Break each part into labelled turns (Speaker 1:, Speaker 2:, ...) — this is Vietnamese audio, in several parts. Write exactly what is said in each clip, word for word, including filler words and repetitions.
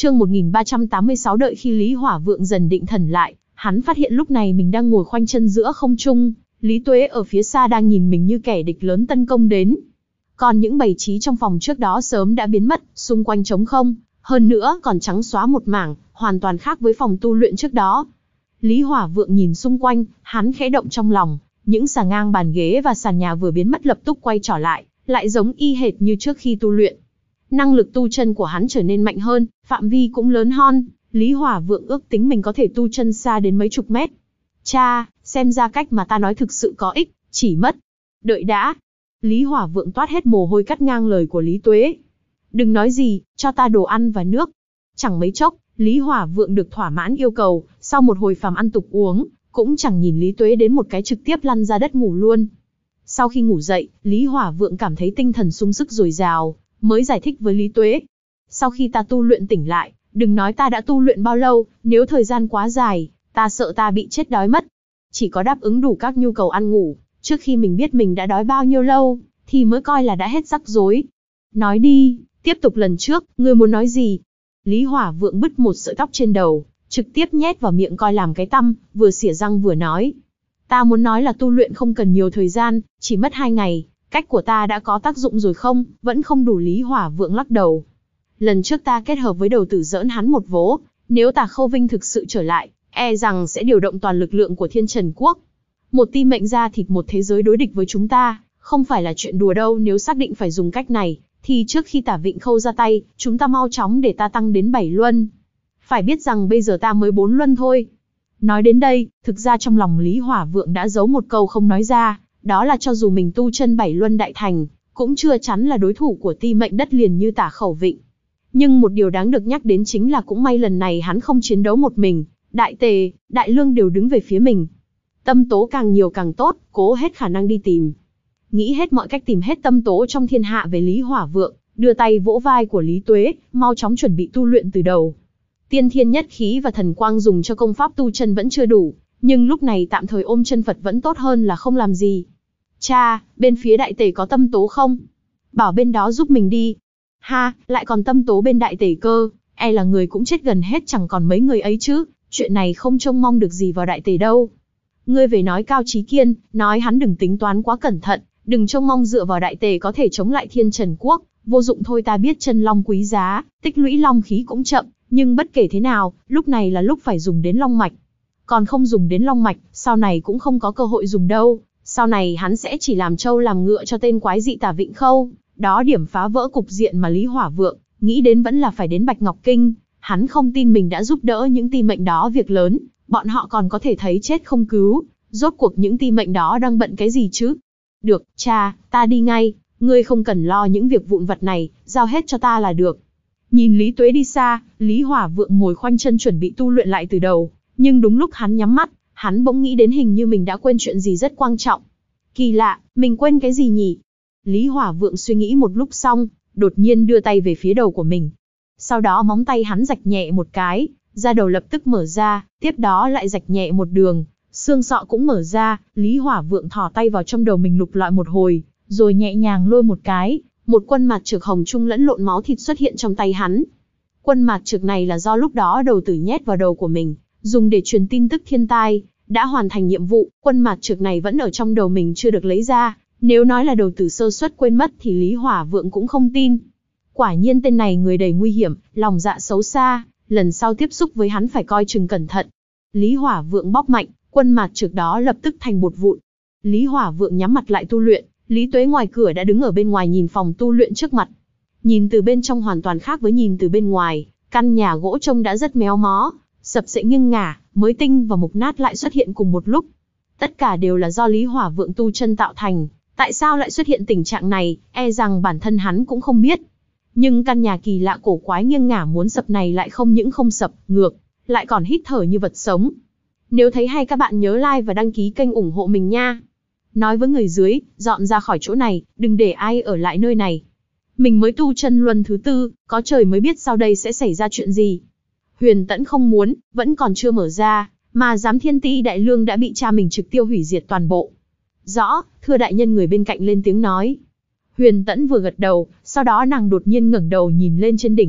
Speaker 1: Chương một nghìn ba trăm tám mươi sáu. Đợi khi Lý Hỏa Vượng dần định thần lại, hắn phát hiện lúc này mình đang ngồi khoanh chân giữa không trung, Lý Tuế ở phía xa đang nhìn mình như kẻ địch lớn tấn công đến. Còn những bày trí trong phòng trước đó sớm đã biến mất, xung quanh trống không, hơn nữa còn trắng xóa một mảng, hoàn toàn khác với phòng tu luyện trước đó. Lý Hỏa Vượng nhìn xung quanh, hắn khẽ động trong lòng, những xà ngang bàn ghế và sàn nhà vừa biến mất lập tức quay trở lại, lại giống y hệt như trước khi tu luyện. Năng lực tu chân của hắn trở nên mạnh hơn, phạm vi cũng lớn hơn, Lý Hỏa Vượng ước tính mình có thể tu chân xa đến mấy chục mét. Cha, xem ra cách mà ta nói thực sự có ích, chỉ mất. Đợi đã. Lý Hỏa Vượng toát hết mồ hôi cắt ngang lời của Lý Tuế. Đừng nói gì, cho ta đồ ăn và nước. Chẳng mấy chốc, Lý Hỏa Vượng được thỏa mãn yêu cầu, sau một hồi phàm ăn tục uống, cũng chẳng nhìn Lý Tuế đến một cái trực tiếp lăn ra đất ngủ luôn. Sau khi ngủ dậy, Lý Hỏa Vượng cảm thấy tinh thần sung sức dồi dào, mới giải thích với Lý Tuế. Sau khi ta tu luyện tỉnh lại, đừng nói ta đã tu luyện bao lâu, nếu thời gian quá dài, ta sợ ta bị chết đói mất. Chỉ có đáp ứng đủ các nhu cầu ăn ngủ, trước khi mình biết mình đã đói bao nhiêu lâu, thì mới coi là đã hết rắc rối. Nói đi, tiếp tục lần trước, ngươi muốn nói gì? Lý Hỏa Vượng bứt một sợi tóc trên đầu, trực tiếp nhét vào miệng coi làm cái tăm, vừa xỉa răng vừa nói. Ta muốn nói là tu luyện không cần nhiều thời gian, chỉ mất hai ngày, cách của ta đã có tác dụng rồi không? Vẫn không đủ. Lý Hỏa Vượng lắc đầu. Lần trước ta kết hợp với đầu tử giỡn hắn một vố, nếu Tả Khâu Vinh thực sự trở lại, e rằng sẽ điều động toàn lực lượng của Thiên Trần Quốc. Một ti mệnh ra thịt một thế giới đối địch với chúng ta, không phải là chuyện đùa đâu. Nếu xác định phải dùng cách này, thì trước khi Tả Vịnh Khâu ra tay, chúng ta mau chóng để ta tăng đến bảy luân. Phải biết rằng bây giờ ta mới bốn luân thôi. Nói đến đây, thực ra trong lòng Lý Hỏa Vượng đã giấu một câu không nói ra, đó là cho dù mình tu chân bảy luân đại thành, cũng chưa chắn là đối thủ của ti mệnh đất liền như Tả Khẩu Vịnh. Nhưng một điều đáng được nhắc đến chính là cũng may lần này hắn không chiến đấu một mình, Đại Tề, Đại Lương đều đứng về phía mình. Tâm tố càng nhiều càng tốt, cố hết khả năng đi tìm. Nghĩ hết mọi cách tìm hết tâm tố trong thiên hạ về Lý Hỏa Vượng, đưa tay vỗ vai của Lý Tuế, mau chóng chuẩn bị tu luyện từ đầu. Tiên thiên nhất khí và thần quang dùng cho công pháp tu chân vẫn chưa đủ, nhưng lúc này tạm thời ôm chân Phật vẫn tốt hơn là không làm gì. Cha, bên phía Đại Tề có tâm tố không? Bảo bên đó giúp mình đi. Ha, lại còn tâm tố bên Đại Tề cơ, e là người cũng chết gần hết chẳng còn mấy người ấy chứ, chuyện này không trông mong được gì vào Đại Tề đâu. Ngươi về nói Cao Chí Kiên, nói hắn đừng tính toán quá cẩn thận, đừng trông mong dựa vào Đại Tề có thể chống lại Thiên Trần Quốc, vô dụng thôi. Ta biết chân long quý giá, tích lũy long khí cũng chậm, nhưng bất kể thế nào, lúc này là lúc phải dùng đến long mạch. Còn không dùng đến long mạch, sau này cũng không có cơ hội dùng đâu, sau này hắn sẽ chỉ làm trâu làm ngựa cho tên quái dị Tả Vịnh Khâu. Đó điểm phá vỡ cục diện mà Lý Hỏa Vượng nghĩ đến vẫn là phải đến Bạch Ngọc Kinh. Hắn không tin mình đã giúp đỡ những ti mệnh đó việc lớn, bọn họ còn có thể thấy chết không cứu. Rốt cuộc những ti mệnh đó đang bận cái gì chứ? Được, cha, ta đi ngay, ngươi không cần lo những việc vụn vặt này, giao hết cho ta là được. Nhìn Lý Tuế đi xa, Lý Hỏa Vượng ngồi khoanh chân chuẩn bị tu luyện lại từ đầu, nhưng đúng lúc hắn nhắm mắt, hắn bỗng nghĩ đến hình như mình đã quên chuyện gì rất quan trọng. Kỳ lạ, mình quên cái gì nhỉ? Lý Hỏa Vượng suy nghĩ một lúc xong, đột nhiên đưa tay về phía đầu của mình. Sau đó móng tay hắn rạch nhẹ một cái, da đầu lập tức mở ra, tiếp đó lại rạch nhẹ một đường, xương sọ cũng mở ra. Lý Hỏa Vượng thò tay vào trong đầu mình lục lọi một hồi, rồi nhẹ nhàng lôi một cái, một quân mạt trược hồng trung lẫn lộn máu thịt xuất hiện trong tay hắn. Quân mạt trược này là do lúc đó đầu tử nhét vào đầu của mình, dùng để truyền tin tức thiên tai, đã hoàn thành nhiệm vụ. Quân mạt trược này vẫn ở trong đầu mình chưa được lấy ra, nếu nói là đầu tử sơ suất quên mất thì Lý Hỏa Vượng cũng không tin. Quả nhiên tên này người đầy nguy hiểm, lòng dạ xấu xa, lần sau tiếp xúc với hắn phải coi chừng cẩn thận. Lý Hỏa Vượng bóp mạnh, quân mạt trược đó lập tức thành bột vụn. Lý Hỏa Vượng nhắm mặt lại tu luyện. Lý Tuế ngoài cửa đã đứng ở bên ngoài nhìn phòng tu luyện trước mặt. Nhìn từ bên trong hoàn toàn khác với nhìn từ bên ngoài, căn nhà gỗ trông đã rất méo mó, sập sệ nghiêng ngả, mới tinh và mục nát lại xuất hiện cùng một lúc. Tất cả đều là do Lý Hỏa Vượng tu chân tạo thành, tại sao lại xuất hiện tình trạng này, e rằng bản thân hắn cũng không biết. Nhưng căn nhà kỳ lạ cổ quái nghiêng ngả muốn sập này lại không những không sập, ngược, lại còn hít thở như vật sống. Nếu thấy hay các bạn nhớ like và đăng ký kênh ủng hộ mình nha. Nói với người dưới, dọn ra khỏi chỗ này, đừng để ai ở lại nơi này. Mình mới tu chân luân thứ tư, có trời mới biết sau đây sẽ xảy ra chuyện gì. Huyền Tẫn không muốn, vẫn còn chưa mở ra, mà giám thiên ti Đại Lương đã bị cha mình trực tiêu hủy diệt toàn bộ. Rõ, thưa đại nhân. Người bên cạnh lên tiếng nói. Huyền Tẫn vừa gật đầu, sau đó nàng đột nhiên ngẩng đầu nhìn lên trên đỉnh,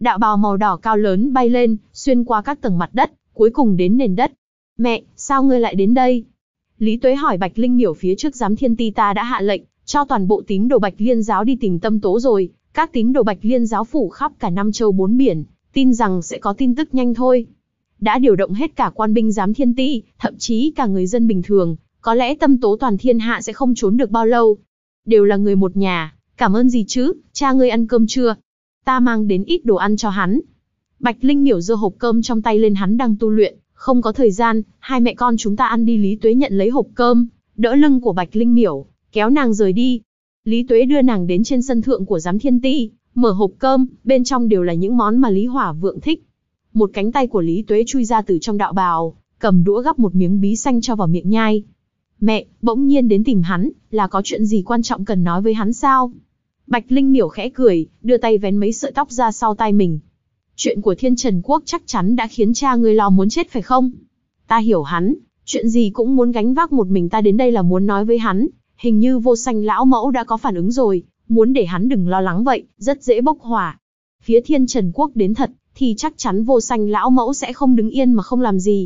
Speaker 1: đạo bào màu đỏ cao lớn bay lên, xuyên qua các tầng mặt đất, cuối cùng đến nền đất. Mẹ, sao ngươi lại đến đây? Lý Tuế hỏi Bạch Linh Miểu. Phía trước giám thiên ti ta đã hạ lệnh, cho toàn bộ tín đồ Bạch Liên giáo đi tìm Tâm Tố rồi, các tín đồ Bạch Liên giáo phủ khắp cả năm châu bốn biển, tin rằng sẽ có tin tức nhanh thôi. Đã điều động hết cả quan binh giám thiên ti, thậm chí cả người dân bình thường, có lẽ Tâm Tố toàn thiên hạ sẽ không trốn được bao lâu. Đều là người một nhà, cảm ơn gì chứ, cha ngươi ăn cơm chưa? Ta mang đến ít đồ ăn cho hắn. Bạch Linh Miểu giơ hộp cơm trong tay lên, hắn đang tu luyện, không có thời gian, hai mẹ con chúng ta ăn đi. Lý Tuế nhận lấy hộp cơm, đỡ lưng của Bạch Linh Miểu, kéo nàng rời đi. Lý Tuế đưa nàng đến trên sân thượng của giám thiên ti, mở hộp cơm, bên trong đều là những món mà Lý Hỏa Vượng thích. Một cánh tay của Lý Tuế chui ra từ trong đạo bào, cầm đũa gắp một miếng bí xanh cho vào miệng nhai. Mẹ, bỗng nhiên đến tìm hắn, là có chuyện gì quan trọng cần nói với hắn sao? Bạch Linh Miểu khẽ cười, đưa tay vén mấy sợi tóc ra sau tai mình. Chuyện của Thiên Trần Quốc chắc chắn đã khiến cha ngươi lo muốn chết phải không? Ta hiểu hắn, chuyện gì cũng muốn gánh vác một mình. Ta đến đây là muốn nói với hắn, hình như Vô Sanh lão mẫu đã có phản ứng rồi, muốn để hắn đừng lo lắng vậy, rất dễ bốc hỏa. Phía Thiên Trần Quốc đến thật, thì chắc chắn Vô Sanh lão mẫu sẽ không đứng yên mà không làm gì.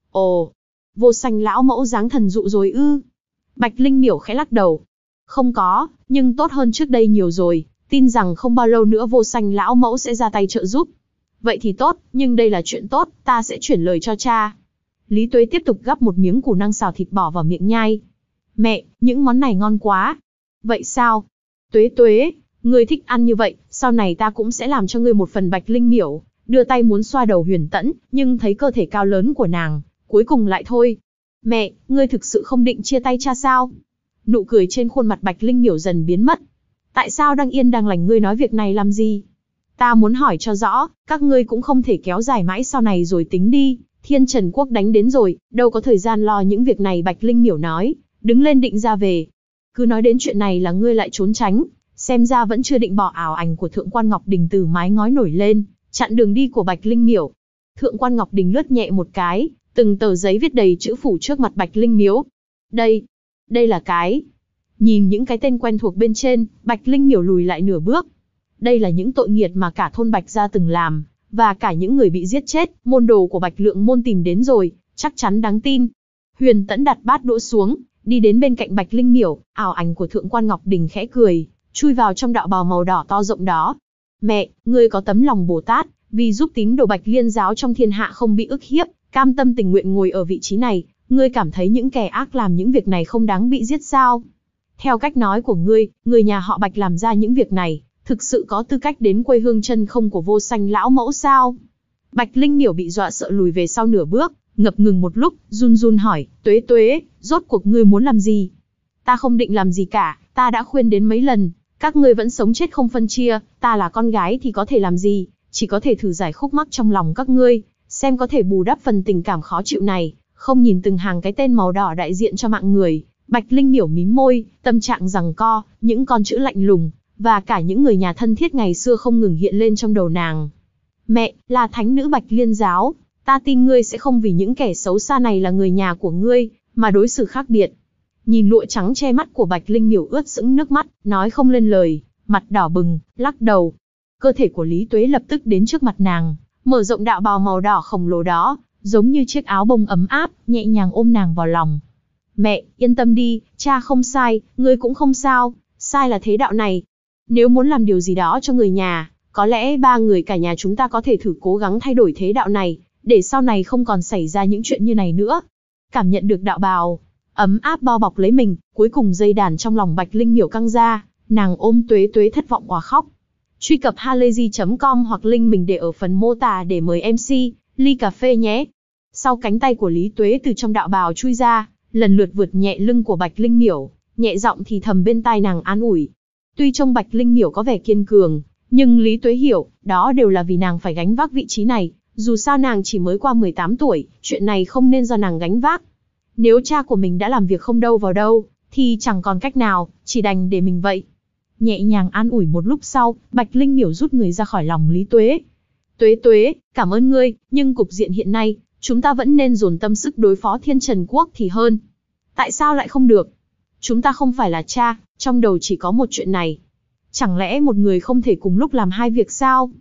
Speaker 1: Ồ, Vô Sanh lão mẫu giáng thần dụ rồi ư? Bạch Linh Miểu khẽ lắc đầu. Không có, nhưng tốt hơn trước đây nhiều rồi, tin rằng không bao lâu nữa Vô Sanh lão mẫu sẽ ra tay trợ giúp. Vậy thì tốt, nhưng đây là chuyện tốt, ta sẽ chuyển lời cho cha. Lý Tuế tiếp tục gắp một miếng củ năng xào thịt bỏ vào miệng nhai. Mẹ, những món này ngon quá. Vậy sao? Tuế Tuế, ngươi thích ăn như vậy, sau này ta cũng sẽ làm cho ngươi một phần. Bạch Linh Miểu đưa tay muốn xoa đầu Huyền Tẫn, nhưng thấy cơ thể cao lớn của nàng, cuối cùng lại thôi. Mẹ, ngươi thực sự không định chia tay cha sao? Nụ cười trên khuôn mặt Bạch Linh Miểu dần biến mất. Tại sao đang yên đang lành ngươi nói việc này làm gì? Ta muốn hỏi cho rõ, các ngươi cũng không thể kéo dài mãi, sau này rồi tính đi. Thiên Trần Quốc đánh đến rồi, đâu có thời gian lo những việc này. Bạch Linh Miểu nói, đứng lên định ra về. Cứ nói đến chuyện này là ngươi lại trốn tránh, xem ra vẫn chưa định bỏ. Ảo ảnh của Thượng quan Ngọc Đình từ mái ngói nổi lên, chặn đường đi của Bạch Linh Miểu. Thượng quan Ngọc Đình lướt nhẹ một cái, từng tờ giấy viết đầy chữ phủ trước mặt Bạch Linh Miểu. Đây, đây là cái. Nhìn những cái tên quen thuộc bên trên, Bạch Linh Miểu lùi lại nửa bước. Đây là những tội nghiệt mà cả thôn Bạch gia từng làm, và cả những người bị giết chết. Môn đồ của Bạch Lượng môn tìm đến rồi, chắc chắn đáng tin. Huyền Tẫn đặt bát đũa xuống, đi đến bên cạnh Bạch Linh Miểu. Ảo ảnh của Thượng quan Ngọc Đình khẽ cười, chui vào trong đạo bào màu đỏ to rộng đó. Mẹ, ngươi có tấm lòng Bồ Tát, vì giúp tín đồ Bạch Liên giáo trong thiên hạ không bị ức hiếp, cam tâm tình nguyện ngồi ở vị trí này. Ngươi cảm thấy những kẻ ác làm những việc này không đáng bị giết sao? Theo cách nói của ngươi, người nhà họ Bạch làm ra những việc này, thực sự có tư cách đến quê hương chân không của Vô Sanh lão mẫu sao? Bạch Linh Miểu bị dọa sợ lùi về sau nửa bước, ngập ngừng một lúc, run run hỏi, Tuế Tuế, rốt cuộc ngươi muốn làm gì? Ta không định làm gì cả, ta đã khuyên đến mấy lần, các ngươi vẫn sống chết không phân chia, ta là con gái thì có thể làm gì, chỉ có thể thử giải khúc mắc trong lòng các ngươi, xem có thể bù đắp phần tình cảm khó chịu này. Không nhìn từng hàng cái tên màu đỏ đại diện cho mạng người, Bạch Linh Miểu mím môi, tâm trạng giằng co, những con chữ lạnh lùng, và cả những người nhà thân thiết ngày xưa không ngừng hiện lên trong đầu nàng. Mẹ, là thánh nữ Bạch Liên giáo, ta tin ngươi sẽ không vì những kẻ xấu xa này là người nhà của ngươi, mà đối xử khác biệt. Nhìn lụa trắng che mắt của Bạch Linh Miểu ướt sũng nước mắt, nói không lên lời, mặt đỏ bừng, lắc đầu. Cơ thể của Lý Tuế lập tức đến trước mặt nàng, mở rộng đạo bào màu đỏ khổng lồ đó, giống như chiếc áo bông ấm áp, nhẹ nhàng ôm nàng vào lòng. Mẹ, yên tâm đi, cha không sai, ngươi cũng không sao, sai là thế đạo này. Nếu muốn làm điều gì đó cho người nhà, có lẽ ba người cả nhà chúng ta có thể thử cố gắng thay đổi thế đạo này, để sau này không còn xảy ra những chuyện như này nữa. Cảm nhận được đạo bào ấm áp bao bọc lấy mình, cuối cùng dây đàn trong lòng Bạch Linh Miểu căng ra, nàng ôm Tuế Tuế thất vọng òa khóc. Truy cập halayzi chấm com hoặc link mình để ở phần mô tả để mời em xê ly cà phê nhé. Sau cánh tay của Lý Tuế từ trong đạo bào chui ra, lần lượt vượt nhẹ lưng của Bạch Linh Miểu, nhẹ giọng thì thầm bên tai nàng an ủi. Tuy trông Bạch Linh Miểu có vẻ kiên cường, nhưng Lý Tuế hiểu, đó đều là vì nàng phải gánh vác vị trí này, dù sao nàng chỉ mới qua mười tám tuổi, chuyện này không nên do nàng gánh vác. Nếu cha của mình đã làm việc không đâu vào đâu, thì chẳng còn cách nào, chỉ đành để mình vậy. Nhẹ nhàng an ủi một lúc sau, Bạch Linh Miểu rút người ra khỏi lòng Lý Tuế. Tuế Tuế, cảm ơn ngươi, nhưng cục diện hiện nay, chúng ta vẫn nên dồn tâm sức đối phó Thiên Trần Quốc thì hơn. Tại sao lại không được? Chúng ta không phải là cha, trong đầu chỉ có một chuyện này. Chẳng lẽ một người không thể cùng lúc làm hai việc sao?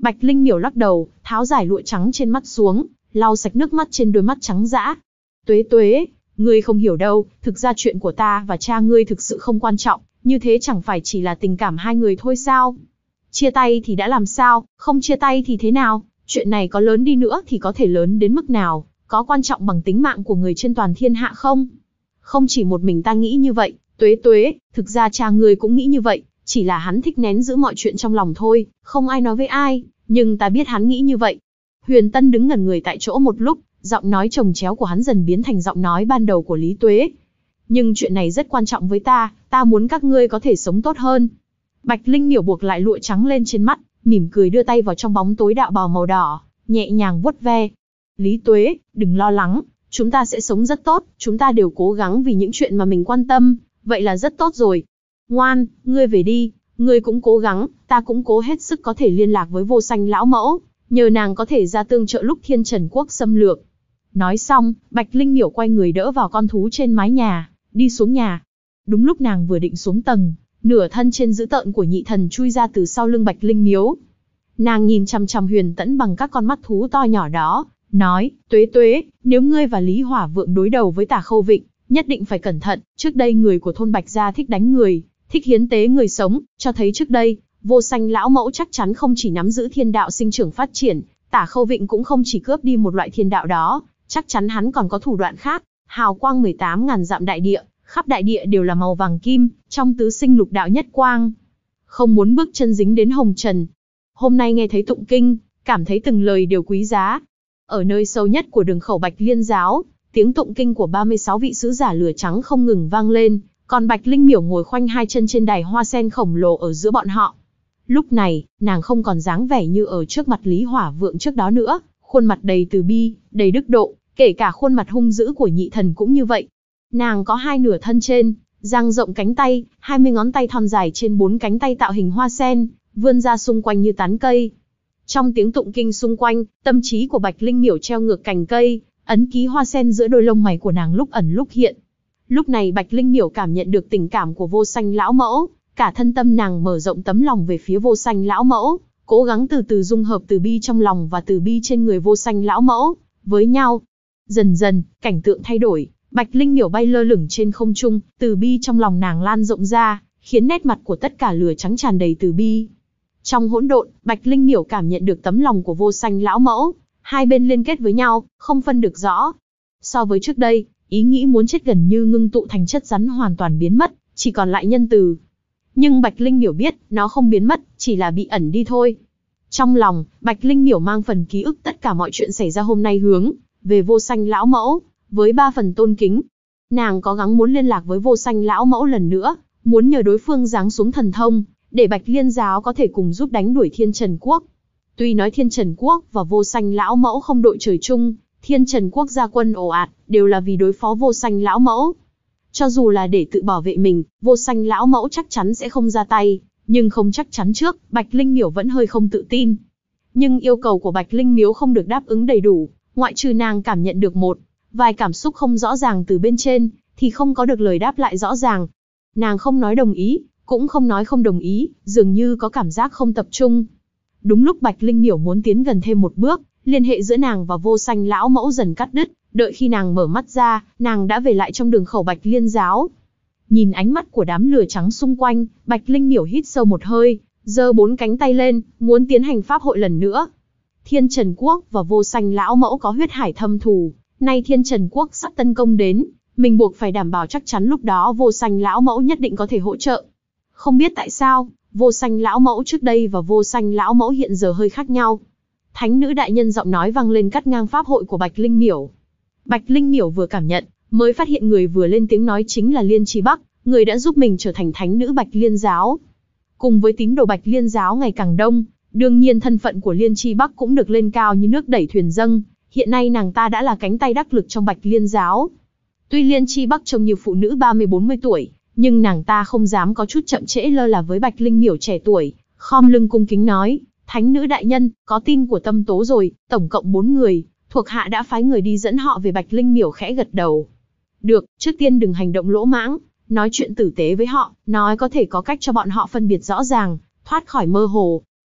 Speaker 1: Bạch Linh Miểu lắc đầu, tháo giải lụa trắng trên mắt xuống, lau sạch nước mắt trên đôi mắt trắng dã. Tuế Tuế, ngươi không hiểu đâu, thực ra chuyện của ta và cha ngươi thực sự không quan trọng, như thế chẳng phải chỉ là tình cảm hai người thôi sao? Chia tay thì đã làm sao, không chia tay thì thế nào? Chuyện này có lớn đi nữa thì có thể lớn đến mức nào, có quan trọng bằng tính mạng của người trên toàn thiên hạ không? Không chỉ một mình ta nghĩ như vậy, Tuế Tuế, thực ra cha ngươi cũng nghĩ như vậy, chỉ là hắn thích nén giữ mọi chuyện trong lòng thôi, không ai nói với ai, nhưng ta biết hắn nghĩ như vậy. Huyền Tân đứng ngẩn người tại chỗ một lúc, giọng nói chồng chéo của hắn dần biến thành giọng nói ban đầu của Lý Tuế. Nhưng chuyện này rất quan trọng với ta, ta muốn các ngươi có thể sống tốt hơn. Bạch Linh Miểu buộc lại lụa trắng lên trên mắt, mỉm cười đưa tay vào trong bóng tối đạo bào màu đỏ, nhẹ nhàng vuốt ve. Lý Tuế, đừng lo lắng, chúng ta sẽ sống rất tốt, chúng ta đều cố gắng vì những chuyện mà mình quan tâm, vậy là rất tốt rồi. Ngoan, ngươi về đi, ngươi cũng cố gắng, ta cũng cố hết sức có thể liên lạc với Vô Sanh lão mẫu, nhờ nàng có thể ra tương trợ lúc Thiên Trần Quốc xâm lược. Nói xong, Bạch Linh Miểu quay người đỡ vào con thú trên mái nhà, đi xuống nhà. Đúng lúc nàng vừa định xuống tầng, nửa thân trên dữ tợn của nhị thần chui ra từ sau lưng Bạch Linh Miếu. Nàng nhìn chằm chằm Huyền Tẫn bằng các con mắt thú to nhỏ đó, nói, Tuế Tuế, nếu ngươi và Lý Hỏa Vượng đối đầu với Tả Khâu Vịnh, nhất định phải cẩn thận, trước đây người của thôn Bạch Gia thích đánh người, thích hiến tế người sống, cho thấy trước đây, Vô Sanh lão mẫu chắc chắn không chỉ nắm giữ thiên đạo sinh trưởng phát triển, Tả Khâu Vịnh cũng không chỉ cướp đi một loại thiên đạo đó, chắc chắn hắn còn có thủ đoạn khác. Hào quang mười tám ngàn dặm đại địa, khắp đại địa đều là màu vàng kim, trong tứ sinh lục đạo nhất quang. Không muốn bước chân dính đến hồng trần. Hôm nay nghe thấy tụng kinh, cảm thấy từng lời đều quý giá. Ở nơi sâu nhất của đường khẩu Bạch Liên giáo, tiếng tụng kinh của ba mươi sáu vị sứ giả lửa trắng không ngừng vang lên, còn Bạch Linh Miểu ngồi khoanh hai chân trên đài hoa sen khổng lồ ở giữa bọn họ. Lúc này, nàng không còn dáng vẻ như ở trước mặt Lý Hỏa Vượng trước đó nữa, khuôn mặt đầy từ bi, đầy đức độ, kể cả khuôn mặt hung dữ của nhị thần cũng như vậy. Nàng có hai nửa thân trên, dang rộng cánh tay, hai mươi ngón tay thon dài trên bốn cánh tay tạo hình hoa sen, vươn ra xung quanh như tán cây. Trong tiếng tụng kinh xung quanh, tâm trí của Bạch Linh Miểu treo ngược cành cây, ấn ký hoa sen giữa đôi lông mày của nàng lúc ẩn lúc hiện. Lúc này Bạch Linh Miểu cảm nhận được tình cảm của Vô Sanh lão mẫu, cả thân tâm nàng mở rộng tấm lòng về phía Vô Sanh lão mẫu, cố gắng từ từ dung hợp từ bi trong lòng và từ bi trên người Vô Sanh lão mẫu với nhau. Dần dần, cảnh tượng thay đổi, Bạch Linh Miểu bay lơ lửng trên không trung, từ bi trong lòng nàng lan rộng ra, khiến nét mặt của tất cả lửa trắng tràn đầy từ bi. Trong hỗn độn, Bạch Linh Miểu cảm nhận được tấm lòng của Vô Sanh lão mẫu, hai bên liên kết với nhau, không phân được rõ. So với trước đây, ý nghĩ muốn chết gần như ngưng tụ thành chất rắn hoàn toàn biến mất, chỉ còn lại nhân từ. Nhưng Bạch Linh Miểu biết, nó không biến mất, chỉ là bị ẩn đi thôi. Trong lòng, Bạch Linh Miểu mang phần ký ức tất cả mọi chuyện xảy ra hôm nay hướng về Vô Sanh lão mẫu, với ba phần tôn kính. Nàng có gắng muốn liên lạc với Vô Sanh lão mẫu lần nữa, muốn nhờ đối phương giáng xuống thần thông, để Bạch Liên giáo có thể cùng giúp đánh đuổi Thiên Trần Quốc. Tuy nói Thiên Trần Quốc và Vô Sanh lão mẫu không đội trời chung, Thiên Trần Quốc gia quân ồ ạt, đều là vì đối phó Vô Sanh lão mẫu. Cho dù là để tự bảo vệ mình, Vô Sanh lão mẫu chắc chắn sẽ không ra tay, nhưng không chắc chắn trước, Bạch Linh Miểu vẫn hơi không tự tin. Nhưng yêu cầu của Bạch Linh Miếu không được đáp ứng đầy đủ, ngoại trừ nàng cảm nhận được một vài cảm xúc không rõ ràng từ bên trên, thì không có được lời đáp lại rõ ràng. Nàng không nói đồng ý, cũng không nói không đồng ý, dường như có cảm giác không tập trung. Đúng lúc Bạch Linh Miểu muốn tiến gần thêm một bước, liên hệ giữa nàng và Vô Sanh lão mẫu dần cắt đứt, đợi khi nàng mở mắt ra, nàng đã về lại trong đường khẩu Bạch Liên giáo. Nhìn ánh mắt của đám lửa trắng xung quanh, Bạch Linh Miểu hít sâu một hơi, giơ bốn cánh tay lên, muốn tiến hành pháp hội lần nữa. Thiên Trần Quốc và Vô Sanh lão mẫu có huyết hải thâm thù, nay Thiên Trần Quốc sắp tấn công đến, mình buộc phải đảm bảo chắc chắn lúc đó Vô Sanh lão mẫu nhất định có thể hỗ trợ. Không biết tại sao, Vô Sanh lão mẫu trước đây và Vô Sanh lão mẫu hiện giờ hơi khác nhau. Thánh nữ đại nhân giọng nói vang lên cắt ngang pháp hội của Bạch Linh Miểu. Bạch Linh Miểu vừa cảm nhận, mới phát hiện người vừa lên tiếng nói chính là Liên Chi Bắc, người đã giúp mình trở thành thánh nữ Bạch Liên giáo. Cùng với tín đồ Bạch Liên giáo ngày càng đông, đương nhiên thân phận của Liên Chi Bắc cũng được lên cao như nước đẩy thuyền dâng, hiện nay nàng ta đã là cánh tay đắc lực trong Bạch Liên giáo. Tuy Liên Chi Bắc trông như phụ nữ ba mươi bốn mươi tuổi, nhưng nàng ta không dám có chút chậm trễ lơ là với Bạch Linh Miểu trẻ tuổi, khom lưng cung kính nói, thánh nữ đại nhân, có tin của Tâm Tố rồi, tổng cộng bốn người, thuộc hạ đã phái người đi dẫn họ về. Bạch Linh Miểu khẽ gật đầu. Được, trước tiên đừng hành động lỗ mãng, nói chuyện tử tế với họ, nói có thể có cách cho bọn họ phân biệt rõ ràng, thoát khỏi mơ hồ.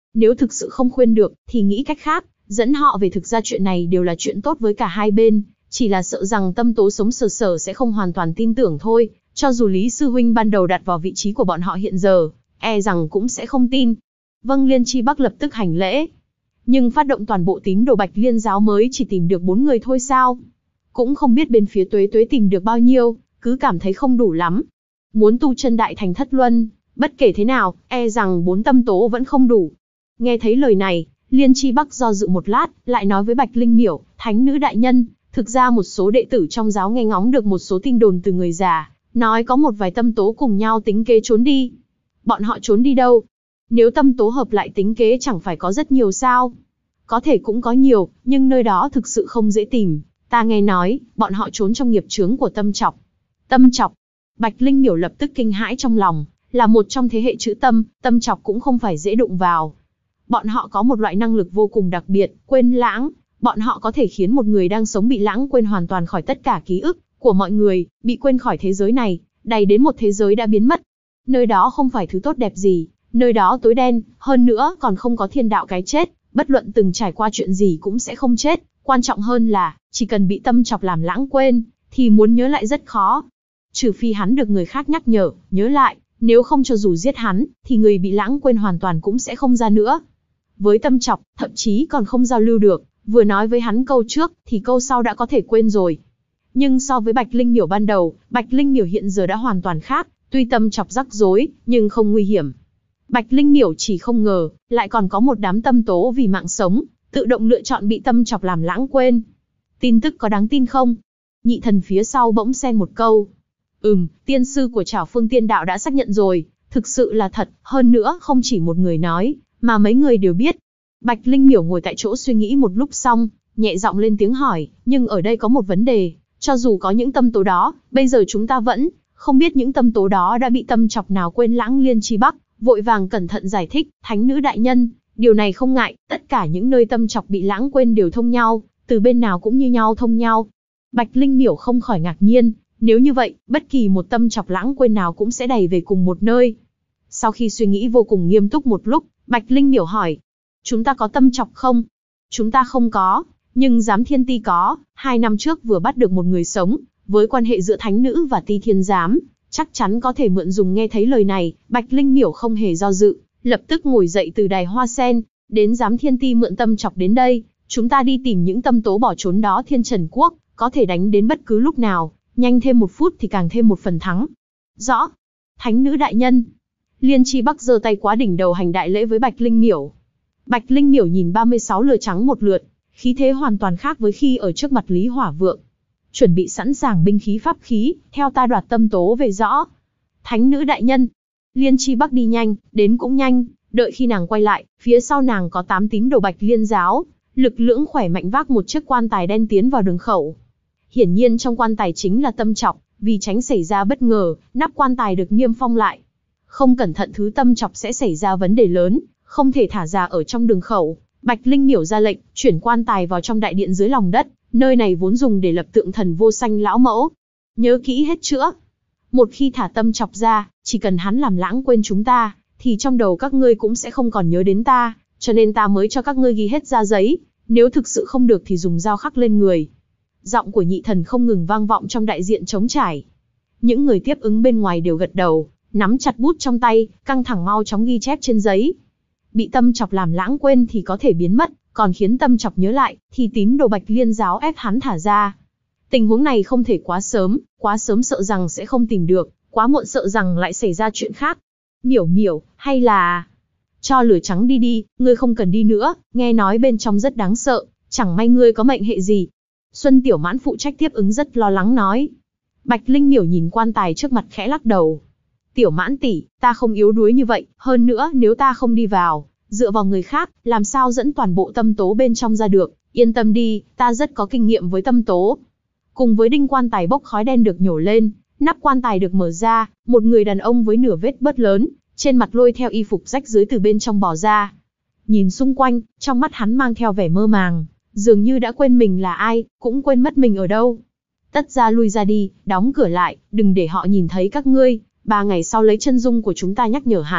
Speaker 1: Nếu thực sự không khuyên được, thì nghĩ cách khác, dẫn họ về. Thực ra chuyện này đều là chuyện tốt với cả hai bên, chỉ là sợ rằng Tâm Tố sống sờ sờ sẽ không hoàn toàn tin tưởng thôi. Cho dù Lý Sư Huynh ban đầu đặt vào vị trí của bọn họ hiện giờ, e rằng cũng sẽ không tin. Vâng, Liên Chi Bắc lập tức hành lễ. Nhưng phát động toàn bộ tín đồ Bạch Liên giáo mới chỉ tìm được bốn người thôi sao? Cũng không biết bên phía Tuế Tuế tìm được bao nhiêu, cứ cảm thấy không đủ lắm. Muốn tu chân đại thành thất luân, bất kể thế nào, e rằng bốn tâm tố vẫn không đủ. Nghe thấy lời này, Liên Chi Bắc do dự một lát, lại nói với Bạch Linh Miểu, Thánh nữ đại nhân, thực ra một số đệ tử trong giáo nghe ngóng được một số tin đồn từ người già, nói có một vài tâm tố cùng nhau tính kế trốn đi. Bọn họ trốn đi đâu? Nếu tâm tố hợp lại tính kế chẳng phải có rất nhiều sao? Có thể cũng có nhiều, nhưng nơi đó thực sự không dễ tìm. Ta nghe nói, bọn họ trốn trong nghiệp chướng của Tâm Chọc. Tâm Chọc? Bạch Linh Miểu lập tức kinh hãi trong lòng, là một trong thế hệ chữ Tâm, Tâm Chọc cũng không phải dễ đụng vào. Bọn họ có một loại năng lực vô cùng đặc biệt, quên lãng. Bọn họ có thể khiến một người đang sống bị lãng quên hoàn toàn khỏi tất cả ký ức của mọi người, bị quên khỏi thế giới này, đầy đến một thế giới đã biến mất. Nơi đó không phải thứ tốt đẹp gì, nơi đó tối đen, hơn nữa còn không có thiên đạo cái chết, bất luận từng trải qua chuyện gì cũng sẽ không chết. Quan trọng hơn là, chỉ cần bị Tâm Chọc làm lãng quên, thì muốn nhớ lại rất khó. Trừ phi hắn được người khác nhắc nhở, nhớ lại, nếu không cho dù giết hắn, thì người bị lãng quên hoàn toàn cũng sẽ không ra nữa. Với Tâm Chọc, thậm chí còn không giao lưu được, vừa nói với hắn câu trước, thì câu sau đã có thể quên rồi. Nhưng so với Bạch Linh Miểu ban đầu, Bạch Linh Miểu hiện giờ đã hoàn toàn khác, tuy Tâm Chọc rắc rối, nhưng không nguy hiểm. Bạch Linh Miểu chỉ không ngờ, lại còn có một đám tâm tố vì mạng sống, tự động lựa chọn bị Tâm Chọc làm lãng quên. Tin tức có đáng tin không? Nhị thần phía sau bỗng xen một câu. Ừm, tiên sư của Trảo Phương Tiên Đạo đã xác nhận rồi, thực sự là thật, hơn nữa không chỉ một người nói, mà mấy người đều biết. Bạch Linh Miểu ngồi tại chỗ suy nghĩ một lúc xong, nhẹ giọng lên tiếng hỏi, nhưng ở đây có một vấn đề, cho dù có những tâm tố đó, bây giờ chúng ta vẫn không biết những tâm tố đó đã bị Tâm Chọc nào quên lãng. Liên Chi Bắc vội vàng cẩn thận giải thích, Thánh nữ đại nhân, điều này không ngại, tất cả những nơi Tâm Chọc bị lãng quên đều thông nhau, từ bên nào cũng như nhau thông nhau. Bạch Linh Miểu không khỏi ngạc nhiên, nếu như vậy, bất kỳ một Tâm Chọc lãng quên nào cũng sẽ đẩy về cùng một nơi. Sau khi suy nghĩ vô cùng nghiêm túc một lúc, Bạch Linh Miểu hỏi, chúng ta có Tâm Chọc không? Chúng ta không có, nhưng Giám Thiên Ti có, hai năm trước vừa bắt được một người sống, với quan hệ giữa Thánh nữ và Ti Thiên Giám, chắc chắn có thể mượn dùng. Nghe thấy lời này, Bạch Linh Miểu không hề do dự, lập tức ngồi dậy từ đài hoa sen, đến Giám Thiên Ti mượn Tâm Chọc đến đây, chúng ta đi tìm những tâm tố bỏ trốn đó. Thiên Trần Quốc, có thể đánh đến bất cứ lúc nào, nhanh thêm một phút thì càng thêm một phần thắng. Rõ. Thánh nữ đại nhân. Liên Chi Bắc giơ tay quá đỉnh đầu hành đại lễ với Bạch Linh Miểu. Bạch Linh Miểu nhìn ba mươi sáu lửa trắng một lượt, khí thế hoàn toàn khác với khi ở trước mặt Lý Hỏa Vượng. Chuẩn bị sẵn sàng binh khí pháp khí, theo ta đoạt tâm tố về. Rõ. Thánh nữ đại nhân. Liên Chi Bắc đi nhanh, đến cũng nhanh, đợi khi nàng quay lại, phía sau nàng có tám tín đồ Bạch Liên giáo, lực lưỡng khỏe mạnh vác một chiếc quan tài đen tiến vào đường khẩu. Hiển nhiên trong quan tài chính là Tâm Chọc, vì tránh xảy ra bất ngờ, nắp quan tài được niêm phong lại. Không cẩn thận thứ Tâm Chọc sẽ xảy ra vấn đề lớn, không thể thả ra ở trong đường khẩu. Bạch Linh Miểu ra lệnh, chuyển quan tài vào trong đại điện dưới lòng đất, nơi này vốn dùng để lập tượng thần vô sanh lão mẫu. Nhớ kỹ hết chữa. Một khi thả Tâm Chọc ra, chỉ cần hắn làm lãng quên chúng ta, thì trong đầu các ngươi cũng sẽ không còn nhớ đến ta, cho nên ta mới cho các ngươi ghi hết ra giấy, nếu thực sự không được thì dùng dao khắc lên người. Giọng của nhị thần không ngừng vang vọng trong đại diện trống trải. Những người tiếp ứng bên ngoài đều gật đầu, nắm chặt bút trong tay, căng thẳng mau chóng ghi chép trên giấy. Bị Tâm Chọc làm lãng quên thì có thể biến mất, còn khiến Tâm Chọc nhớ lại, thì tín đồ Bạch Liên giáo ép hắn thả ra. Tình huống này không thể quá sớm, quá sớm sợ rằng sẽ không tìm được, quá muộn sợ rằng lại xảy ra chuyện khác. Miểu Miểu, hay là... cho lửa trắng đi đi, ngươi không cần đi nữa, nghe nói bên trong rất đáng sợ, chẳng may ngươi có mệnh hệ gì. Xuân Tiểu Mãn phụ trách tiếp ứng rất lo lắng nói. Bạch Linh Miểu nhìn quan tài trước mặt khẽ lắc đầu. Tiểu Mãn tỷ, ta không yếu đuối như vậy, hơn nữa nếu ta không đi vào, dựa vào người khác, làm sao dẫn toàn bộ tâm tố bên trong ra được, yên tâm đi, ta rất có kinh nghiệm với tâm tố. Cùng với đinh quan tài bốc khói đen được nhổ lên, nắp quan tài được mở ra, một người đàn ông với nửa vết bớt lớn, trên mặt lôi theo y phục rách rưới từ bên trong bò ra. Nhìn xung quanh, trong mắt hắn mang theo vẻ mơ màng, dường như đã quên mình là ai, cũng quên mất mình ở đâu. Tất ra lui ra đi, đóng cửa lại, đừng để họ nhìn thấy các ngươi, ba ngày sau lấy chân dung của chúng ta nhắc nhở hắn,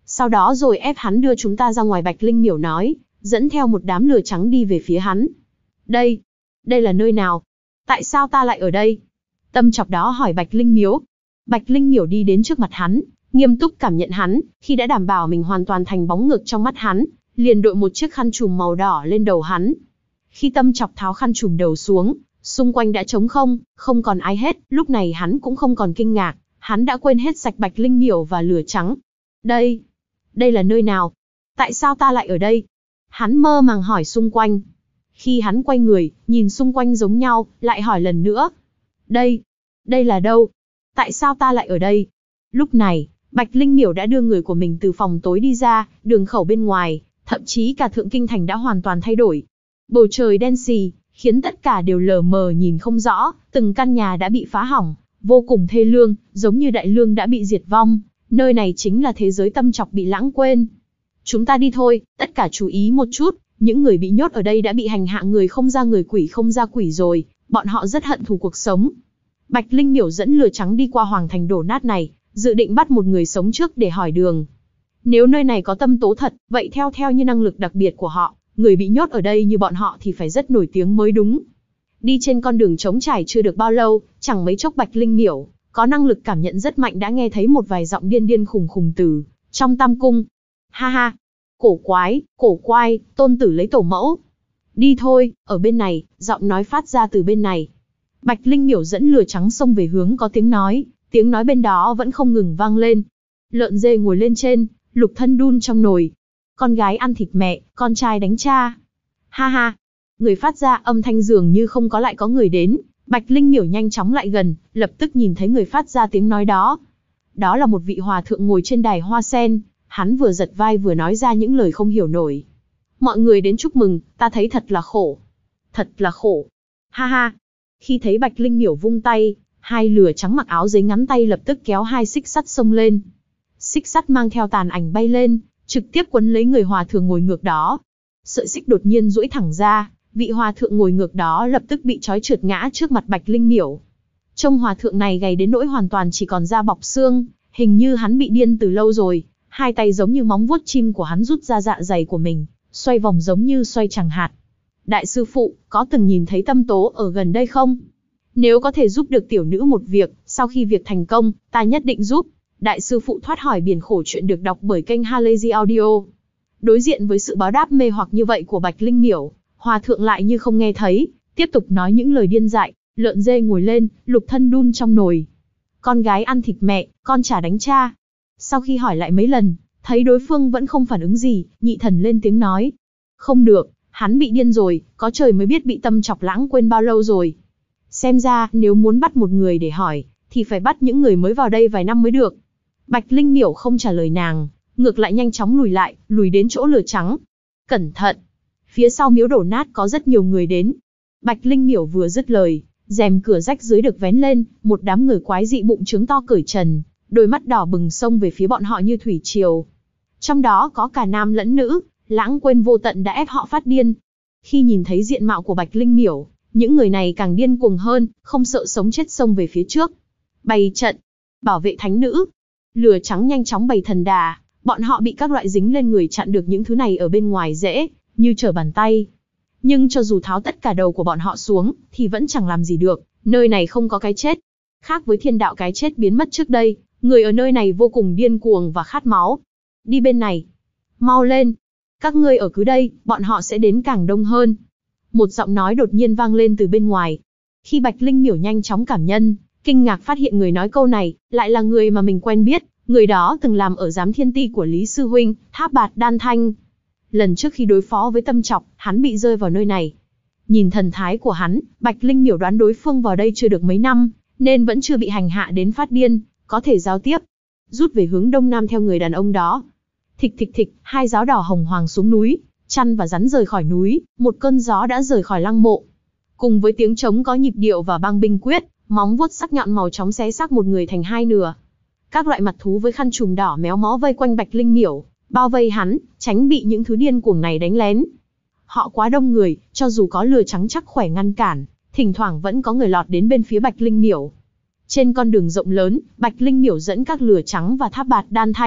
Speaker 1: Sau đó rồi ép hắn đưa chúng ta ra ngoài, Bạch Linh Miểu nói, dẫn theo một đám lửa trắng đi về phía hắn. Đây, đây là nơi nào? Tại sao ta lại ở đây? Tâm Chọc đó hỏi Bạch Linh Miểu. Bạch Linh Miểu đi đến trước mặt hắn, nghiêm túc cảm nhận hắn, khi đã đảm bảo mình hoàn toàn thành bóng ngược trong mắt hắn, liền đội một chiếc khăn trùm màu đỏ lên đầu hắn. Khi Tâm Chọc tháo khăn trùm đầu xuống, xung quanh đã trống không, không còn ai hết, lúc này hắn cũng không còn kinh ngạc, hắn đã quên hết sạch Bạch Linh Miểu và lửa trắng. Đây, đây là nơi nào? Tại sao ta lại ở đây? Hắn mơ màng hỏi xung quanh. Khi hắn quay người, nhìn xung quanh giống nhau, lại hỏi lần nữa. Đây, đây là đâu? Tại sao ta lại ở đây? Lúc này, Bạch Linh Miểu đã đưa người của mình từ phòng tối đi ra, đường khẩu bên ngoài, thậm chí cả Thượng Kinh Thành đã hoàn toàn thay đổi. Bầu trời đen xì, khiến tất cả đều lờ mờ nhìn không rõ, từng căn nhà đã bị phá hỏng, vô cùng thê lương, giống như đại lương đã bị diệt vong. Nơi này chính là thế giới Tâm Chọc bị lãng quên. Chúng ta đi thôi, tất cả chú ý một chút, những người bị nhốt ở đây đã bị hành hạ, người không ra người, quỷ không ra quỷ rồi, bọn họ rất hận thù cuộc sống. Bạch Linh Miểu dẫn lửa trắng đi qua hoàng thành đổ nát này, dự định bắt một người sống trước để hỏi đường. Nếu nơi này có tâm tố thật, vậy theo theo như năng lực đặc biệt của họ, người bị nhốt ở đây như bọn họ thì phải rất nổi tiếng mới đúng. Đi trên con đường trống trải chưa được bao lâu, chẳng mấy chốc Bạch Linh Miểu có năng lực cảm nhận rất mạnh đã nghe thấy một vài giọng điên điên khùng khùng từ trong Tam Cung. Ha ha, cổ quái, cổ quái, tôn tử lấy tổ mẫu. Đi thôi, ở bên này, giọng nói phát ra từ bên này. Bạch Linh Miểu dẫn lửa trắng xông về hướng có tiếng nói, tiếng nói bên đó vẫn không ngừng vang lên. Lợn dê ngồi lên trên, lục thân đun trong nồi. Con gái ăn thịt mẹ, con trai đánh cha. Ha ha, người phát ra âm thanh dường như không có lại có người đến. Bạch Linh Miểu nhanh chóng lại gần, lập tức nhìn thấy người phát ra tiếng nói đó. Đó là một vị hòa thượng ngồi trên đài hoa sen, hắn vừa giật vai vừa nói ra những lời không hiểu nổi. Mọi người đến chúc mừng, ta thấy thật là khổ. Thật là khổ. Ha ha. Khi thấy Bạch Linh Miểu vung tay, hai lửa trắng mặc áo giấy ngắn tay lập tức kéo hai xích sắt xông lên. Xích sắt mang theo tàn ảnh bay lên, trực tiếp quấn lấy người hòa thượng ngồi ngược đó. Sợi xích đột nhiên duỗi thẳng ra, vị hòa thượng ngồi ngược đó lập tức bị trói trượt ngã trước mặt Bạch Linh Miểu. Trông hòa thượng này gầy đến nỗi hoàn toàn chỉ còn da bọc xương, hình như hắn bị điên từ lâu rồi. Hai tay giống như móng vuốt chim của hắn rút ra dạ dày của mình, xoay vòng giống như xoay chẳng hạt. Đại sư phụ, có từng nhìn thấy Tâm Tố ở gần đây không? Nếu có thể giúp được tiểu nữ một việc, sau khi việc thành công, ta nhất định giúp. Đại sư phụ thoát hỏi biển khổ chuyện được đọc bởi kênh Halazy Audio. Đối diện với sự báo đáp mê hoặc như vậy của Bạch Linh Miểu, hòa thượng lại như không nghe thấy, tiếp tục nói những lời điên dại. Lợn dê ngồi lên, lục thân đun trong nồi. Con gái ăn thịt mẹ, con chả đánh cha. Sau khi hỏi lại mấy lần, thấy đối phương vẫn không phản ứng gì, nhị thần lên tiếng nói. Không được, hắn bị điên rồi, có trời mới biết bị Tâm Chọc lãng quên bao lâu rồi. Xem ra, nếu muốn bắt một người để hỏi, thì phải bắt những người mới vào đây vài năm mới được. Bạch Linh Miểu không trả lời nàng, ngược lại nhanh chóng lùi lại, lùi đến chỗ lửa trắng. Cẩn thận! Phía sau miếu đổ nát có rất nhiều người đến. Bạch Linh Miểu vừa dứt lời, rèm cửa rách dưới được vén lên, một đám người quái dị bụng trứng to cởi trần, đôi mắt đỏ bừng xông về phía bọn họ như thủy triều. Trong đó có cả nam lẫn nữ, lãng quên vô tận đã ép họ phát điên. Khi nhìn thấy diện mạo của Bạch Linh Miểu, những người này càng điên cuồng hơn, không sợ sống chết xông về phía trước. Bày trận, bảo vệ thánh nữ. Lửa trắng nhanh chóng bày thần đà, bọn họ bị các loại dính lên người chặn được những thứ này ở bên ngoài dễ, như trở bàn tay. Nhưng cho dù tháo tất cả đầu của bọn họ xuống, thì vẫn chẳng làm gì được, nơi này không có cái chết. Khác với thiên đạo cái chết biến mất trước đây, người ở nơi này vô cùng điên cuồng và khát máu. Đi bên này. Mau lên. Các ngươi ở cứ đây, bọn họ sẽ đến càng đông hơn. Một giọng nói đột nhiên vang lên từ bên ngoài. Khi Bạch Linh Miểu nhanh chóng cảm nhận, kinh ngạc phát hiện người nói câu này, lại là người mà mình quen biết, người đó từng làm ở giám thiên ti của Lý Sư Huynh, Tháp Bạt Đan Thanh. Lần trước khi đối phó với Tâm Chọc, hắn bị rơi vào nơi này. Nhìn thần thái của hắn, Bạch Linh Miểu đoán đối phương vào đây chưa được mấy năm, nên vẫn chưa bị hành hạ đến phát điên, có thể giao tiếp. Rút về hướng đông nam theo người đàn ông đó. Thịch thịch thịch, hai giáo đỏ hồng hoàng xuống núi, chăn và rắn rời khỏi núi, một cơn gió đã rời khỏi lăng mộ. Cùng với tiếng trống có nhịp điệu và băng binh quyết, móng vuốt sắc nhọn màu chóng xé xác một người thành hai nửa. Các loại mặt thú với khăn trùm đỏ méo mó vây quanh Bạch Linh Miểu, bao vây hắn, tránh bị những thứ điên cuồng này đánh lén. Họ quá đông người, cho dù có lửa trắng chắc khỏe ngăn cản, thỉnh thoảng vẫn có người lọt đến bên phía Bạch Linh Miểu. Trên con đường rộng lớn, Bạch Linh Miểu dẫn các lửa trắng và Tháp Bạt Đan Thanh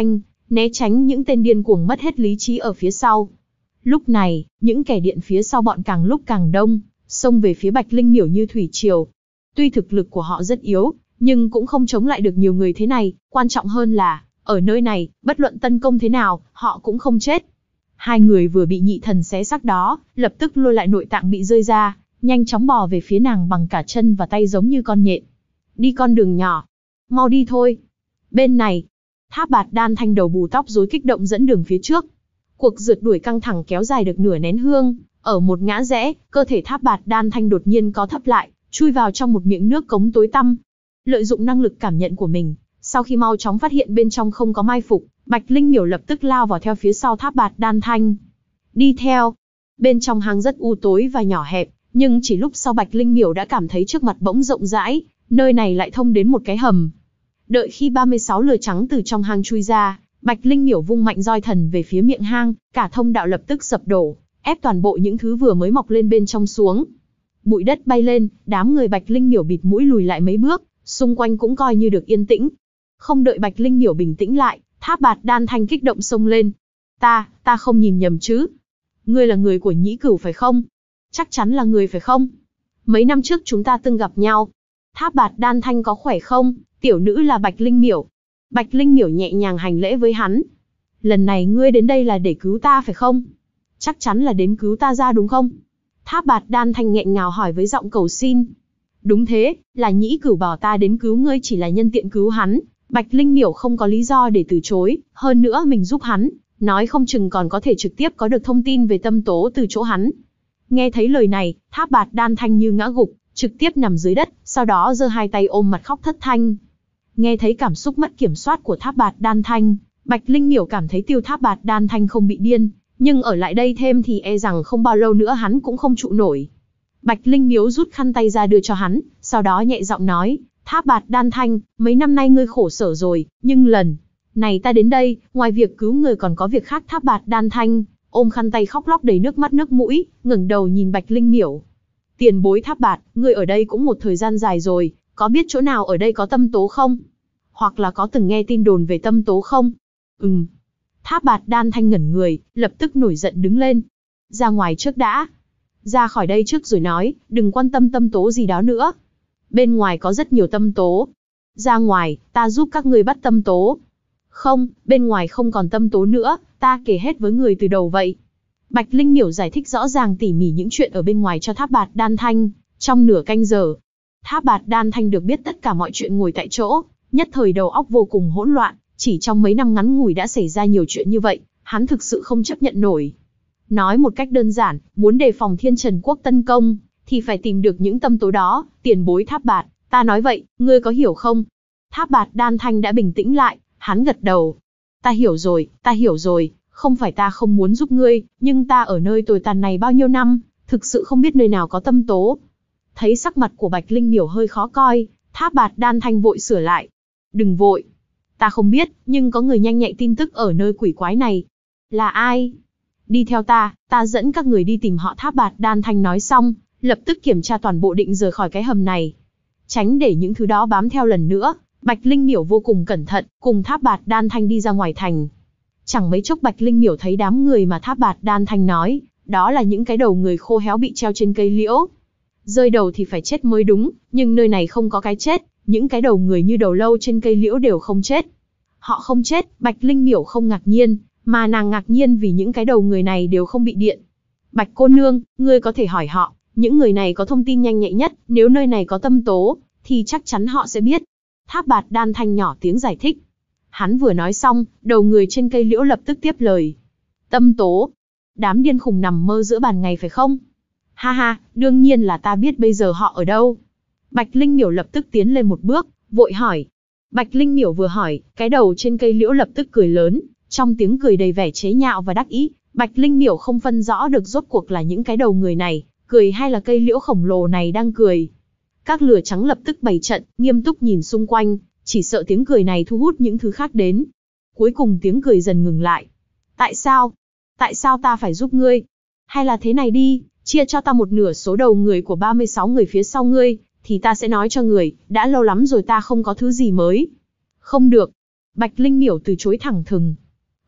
Speaker 1: né tránh những tên điên cuồng mất hết lý trí ở phía sau. Lúc này, những kẻ điện phía sau bọn càng lúc càng đông, xông về phía Bạch Linh Miểu như thủy triều. Tuy thực lực của họ rất yếu, nhưng cũng không chống lại được nhiều người thế này, quan trọng hơn là, ở nơi này, bất luận tấn công thế nào, họ cũng không chết. Hai người vừa bị nhị thần xé xác đó, lập tức lôi lại nội tạng bị rơi ra, nhanh chóng bò về phía nàng bằng cả chân và tay giống như con nhện. Đi con đường nhỏ. Mau đi thôi. Bên này, Tháp Bạt Đan Thanh đầu bù tóc rối kích động dẫn đường phía trước. Cuộc rượt đuổi căng thẳng kéo dài được nửa nén hương, ở một ngã rẽ, cơ thể Tháp Bạt Đan Thanh đột nhiên có thấp lại, chui vào trong một miệng nước cống tối tăm. Lợi dụng năng lực cảm nhận của mình, sau khi mau chóng phát hiện bên trong không có mai phục, Bạch Linh Miểu lập tức lao vào theo phía sau Tháp Bạt Đan Thanh. Đi theo. Bên trong hang rất u tối và nhỏ hẹp, nhưng chỉ lúc sau Bạch Linh Miểu đã cảm thấy trước mặt bỗng rộng rãi, nơi này lại thông đến một cái hầm. Đợi khi ba mươi sáu lửa trắng từ trong hang chui ra, Bạch Linh Miểu vung mạnh roi thần về phía miệng hang, cả thông đạo lập tức sập đổ, ép toàn bộ những thứ vừa mới mọc lên bên trong xuống. Bụi đất bay lên, đám người Bạch Linh Miểu bịt mũi lùi lại mấy bước, xung quanh cũng coi như được yên tĩnh. Không đợi Bạch Linh Miểu bình tĩnh lại, Tháp Bạt Đan Thanh kích động xông lên. Ta, ta không nhìn nhầm chứ? Ngươi là người của Nhĩ Cửu phải không? Chắc chắn là người phải không? Mấy năm trước chúng ta từng gặp nhau. Tháp Bạt Đan Thanh có khỏe không? Tiểu nữ là Bạch Linh Miểu. Bạch Linh Miểu nhẹ nhàng hành lễ với hắn. Lần này ngươi đến đây là để cứu ta phải không? Chắc chắn là đến cứu ta ra đúng không? Tháp Bạt Đan Thanh nghẹn ngào hỏi với giọng cầu xin. Đúng thế, là Nhĩ Cửu bảo ta đến cứu ngươi chỉ là nhân tiện cứu hắn. Bạch Linh Miểu không có lý do để từ chối, hơn nữa mình giúp hắn, nói không chừng còn có thể trực tiếp có được thông tin về tâm tố từ chỗ hắn. Nghe thấy lời này, Tháp Bạt Đan Thanh như ngã gục, trực tiếp nằm dưới đất, sau đó giơ hai tay ôm mặt khóc thất thanh. Nghe thấy cảm xúc mất kiểm soát của Tháp Bạt Đan Thanh, Bạch Linh Miểu cảm thấy Tiêu Tháp Bạt Đan Thanh không bị điên, nhưng ở lại đây thêm thì e rằng không bao lâu nữa hắn cũng không trụ nổi. Bạch Linh Miểu rút khăn tay ra đưa cho hắn, sau đó nhẹ giọng nói, Tháp Bạt Đan Thanh, mấy năm nay ngươi khổ sở rồi, nhưng lần này ta đến đây, ngoài việc cứu người còn có việc khác. Tháp Bạt Đan Thanh ôm khăn tay khóc lóc đầy nước mắt nước mũi, ngẩng đầu nhìn Bạch Linh Miểu. Tiền bối Tháp Bạt, ngươi ở đây cũng một thời gian dài rồi, có biết chỗ nào ở đây có tâm tố không? Hoặc là có từng nghe tin đồn về tâm tố không? Ừm. Tháp Bạt Đan Thanh ngẩn người, lập tức nổi giận đứng lên. Ra ngoài trước đã. Ra khỏi đây trước rồi nói, đừng quan tâm tâm tố gì đó nữa. Bên ngoài có rất nhiều tâm tố. Ra ngoài, ta giúp các ngươi bắt tâm tố. Không, bên ngoài không còn tâm tố nữa, ta kể hết với người từ đầu vậy. Bạch Linh Miểu giải thích rõ ràng tỉ mỉ những chuyện ở bên ngoài cho Tháp Bạt Đan Thanh, trong nửa canh giờ. Tháp Bạt Đan Thanh được biết tất cả mọi chuyện ngồi tại chỗ, nhất thời đầu óc vô cùng hỗn loạn, chỉ trong mấy năm ngắn ngủi đã xảy ra nhiều chuyện như vậy, hắn thực sự không chấp nhận nổi. Nói một cách đơn giản, muốn đề phòng Thiên Trần Quốc tấn công, thì phải tìm được những tâm tố đó. Tiền bối Tháp Bạt, ta nói vậy, ngươi có hiểu không? Tháp Bạt Đan Thanh đã bình tĩnh lại, hắn gật đầu. Ta hiểu rồi, ta hiểu rồi, không phải ta không muốn giúp ngươi, nhưng ta ở nơi tồi tàn này bao nhiêu năm, thực sự không biết nơi nào có tâm tố. Thấy sắc mặt của Bạch Linh Miểu hơi khó coi, Tháp Bạt Đan Thanh vội sửa lại. Đừng vội. Ta không biết, nhưng có người nhanh nhạy tin tức ở nơi quỷ quái này. Là ai? Đi theo ta, ta dẫn các người đi tìm họ. Tháp Bạt Đan Thanh nói xong, lập tức kiểm tra toàn bộ định rời khỏi cái hầm này. Tránh để những thứ đó bám theo lần nữa, Bạch Linh Miểu vô cùng cẩn thận, cùng Tháp Bạt Đan Thanh đi ra ngoài thành. Chẳng mấy chốc Bạch Linh Miểu thấy đám người mà Tháp Bạt Đan Thanh nói, đó là những cái đầu người khô héo bị treo trên cây liễu. Rơi đầu thì phải chết mới đúng, nhưng nơi này không có cái chết, những cái đầu người như đầu lâu trên cây liễu đều không chết. Họ không chết, Bạch Linh Miểu không ngạc nhiên, mà nàng ngạc nhiên vì những cái đầu người này đều không bị điện. Bạch cô nương, ngươi có thể hỏi họ, những người này có thông tin nhanh nhạy nhất, nếu nơi này có tâm tố, thì chắc chắn họ sẽ biết. Tháp Bạt Đan Thanh nhỏ tiếng giải thích. Hắn vừa nói xong, đầu người trên cây liễu lập tức tiếp lời. Tâm tố? Đám điên khùng nằm mơ giữa ban ngày phải không? Ha ha, đương nhiên là ta biết bây giờ họ ở đâu. Bạch Linh Miểu lập tức tiến lên một bước, vội hỏi. Bạch Linh Miểu vừa hỏi, cái đầu trên cây liễu lập tức cười lớn, trong tiếng cười đầy vẻ chế nhạo và đắc ý. Bạch Linh Miểu không phân rõ được rốt cuộc là những cái đầu người này cười hay là cây liễu khổng lồ này đang cười. Các lửa trắng lập tức bày trận, nghiêm túc nhìn xung quanh, chỉ sợ tiếng cười này thu hút những thứ khác đến. Cuối cùng tiếng cười dần ngừng lại. Tại sao? Tại sao ta phải giúp ngươi? Hay là thế này đi, chia cho ta một nửa số đầu người của ba mươi sáu người phía sau ngươi, thì ta sẽ nói cho người, đã lâu lắm rồi ta không có thứ gì mới. Không được. Bạch Linh Miểu từ chối thẳng thừng.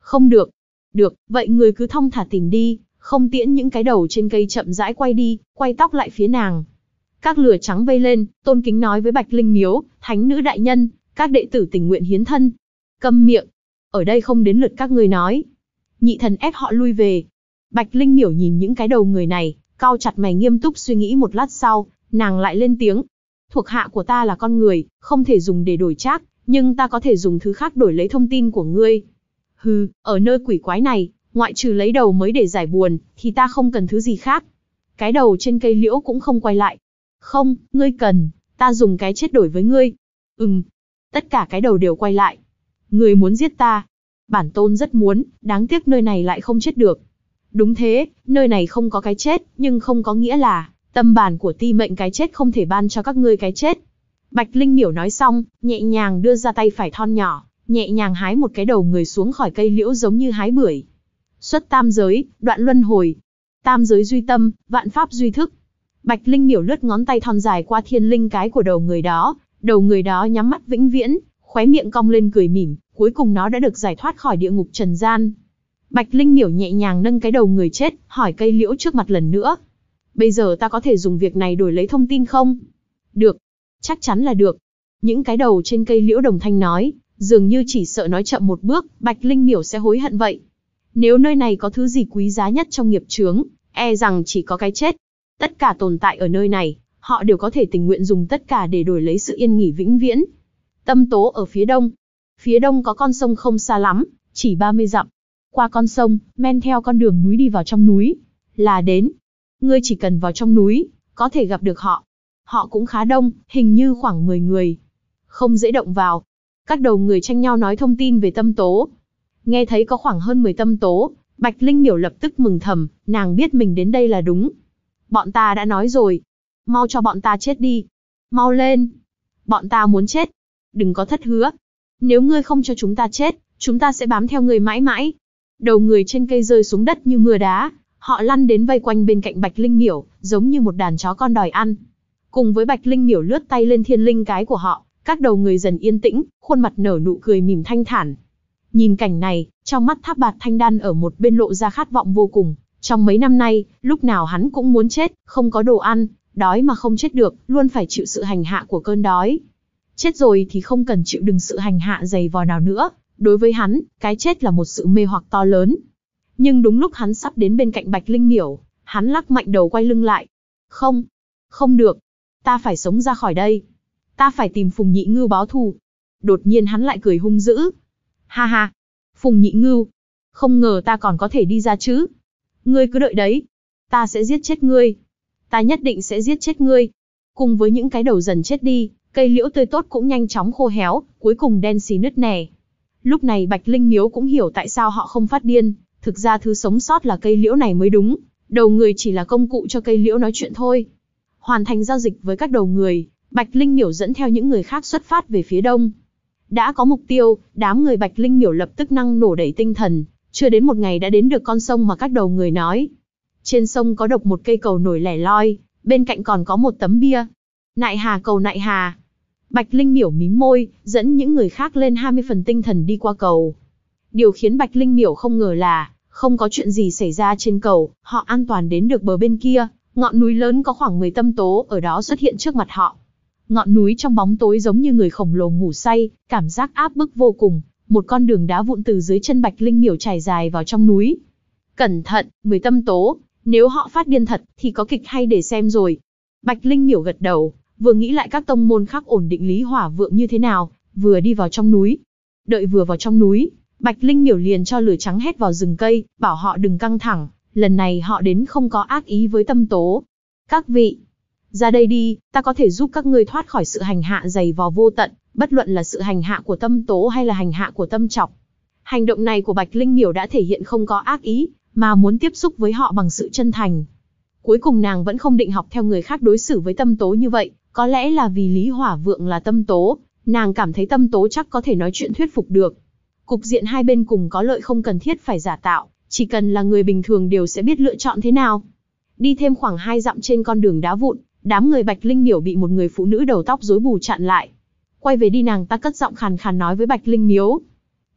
Speaker 1: Không được. Được, vậy người cứ thong thả tìm đi, không tiễn những cái đầu trên cây chậm rãi quay đi, quay tóc lại phía nàng. Các lửa trắng vây lên, tôn kính nói với Bạch Linh Miếu, thánh nữ đại nhân, các đệ tử tình nguyện hiến thân. Câm miệng. Ở đây không đến lượt các ngươi nói. Nhị thần ép họ lui về. Bạch Linh Miểu nhìn những cái đầu người này, cau chặt mày nghiêm túc suy nghĩ một lát sau, nàng lại lên tiếng. Thuộc hạ của ta là con người, không thể dùng để đổi trác, nhưng ta có thể dùng thứ khác đổi lấy thông tin của ngươi. Hừ, ở nơi quỷ quái này, ngoại trừ lấy đầu mới để giải buồn, thì ta không cần thứ gì khác. Cái đầu trên cây liễu cũng không quay lại. Không, ngươi cần, ta dùng cái chết đổi với ngươi. Ừm, tất cả cái đầu đều quay lại. Ngươi muốn giết ta. Bản tôn rất muốn, đáng tiếc nơi này lại không chết được. Đúng thế, nơi này không có cái chết, nhưng không có nghĩa là tâm bản của ti mệnh cái chết không thể ban cho các ngươi cái chết. Bạch Linh Miểu nói xong, nhẹ nhàng đưa ra tay phải thon nhỏ, nhẹ nhàng hái một cái đầu người xuống khỏi cây liễu giống như hái bưởi. Xuất tam giới, đoạn luân hồi. Tam giới duy tâm, vạn pháp duy thức. Bạch Linh Miểu lướt ngón tay thon dài qua thiên linh cái của đầu người đó, đầu người đó nhắm mắt vĩnh viễn, khóe miệng cong lên cười mỉm, cuối cùng nó đã được giải thoát khỏi địa ngục trần gian. Bạch Linh Miểu nhẹ nhàng nâng cái đầu người chết, hỏi cây liễu trước mặt lần nữa. Bây giờ ta có thể dùng việc này đổi lấy thông tin không? Được. Chắc chắn là được. Những cái đầu trên cây liễu đồng thanh nói, dường như chỉ sợ nói chậm một bước, Bạch Linh Miểu sẽ hối hận vậy. Nếu nơi này có thứ gì quý giá nhất trong nghiệp chướng, e rằng chỉ có cái chết. Tất cả tồn tại ở nơi này, họ đều có thể tình nguyện dùng tất cả để đổi lấy sự yên nghỉ vĩnh viễn. Tâm tố ở phía đông. Phía đông có con sông không xa lắm, chỉ ba mươi dặm. Qua con sông, men theo con đường núi đi vào trong núi, là đến. Ngươi chỉ cần vào trong núi, có thể gặp được họ. Họ cũng khá đông, hình như khoảng mười người. Không dễ động vào. Các đầu người tranh nhau nói thông tin về tâm tố. Nghe thấy có khoảng hơn mười tâm tố, Bạch Linh Miểu lập tức mừng thầm, nàng biết mình đến đây là đúng. Bọn ta đã nói rồi. Mau cho bọn ta chết đi. Mau lên. Bọn ta muốn chết. Đừng có thất hứa. Nếu ngươi không cho chúng ta chết, chúng ta sẽ bám theo ngươi mãi mãi. Đầu người trên cây rơi xuống đất như mưa đá. Họ lăn đến vây quanh bên cạnh Bạch Linh Miểu, giống như một đàn chó con đòi ăn. Cùng với Bạch Linh Miểu lướt tay lên thiên linh cái của họ, các đầu người dần yên tĩnh, khuôn mặt nở nụ cười mỉm thanh thản. Nhìn cảnh này, trong mắt Tháp Bạt Thanh Đan ở một bên lộ ra khát vọng vô cùng. Trong mấy năm nay, lúc nào hắn cũng muốn chết, không có đồ ăn, đói mà không chết được, luôn phải chịu sự hành hạ của cơn đói. Chết rồi thì không cần chịu đựng sự hành hạ dày vò nào nữa, đối với hắn, cái chết là một sự mê hoặc to lớn. Nhưng đúng lúc hắn sắp đến bên cạnh Bạch Linh Miểu, hắn lắc mạnh đầu quay lưng lại. Không, không được, ta phải sống ra khỏi đây. Ta phải tìm Phùng Nhị Ngưu báo thù. Đột nhiên hắn lại cười hung dữ. Ha ha, Phùng Nhị Ngưu, không ngờ ta còn có thể đi ra chứ. Ngươi cứ đợi đấy, ta sẽ giết chết ngươi. Ta nhất định sẽ giết chết ngươi. Cùng với những cái đầu dần chết đi, cây liễu tươi tốt cũng nhanh chóng khô héo, cuối cùng đen xì nứt nẻ. Lúc này Bạch Linh Miếu cũng hiểu tại sao họ không phát điên. Thực ra thứ sống sót là cây liễu này mới đúng, đầu người chỉ là công cụ cho cây liễu nói chuyện thôi. Hoàn thành giao dịch với các đầu người, Bạch Linh Miểu dẫn theo những người khác xuất phát về phía đông. Đã có mục tiêu, đám người Bạch Linh Miểu lập tức năng nổ đẩy tinh thần, chưa đến một ngày đã đến được con sông mà các đầu người nói. Trên sông có độc một cây cầu nổi lẻ loi, bên cạnh còn có một tấm bia. Nại hà cầu nại hà. Bạch Linh Miểu mím môi, dẫn những người khác lên hai mươi phần tinh thần đi qua cầu. Điều khiến Bạch Linh Miểu không ngờ là, không có chuyện gì xảy ra trên cầu, họ an toàn đến được bờ bên kia, ngọn núi lớn có khoảng mười tâm tố ở đó xuất hiện trước mặt họ. Ngọn núi trong bóng tối giống như người khổng lồ ngủ say, cảm giác áp bức vô cùng, một con đường đá vụn từ dưới chân Bạch Linh Miểu trải dài vào trong núi. Cẩn thận, mười tâm tố, nếu họ phát điên thật thì có kịch hay để xem rồi. Bạch Linh Miểu gật đầu, vừa nghĩ lại các tông môn khác ổn định Lý Hỏa Vượng như thế nào, vừa đi vào trong núi. Đợi vừa vào trong núi, Bạch Linh Miểu liền cho lửa trắng hét vào rừng cây, bảo họ đừng căng thẳng, lần này họ đến không có ác ý với tâm tố. Các vị, ra đây đi, ta có thể giúp các ngươi thoát khỏi sự hành hạ dày vò vô tận, bất luận là sự hành hạ của tâm tố hay là hành hạ của tâm trọc. Hành động này của Bạch Linh Miểu đã thể hiện không có ác ý, mà muốn tiếp xúc với họ bằng sự chân thành. Cuối cùng nàng vẫn không định học theo người khác đối xử với tâm tố như vậy, có lẽ là vì Lý Hỏa Vượng là tâm tố, nàng cảm thấy tâm tố chắc có thể nói chuyện thuyết phục được. Cục diện hai bên cùng có lợi không cần thiết phải giả tạo, chỉ cần là người bình thường đều sẽ biết lựa chọn thế nào. Đi thêm khoảng hai dặm trên con đường đá vụn, đám người Bạch Linh Miểu bị một người phụ nữ đầu tóc rối bù chặn lại. Quay về đi, nàng ta cất giọng khàn khàn nói với Bạch Linh Miếu.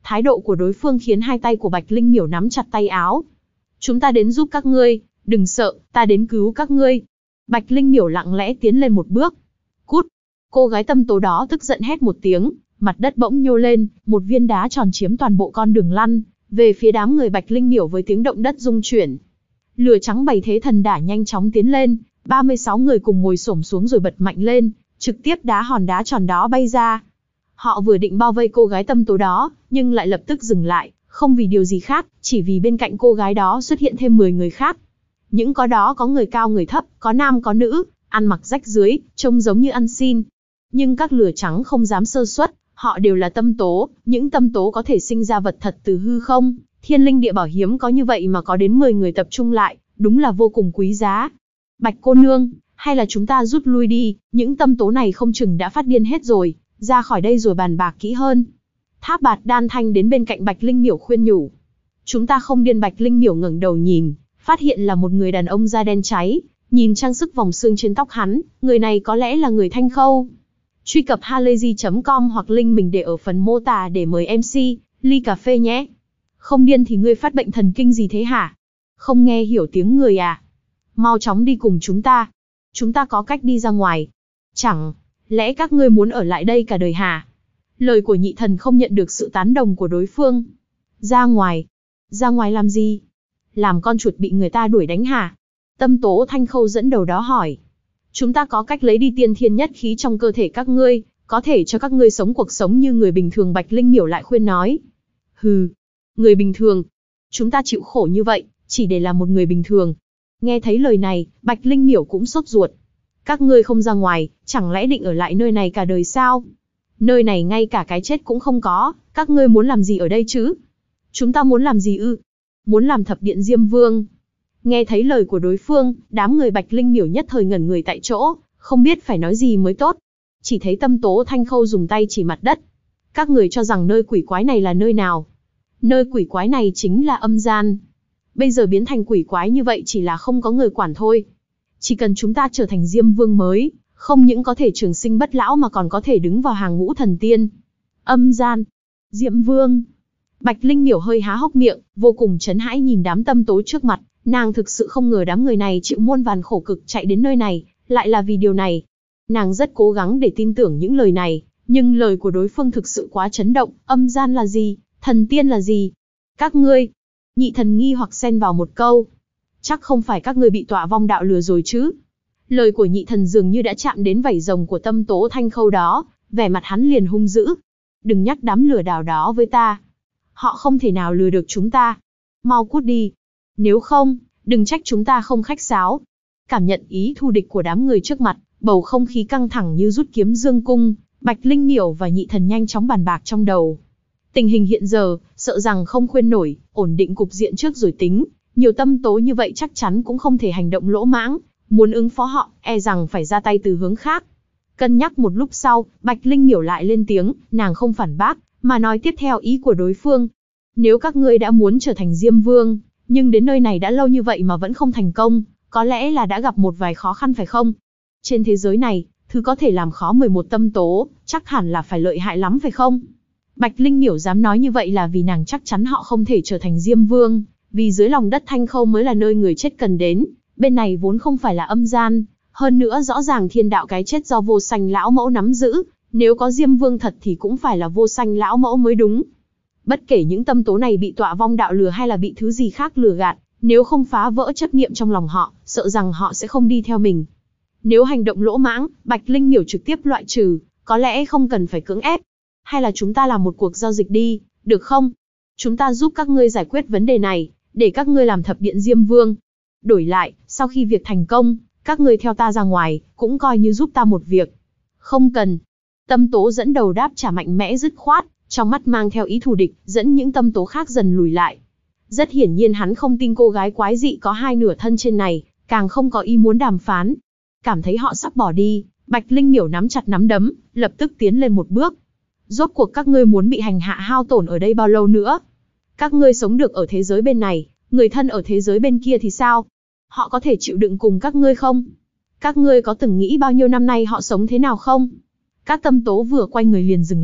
Speaker 1: Thái độ của đối phương khiến hai tay của Bạch Linh Miểu nắm chặt tay áo. Chúng ta đến giúp các ngươi, đừng sợ, ta đến cứu các ngươi. Bạch Linh Miểu lặng lẽ tiến lên một bước. Cút! Cô gái tâm tố đó tức giận hét một tiếng, mặt đất bỗng nhô lên, một viên đá tròn chiếm toàn bộ con đường lăn, về phía đám người Bạch Linh Miểu với tiếng động đất rung chuyển. Lửa trắng bày thế thần đả nhanh chóng tiến lên, ba mươi sáu người cùng ngồi xổm xuống rồi bật mạnh lên, trực tiếp đá hòn đá tròn đó bay ra. Họ vừa định bao vây cô gái tâm tố đó, nhưng lại lập tức dừng lại, không vì điều gì khác, chỉ vì bên cạnh cô gái đó xuất hiện thêm mười người khác. Những có đó có người cao người thấp, có nam có nữ, ăn mặc rách rưới, trông giống như ăn xin. Nhưng các lửa trắng không dám sơ suất, họ đều là tâm tố, những tâm tố có thể sinh ra vật thật từ hư không. Thiên linh địa bảo hiếm có như vậy mà có đến mười người tập trung lại, đúng là vô cùng quý giá. Bạch cô nương, hay là chúng ta rút lui đi, những tâm tố này không chừng đã phát điên hết rồi, ra khỏi đây rồi bàn bạc kỹ hơn. Tháp Bạt Đan Thanh đến bên cạnh Bạch Linh Miểu khuyên nhủ. Chúng ta không điên. Bạch Linh Miểu ngẩng đầu nhìn, phát hiện là một người đàn ông da đen cháy, nhìn trang sức vòng xương trên tóc hắn, người này có lẽ là người Thanh Khâu. Truy cập halayzi chấm com hoặc link mình để ở phần mô tả để mời em xê, ly cà phê nhé. Không điên thì ngươi phát bệnh thần kinh gì thế hả? Không nghe hiểu tiếng người à? Mau chóng đi cùng chúng ta. Chúng ta có cách đi ra ngoài. Chẳng lẽ các ngươi muốn ở lại đây cả đời hả? Lời của nhị thần không nhận được sự tán đồng của đối phương. Ra ngoài? Ra ngoài làm gì? Làm con chuột bị người ta đuổi đánh hả? Tâm tố Thanh Khâu dẫn đầu đó hỏi. Chúng ta có cách lấy đi tiên thiên nhất khí trong cơ thể các ngươi, có thể cho các ngươi sống cuộc sống như người bình thường. Bạch Linh Miểu lại khuyên nói. Hừ, người bình thường? Chúng ta chịu khổ như vậy, chỉ để làm một người bình thường. Nghe thấy lời này, Bạch Linh Miểu cũng sốt ruột. Các ngươi không ra ngoài, chẳng lẽ định ở lại nơi này cả đời sao? Nơi này ngay cả cái chết cũng không có, các ngươi muốn làm gì ở đây chứ? Chúng ta muốn làm gì ư? Muốn làm thập điện Diêm Vương. Nghe thấy lời của đối phương, đám người Bạch Linh Miểu nhất thời ngẩn người tại chỗ, không biết phải nói gì mới tốt. Chỉ thấy Tâm Tố Thanh Khâu dùng tay chỉ mặt đất. Các người cho rằng nơi quỷ quái này là nơi nào? Nơi quỷ quái này chính là âm gian. Bây giờ biến thành quỷ quái như vậy chỉ là không có người quản thôi. Chỉ cần chúng ta trở thành Diêm Vương mới, không những có thể trường sinh bất lão mà còn có thể đứng vào hàng ngũ thần tiên. Âm gian, Diêm Vương. Bạch Linh Miểu hơi há hốc miệng, vô cùng chấn hãi nhìn đám tâm tố trước mặt, nàng thực sự không ngờ đám người này chịu muôn vàn khổ cực chạy đến nơi này, lại là vì điều này. Nàng rất cố gắng để tin tưởng những lời này, nhưng lời của đối phương thực sự quá chấn động. Âm gian là gì? Thần tiên là gì? Các ngươi? Nhị thần nghi hoặc xen vào một câu. Chắc không phải các ngươi bị tọa vong đạo lừa rồi chứ? Lời của nhị thần dường như đã chạm đến vảy rồng của Tâm Tố Thanh Khâu đó, vẻ mặt hắn liền hung dữ. Đừng nhắc đám lừa đảo đó với ta. Họ không thể nào lừa được chúng ta. Mau cút đi. Nếu không, đừng trách chúng ta không khách sáo. Cảm nhận ý thù địch của đám người trước mặt, bầu không khí căng thẳng như rút kiếm dương cung, Bạch Linh Miểu và nhị thần nhanh chóng bàn bạc trong đầu. Tình hình hiện giờ, sợ rằng không khuyên nổi, ổn định cục diện trước rồi tính. Nhiều tâm tố như vậy chắc chắn cũng không thể hành động lỗ mãng, muốn ứng phó họ, e rằng phải ra tay từ hướng khác. Cân nhắc một lúc sau, Bạch Linh Miểu lại lên tiếng, nàng không phản bác, mà nói tiếp theo ý của đối phương. Nếu các ngươi đã muốn trở thành Diêm Vương, nhưng đến nơi này đã lâu như vậy mà vẫn không thành công, có lẽ là đã gặp một vài khó khăn phải không? Trên thế giới này, thứ có thể làm khó mười một tâm tố, chắc hẳn là phải lợi hại lắm phải không? Bạch Linh Miểu dám nói như vậy là vì nàng chắc chắn họ không thể trở thành Diêm Vương, vì dưới lòng đất Thanh Khâu mới là nơi người chết cần đến, bên này vốn không phải là âm gian, hơn nữa rõ ràng thiên đạo cái chết do Vô Sanh lão mẫu nắm giữ, nếu có Diêm Vương thật thì cũng phải là Vô Sanh lão mẫu mới đúng. Bất kể những tâm tố này bị tọa vong đạo lừa hay là bị thứ gì khác lừa gạt, nếu không phá vỡ chấp niệm trong lòng họ, sợ rằng họ sẽ không đi theo mình. Nếu hành động lỗ mãng, Bạch Linh Miểu trực tiếp loại trừ, có lẽ không cần phải cưỡng ép. Hay là chúng ta làm một cuộc giao dịch đi, được không? Chúng ta giúp các ngươi giải quyết vấn đề này, để các ngươi làm thập điện Diêm Vương. Đổi lại, sau khi việc thành công, các ngươi theo ta ra ngoài, cũng coi như giúp ta một việc. Không cần. Tâm tố dẫn đầu đáp trả mạnh mẽ dứt khoát, trong mắt mang theo ý thù địch, dẫn những tâm tố khác dần lùi lại. Rất hiển nhiên hắn không tin cô gái quái dị có hai nửa thân trên này, càng không có ý muốn đàm phán. Cảm thấy họ sắp bỏ đi, Bạch Linh Miểu nắm chặt nắm đấm, lập tức tiến lên một bước. Rốt cuộc các ngươi muốn bị hành hạ hao tổn ở đây bao lâu nữa? Các ngươi sống được ở thế giới bên này, người thân ở thế giới bên kia thì sao? Họ có thể chịu đựng cùng các ngươi không? Các ngươi có từng nghĩ bao nhiêu năm nay họ sống thế nào không? Các tâm tố vừa quay người liền dừng lại,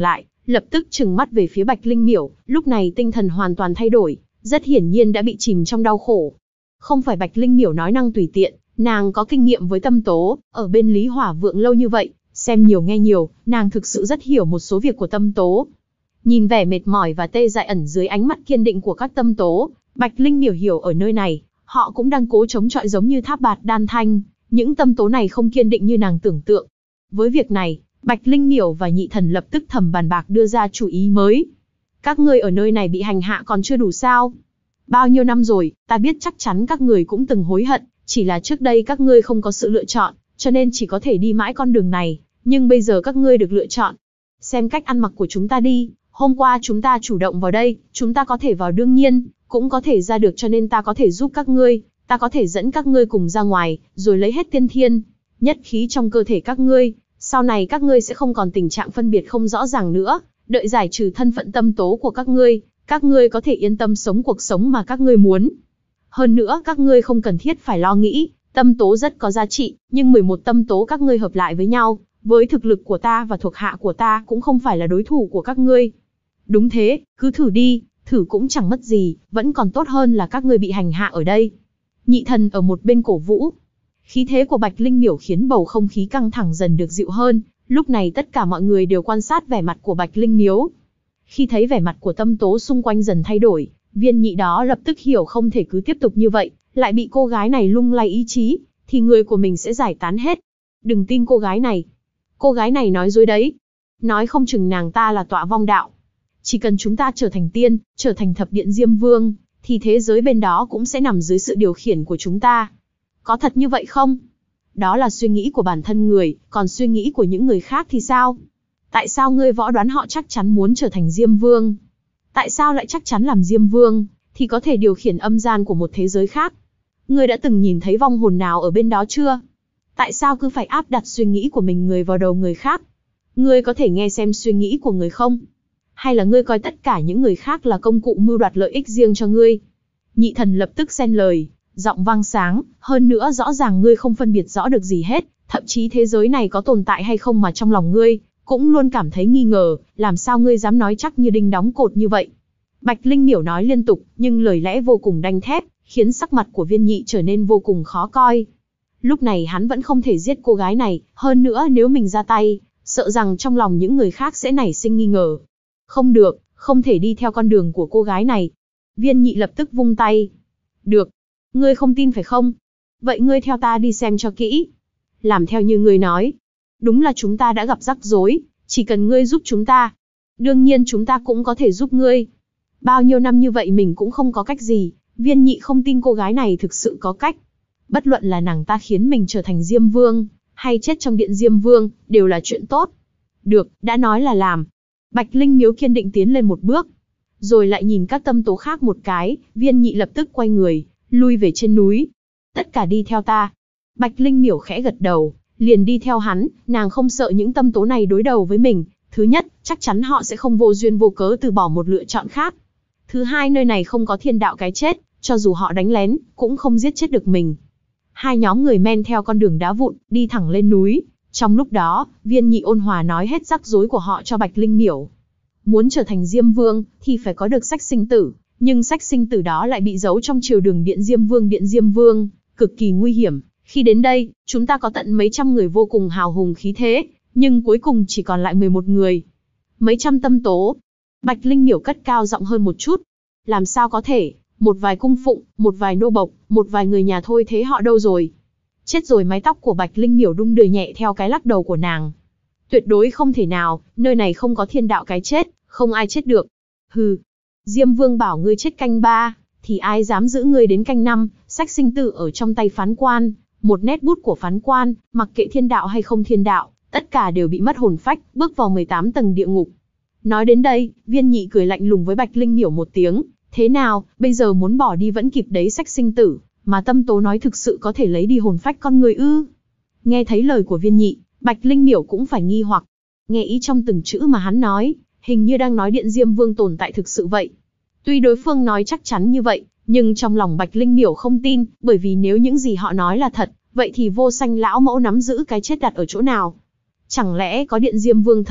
Speaker 1: lập tức trừng mắt về phía Bạch Linh Miểu, lúc này tinh thần hoàn toàn thay đổi, rất hiển nhiên đã bị chìm trong đau khổ. Không phải Bạch Linh Miểu nói năng tùy tiện, nàng có kinh nghiệm với tâm tố, ở bên Lý Hỏa Vượng lâu như vậy, xem nhiều nghe nhiều, nàng thực sự rất hiểu một số việc của tâm tố. Nhìn vẻ mệt mỏi và tê dại ẩn dưới ánh mắt kiên định của các tâm tố, Bạch Linh Miểu hiểu ở nơi này, họ cũng đang cố chống chọi giống như tháp bạt đan thanh, những tâm tố này không kiên định như nàng tưởng tượng. Với việc này, Bạch Linh Miểu và Nhị Thần lập tức thầm bàn bạc đưa ra chủ ý mới. Các ngươi ở nơi này bị hành hạ còn chưa đủ sao? Bao nhiêu năm rồi, ta biết chắc chắn các người cũng từng hối hận, chỉ là trước đây các ngươi không có sự lựa chọn, cho nên chỉ có thể đi mãi con đường này, nhưng bây giờ các ngươi được lựa chọn. Xem cách ăn mặc của chúng ta đi, hôm qua chúng ta chủ động vào đây, chúng ta có thể vào đương nhiên, cũng có thể ra được cho nên ta có thể giúp các ngươi, ta có thể dẫn các ngươi cùng ra ngoài, rồi lấy hết tiên thiên, nhất khí trong cơ thể các ngươi, sau này các ngươi sẽ không còn tình trạng phân biệt không rõ ràng nữa, đợi giải trừ thân phận tâm tố của các ngươi, các ngươi có thể yên tâm sống cuộc sống mà các ngươi muốn. Hơn nữa các ngươi không cần thiết phải lo nghĩ, tâm tố rất có giá trị, nhưng mười một tâm tố các ngươi hợp lại với nhau, với thực lực của ta và thuộc hạ của ta cũng không phải là đối thủ của các ngươi. Đúng thế, cứ thử đi, thử cũng chẳng mất gì, vẫn còn tốt hơn là các ngươi bị hành hạ ở đây. Nhị Thần ở một bên cổ vũ. Khí thế của Bạch Linh Miểu khiến bầu không khí căng thẳng dần được dịu hơn, lúc này tất cả mọi người đều quan sát vẻ mặt của Bạch Linh Miếu. Khi thấy vẻ mặt của tâm tố xung quanh dần thay đổi, Viên Nhị đó lập tức hiểu không thể cứ tiếp tục như vậy, lại bị cô gái này lung lay ý chí, thì người của mình sẽ giải tán hết. Đừng tin cô gái này. Cô gái này nói dối đấy. Nói không chừng nàng ta là tọa vong đạo. Chỉ cần chúng ta trở thành tiên, trở thành thập điện Diêm Vương, thì thế giới bên đó cũng sẽ nằm dưới sự điều khiển của chúng ta. Có thật như vậy không? Đó là suy nghĩ của bản thân người, còn suy nghĩ của những người khác thì sao? Tại sao ngươi võ đoán họ chắc chắn muốn trở thành Diêm Vương? Tại sao lại chắc chắn làm Diêm Vương, thì có thể điều khiển âm gian của một thế giới khác? Ngươi đã từng nhìn thấy vong hồn nào ở bên đó chưa? Tại sao cứ phải áp đặt suy nghĩ của mình người vào đầu người khác? Ngươi có thể nghe xem suy nghĩ của người không? Hay là ngươi coi tất cả những người khác là công cụ mưu đoạt lợi ích riêng cho ngươi? Nhị Thần lập tức xen lời, giọng vang sáng, hơn nữa rõ ràng ngươi không phân biệt rõ được gì hết, thậm chí thế giới này có tồn tại hay không mà trong lòng ngươi cũng luôn cảm thấy nghi ngờ, làm sao ngươi dám nói chắc như đinh đóng cột như vậy? Bạch Linh Miểu nói liên tục, nhưng lời lẽ vô cùng đanh thép, khiến sắc mặt của Viên Nhị trở nên vô cùng khó coi. Lúc này hắn vẫn không thể giết cô gái này, hơn nữa nếu mình ra tay, sợ rằng trong lòng những người khác sẽ nảy sinh nghi ngờ. Không được, không thể đi theo con đường của cô gái này. Viên Nhị lập tức vung tay. Được, ngươi không tin phải không? Vậy ngươi theo ta đi xem cho kỹ. Làm theo như ngươi nói. Đúng là chúng ta đã gặp rắc rối, chỉ cần ngươi giúp chúng ta. Đương nhiên chúng ta cũng có thể giúp ngươi. Bao nhiêu năm như vậy mình cũng không có cách gì, Viên Nhị không tin cô gái này thực sự có cách. Bất luận là nàng ta khiến mình trở thành Diêm Vương, hay chết trong điện Diêm Vương, đều là chuyện tốt. Được, đã nói là làm. Bạch Linh Miếu kiên định tiến lên một bước. Rồi lại nhìn các tâm tố khác một cái, Viên Nhị lập tức quay người, lui về trên núi. Tất cả đi theo ta. Bạch Linh Miểu khẽ gật đầu, liền đi theo hắn, nàng không sợ những tâm tố này đối đầu với mình. Thứ nhất, chắc chắn họ sẽ không vô duyên vô cớ từ bỏ một lựa chọn khác. Thứ hai, nơi này không có thiên đạo cái chết, cho dù họ đánh lén, cũng không giết chết được mình. Hai nhóm người men theo con đường đá vụn, đi thẳng lên núi. Trong lúc đó, Viên Nhị ôn hòa nói hết rắc rối của họ cho Bạch Linh Miểu. Muốn trở thành Diêm Vương, thì phải có được sách sinh tử, nhưng sách sinh tử đó lại bị giấu trong triều đường điện Diêm Vương điện Diêm Vương, cực kỳ nguy hiểm. Khi đến đây, chúng ta có tận mấy trăm người vô cùng hào hùng khí thế, nhưng cuối cùng chỉ còn lại mười một người. Mấy trăm tâm tố. Bạch Linh Miểu cất cao giọng hơn một chút. Làm sao có thể, một vài cung phụng, một vài nô bộc, một vài người nhà thôi thế họ đâu rồi? Chết rồi. Mái tóc của Bạch Linh Miểu đung đưa nhẹ theo cái lắc đầu của nàng. Tuyệt đối không thể nào, nơi này không có thiên đạo cái chết, không ai chết được. Hừ, Diêm Vương bảo ngươi chết canh ba, thì ai dám giữ ngươi đến canh năm, sách sinh tử ở trong tay phán quan, một nét bút của phán quan, mặc kệ thiên đạo hay không thiên đạo, tất cả đều bị mất hồn phách, bước vào mười tám tầng địa ngục. Nói đến đây, Viên Nhị cười lạnh lùng với Bạch Linh Miểu một tiếng, thế nào, bây giờ muốn bỏ đi vẫn kịp đấy sách sinh tử, mà tâm tố nói thực sự có thể lấy đi hồn phách con người ư? Nghe thấy lời của Viên Nhị, Bạch Linh Miểu cũng phải nghi hoặc, nghe ý trong từng chữ mà hắn nói, hình như đang nói điện Diêm Vương tồn tại thực sự vậy. Tuy đối phương nói chắc chắn như vậy, nhưng trong lòng Bạch Linh Miểu không tin, bởi vì nếu những gì họ nói là thật, vậy thì Vô Sanh lão mẫu nắm giữ cái chết đặt ở chỗ nào? Chẳng lẽ có điện Diêm Vương thật?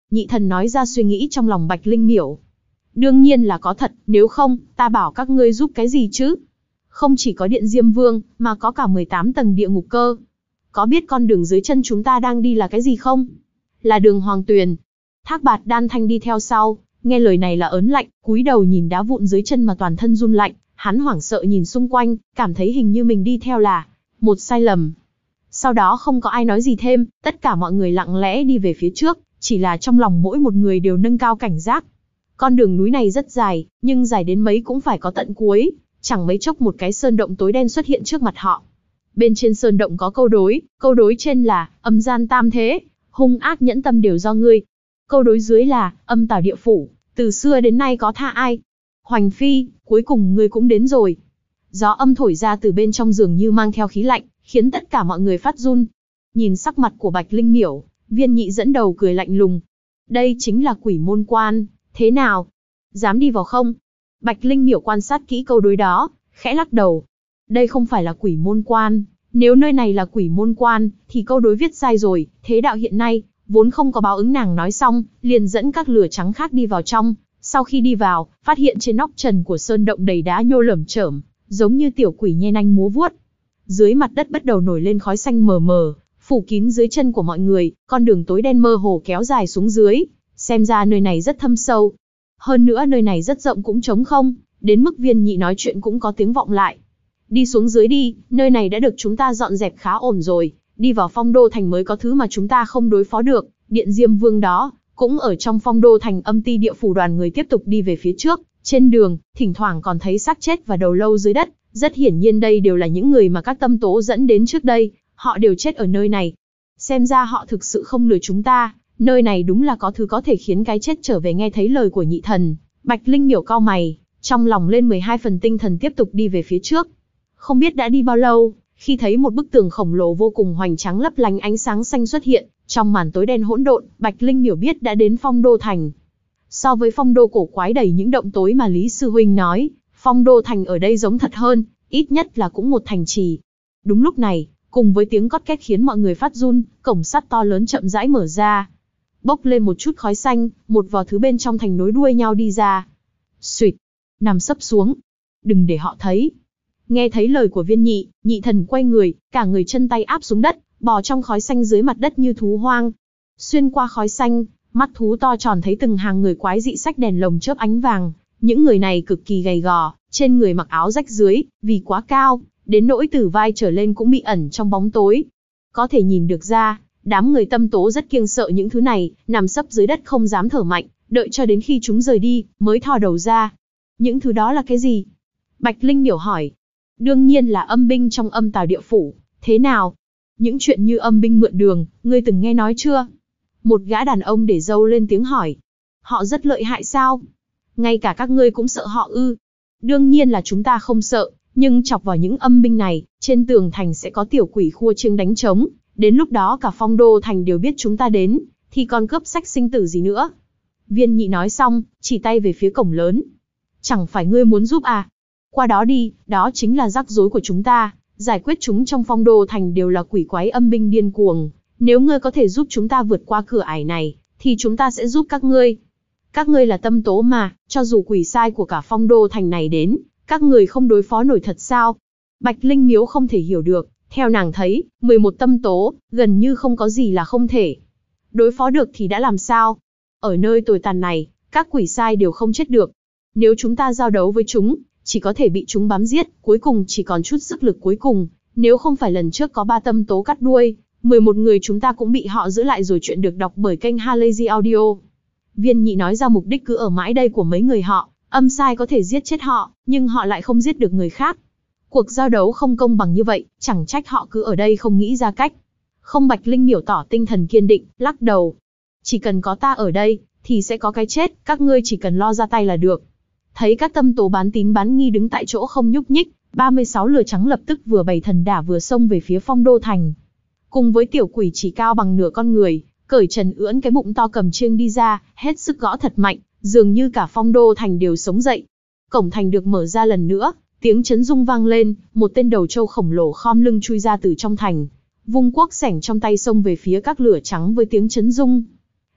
Speaker 1: Nhị thần nói ra suy nghĩ trong lòng Bạch Linh Miểu. Đương nhiên là có thật, nếu không, ta bảo các ngươi giúp cái gì chứ? Không chỉ có Điện Diêm Vương, mà có cả mười tám tầng địa ngục cơ. Có biết con đường dưới chân chúng ta đang đi là cái gì không? Là đường Hoàng Tuyền. Thác Bạt Đan Thanh đi theo sau, nghe lời này là ớn lạnh, cúi đầu nhìn đá vụn dưới chân mà toàn thân run lạnh, hắn hoảng sợ nhìn xung quanh, cảm thấy hình như mình đi theo là một sai lầm. Sau đó không có ai nói gì thêm, tất cả mọi người lặng lẽ đi về phía trước, chỉ là trong lòng mỗi một người đều nâng cao cảnh giác. Con đường núi này rất dài, nhưng dài đến mấy cũng phải có tận cuối, chẳng mấy chốc một cái sơn động tối đen xuất hiện trước mặt họ. Bên trên sơn động có câu đối, câu đối trên là âm gian tam thế, hung ác nhẫn tâm đều do ngươi. Câu đối dưới là âm tào địa phủ, từ xưa đến nay có tha ai. Hoành Phi, cuối cùng ngươi cũng đến rồi. Gió âm thổi ra từ bên trong dường như mang theo khí lạnh, khiến tất cả mọi người phát run. Nhìn sắc mặt của Bạch Linh Miểu, Viên Nhị dẫn đầu cười lạnh lùng. Đây chính là Quỷ Môn Quan, thế nào? Dám đi vào không? Bạch Linh Miểu quan sát kỹ câu đối đó, khẽ lắc đầu. Đây không phải là Quỷ Môn Quan, nếu nơi này là Quỷ Môn Quan, thì câu đối viết sai rồi, thế đạo hiện nay, vốn không có báo ứng. Nàng nói xong, liền dẫn các lửa trắng khác đi vào trong. Sau khi đi vào, phát hiện trên nóc trần của sơn động đầy đá nhô lởm chởm, giống như tiểu quỷ nhe nanh múa vuốt. Dưới mặt đất bắt đầu nổi lên khói xanh mờ mờ, phủ kín dưới chân của mọi người, con đường tối đen mơ hồ kéo dài xuống dưới, xem ra nơi này rất thâm sâu. Hơn nữa nơi này rất rộng cũng trống không, đến mức Viên Nhị nói chuyện cũng có tiếng vọng lại. Đi xuống dưới đi, nơi này đã được chúng ta dọn dẹp khá ổn rồi, đi vào Phong Đô Thành mới có thứ mà chúng ta không đối phó được. Điện Diêm Vương đó, cũng ở trong Phong Đô Thành. Âm Ti địa phủ đoàn người tiếp tục đi về phía trước, trên đường, thỉnh thoảng còn thấy xác chết và đầu lâu dưới đất, rất hiển nhiên đây đều là những người mà các tâm tố dẫn đến trước đây, họ đều chết ở nơi này. Xem ra họ thực sự không lừa chúng ta, nơi này đúng là có thứ có thể khiến cái chết trở về. Nghe thấy lời của nhị thần, Bạch Linh Miểu cau mày, trong lòng lên mười hai phần tinh thần tiếp tục đi về phía trước. Không biết đã đi bao lâu, khi thấy một bức tường khổng lồ vô cùng hoành tráng lấp lánh ánh sáng xanh xuất hiện, trong màn tối đen hỗn độn, Bạch Linh Miểu biết đã đến Phong Đô Thành. So với Phong Đô cổ quái đầy những động tối mà Lý Sư Huynh nói, Phong Đô Thành ở đây giống thật hơn, ít nhất là cũng một thành trì. Đúng lúc này, cùng với tiếng cót két khiến mọi người phát run, cổng sắt to lớn chậm rãi mở ra. Bốc lên một chút khói xanh, một vò thứ bên trong thành nối đuôi nhau đi ra. Xuỵt, nằm sấp xuống. Đừng để họ thấy. Nghe thấy lời của Viên Nhị, nhị thần quay người, cả người chân tay áp xuống đất, bò trong khói xanh dưới mặt đất như thú hoang. Xuyên qua khói xanh, mắt thú to tròn thấy từng hàng người quái dị xách đèn lồng chớp ánh vàng. Những người này cực kỳ gầy gò, trên người mặc áo rách dưới, vì quá cao, đến nỗi từ vai trở lên cũng bị ẩn trong bóng tối. Có thể nhìn được ra, đám người tâm tố rất kiêng sợ những thứ này, nằm sấp dưới đất không dám thở mạnh, đợi cho đến khi chúng rời đi, mới thò đầu ra. Những thứ đó là cái gì? Bạch Linh Miểu hỏi. Đương nhiên là âm binh trong âm tào địa phủ. Thế nào? Những chuyện như âm binh mượn đường, ngươi từng nghe nói chưa? Một gã đàn ông để râu lên tiếng hỏi. Họ rất lợi hại sao? Ngay cả các ngươi cũng sợ họ ư? Đương nhiên là chúng ta không sợ, nhưng chọc vào những âm binh này, trên tường thành sẽ có tiểu quỷ khua chiêng đánh trống. Đến lúc đó cả Phong Đô Thành đều biết chúng ta đến, thì còn cướp sách sinh tử gì nữa. Viên Nhị nói xong, chỉ tay về phía cổng lớn. Chẳng phải ngươi muốn giúp à? Qua đó đi, đó chính là rắc rối của chúng ta, giải quyết chúng trong Phong Đô Thành đều là quỷ quái âm binh điên cuồng. Nếu ngươi có thể giúp chúng ta vượt qua cửa ải này, thì chúng ta sẽ giúp các ngươi. Các ngươi là tâm tố mà, cho dù quỷ sai của cả Phong Đô Thành này đến, các người không đối phó nổi thật sao? Bạch Linh Miếu không thể hiểu được, theo nàng thấy, mười một tâm tố, gần như không có gì là không thể. Đối phó được thì đã làm sao? Ở nơi tồi tàn này, các quỷ sai đều không chết được. Nếu chúng ta giao đấu với chúng, chỉ có thể bị chúng bám giết, cuối cùng chỉ còn chút sức lực cuối cùng. Nếu không phải lần trước có ba tâm tố cắt đuôi, mười một người chúng ta cũng bị họ giữ lại rồi. Chuyện được đọc bởi kênh Halazy Audio. Viên Nhị nói ra mục đích cứ ở mãi đây của mấy người họ, âm sai có thể giết chết họ, nhưng họ lại không giết được người khác. Cuộc giao đấu không công bằng như vậy, chẳng trách họ cứ ở đây không nghĩ ra cách. Không. Bạch Linh Miểu tỏ tinh thần kiên định, lắc đầu. Chỉ cần có ta ở đây, thì sẽ có cái chết, các ngươi chỉ cần lo ra tay là được. Thấy các tâm tố bán tín bán nghi đứng tại chỗ không nhúc nhích, ba mươi sáu lửa trắng lập tức vừa bày thần đả vừa xông về phía Phong Đô Thành. Cùng với tiểu quỷ chỉ cao bằng nửa con người, cởi trần ưỡn cái bụng to cầm chiêng đi ra, hết sức gõ thật mạnh, dường như cả Phong Đô Thành đều sống dậy. Cổng thành được mở ra lần nữa, tiếng chấn rung vang lên, một tên đầu trâu khổng lồ khom lưng chui ra từ trong thành, vung cuốc sẻng trong tay xông về phía các lửa trắng với tiếng chấn rung.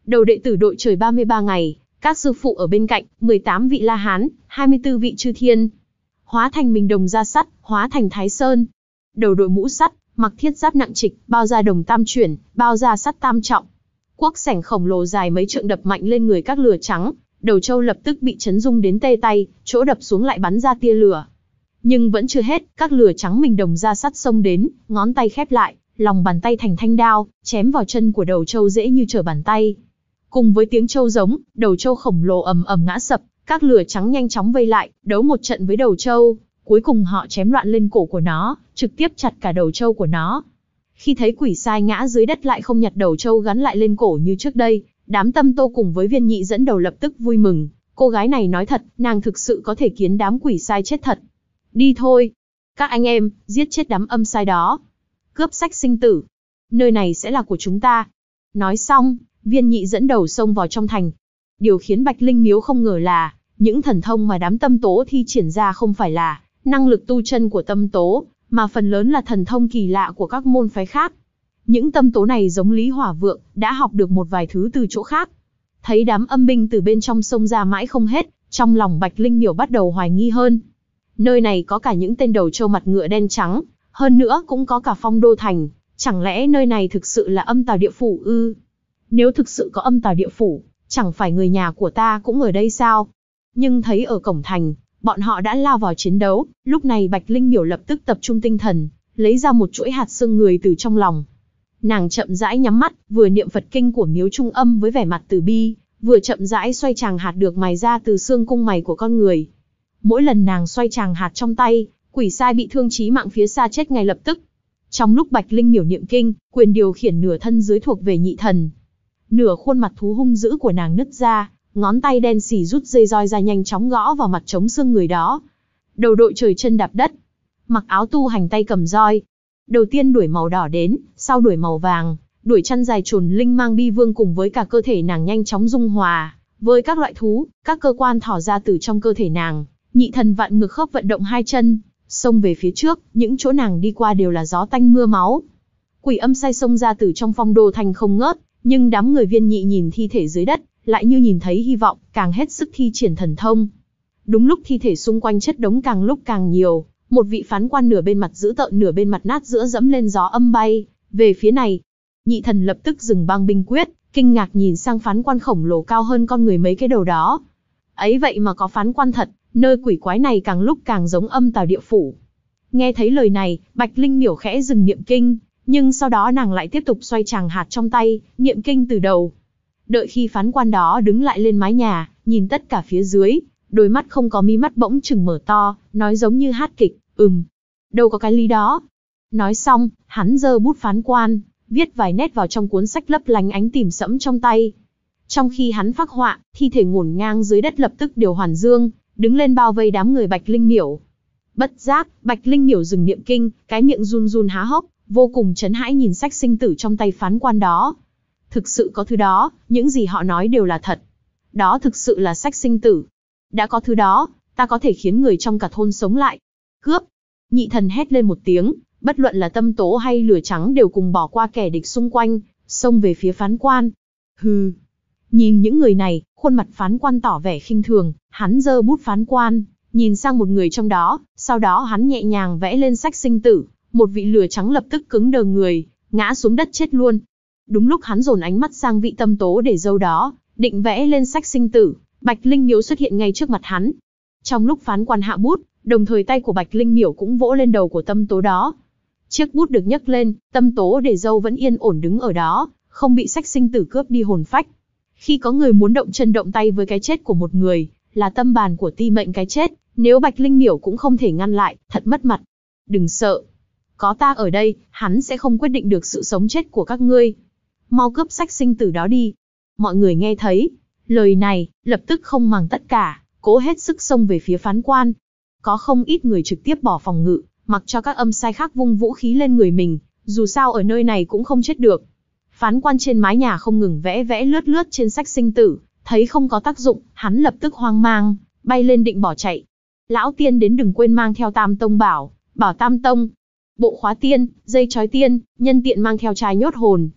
Speaker 1: Đầu đệ tử đội trời ba mươi ba ngày, các sư phụ ở bên cạnh, mười tám vị La Hán, hai mươi tư vị chư thiên. Hóa thành mình đồng gia sắt, hóa thành Thái Sơn. Đầu đội mũ sắt, mặc thiết giáp nặng trịch, bao da đồng tam chuyển, bao da sắt tam trọng. Cuốc sẻng khổng lồ dài mấy trượng đập mạnh lên người các lửa trắng, đầu trâu lập tức bị chấn rung đến tê tay, chỗ đập xuống lại bắn ra tia lửa. Nhưng vẫn chưa hết, các lửa trắng mình đồng ra sắt xông đến, ngón tay khép lại, lòng bàn tay thành thanh đao, chém vào chân của đầu trâu dễ như trở bàn tay. Cùng với tiếng trâu giống, đầu trâu khổng lồ ầm ầm ngã sập, các lửa trắng nhanh chóng vây lại, đấu một trận với đầu trâu. Cuối cùng họ chém loạn lên cổ của nó, trực tiếp chặt cả đầu trâu của nó. Khi thấy quỷ sai ngã dưới đất lại không nhặt đầu trâu gắn lại lên cổ như trước đây, đám Tâm Tô cùng với Viên Nhị dẫn đầu lập tức vui mừng. Cô gái này nói thật, nàng thực sự có thể khiến đám quỷ sai chết thật. Đi thôi, các anh em, giết chết đám âm sai đó. Cướp sách sinh tử. Nơi này sẽ là của chúng ta. Nói xong, Viên Nhị dẫn đầu xông vào trong thành. Điều khiến Bạch Linh Miếu không ngờ là, những thần thông mà đám Tâm Tố thi triển ra không phải là năng lực tu chân của Tâm Tố, mà phần lớn là thần thông kỳ lạ của các môn phái khác. Những Tâm Tố này giống Lý Hỏa Vượng, đã học được một vài thứ từ chỗ khác. Thấy đám âm binh từ bên trong xông ra mãi không hết, trong lòng Bạch Linh Miểu bắt đầu hoài nghi hơn. Nơi này có cả những tên đầu trâu mặt ngựa đen trắng, hơn nữa cũng có cả Phong Đô Thành, chẳng lẽ nơi này thực sự là âm tào địa phủ ư? Nếu thực sự có âm tào địa phủ, chẳng phải người nhà của ta cũng ở đây sao? Nhưng thấy ở cổng thành, bọn họ đã lao vào chiến đấu, lúc này Bạch Linh Miểu lập tức tập trung tinh thần, lấy ra một chuỗi hạt xương người từ trong lòng. Nàng chậm rãi nhắm mắt, vừa niệm Phật kinh của Miếu Trung Âm với vẻ mặt từ bi, vừa chậm rãi xoay tràng hạt được mài ra từ xương cung mày của con người. Mỗi lần nàng xoay tràng hạt trong tay, quỷ sai bị thương chí mạng phía xa chết ngay lập tức. Trong lúc Bạch Linh Miểu niệm kinh, quyền điều khiển nửa thân dưới thuộc về nhị thần. Nửa khuôn mặt thú hung dữ của nàng nứt ra, ngón tay đen xì rút dây roi ra nhanh chóng gõ vào mặt trống xương người đó. Đầu đội trời chân đạp đất, mặc áo tu hành tay cầm roi. Đầu tiên đuổi màu đỏ đến, sau đuổi màu vàng, đuổi chăn dài trồn linh mang bi vương cùng với cả cơ thể nàng nhanh chóng dung hòa với các loại thú, các cơ quan thỏ ra từ trong cơ thể nàng. Nhị thần vạn ngược khớp vận động hai chân, xông về phía trước, những chỗ nàng đi qua đều là gió tanh mưa máu. Quỷ âm sai xông ra từ trong Phong Đô Thành không ngớt, nhưng đám người Viên Nhị nhìn thi thể dưới đất, lại như nhìn thấy hy vọng, càng hết sức thi triển thần thông. Đúng lúc thi thể xung quanh chất đống càng lúc càng nhiều, một vị phán quan nửa bên mặt dữ tợn nửa bên mặt nát giữa dẫm lên gió âm bay về phía này. Nhị thần lập tức dừng băng binh quyết, kinh ngạc nhìn sang phán quan khổng lồ cao hơn con người mấy cái đầu đó. Ấy vậy mà có phán quan thật, nơi quỷ quái này càng lúc càng giống âm tào địa phủ. Nghe thấy lời này, Bạch Linh Miểu khẽ dừng niệm kinh, nhưng sau đó nàng lại tiếp tục xoay tràng hạt trong tay, niệm kinh từ đầu. Đợi khi phán quan đó đứng lại lên mái nhà, nhìn tất cả phía dưới, đôi mắt không có mi mắt bỗng chừng mở to, nói giống như hát kịch, ừm, đâu có cái lý đó. Nói xong, hắn giơ bút phán quan, viết vài nét vào trong cuốn sách lấp lánh ánh tìm sẫm trong tay. Trong khi hắn phác họa, thi thể ngổn ngang dưới đất lập tức đều hoàn dương, đứng lên bao vây đám người Bạch Linh Miểu. Bất giác, Bạch Linh Miểu dừng niệm kinh, cái miệng run run há hốc, vô cùng chấn hãi nhìn sách sinh tử trong tay phán quan đó. Thực sự có thứ đó, những gì họ nói đều là thật. Đó thực sự là sách sinh tử. Đã có thứ đó, ta có thể khiến người trong cả thôn sống lại. Cướp! Nhị thần hét lên một tiếng, bất luận là Tâm Tố hay Lửa Trắng đều cùng bỏ qua kẻ địch xung quanh, xông về phía phán quan. Hừ! Nhìn những người này, khuôn mặt phán quan tỏ vẻ khinh thường, hắn giơ bút phán quan, nhìn sang một người trong đó, sau đó hắn nhẹ nhàng vẽ lên sách sinh tử, một vị Lửa Trắng lập tức cứng đờ người, ngã xuống đất chết luôn. Đúng lúc hắn dồn ánh mắt sang vị Tâm Tố để dâu đó, định vẽ lên sách sinh tử, Bạch Linh Miểu xuất hiện ngay trước mặt hắn. Trong lúc phán quan hạ bút, đồng thời tay của Bạch Linh Miểu cũng vỗ lên đầu của Tâm Tố đó. Chiếc bút được nhấc lên, Tâm Tố để dâu vẫn yên ổn đứng ở đó, không bị sách sinh tử cướp đi hồn phách. Khi có người muốn động chân động tay với cái chết của một người, là tâm bàn của ti mệnh cái chết, nếu Bạch Linh Miểu cũng không thể ngăn lại, thật mất mặt. Đừng sợ. Có ta ở đây, hắn sẽ không quyết định được sự sống chết của các ngươi. Mau cướp sách sinh tử đó đi. Mọi người nghe thấy lời này, lập tức không màng tất cả, cố hết sức xông về phía phán quan. Có không ít người trực tiếp bỏ phòng ngự, mặc cho các âm sai khác vung vũ khí lên người mình, dù sao ở nơi này cũng không chết được. Phán quan trên mái nhà không ngừng vẽ vẽ lướt lướt trên sách sinh tử, thấy không có tác dụng, hắn lập tức hoang mang, bay lên định bỏ chạy. Lão tiên đến đừng quên mang theo Tam Tông bảo, bảo Tam Tông, bộ khóa tiên, dây chói tiên, nhân tiện mang theo chai nhốt hồn.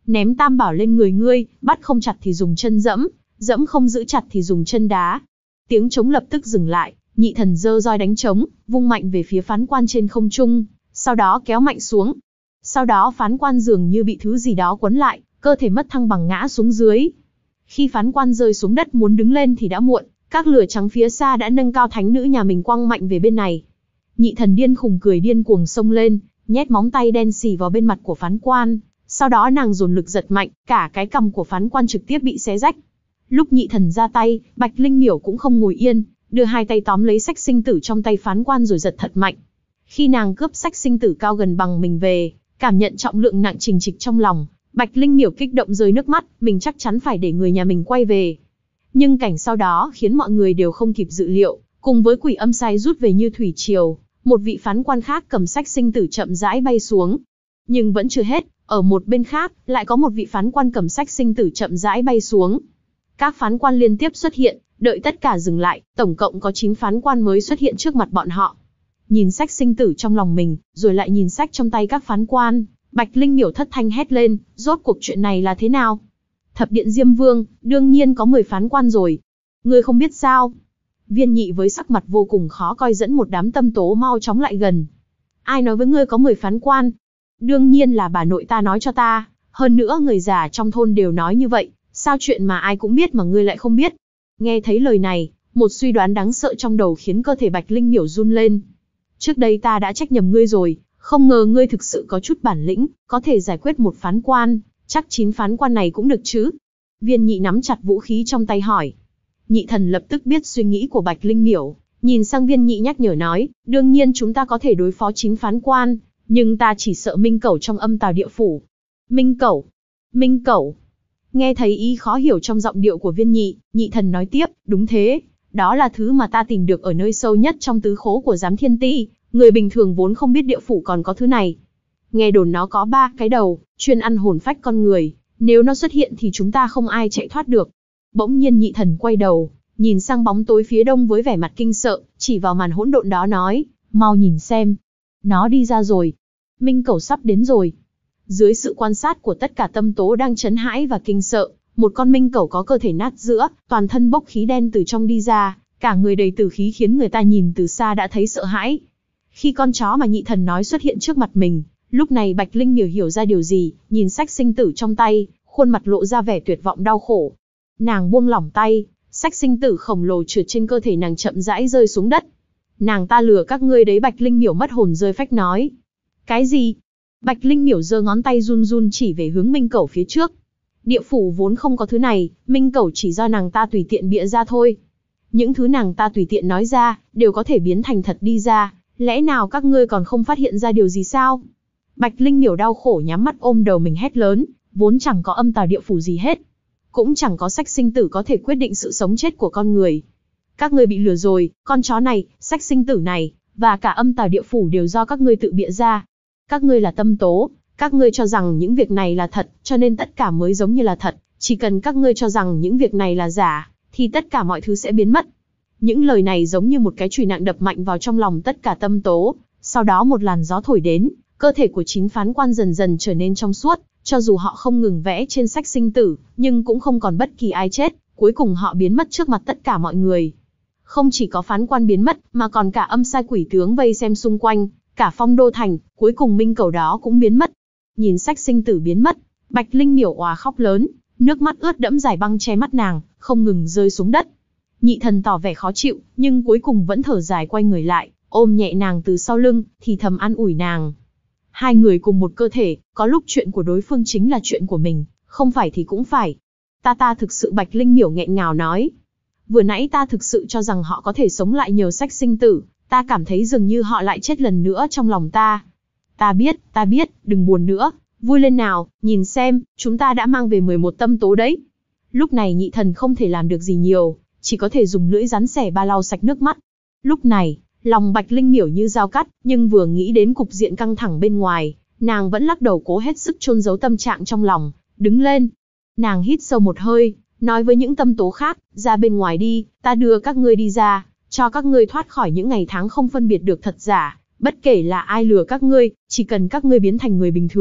Speaker 1: Ném tam bảo lên người ngươi, bắt không chặt thì dùng chân dẫm, dẫm không giữ chặt thì dùng chân đá. Tiếng trống lập tức dừng lại, Nhị Thần giơ roi đánh trống, vung mạnh về phía phán quan trên không trung, sau đó kéo mạnh xuống. Sau đó phán quan dường như bị thứ gì đó quấn lại, cơ thể mất thăng bằng ngã xuống dưới. Khi phán quan rơi xuống đất muốn đứng lên thì đã muộn, các lửa trắng phía xa đã nâng cao thánh nữ nhà mình quăng mạnh về bên này. Nhị Thần điên khùng cười điên cuồng xông lên, nhét móng tay đen xì vào bên mặt của phán quan, sau đó nàng dồn lực giật mạnh, cả cái cằm của phán quan trực tiếp bị xé rách. Lúc Nhị Thần ra tay, Bạch Linh Miểu cũng không ngồi yên, đưa hai tay tóm lấy sách sinh tử trong tay phán quan rồi giật thật mạnh. Khi nàng cướp sách sinh tử cao gần bằng mình về, cảm nhận trọng lượng nặng trình trịch trong lòng, Bạch Linh Miểu kích động rơi nước mắt, mình chắc chắn phải để người nhà mình quay về. Nhưng cảnh sau đó khiến mọi người đều không kịp dự liệu, cùng với quỷ âm sai rút về như thủy triều, một vị phán quan khác cầm sách sinh tử chậm rãi bay xuống. Nhưng vẫn chưa hết, ở một bên khác, lại có một vị phán quan cầm sách sinh tử chậm rãi bay xuống. Các phán quan liên tiếp xuất hiện, đợi tất cả dừng lại, tổng cộng có chín phán quan mới xuất hiện trước mặt bọn họ. Nhìn sách sinh tử trong lòng mình, rồi lại nhìn sách trong tay các phán quan, Bạch Linh Miểu thất thanh hét lên, rốt cuộc chuyện này là thế nào? Thập điện Diêm Vương, đương nhiên có mười phán quan rồi. Ngươi không biết sao? Viên Nhị với sắc mặt vô cùng khó coi dẫn một đám tâm tố mau chóng lại gần. Ai nói với ngươi có mười phán quan? Đương nhiên là bà nội ta nói cho ta, hơn nữa người già trong thôn đều nói như vậy, sao chuyện mà ai cũng biết mà ngươi lại không biết? Nghe thấy lời này, một suy đoán đáng sợ trong đầu khiến cơ thể Bạch Linh Miểu run lên. Trước đây ta đã trách nhầm ngươi rồi, không ngờ ngươi thực sự có chút bản lĩnh, có thể giải quyết một phán quan, chắc chín phán quan này cũng được chứ? Viên Nhị nắm chặt vũ khí trong tay hỏi. Nhị Thần lập tức biết suy nghĩ của Bạch Linh Miểu, nhìn sang Viên Nhị nhắc nhở nói, đương nhiên chúng ta có thể đối phó chín phán quan, nhưng ta chỉ sợ Minh Cẩu trong âm tào địa phủ. Minh Cẩu? Minh Cẩu? Nghe thấy ý khó hiểu trong giọng điệu của Viên Nhị, Nhị Thần nói tiếp, đúng thế, đó là thứ mà ta tìm được ở nơi sâu nhất trong tứ khố của Giám Thiên Ti, người bình thường vốn không biết địa phủ còn có thứ này. Nghe đồn nó có ba cái đầu, chuyên ăn hồn phách con người, nếu nó xuất hiện thì chúng ta không ai chạy thoát được. Bỗng nhiên Nhị Thần quay đầu, nhìn sang bóng tối phía đông với vẻ mặt kinh sợ, chỉ vào màn hỗn độn đó nói, mau nhìn xem, nó đi ra rồi. Minh Cẩu sắp đến rồi. Dưới sự quan sát của tất cả tâm tố đang chấn hãi và kinh sợ, một con minh cẩu có cơ thể nát giữa, toàn thân bốc khí đen từ trong đi ra, cả người đầy tử khí khiến người ta nhìn từ xa đã thấy sợ hãi. Khi con chó mà Nhị Thần nói xuất hiện trước mặt mình, lúc này Bạch Linh Miểu hiểu ra điều gì, nhìn sách sinh tử trong tay, khuôn mặt lộ ra vẻ tuyệt vọng đau khổ. Nàng buông lỏng tay, sách sinh tử khổng lồ trượt trên cơ thể nàng chậm rãi rơi xuống đất. Nàng ta lừa các ngươi đấy, Bạch Linh Miểu mất hồn rơi phách nói. Cái gì? Bạch Linh Miểu giơ ngón tay run run chỉ về hướng minh cẩu phía trước. Địa phủ vốn không có thứ này, minh cẩu chỉ do nàng ta tùy tiện bịa ra thôi. Những thứ nàng ta tùy tiện nói ra, đều có thể biến thành thật đi ra, lẽ nào các ngươi còn không phát hiện ra điều gì sao? Bạch Linh Miểu đau khổ nhắm mắt ôm đầu mình hét lớn, vốn chẳng có âm tào địa phủ gì hết. Cũng chẳng có sách sinh tử có thể quyết định sự sống chết của con người. Các ngươi bị lừa rồi, con chó này, sách sinh tử này, và cả âm tào địa phủ đều do các ngươi tự bịa ra. Các ngươi là tâm tố, các ngươi cho rằng những việc này là thật, cho nên tất cả mới giống như là thật. Chỉ cần các ngươi cho rằng những việc này là giả, thì tất cả mọi thứ sẽ biến mất. Những lời này giống như một cái chùy nặng đập mạnh vào trong lòng tất cả tâm tố. Sau đó một làn gió thổi đến, cơ thể của chín phán quan dần dần trở nên trong suốt. Cho dù họ không ngừng vẽ trên sách sinh tử, nhưng cũng không còn bất kỳ ai chết. Cuối cùng họ biến mất trước mặt tất cả mọi người. Không chỉ có phán quan biến mất, mà còn cả âm sai quỷ tướng vây xem xung quanh. Cả phong đô thành, cuối cùng minh cẩu đó cũng biến mất. Nhìn sách sinh tử biến mất, Bạch Linh Miểu òa khóc lớn, nước mắt ướt đẫm dài băng che mắt nàng, không ngừng rơi xuống đất. Nhị Thần tỏ vẻ khó chịu, nhưng cuối cùng vẫn thở dài quay người lại, ôm nhẹ nàng từ sau lưng, thì thầm an ủi nàng. Hai người cùng một cơ thể, có lúc chuyện của đối phương chính là chuyện của mình, không phải thì cũng phải. Ta ta thực sự, Bạch Linh Miểu nghẹn ngào nói. Vừa nãy ta thực sự cho rằng họ có thể sống lại nhờ sách sinh tử, ta cảm thấy dường như họ lại chết lần nữa trong lòng ta. Ta biết, ta biết, đừng buồn nữa, vui lên nào, nhìn xem, chúng ta đã mang về mười một tâm tố đấy. Lúc này Nhị Thần không thể làm được gì nhiều, chỉ có thể dùng lưỡi rắn xẻ ba lau sạch nước mắt. Lúc này, lòng Bạch Linh Miểu như dao cắt, nhưng vừa nghĩ đến cục diện căng thẳng bên ngoài, nàng vẫn lắc đầu cố hết sức chôn giấu tâm trạng trong lòng, đứng lên. Nàng hít sâu một hơi, nói với những tâm tố khác, ra bên ngoài đi, ta đưa các ngươi đi ra, cho các ngươi thoát khỏi những ngày tháng không phân biệt được thật giả, bất kể là ai lừa các ngươi, chỉ cần các ngươi biến thành người bình thường,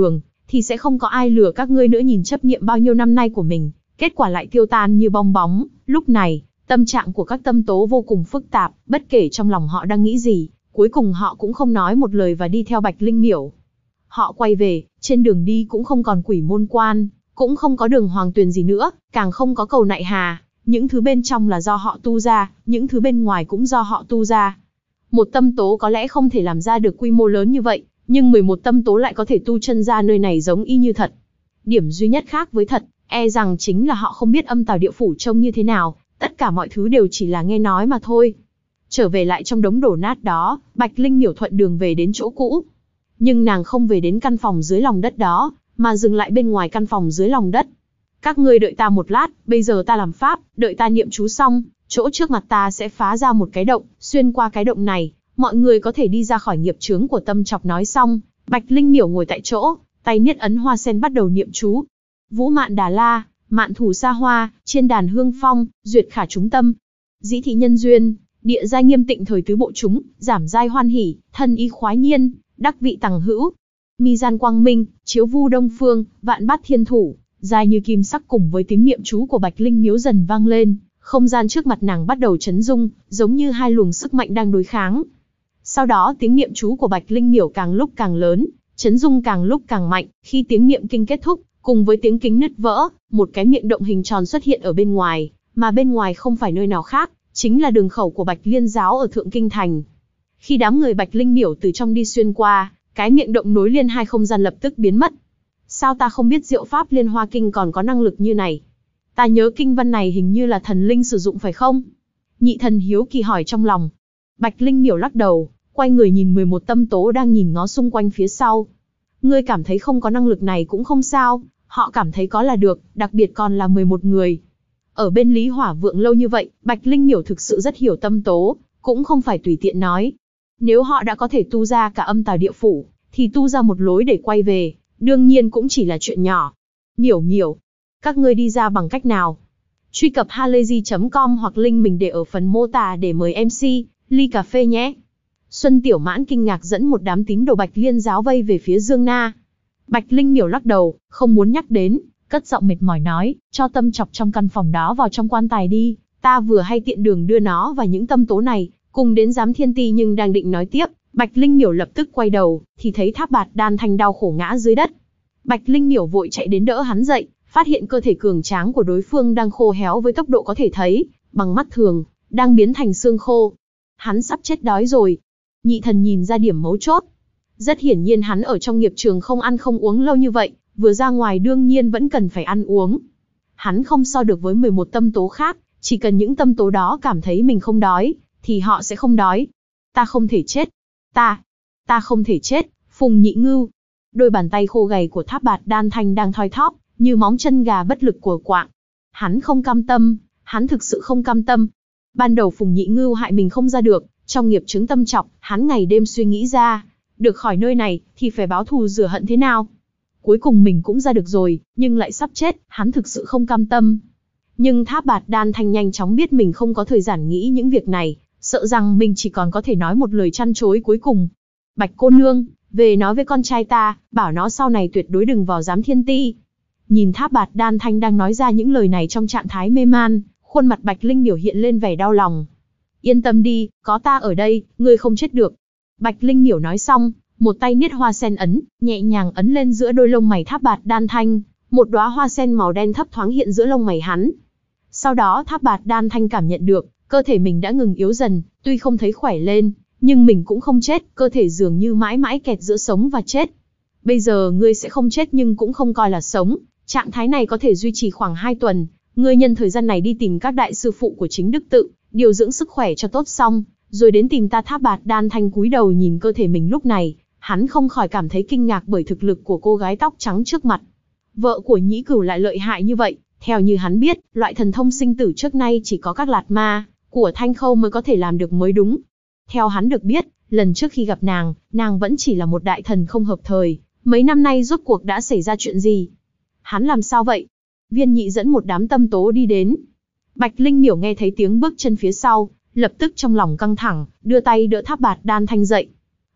Speaker 1: thì sẽ không có ai lừa các ngươi nữa. Nhìn chấp niệm bao nhiêu năm nay của mình, kết quả lại tiêu tan như bong bóng. Lúc này, tâm trạng của các tâm tố vô cùng phức tạp, bất kể trong lòng họ đang nghĩ gì, cuối cùng họ cũng không nói một lời và đi theo Bạch Linh Miểu. Họ quay về, trên đường đi cũng không còn quỷ môn quan, cũng không có đường hoàng tuyền gì nữa, càng không có cầu nại hà. Những thứ bên trong là do họ tu ra, những thứ bên ngoài cũng do họ tu ra. Một tâm tố có lẽ không thể làm ra được quy mô lớn như vậy, nhưng mười một tâm tố lại có thể tu chân ra nơi này giống y như thật. Điểm duy nhất khác với thật, e rằng chính là họ không biết âm tào địa phủ trông như thế nào, tất cả mọi thứ đều chỉ là nghe nói mà thôi. Trở về lại trong đống đổ nát đó, Bạch Linh Miểu thuận đường về đến chỗ cũ. Nhưng nàng không về đến căn phòng dưới lòng đất đó, mà dừng lại bên ngoài căn phòng dưới lòng đất. Các ngươi đợi ta một lát, bây giờ ta làm pháp, đợi ta niệm chú xong, chỗ trước mặt ta sẽ phá ra một cái động, xuyên qua cái động này, mọi người có thể đi ra khỏi nghiệp chướng của tâm chọc. Nói xong, Bạch Linh Miểu ngồi tại chỗ, tay niết ấn hoa sen bắt đầu niệm chú. Vũ mạn đà la, mạn thủ sa hoa, trên đàn hương phong, duyệt khả chúng tâm. Dĩ thị nhân duyên, địa giai nghiêm tịnh thời tứ bộ chúng, giảm giai hoan hỉ, thân y khoái nhiên, đắc vị tằng hữu. Mi gian quang minh, chiếu vu đông phương, vạn bát thiên thủ, dài như kim sắc. Cùng với tiếng niệm chú của Bạch Linh Miếu dần vang lên, không gian trước mặt nàng bắt đầu chấn rung, giống như hai luồng sức mạnh đang đối kháng. Sau đó tiếng niệm chú của Bạch Linh Miểu càng lúc càng lớn, chấn rung càng lúc càng mạnh. Khi tiếng niệm kinh kết thúc, cùng với tiếng kính nứt vỡ, một cái miệng động hình tròn xuất hiện ở bên ngoài, mà bên ngoài không phải nơi nào khác, chính là đường khẩu của Bạch Liên giáo ở Thượng Kinh Thành. Khi đám người Bạch Linh Miểu từ trong đi xuyên qua, cái miệng động nối liền hai không gian lập tức biến mất. Sao ta không biết diệu pháp Liên Hoa Kinh còn có năng lực như này? Ta nhớ kinh văn này hình như là thần linh sử dụng phải không? Nhị thần hiếu kỳ hỏi trong lòng. Bạch Linh Miểu lắc đầu, quay người nhìn mười một tâm tố đang nhìn ngó xung quanh phía sau. Ngươi cảm thấy không có năng lực này cũng không sao, họ cảm thấy có là được, đặc biệt còn là mười một người. Ở bên Lý Hỏa Vượng lâu như vậy, Bạch Linh Miểu thực sự rất hiểu tâm tố, cũng không phải tùy tiện nói. Nếu họ đã có thể tu ra cả âm tào địa phủ, thì tu ra một lối để quay về, đương nhiên cũng chỉ là chuyện nhỏ. Miểu miểu, các ngươi đi ra bằng cách nào? Truy cập halayzi chấm com hoặc link mình để ở phần mô tả để mời em xê, ly cà phê nhé. Xuân Tiểu Mãn kinh ngạc dẫn một đám tín đồ Bạch Liên giáo vây về phía Dương Na. Bạch Linh Miểu lắc đầu, không muốn nhắc đến, cất giọng mệt mỏi nói, cho tâm chọc trong căn phòng đó vào trong quan tài đi, ta vừa hay tiện đường đưa nó và những tâm tố này, cùng đến giám thiên ti. Nhưng đang định nói tiếp, Bạch Linh Miểu lập tức quay đầu, thì thấy Tháp Bạt Đan Thanh đau khổ ngã dưới đất. Bạch Linh Miểu vội chạy đến đỡ hắn dậy, phát hiện cơ thể cường tráng của đối phương đang khô héo với tốc độ có thể thấy bằng mắt thường, đang biến thành xương khô. Hắn sắp chết đói rồi. Nhị thần nhìn ra điểm mấu chốt. Rất hiển nhiên hắn ở trong nghiệp trường không ăn không uống lâu như vậy, vừa ra ngoài đương nhiên vẫn cần phải ăn uống. Hắn không so được với mười một tâm tố khác, chỉ cần những tâm tố đó cảm thấy mình không đói, thì họ sẽ không đói. Ta không thể chết. Ta, ta không thể chết, Phùng Nhị Ngưu. Đôi bàn tay khô gầy của Tháp Bạt Đan Thanh đang thoi thóp, như móng chân gà bất lực của quạng. Hắn không cam tâm, hắn thực sự không cam tâm. Ban đầu Phùng Nhị Ngưu hại mình không ra được, trong nghiệp chứng tâm trọc, hắn ngày đêm suy nghĩ ra, được khỏi nơi này, thì phải báo thù rửa hận thế nào. Cuối cùng mình cũng ra được rồi, nhưng lại sắp chết, hắn thực sự không cam tâm. Nhưng Tháp Bạt Đan Thanh nhanh chóng biết mình không có thời gian nghĩ những việc này, sợ rằng mình chỉ còn có thể nói một lời chăn chối cuối cùng. Bạch cô nương, về nói với con trai ta, bảo nó sau này tuyệt đối đừng vào giám thiên ti. Nhìn Tháp Bạt Đan Thanh đang nói ra những lời này trong trạng thái mê man, khuôn mặt Bạch Linh Miểu hiện lên vẻ đau lòng. Yên tâm đi, có ta ở đây, ngươi không chết được. Bạch Linh Miểu nói xong, một tay niết hoa sen ấn, nhẹ nhàng ấn lên giữa đôi lông mày Tháp Bạt Đan Thanh, một đóa hoa sen màu đen thấp thoáng hiện giữa lông mày hắn. Sau đó Tháp Bạt Đan Thanh cảm nhận được, cơ thể mình đã ngừng yếu dần, tuy không thấy khỏe lên, nhưng mình cũng không chết, cơ thể dường như mãi mãi kẹt giữa sống và chết. Bây giờ ngươi sẽ không chết nhưng cũng không coi là sống, trạng thái này có thể duy trì khoảng hai tuần, ngươi nhân thời gian này đi tìm các đại sư phụ của chính đức tự, điều dưỡng sức khỏe cho tốt xong, rồi đến tìm ta. Tháp Bạt Đan Thanh cúi đầu nhìn cơ thể mình lúc này, hắn không khỏi cảm thấy kinh ngạc bởi thực lực của cô gái tóc trắng trước mặt. Vợ của Nhĩ Cửu lại lợi hại như vậy, theo như hắn biết, loại thần thông sinh tử trước nay chỉ có các lạt ma của Thanh Khâu mới có thể làm được mới đúng. Theo hắn được biết, lần trước khi gặp nàng, nàng vẫn chỉ là một đại thần không hợp thời, mấy năm nay rốt cuộc đã xảy ra chuyện gì? Hắn làm sao vậy? Viên Nhị dẫn một đám tâm tố đi đến. Bạch Linh Miểu nghe thấy tiếng bước chân phía sau, lập tức trong lòng căng thẳng, đưa tay đỡ Tháp Bạt Đan Thanh dậy.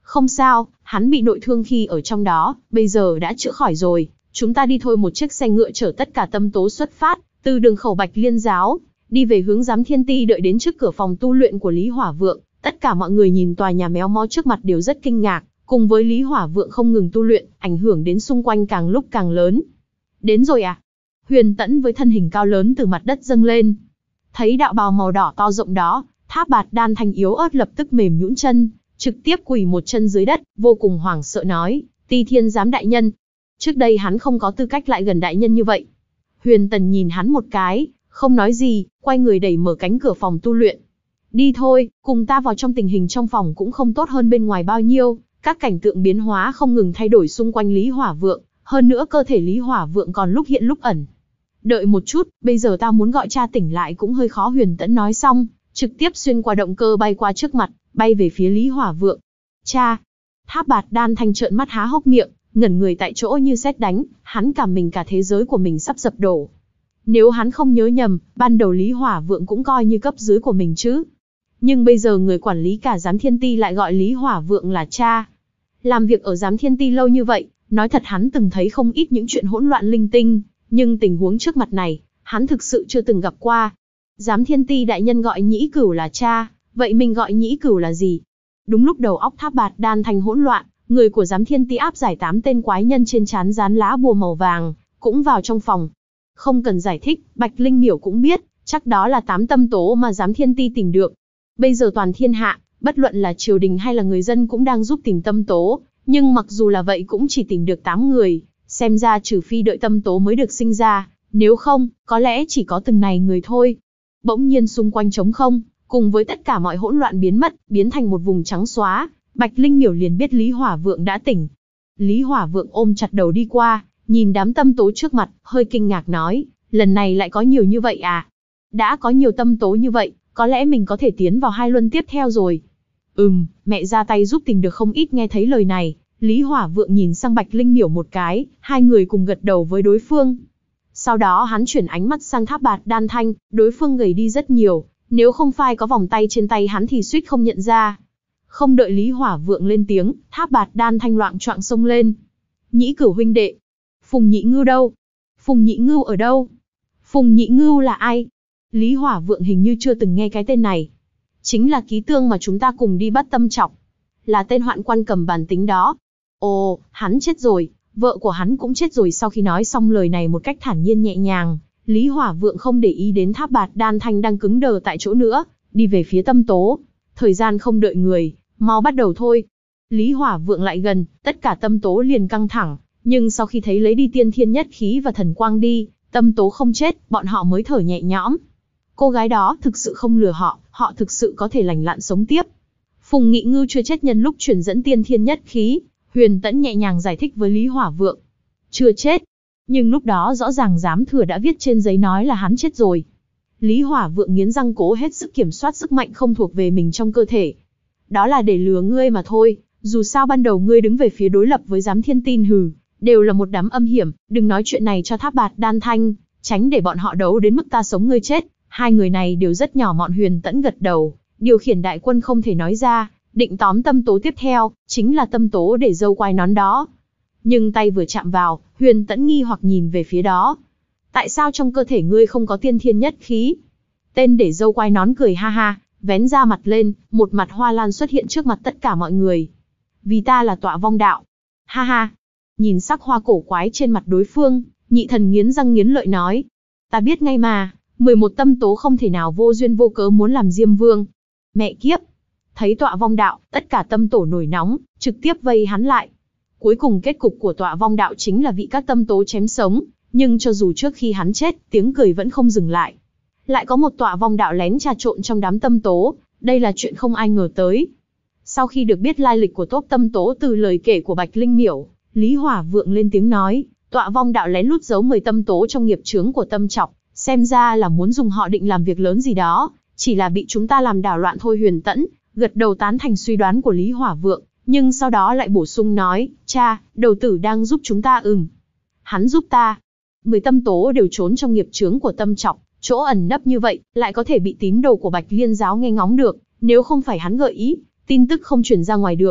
Speaker 1: Không sao, hắn bị nội thương khi ở trong đó, bây giờ đã chữa khỏi rồi. Chúng ta đi thôi. Một chiếc xe ngựa chở tất cả tâm tố xuất phát, từ đường khẩu Bạch Liên giáo, đi về hướng Giám Thiên Ti. Đợi đến trước cửa phòng tu luyện của Lý Hỏa Vượng, tất cả mọi người nhìn tòa nhà méo mó trước mặt đều rất kinh ngạc, cùng với Lý Hỏa Vượng không ngừng tu luyện, ảnh hưởng đến xung quanh càng lúc càng lớn. Đến rồi à? Huyền Tẫn với thân hình cao lớn từ mặt đất dâng lên. Thấy đạo bào màu đỏ to rộng đó, Tháp Bạt Đan Thanh yếu ớt lập tức mềm nhũn chân, trực tiếp quỳ một chân dưới đất, vô cùng hoảng sợ nói, Ti Thiên Giám đại nhân. Trước đây hắn không có tư cách lại gần đại nhân như vậy. Huyền Tần nhìn hắn một cái, không nói gì, quay người đẩy mở cánh cửa phòng tu luyện. Đi thôi, cùng ta vào trong. Tình hình trong phòng cũng không tốt hơn bên ngoài bao nhiêu, các cảnh tượng biến hóa không ngừng thay đổi xung quanh Lý Hỏa Vượng, hơn nữa cơ thể Lý Hỏa Vượng còn lúc hiện lúc ẩn. Đợi một chút, bây giờ ta muốn gọi cha tỉnh lại cũng hơi khó. Huyền Tẫn nói xong, trực tiếp xuyên qua động cơ bay qua trước mặt, bay về phía Lý Hỏa Vượng. Cha! Tháp Bạt Đan Thanh trợn mắt há hốc miệng, ngẩn người tại chỗ như sét đánh, hắn cảm mình cả thế giới của mình sắp sập đổ. Nếu hắn không nhớ nhầm, ban đầu Lý Hỏa Vượng cũng coi như cấp dưới của mình chứ. Nhưng bây giờ người quản lý cả Giám Thiên Ti lại gọi Lý Hỏa Vượng là cha. Làm việc ở Giám Thiên Ti lâu như vậy, nói thật hắn từng thấy không ít những chuyện hỗn loạn linh tinh, nhưng tình huống trước mặt này, hắn thực sự chưa từng gặp qua. Giám Thiên Ti đại nhân gọi Nhĩ Cửu là cha, vậy mình gọi Nhĩ Cửu là gì? Đúng lúc đầu óc Tháp Bạt Đan Thanh hỗn loạn, người của Giám Thiên Ti áp giải tám tên quái nhân trên trán dán lá bùa màu vàng, cũng vào trong phòng. Không cần giải thích, Bạch Linh Miểu cũng biết, chắc đó là tám tâm tố mà Giám Thiên Ti tìm được. Bây giờ toàn thiên hạ, bất luận là triều đình hay là người dân cũng đang giúp tìm tâm tố, nhưng mặc dù là vậy cũng chỉ tìm được tám người, xem ra trừ phi đợi tâm tố mới được sinh ra, nếu không, có lẽ chỉ có từng này người thôi. Bỗng nhiên xung quanh trống không, cùng với tất cả mọi hỗn loạn biến mất, biến thành một vùng trắng xóa, Bạch Linh Miểu liền biết Lý Hỏa Vượng đã tỉnh. Lý Hỏa Vượng ôm chặt đầu đi qua, nhìn đám tâm tố trước mặt, hơi kinh ngạc nói, lần này lại có nhiều như vậy à? Đã có nhiều tâm tố như vậy, có lẽ mình có thể tiến vào hai luân tiếp theo rồi. Ừm, mẹ ra tay giúp tìm được không ít. Nghe thấy lời này, Lý Hỏa Vượng nhìn sang Bạch Linh Miểu một cái, hai người cùng gật đầu với đối phương. Sau đó hắn chuyển ánh mắt sang Tháp Bạt Đan Thanh, đối phương gầy đi rất nhiều, nếu không phải có vòng tay trên tay hắn thì suýt không nhận ra. Không đợi Lý Hỏa Vượng lên tiếng, Tháp Bạt Đan Thanh loạng choạng xông lên. Nhĩ Cửu huynh đệ, Phùng Nhị Ngưu đâu? Phùng Nhị Ngưu ở đâu? Phùng Nhị Ngưu là ai? Lý Hỏa Vượng hình như chưa từng nghe cái tên này. Chính là ký tương mà chúng ta cùng đi bắt Tâm Trọc. Là tên hoạn quan cầm bàn tính đó. Ồ, hắn chết rồi, vợ của hắn cũng chết rồi. Sau khi nói xong lời này một cách thản nhiên nhẹ nhàng, Lý Hỏa Vượng không để ý đến Tháp Bạt Đan Thanh đang cứng đờ tại chỗ nữa, đi về phía tâm tố. Thời gian không đợi người, mau bắt đầu thôi. Lý Hỏa Vượng lại gần, tất cả tâm tố liền căng thẳng, nhưng sau khi thấy lấy đi tiên thiên nhất khí và thần quang đi, tâm tố không chết, bọn họ mới thở nhẹ nhõm. Cô gái đó thực sự không lừa họ, họ thực sự có thể lành lặn sống tiếp. Phùng Nghị Ngưu chưa chết nhân lúc truyền dẫn tiên thiên nhất khí, Huyền Tẫn nhẹ nhàng giải thích với Lý Hỏa Vượng. Chưa chết, nhưng lúc đó rõ ràng giám thừa đã viết trên giấy nói là hắn chết rồi. Lý Hỏa Vượng nghiến răng cố hết sức kiểm soát sức mạnh không thuộc về mình trong cơ thể. Đó là để lừa ngươi mà thôi, dù sao ban đầu ngươi đứng về phía đối lập với Giám Thiên Tin hừ, đều là một đám âm hiểm, đừng nói chuyện này cho Tháp Bạt Đan Thanh, tránh để bọn họ đấu đến mức ta sống ngươi chết. Hai người này đều rất nhỏ mọn. Huyền Tẫn gật đầu, điều khiển đại quân không thể nói ra, định tóm tâm tố tiếp theo, chính là tâm tố để dâu quai nón đó. Nhưng tay vừa chạm vào, Huyền Tẫn nghi hoặc nhìn về phía đó. Tại sao trong cơ thể ngươi không có tiên thiên nhất khí? Tên để dâu quai nón cười ha ha, vén ra mặt lên, một mặt hoa lan xuất hiện trước mặt tất cả mọi người. Vì ta là Tọa Vong Đạo. Ha ha. Nhìn sắc hoa cổ quái trên mặt đối phương, Nhị Thần nghiến răng nghiến lợi nói. Ta biết ngay mà, mười một tâm tố không thể nào vô duyên vô cớ muốn làm Diêm Vương. Mẹ kiếp. Thấy Tọa Vong Đạo, tất cả tâm tổ nổi nóng, trực tiếp vây hắn lại. Cuối cùng kết cục của Tọa Vong Đạo chính là bị các tâm tố chém sống, nhưng cho dù trước khi hắn chết, tiếng cười vẫn không dừng lại. Lại có một Tọa Vong Đạo lén trà trộn trong đám tâm tố, đây là chuyện không ai ngờ tới. Sau khi được biết lai lịch của tốp tâm tố từ lời kể của Bạch Linh Miểu, Lý Hỏa Vượng lên tiếng nói, Tọa Vong Đạo lén lút giấu mười tâm tố trong nghiệp chướng của Tâm Trọc, xem ra là muốn dùng họ định làm việc lớn gì đó, chỉ là bị chúng ta làm đảo loạn thôi. Huyền Tẫn gật đầu tán thành suy đoán của Lý Hỏa Vượng, nhưng sau đó lại bổ sung nói, cha, đầu tử đang giúp chúng ta. Ừm, hắn giúp ta. Mười tâm tố đều trốn trong nghiệp chướng của Tâm Trọc, chỗ ẩn nấp như vậy, lại có thể bị tín đồ của Bạch Liên giáo nghe ngóng được, nếu không phải hắn gợi ý, tin tức không truyền ra ngoài được.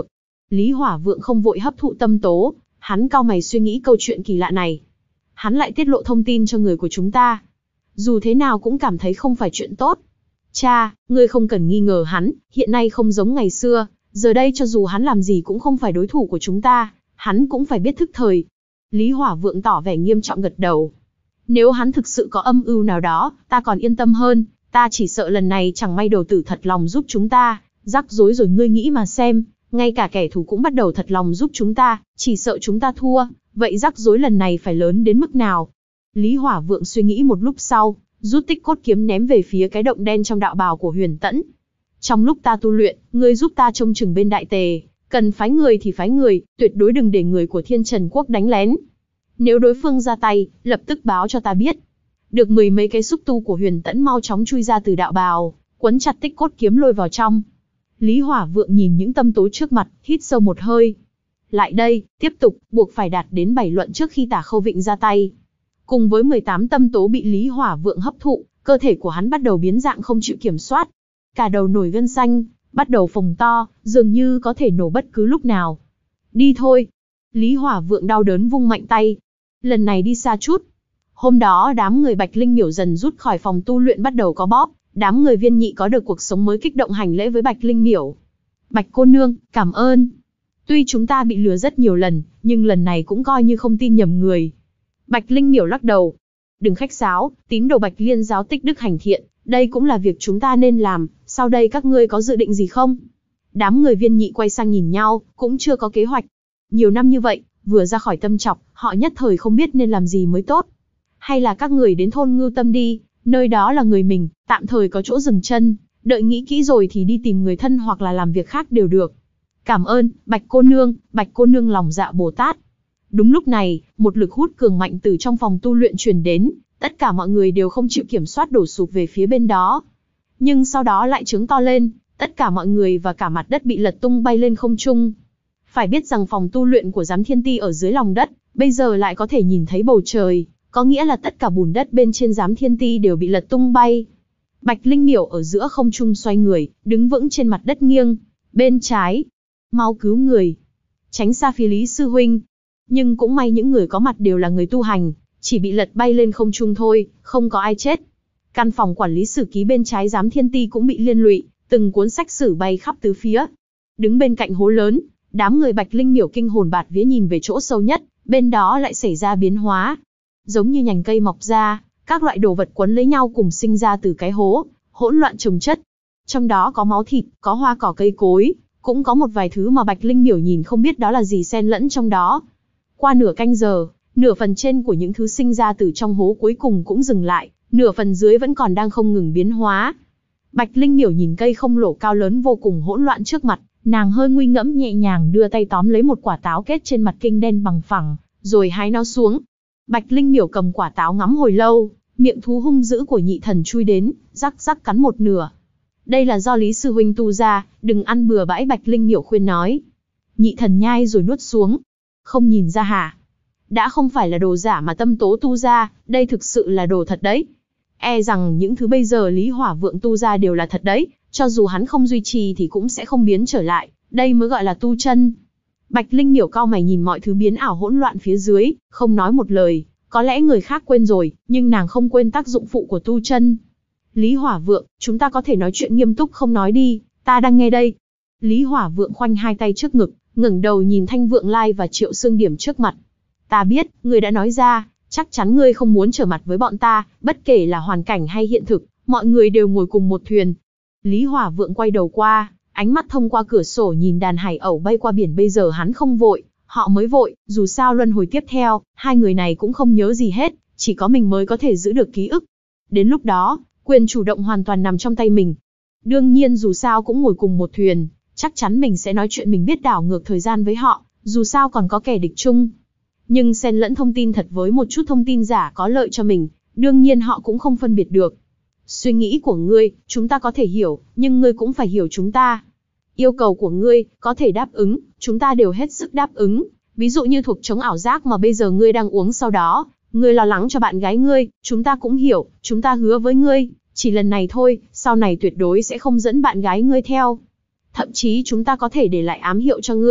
Speaker 1: Lý Hỏa Vượng không vội hấp thụ tâm tố, hắn cau mày suy nghĩ câu chuyện kỳ lạ này. Hắn lại tiết lộ thông tin cho người của chúng ta. Dù thế nào cũng cảm thấy không phải chuyện tốt. Cha, ngươi không cần nghi ngờ hắn, hiện nay không giống ngày xưa, giờ đây cho dù hắn làm gì cũng không phải đối thủ của chúng ta, hắn cũng phải biết thức thời. Lý Hỏa Vượng tỏ vẻ nghiêm trọng gật đầu. Nếu hắn thực sự có âm mưu nào đó, ta còn yên tâm hơn, ta chỉ sợ lần này chẳng may đầu tử thật lòng giúp chúng ta, rắc rối rồi ngươi nghĩ mà xem, ngay cả kẻ thù cũng bắt đầu thật lòng giúp chúng ta, chỉ sợ chúng ta thua, vậy rắc rối lần này phải lớn đến mức nào? Lý Hỏa Vượng suy nghĩ một lúc sau, rút tích cốt kiếm ném về phía cái động đen trong đạo bào của Huyền Tẫn. Trong lúc ta tu luyện, ngươi giúp ta trông chừng bên đại tề, cần phái người thì phái người, tuyệt đối đừng để người của Thiên Trần Quốc đánh lén. Nếu đối phương ra tay, lập tức báo cho ta biết. Được mười mấy cái xúc tu của Huyền Tẫn mau chóng chui ra từ đạo bào, quấn chặt tích cốt kiếm lôi vào trong. Lý Hỏa Vượng nhìn những tâm tố trước mặt, hít sâu một hơi. Lại đây, tiếp tục, buộc phải đạt đến bảy luận trước khi Tả Khâu Vịnh ra tay. Cùng với mười tám tâm tố bị Lý Hỏa Vượng hấp thụ, cơ thể của hắn bắt đầu biến dạng không chịu kiểm soát. Cả đầu nổi gân xanh, bắt đầu phồng to, dường như có thể nổ bất cứ lúc nào. Đi thôi. Lý Hỏa Vượng đau đớn vung mạnh tay. Lần này đi xa chút. Hôm đó đám người Bạch Linh Miểu dần rút khỏi phòng tu luyện bắt đầu có bóp. Đám người Viên Nhị có được cuộc sống mới kích động hành lễ với Bạch Linh Miểu. Bạch cô nương, cảm ơn. Tuy chúng ta bị lừa rất nhiều lần, nhưng lần này cũng coi như không tin nhầm người. Bạch Linh Miểu lắc đầu. Đừng khách sáo, tín đồ Bạch Liên giáo tích đức hành thiện, đây cũng là việc chúng ta nên làm, sau đây các ngươi có dự định gì không? Đám người Viên Nhị quay sang nhìn nhau, cũng chưa có kế hoạch. Nhiều năm như vậy, vừa ra khỏi tâm trọc, họ nhất thời không biết nên làm gì mới tốt. Hay là các người đến thôn Ngưu Tâm đi, nơi đó là người mình, tạm thời có chỗ dừng chân, đợi nghĩ kỹ rồi thì đi tìm người thân hoặc là làm việc khác đều được. Cảm ơn, Bạch cô nương, Bạch cô nương lòng dạ Bồ Tát. Đúng lúc này, một lực hút cường mạnh từ trong phòng tu luyện truyền đến, tất cả mọi người đều không chịu kiểm soát đổ sụp về phía bên đó. Nhưng sau đó lại trướng to lên, tất cả mọi người và cả mặt đất bị lật tung bay lên không trung. Phải biết rằng phòng tu luyện của Giám Thiên Ti ở dưới lòng đất, bây giờ lại có thể nhìn thấy bầu trời, có nghĩa là tất cả bùn đất bên trên Giám Thiên Ti đều bị lật tung bay. Bạch Linh Miểu ở giữa không trung xoay người, đứng vững trên mặt đất nghiêng. Bên trái, mau cứu người, tránh xa phía Lý sư huynh. Nhưng cũng may những người có mặt đều là người tu hành, chỉ bị lật bay lên không trung thôi, không có ai chết. Căn phòng quản lý sử ký bên trái Giám Thiên Ti cũng bị liên lụy, từng cuốn sách sử bay khắp tứ phía. Đứng bên cạnh hố lớn, đám người Bạch Linh Miểu kinh hồn bạt vía nhìn về chỗ sâu nhất, bên đó lại xảy ra biến hóa. Giống như nhành cây mọc ra, các loại đồ vật quấn lấy nhau cùng sinh ra từ cái hố, hỗn loạn chồng chất. Trong đó có máu thịt, có hoa cỏ cây cối, cũng có một vài thứ mà Bạch Linh Miểu nhìn không biết đó là gì xen lẫn trong đó. Qua nửa canh giờ, nửa phần trên của những thứ sinh ra từ trong hố cuối cùng cũng dừng lại, nửa phần dưới vẫn còn đang không ngừng biến hóa. Bạch Linh Miểu nhìn cây không lổ cao lớn vô cùng hỗn loạn trước mặt, nàng hơi nguy ngẫm nhẹ nhàng đưa tay tóm lấy một quả táo kết trên mặt kinh đen bằng phẳng, rồi hái nó xuống. Bạch Linh Miểu cầm quả táo ngắm hồi lâu, miệng thú hung dữ của nhị thần chui đến, rắc rắc cắn một nửa. Đây là do Lý sư huynh tu ra, đừng ăn bừa bãi, Bạch Linh Miểu khuyên nói. Nhị thần nhai rồi nuốt xuống. Không nhìn ra hả? Đã không phải là đồ giả mà tâm tố tu ra, đây thực sự là đồ thật đấy. E rằng những thứ bây giờ Lý Hỏa Vượng tu ra đều là thật đấy, cho dù hắn không duy trì thì cũng sẽ không biến trở lại, đây mới gọi là tu chân. Bạch Linh Miểu cau mày nhìn mọi thứ biến ảo hỗn loạn phía dưới, không nói một lời, có lẽ người khác quên rồi, nhưng nàng không quên tác dụng phụ của tu chân. Lý Hỏa Vượng, chúng ta có thể nói chuyện nghiêm túc không nói đi, ta đang nghe đây. Lý Hỏa Vượng khoanh hai tay trước ngực, ngẩng đầu nhìn Thanh Vượng Lai và Triệu Xương Điểm trước mặt. Ta biết, ngươi đã nói ra, chắc chắn ngươi không muốn trở mặt với bọn ta, bất kể là hoàn cảnh hay hiện thực, mọi người đều ngồi cùng một thuyền. Lý Hỏa Vượng quay đầu qua, ánh mắt thông qua cửa sổ nhìn đàn hải ẩu bay qua biển, bây giờ hắn không vội, họ mới vội, dù sao luân hồi tiếp theo, hai người này cũng không nhớ gì hết, chỉ có mình mới có thể giữ được ký ức. Đến lúc đó, quyền chủ động hoàn toàn nằm trong tay mình. Đương nhiên dù sao cũng ngồi cùng một thuyền, chắc chắn mình sẽ nói chuyện mình biết đảo ngược thời gian với họ, dù sao còn có kẻ địch chung. Nhưng xen lẫn thông tin thật với một chút thông tin giả có lợi cho mình, đương nhiên họ cũng không phân biệt được. Suy nghĩ của ngươi, chúng ta có thể hiểu, nhưng ngươi cũng phải hiểu chúng ta. Yêu cầu của ngươi, có thể đáp ứng, chúng ta đều hết sức đáp ứng. Ví dụ như thuộc chống ảo giác mà bây giờ ngươi đang uống sau đó, ngươi lo lắng cho bạn gái ngươi, chúng ta cũng hiểu, chúng ta hứa với ngươi, chỉ lần này thôi, sau này tuyệt đối sẽ không dẫn bạn gái ngươi theo. Thậm chí chúng ta có thể để lại ám hiệu cho ngươi,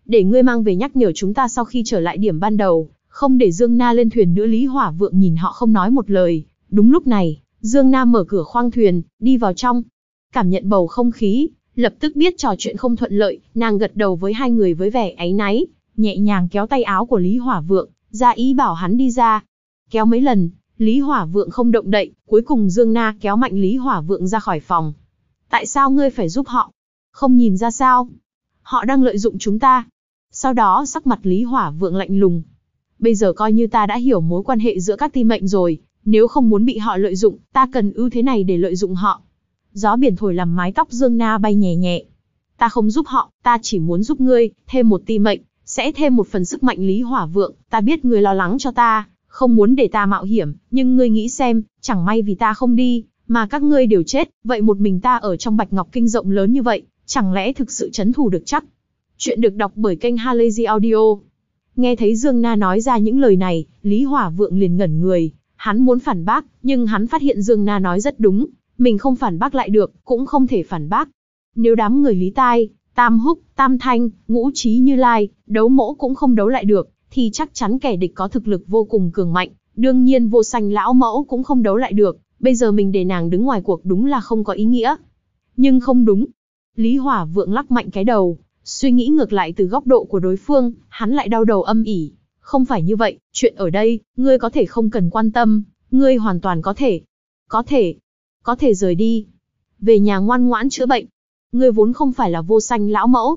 Speaker 1: để ngươi mang về nhắc nhở chúng ta sau khi trở lại điểm ban đầu, không để Dương Na lên thuyền nữa. Lý Hỏa Vượng nhìn họ không nói một lời. Đúng lúc này, Dương Na mở cửa khoang thuyền, đi vào trong. Cảm nhận bầu không khí, lập tức biết trò chuyện không thuận lợi, nàng gật đầu với hai người với vẻ áy náy, nhẹ nhàng kéo tay áo của Lý Hỏa Vượng, ra ý bảo hắn đi ra. Kéo mấy lần, Lý Hỏa Vượng không động đậy, cuối cùng Dương Na kéo mạnh Lý Hỏa Vượng ra khỏi phòng. Tại sao ngươi phải giúp họ? Không nhìn ra sao? Họ đang lợi dụng chúng ta. Sau đó sắc mặt Lý Hỏa Vượng lạnh lùng. Bây giờ coi như ta đã hiểu mối quan hệ giữa các ti mệnh rồi, nếu không muốn bị họ lợi dụng, ta cần ưu thế này để lợi dụng họ. Gió biển thổi làm mái tóc Dương Na bay nhẹ nhẹ. Ta không giúp họ, ta chỉ muốn giúp ngươi, thêm một ti mệnh, sẽ thêm một phần sức mạnh. Lý Hỏa Vượng, ta biết ngươi lo lắng cho ta, không muốn để ta mạo hiểm, nhưng ngươi nghĩ xem, chẳng may vì ta không đi, mà các ngươi đều chết, vậy một mình ta ở trong Bạch Ngọc Kinh rộng lớn như vậy, chẳng lẽ thực sự trấn thủ được chắc? Chuyện được đọc bởi kênh Halazy Audio. Nghe thấy Dương Na nói ra những lời này, Lý Hỏa Vượng liền ngẩn người, hắn muốn phản bác, nhưng hắn phát hiện Dương Na nói rất đúng, mình không phản bác lại được, cũng không thể phản bác. Nếu đám người Lý Tai, Tam Húc, Tam Thanh, Ngũ Trí Như Lai, Đấu Mỗ cũng không đấu lại được, thì chắc chắn kẻ địch có thực lực vô cùng cường mạnh, đương nhiên Vô Sanh lão mẫu cũng không đấu lại được, bây giờ mình để nàng đứng ngoài cuộc đúng là không có ý nghĩa. Nhưng không đúng. Lý Hỏa Vượng lắc mạnh cái đầu, suy nghĩ ngược lại từ góc độ của đối phương, hắn lại đau đầu âm ỉ. Không phải như vậy, chuyện ở đây, ngươi có thể không cần quan tâm, ngươi hoàn toàn có thể. Có thể. Có thể rời đi. Về nhà ngoan ngoãn chữa bệnh. Ngươi vốn không phải là Vô Sanh lão mẫu.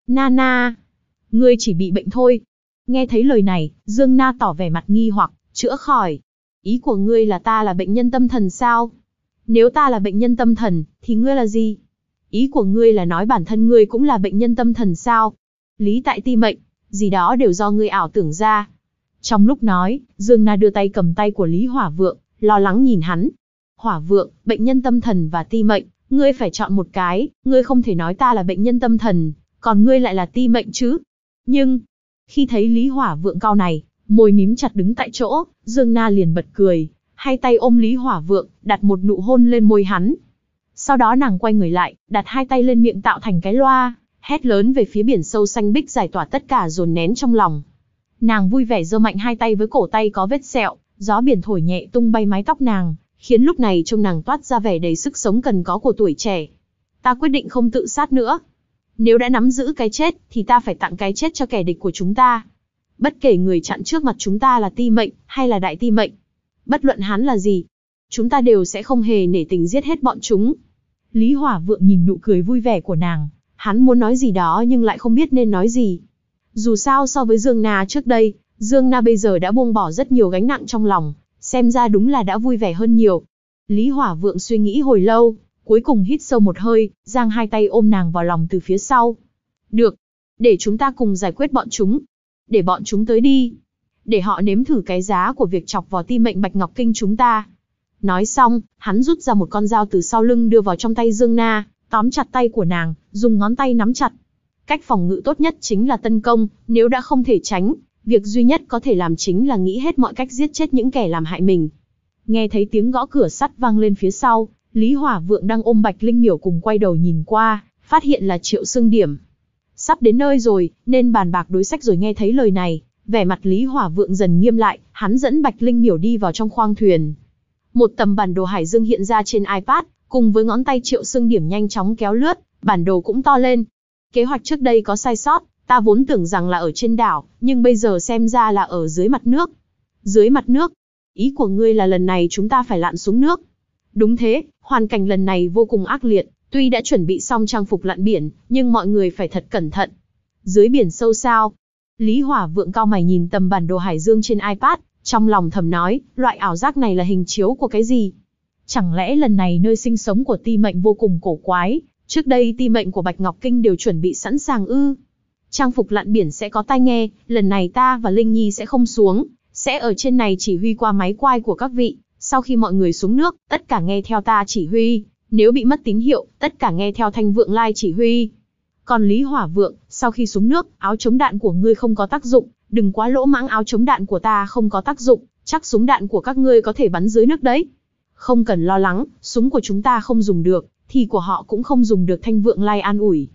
Speaker 1: Nana. Ngươi chỉ bị bệnh thôi. Nghe thấy lời này, Dương Na tỏ vẻ mặt nghi hoặc, chữa khỏi. Ý của ngươi là ta là bệnh nhân tâm thần sao? Nếu ta là bệnh nhân tâm thần, thì ngươi là gì? Ý của ngươi là nói bản thân ngươi cũng là bệnh nhân tâm thần sao? Lý tại ti mệnh, gì đó đều do ngươi ảo tưởng ra. Trong lúc nói, Dương Na đưa tay cầm tay của Lý Hỏa Vượng, lo lắng nhìn hắn. Hỏa Vượng, bệnh nhân tâm thần và ti mệnh, ngươi phải chọn một cái, ngươi không thể nói ta là bệnh nhân tâm thần, còn ngươi lại là ti mệnh chứ. Nhưng, khi thấy Lý Hỏa Vượng cau này, môi mím chặt đứng tại chỗ, Dương Na liền bật cười, hai tay ôm Lý Hỏa Vượng, đặt một nụ hôn lên môi hắn. Sau đó nàng quay người lại, đặt hai tay lên miệng tạo thành cái loa, hét lớn về phía biển sâu xanh bích giải tỏa tất cả dồn nén trong lòng. Nàng vui vẻ giơ mạnh hai tay với cổ tay có vết sẹo, gió biển thổi nhẹ tung bay mái tóc nàng, khiến lúc này trông nàng toát ra vẻ đầy sức sống cần có của tuổi trẻ. Ta quyết định không tự sát nữa. Nếu đã nắm giữ cái chết, thì ta phải tặng cái chết cho kẻ địch của chúng ta. Bất kể người chặn trước mặt chúng ta là ti mệnh, hay là đại ti mệnh. Bất luận hắn là gì, chúng ta đều sẽ không hề nể tình giết hết bọn chúng. Lý Hỏa Vượng nhìn nụ cười vui vẻ của nàng, hắn muốn nói gì đó nhưng lại không biết nên nói gì. Dù sao so với Dương Na trước đây, Dương Na bây giờ đã buông bỏ rất nhiều gánh nặng trong lòng, xem ra đúng là đã vui vẻ hơn nhiều. Lý Hỏa Vượng suy nghĩ hồi lâu, cuối cùng hít sâu một hơi, giang hai tay ôm nàng vào lòng từ phía sau. Được, để chúng ta cùng giải quyết bọn chúng. Để bọn chúng tới đi. Để họ nếm thử cái giá của việc chọc vào ti mệnh Bạch Ngọc Kinh chúng ta. Nói xong, hắn rút ra một con dao từ sau lưng đưa vào trong tay Dương Na, tóm chặt tay của nàng, dùng ngón tay nắm chặt. Cách phòng ngự tốt nhất chính là tấn công, nếu đã không thể tránh, việc duy nhất có thể làm chính là nghĩ hết mọi cách giết chết những kẻ làm hại mình. Nghe thấy tiếng gõ cửa sắt vang lên phía sau, Lý Hỏa Vượng đang ôm Bạch Linh Miểu cùng quay đầu nhìn qua, phát hiện là Triệu Xương Điểm. Sắp đến nơi rồi, nên bàn bạc đối sách rồi. Nghe thấy lời này, vẻ mặt Lý Hỏa Vượng dần nghiêm lại, hắn dẫn Bạch Linh Miểu đi vào trong khoang thuyền. Một tấm bản đồ hải dương hiện ra trên iPad, cùng với ngón tay Triệu Xương Điểm nhanh chóng kéo lướt, bản đồ cũng to lên. Kế hoạch trước đây có sai sót, ta vốn tưởng rằng là ở trên đảo, nhưng bây giờ xem ra là ở dưới mặt nước. Dưới mặt nước? Ý của ngươi là lần này chúng ta phải lặn xuống nước? Đúng thế, hoàn cảnh lần này vô cùng ác liệt, tuy đã chuẩn bị xong trang phục lặn biển, nhưng mọi người phải thật cẩn thận. Dưới biển sâu sao? Lý Hỏa Vượng cau mày nhìn tấm bản đồ hải dương trên iPad, trong lòng thầm nói, loại ảo giác này là hình chiếu của cái gì? Chẳng lẽ lần này nơi sinh sống của ti mệnh vô cùng cổ quái, trước đây ti mệnh của Bạch Ngọc Kinh đều chuẩn bị sẵn sàng ư? Trang phục lặn biển sẽ có tai nghe, lần này ta và Linh Nhi sẽ không xuống, sẽ ở trên này chỉ huy qua máy quay của các vị, sau khi mọi người xuống nước, tất cả nghe theo ta chỉ huy, nếu bị mất tín hiệu, tất cả nghe theo Thanh Vượng Lai chỉ huy. Còn Lý Hỏa Vượng, sau khi xuống nước, áo chống đạn của ngươi không có tác dụng, đừng quá lỗ mãng, áo chống đạn của ta không có tác dụng, chắc súng đạn của các ngươi có thể bắn dưới nước đấy. Không cần lo lắng, súng của chúng ta không dùng được, thì của họ cũng không dùng được. Thanh Vượng Lai an ủi.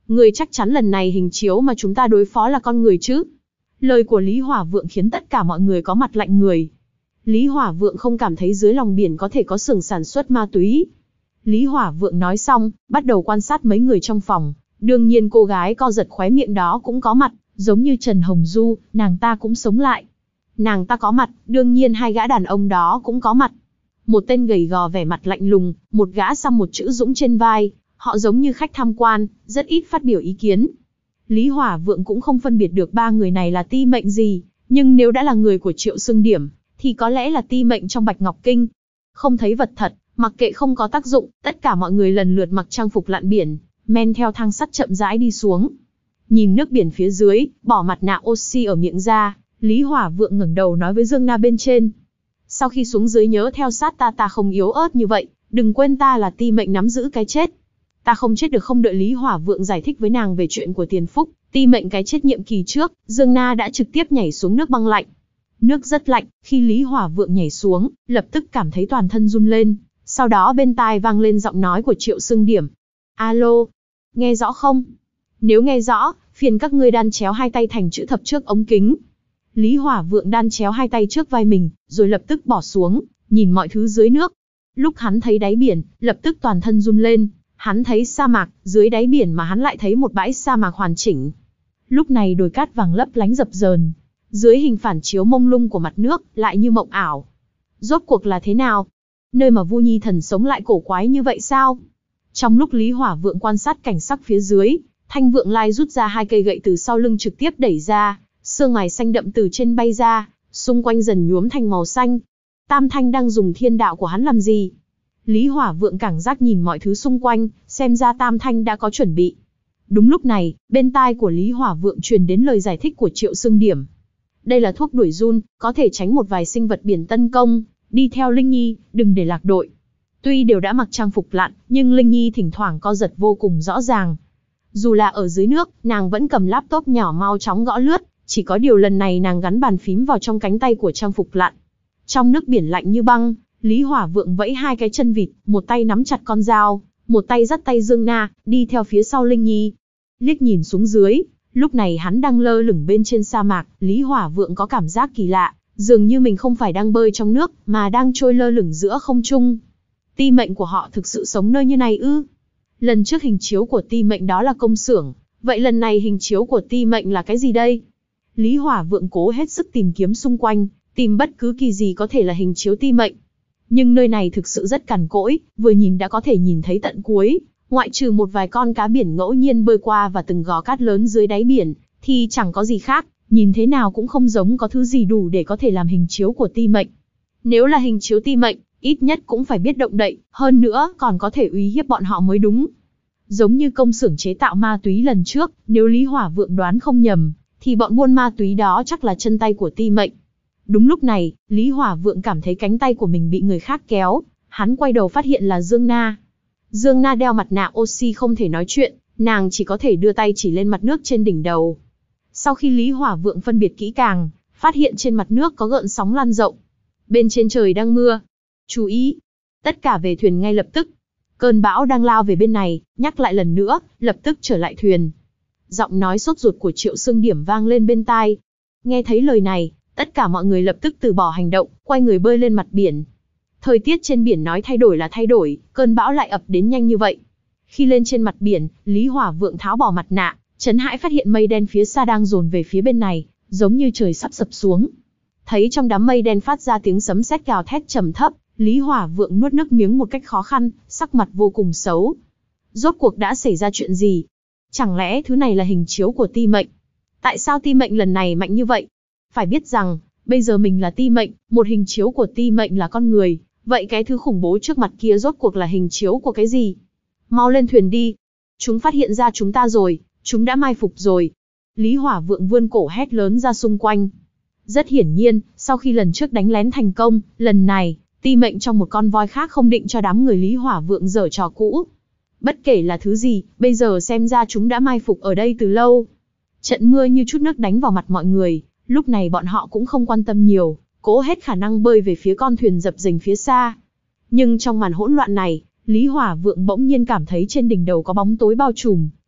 Speaker 1: Người chắc chắn lần này hình chiếu mà chúng ta đối phó là con người chứ? Lời của Lý Hỏa Vượng khiến tất cả mọi người có mặt lạnh người. Lý Hỏa Vượng không cảm thấy dưới lòng biển có thể có xưởng sản xuất ma túy. Lý Hỏa Vượng nói xong, bắt đầu quan sát mấy người trong phòng. Đương nhiên cô gái co giật khóe miệng đó cũng có mặt, giống như Trần Hồng Du, nàng ta cũng sống lại. Nàng ta có mặt, đương nhiên hai gã đàn ông đó cũng có mặt. Một tên gầy gò vẻ mặt lạnh lùng, một gã xăm một chữ Dũng trên vai, họ giống như khách tham quan, rất ít phát biểu ý kiến. Lý Hỏa Vượng cũng không phân biệt được ba người này là ti mệnh gì, nhưng nếu đã là người của Triệu Xương Điểm, thì có lẽ là ti mệnh trong Bạch Ngọc Kinh. Không thấy vật thật, mặc kệ không có tác dụng, tất cả mọi người lần lượt mặc trang phục lặn biển, men theo thang sắt chậm rãi đi xuống. Nhìn nước biển phía dưới, bỏ mặt nạ oxy ở miệng ra, Lý Hỏa Vượng ngẩng đầu nói với Dương Na bên trên. Sau khi xuống dưới nhớ theo sát ta, ta không yếu ớt như vậy, đừng quên ta là ti mệnh nắm giữ cái chết. Ta không chết được. Không đợi Lý Hỏa Vượng giải thích với nàng về chuyện của Tiền Phúc, ti mệnh cái chết nhiệm kỳ trước, Dương Na đã trực tiếp nhảy xuống nước băng lạnh. Nước rất lạnh, khi Lý Hỏa Vượng nhảy xuống, lập tức cảm thấy toàn thân run lên, sau đó bên tai vang lên giọng nói của Triệu Xương Điểm. Alo, nghe rõ không? Nếu nghe rõ, phiền các ngươi đan chéo hai tay thành chữ thập trước ống kính. Lý Hỏa Vượng đan chéo hai tay trước vai mình, rồi lập tức bỏ xuống, nhìn mọi thứ dưới nước. Lúc hắn thấy đáy biển, lập tức toàn thân run lên, hắn thấy sa mạc, dưới đáy biển mà hắn lại thấy một bãi sa mạc hoàn chỉnh. Lúc này đồi cát vàng lấp lánh dập dờn, dưới hình phản chiếu mông lung của mặt nước, lại như mộng ảo. Rốt cuộc là thế nào? Nơi mà Vu Nhi Thần sống lại cổ quái như vậy sao? Trong lúc Lý Hỏa Vượng quan sát cảnh sắc phía dưới, Thanh Vượng Lai rút ra hai cây gậy từ sau lưng trực tiếp đẩy ra, sương mài xanh đậm từ trên bay ra, xung quanh dần nhuốm thành màu xanh. Tam Thanh đang dùng thiên đạo của hắn làm gì? Lý Hỏa Vượng cảm giác nhìn mọi thứ xung quanh, xem ra Tam Thanh đã có chuẩn bị. Đúng lúc này, bên tai của Lý Hỏa Vượng truyền đến lời giải thích của Triệu Xương Điểm. Đây là thuốc đuổi giun, có thể tránh một vài sinh vật biển tấn công, đi theo Linh Nhi, đừng để lạc đội. Tuy đều đã mặc trang phục lặn, nhưng Linh Nhi thỉnh thoảng co giật vô cùng rõ ràng. Dù là ở dưới nước, nàng vẫn cầm laptop nhỏ mau chóng gõ lướt, chỉ có điều lần này nàng gắn bàn phím vào trong cánh tay của trang phục lặn. Trong nước biển lạnh như băng, Lý Hỏa Vượng vẫy hai cái chân vịt, một tay nắm chặt con dao, một tay dắt tay Dương Na, đi theo phía sau Linh Nhi. Liếc nhìn xuống dưới, lúc này hắn đang lơ lửng bên trên sa mạc, Lý Hỏa Vượng có cảm giác kỳ lạ, dường như mình không phải đang bơi trong nước, mà đang trôi lơ lửng giữa không trung. Ti mệnh của họ thực sự sống nơi như này ư? Lần trước hình chiếu của ti mệnh đó là công xưởng, vậy lần này hình chiếu của ti mệnh là cái gì đây? Lý Hỏa Vượng cố hết sức tìm kiếm xung quanh, tìm bất cứ kỳ gì có thể là hình chiếu ti mệnh. Nhưng nơi này thực sự rất cằn cỗi, vừa nhìn đã có thể nhìn thấy tận cuối, ngoại trừ một vài con cá biển ngẫu nhiên bơi qua và từng gò cát lớn dưới đáy biển, thì chẳng có gì khác, nhìn thế nào cũng không giống có thứ gì đủ để có thể làm hình chiếu của ti mệnh. Nếu là hình chiếu ti mệnh, ít nhất cũng phải biết động đậy, hơn nữa còn có thể uy hiếp bọn họ mới đúng. Giống như công xưởng chế tạo ma túy lần trước, nếu Lý Hỏa Vượng đoán không nhầm, thì bọn buôn ma túy đó chắc là chân tay của ti mệnh. Đúng lúc này, Lý Hỏa Vượng cảm thấy cánh tay của mình bị người khác kéo, hắn quay đầu phát hiện là Dương Na. Dương Na đeo mặt nạ oxy không thể nói chuyện, nàng chỉ có thể đưa tay chỉ lên mặt nước trên đỉnh đầu. Sau khi Lý Hỏa Vượng phân biệt kỹ càng, phát hiện trên mặt nước có gợn sóng lan rộng. Bên trên trời đang mưa. Chú ý! Tất cả về thuyền ngay lập tức. Cơn bão đang lao về bên này, nhắc lại lần nữa, lập tức trở lại thuyền. Giọng nói sốt ruột của Triệu Xương Điểm vang lên bên tai. Nghe thấy lời này, tất cả mọi người lập tức từ bỏ hành động, quay người bơi lên mặt biển. Thời tiết trên biển nói thay đổi là thay đổi, cơn bão lại ập đến nhanh như vậy. Khi lên trên mặt biển, Lý Hỏa Vượng tháo bỏ mặt nạ, chấn hãi phát hiện mây đen phía xa đang dồn về phía bên này, giống như trời sắp sập xuống. Thấy trong đám mây đen phát ra tiếng sấm sét gào thét trầm thấp, Lý Hỏa Vượng nuốt nước miếng một cách khó khăn, sắc mặt vô cùng xấu. Rốt cuộc đã xảy ra chuyện gì? Chẳng lẽ thứ này là hình chiếu của ti mệnh? Tại sao ti mệnh lần này mạnh như vậy? Phải biết rằng, bây giờ mình là ti mệnh, một hình chiếu của ti mệnh là con người, vậy cái thứ khủng bố trước mặt kia rốt cuộc là hình chiếu của cái gì? Mau lên thuyền đi! Chúng phát hiện ra chúng ta rồi, chúng đã mai phục rồi. Lý Hỏa Vượng vươn cổ hét lớn ra xung quanh. Rất hiển nhiên, sau khi lần trước đánh lén thành công, lần này, ti mệnh trong một con voi khác không định cho đám người Lý Hỏa Vượng giở trò cũ. Bất kể là thứ gì, bây giờ xem ra chúng đã mai phục ở đây từ lâu. Trận mưa như chút nước đánh vào mặt mọi người, lúc này bọn họ cũng không quan tâm nhiều, cố hết khả năng bơi về phía con thuyền dập dềnh phía xa. Nhưng trong màn hỗn loạn này, Lý Hỏa Vượng bỗng nhiên cảm thấy trên đỉnh đầu có bóng tối bao trùm,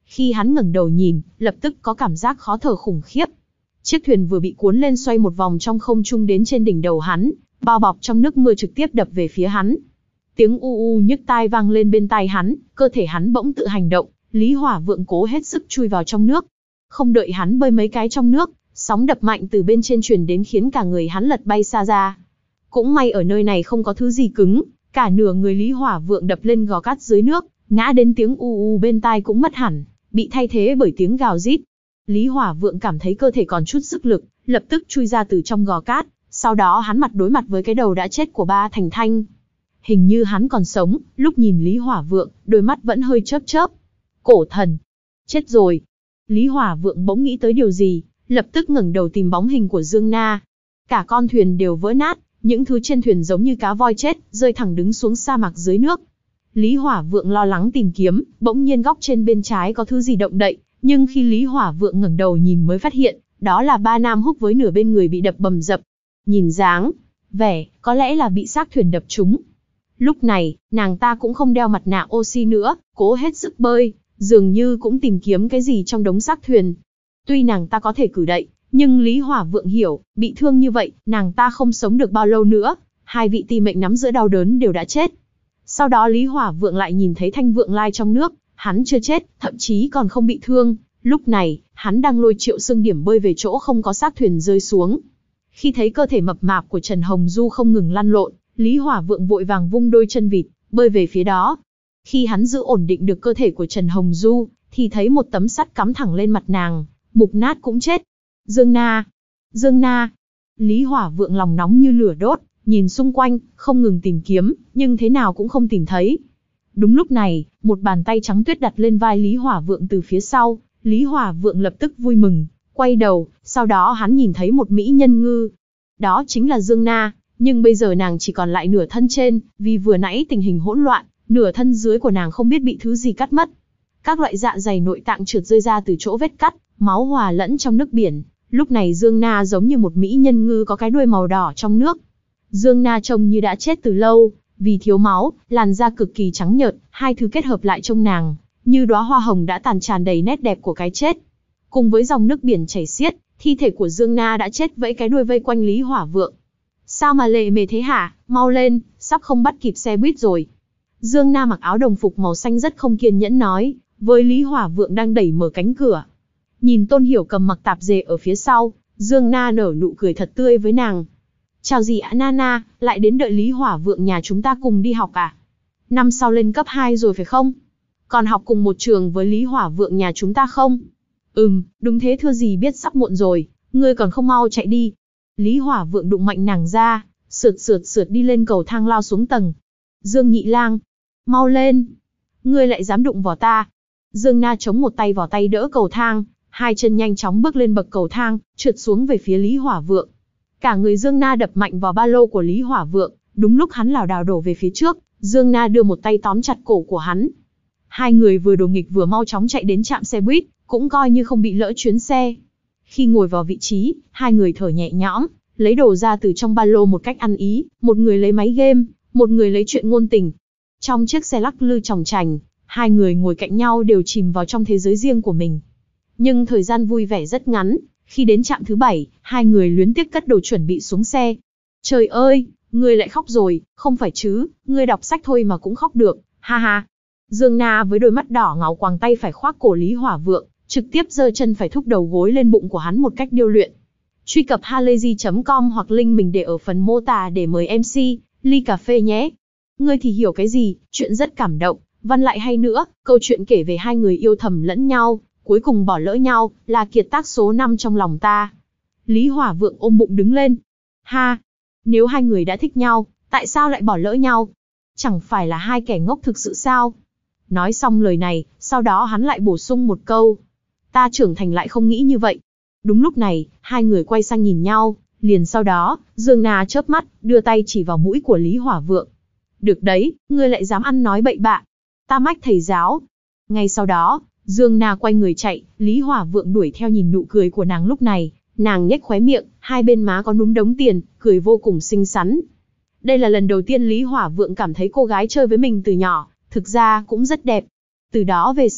Speaker 1: Khi hắn ngẩng đầu nhìn, lập tức có cảm giác khó thở khủng khiếp. Chiếc thuyền vừa bị cuốn lên xoay một vòng trong không trung đến trên đỉnh đầu hắn, bao bọc trong nước mưa trực tiếp đập về phía hắn. Tiếng u u nhức tai vang lên bên tai hắn, cơ thể hắn bỗng tự hành động, Lý Hỏa Vượng cố hết sức chui vào trong nước. Không đợi hắn bơi mấy cái trong nước, sóng đập mạnh từ bên trên truyền đến khiến cả người hắn lật bay xa ra. Cũng may ở nơi này không có thứ gì cứng, cả nửa người Lý Hỏa Vượng đập lên gò cát dưới nước, ngã đến tiếng u u bên tai cũng mất hẳn, bị thay thế bởi tiếng gào rít. Lý Hỏa Vượng cảm thấy cơ thể còn chút sức lực, lập tức chui ra từ trong gò cát, sau đó hắn mặt đối mặt với cái đầu đã chết của Ba Thành Thanh. Hình như hắn còn sống, lúc nhìn Lý Hỏa Vượng, đôi mắt vẫn hơi chớp chớp. Cổ thần, chết rồi. Lý Hỏa Vượng bỗng nghĩ tới điều gì, lập tức ngẩng đầu tìm bóng hình của Dương Na. Cả con thuyền đều vỡ nát, những thứ trên thuyền giống như cá voi chết, rơi thẳng đứng xuống sa mạc dưới nước. Lý Hỏa Vượng lo lắng tìm kiếm, bỗng nhiên góc trên bên trái có thứ gì động đậy, nhưng khi Lý Hỏa Vượng ngẩng đầu nhìn mới phát hiện, đó là Ba Nam Húc với nửa bên người bị đập bầm dập. Nhìn dáng vẻ, có lẽ là bị xác thuyền đập trúng. Lúc này, nàng ta cũng không đeo mặt nạ oxy nữa, cố hết sức bơi, dường như cũng tìm kiếm cái gì trong đống xác thuyền. Tuy nàng ta có thể cử đậy, nhưng Lý Hỏa Vượng hiểu, bị thương như vậy, nàng ta không sống được bao lâu nữa, hai vị ti mệnh nắm giữa đau đớn đều đã chết. Sau đó Lý Hỏa Vượng lại nhìn thấy Thanh Vượng Lai trong nước, hắn chưa chết, thậm chí còn không bị thương. Lúc này, hắn đang lôi Triệu Sương Điểm bơi về chỗ không có xác thuyền rơi xuống. Khi thấy cơ thể mập mạp của Trần Hồng Du không ngừng lăn lộn, Lý Hỏa Vượng vội vàng vung đôi chân vịt, bơi về phía đó. Khi hắn giữ ổn định được cơ thể của Trần Hồng Du, thì thấy một tấm sắt cắm thẳng lên mặt nàng, mục nát cũng chết. Dương Na! Dương Na! Lý Hỏa Vượng lòng nóng như lửa đốt, nhìn xung quanh, không ngừng tìm kiếm, nhưng thế nào cũng không tìm thấy. Đúng lúc này, một bàn tay trắng tuyết đặt lên vai Lý Hỏa Vượng từ phía sau, Lý Hỏa Vượng lập tức vui mừng, quay đầu, sau đó hắn nhìn thấy một mỹ nhân ngư. Đó chính là Dương Na, nhưng bây giờ nàng chỉ còn lại nửa thân trên, vì vừa nãy tình hình hỗn loạn, nửa thân dưới của nàng không biết bị thứ gì cắt mất. Các loại dạ dày nội tạng trượt rơi ra từ chỗ vết cắt, máu hòa lẫn trong nước biển. Lúc này Dương Na giống như một mỹ nhân ngư có cái đuôi màu đỏ trong nước. Dương Na trông như đã chết từ lâu, vì thiếu máu, làn da cực kỳ trắng nhợt, hai thứ kết hợp lại trông nàng như đóa hoa hồng đã tàn tràn đầy nét đẹp của cái chết. Cùng với dòng nước biển chảy xiết, thi thể của Dương Na đã chết vẫy cái đuôi vây quanh Lý Hỏa Vượng. Sao mà lệ mề thế hả, mau lên, sắp không bắt kịp xe buýt rồi. Dương Na mặc áo đồng phục màu xanh rất không kiên nhẫn nói, với Lý Hỏa Vượng đang đẩy mở cánh cửa. Nhìn Tôn Hiểu Cầm mặc tạp dề ở phía sau, Dương Na nở nụ cười thật tươi với nàng. Chào gì ạ Nana, lại đến đợi Lý Hỏa Vượng nhà chúng ta cùng đi học à? Năm sau lên cấp hai rồi phải không? Còn học cùng một trường với Lý Hỏa Vượng nhà chúng ta không? Ừm, đúng thế thưa gì biết sắp muộn rồi, ngươi còn không mau chạy đi. Lý Hỏa Vượng đụng mạnh nàng ra, sượt sượt sượt đi lên cầu thang lao xuống tầng. Dương Nhị Lang, mau lên. Ngươi lại dám đụng vào ta. Dương Na chống một tay vào tay đỡ cầu thang, hai chân nhanh chóng bước lên bậc cầu thang, trượt xuống về phía Lý Hỏa Vượng. Cả người Dương Na đập mạnh vào ba lô của Lý Hỏa Vượng, đúng lúc hắn lảo đảo đổ về phía trước, Dương Na đưa một tay tóm chặt cổ của hắn. Hai người vừa đồ nghịch vừa mau chóng chạy đến trạm xe buýt, cũng coi như không bị lỡ chuyến xe. Khi ngồi vào vị trí, hai người thở nhẹ nhõm, lấy đồ ra từ trong ba lô một cách ăn ý, một người lấy máy game, một người lấy chuyện ngôn tình. Trong chiếc xe lắc lư chòng chành, hai người ngồi cạnh nhau đều chìm vào trong thế giới riêng của mình. Nhưng thời gian vui vẻ rất ngắn, khi đến trạm thứ bảy, hai người luyến tiếc cất đồ chuẩn bị xuống xe. Trời ơi, ngươi lại khóc rồi, không phải chứ, ngươi đọc sách thôi mà cũng khóc được, ha ha. Dương Na với đôi mắt đỏ ngầu quàng tay phải khoác cổ Lý Hỏa Vượng, trực tiếp giơ chân phải thúc đầu gối lên bụng của hắn một cách điêu luyện. Truy cập halayzi chấm com hoặc link mình để ở phần mô tả để mời em xê, ly cà phê nhé. Ngươi thì hiểu cái gì, chuyện rất cảm động, văn lại hay nữa, câu chuyện kể về hai người yêu thầm lẫn nhau, cuối cùng bỏ lỡ nhau, là kiệt tác số năm trong lòng ta. Lý Hỏa Vượng ôm bụng đứng lên. Ha, nếu hai người đã thích nhau, tại sao lại bỏ lỡ nhau? Chẳng phải là hai kẻ ngốc thực sự sao? Nói xong lời này, sau đó hắn lại bổ sung một câu. Ta trưởng thành lại không nghĩ như vậy. Đúng lúc này, hai người quay sang nhìn nhau, liền sau đó, Dương Na chớp mắt, đưa tay chỉ vào mũi của Lý Hỏa Vượng. Được đấy, ngươi lại dám ăn nói bậy bạ. Ta mách thầy giáo. Ngay sau đó, Dương Na quay người chạy, Lý Hỏa Vượng đuổi theo nhìn nụ cười của nàng lúc này, nàng nhếch khóe miệng, hai bên má có núm đống tiền, cười vô cùng xinh xắn. Đây là lần đầu tiên Lý Hỏa Vượng cảm thấy cô gái chơi với mình từ nhỏ, thực ra cũng rất đẹp. Từ đó về sau,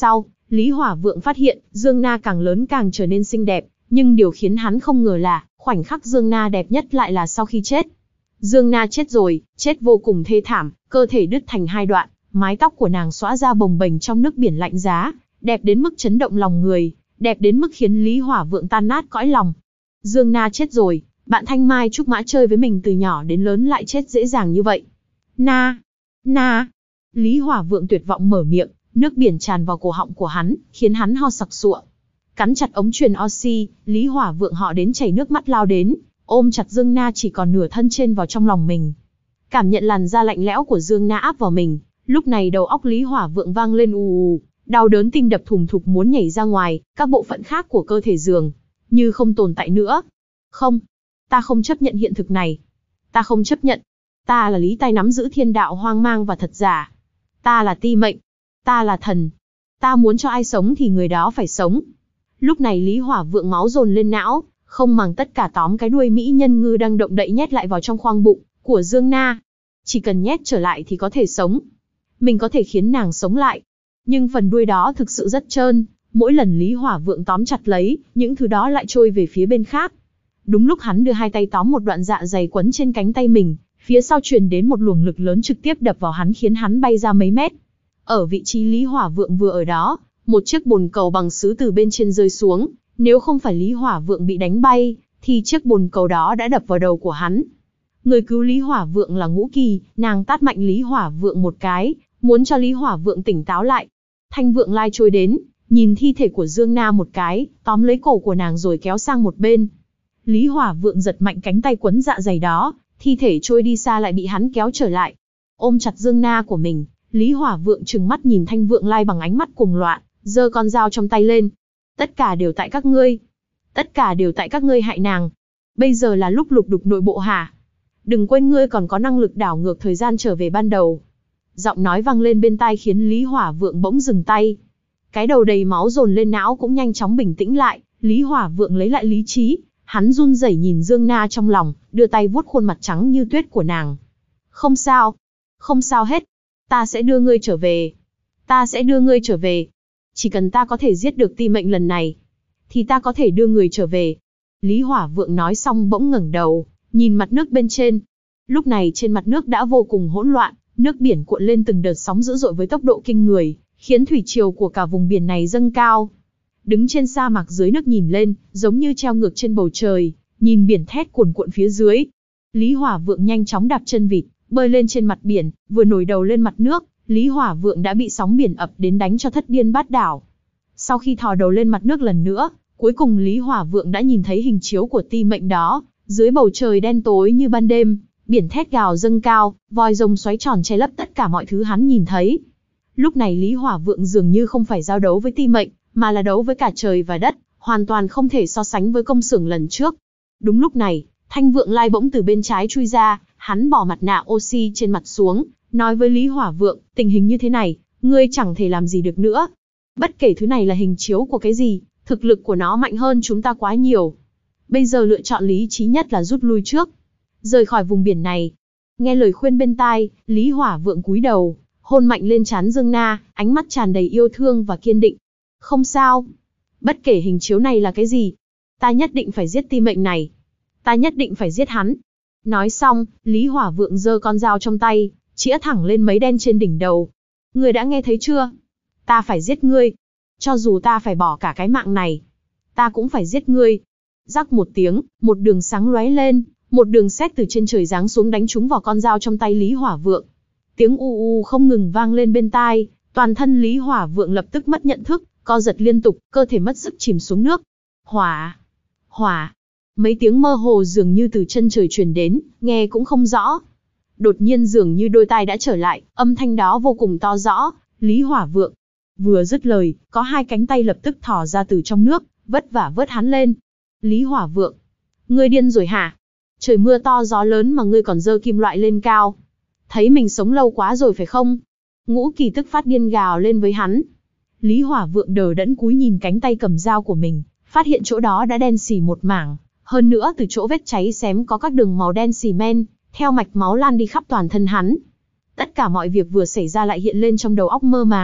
Speaker 1: Lý Hỏa Vượng phát hiện, Dương Na càng lớn càng trở nên xinh đẹp, nhưng điều khiến hắn không ngờ là, khoảnh khắc Dương Na đẹp nhất lại là sau khi chết. Dương Na chết rồi, chết vô cùng thê thảm, cơ thể đứt thành hai đoạn, mái tóc của nàng xõa ra bồng bềnh trong nước biển lạnh giá, đẹp đến mức chấn động lòng người, đẹp đến mức khiến Lý Hỏa Vượng tan nát cõi lòng. Dương Na chết rồi, bạn thanh mai trúc mã chơi với mình từ nhỏ đến lớn lại chết dễ dàng như vậy. Na, na, Lý Hỏa Vượng tuyệt vọng mở miệng, nước biển tràn vào cổ họng của hắn, khiến hắn ho sặc sụa. Cắn chặt ống truyền oxy, Lý Hỏa Vượng họ đến chảy nước mắt lao đến, ôm chặt Dương Na chỉ còn nửa thân trên vào trong lòng mình. Cảm nhận làn da lạnh lẽo của Dương Na áp vào mình, lúc này đầu óc Lý Hỏa Vượng vang lên ù ù, đau đớn tim đập thùng thục muốn nhảy ra ngoài, các bộ phận khác của cơ thể dường như không tồn tại nữa. Không, ta không chấp nhận hiện thực này. Ta không chấp nhận. Ta là Lý Tài nắm giữ thiên đạo hoang mang và thật giả. Ta là Ti Mệnh. Ta là thần. Ta muốn cho ai sống thì người đó phải sống. Lúc này Lý Hỏa Vượng máu dồn lên não, không màng tất cả tóm cái đuôi mỹ nhân ngư đang động đậy nhét lại vào trong khoang bụng của Dương Na. Chỉ cần nhét trở lại thì có thể sống. Mình có thể khiến nàng sống lại. Nhưng phần đuôi đó thực sự rất trơn, mỗi lần Lý Hỏa Vượng tóm chặt lấy, những thứ đó lại trôi về phía bên khác. Đúng lúc hắn đưa hai tay tóm một đoạn dạ dày quấn trên cánh tay mình, phía sau truyền đến một luồng lực lớn trực tiếp đập vào hắn khiến hắn bay ra mấy mét. Ở vị trí Lý Hỏa Vượng vừa ở đó, một chiếc bồn cầu bằng sứ từ bên trên rơi xuống, nếu không phải Lý Hỏa Vượng bị đánh bay, thì chiếc bồn cầu đó đã đập vào đầu của hắn. Người cứu Lý Hỏa Vượng là Ngũ Kỳ, nàng tát mạnh Lý Hỏa Vượng một cái, muốn cho Lý Hỏa Vượng tỉnh táo lại. Thanh Vượng Lai trôi đến, nhìn thi thể của Dương Na một cái, tóm lấy cổ của nàng rồi kéo sang một bên. Lý Hỏa Vượng giật mạnh cánh tay quấn dạ dày đó, thi thể trôi đi xa lại bị hắn kéo trở lại. Ôm chặt Dương Na của mình, Lý Hỏa Vượng trừng mắt nhìn Thanh Vượng Lai bằng ánh mắt cuồng loạn, giơ con dao trong tay lên. Tất cả đều tại các ngươi. Tất cả đều tại các ngươi hại nàng. Bây giờ là lúc lục đục nội bộ hả? Đừng quên ngươi còn có năng lực đảo ngược thời gian trở về ban đầu. Giọng nói vang lên bên tai khiến Lý Hỏa Vượng bỗng dừng tay. Cái đầu đầy máu dồn lên não cũng nhanh chóng bình tĩnh lại, Lý Hỏa Vượng lấy lại lý trí, hắn run rẩy nhìn Dương Na trong lòng, đưa tay vuốt khuôn mặt trắng như tuyết của nàng. Không sao, không sao hết, ta sẽ đưa ngươi trở về. Ta sẽ đưa ngươi trở về. Chỉ cần ta có thể giết được Ti Mệnh lần này, thì ta có thể đưa người trở về. Lý Hỏa Vượng nói xong bỗng ngẩng đầu, nhìn mặt nước bên trên. Lúc này trên mặt nước đã vô cùng hỗn loạn, nước biển cuộn lên từng đợt sóng dữ dội với tốc độ kinh người, khiến thủy triều của cả vùng biển này dâng cao. Đứng trên sa mạc dưới nước nhìn lên, giống như treo ngược trên bầu trời, nhìn biển thét cuồn cuộn phía dưới. Lý Hỏa Vượng nhanh chóng đạp chân vịt, bơi lên trên mặt biển, vừa nổi đầu lên mặt nước, Lý Hỏa Vượng đã bị sóng biển ập đến đánh cho thất điên bát đảo. Sau khi thò đầu lên mặt nước lần nữa, cuối cùng Lý Hỏa Vượng đã nhìn thấy hình chiếu của Ti Mệnh đó, dưới bầu trời đen tối như ban đêm, biển thét gào dâng cao, vòi rồng xoáy tròn che lấp tất cả mọi thứ hắn nhìn thấy. Lúc này Lý Hỏa Vượng dường như không phải giao đấu với Ti Mệnh, mà là đấu với cả trời và đất, hoàn toàn không thể so sánh với công xưởng lần trước. Đúng lúc này, Thanh Vượng Lai bỗng từ bên trái chui ra, hắn bỏ mặt nạ oxy trên mặt xuống, nói với Lý Hỏa Vượng, tình hình như thế này, ngươi chẳng thể làm gì được nữa. Bất kể thứ này là hình chiếu của cái gì, thực lực của nó mạnh hơn chúng ta quá nhiều. Bây giờ lựa chọn lý trí nhất là rút lui trước, rời khỏi vùng biển này. Nghe lời khuyên bên tai, Lý Hỏa Vượng cúi đầu, hôn mạnh lên trán Dương Na, ánh mắt tràn đầy yêu thương và kiên định. Không sao. Bất kể hình chiếu này là cái gì, ta nhất định phải giết Ti Mệnh này. Ta nhất định phải giết hắn. Nói xong, Lý Hỏa Vượng giơ con dao trong tay, chĩa thẳng lên mấy đen trên đỉnh đầu. Ngươi đã nghe thấy chưa? Ta phải giết ngươi. Cho dù ta phải bỏ cả cái mạng này, ta cũng phải giết ngươi. Rắc một tiếng, một đường sáng lóe lên, một đường sét từ trên trời giáng xuống đánh trúng vào con dao trong tay Lý Hỏa Vượng. Tiếng u u không ngừng vang lên bên tai, toàn thân Lý Hỏa Vượng lập tức mất nhận thức, co giật liên tục, cơ thể mất sức chìm xuống nước. Hỏa! Hỏa! Mấy tiếng mơ hồ dường như từ chân trời truyền đến, nghe cũng không rõ. Đột nhiên dường như đôi tai đã trở lại, âm thanh đó vô cùng to rõ, Lý Hỏa Vượng. Vừa dứt lời, có hai cánh tay lập tức thò ra từ trong nước, vất vả vớt hắn lên. Lý Hỏa Vượng! Ngươi điên rồi hả? Trời mưa to gió lớn mà ngươi còn giơ kim loại lên cao. Thấy mình sống lâu quá rồi phải không? Ngũ Kỳ tức phát điên gào lên với hắn. Lý Hỏa Vượng đờ đẫn cúi nhìn cánh tay cầm dao của mình, phát hiện chỗ đó đã đen xì một mảng. Hơn nữa từ chỗ vết cháy xém có các đường màu đen xì men, theo mạch máu lan đi khắp toàn thân hắn. Tất cả mọi việc vừa xảy ra lại hiện lên trong đầu óc mơ màng.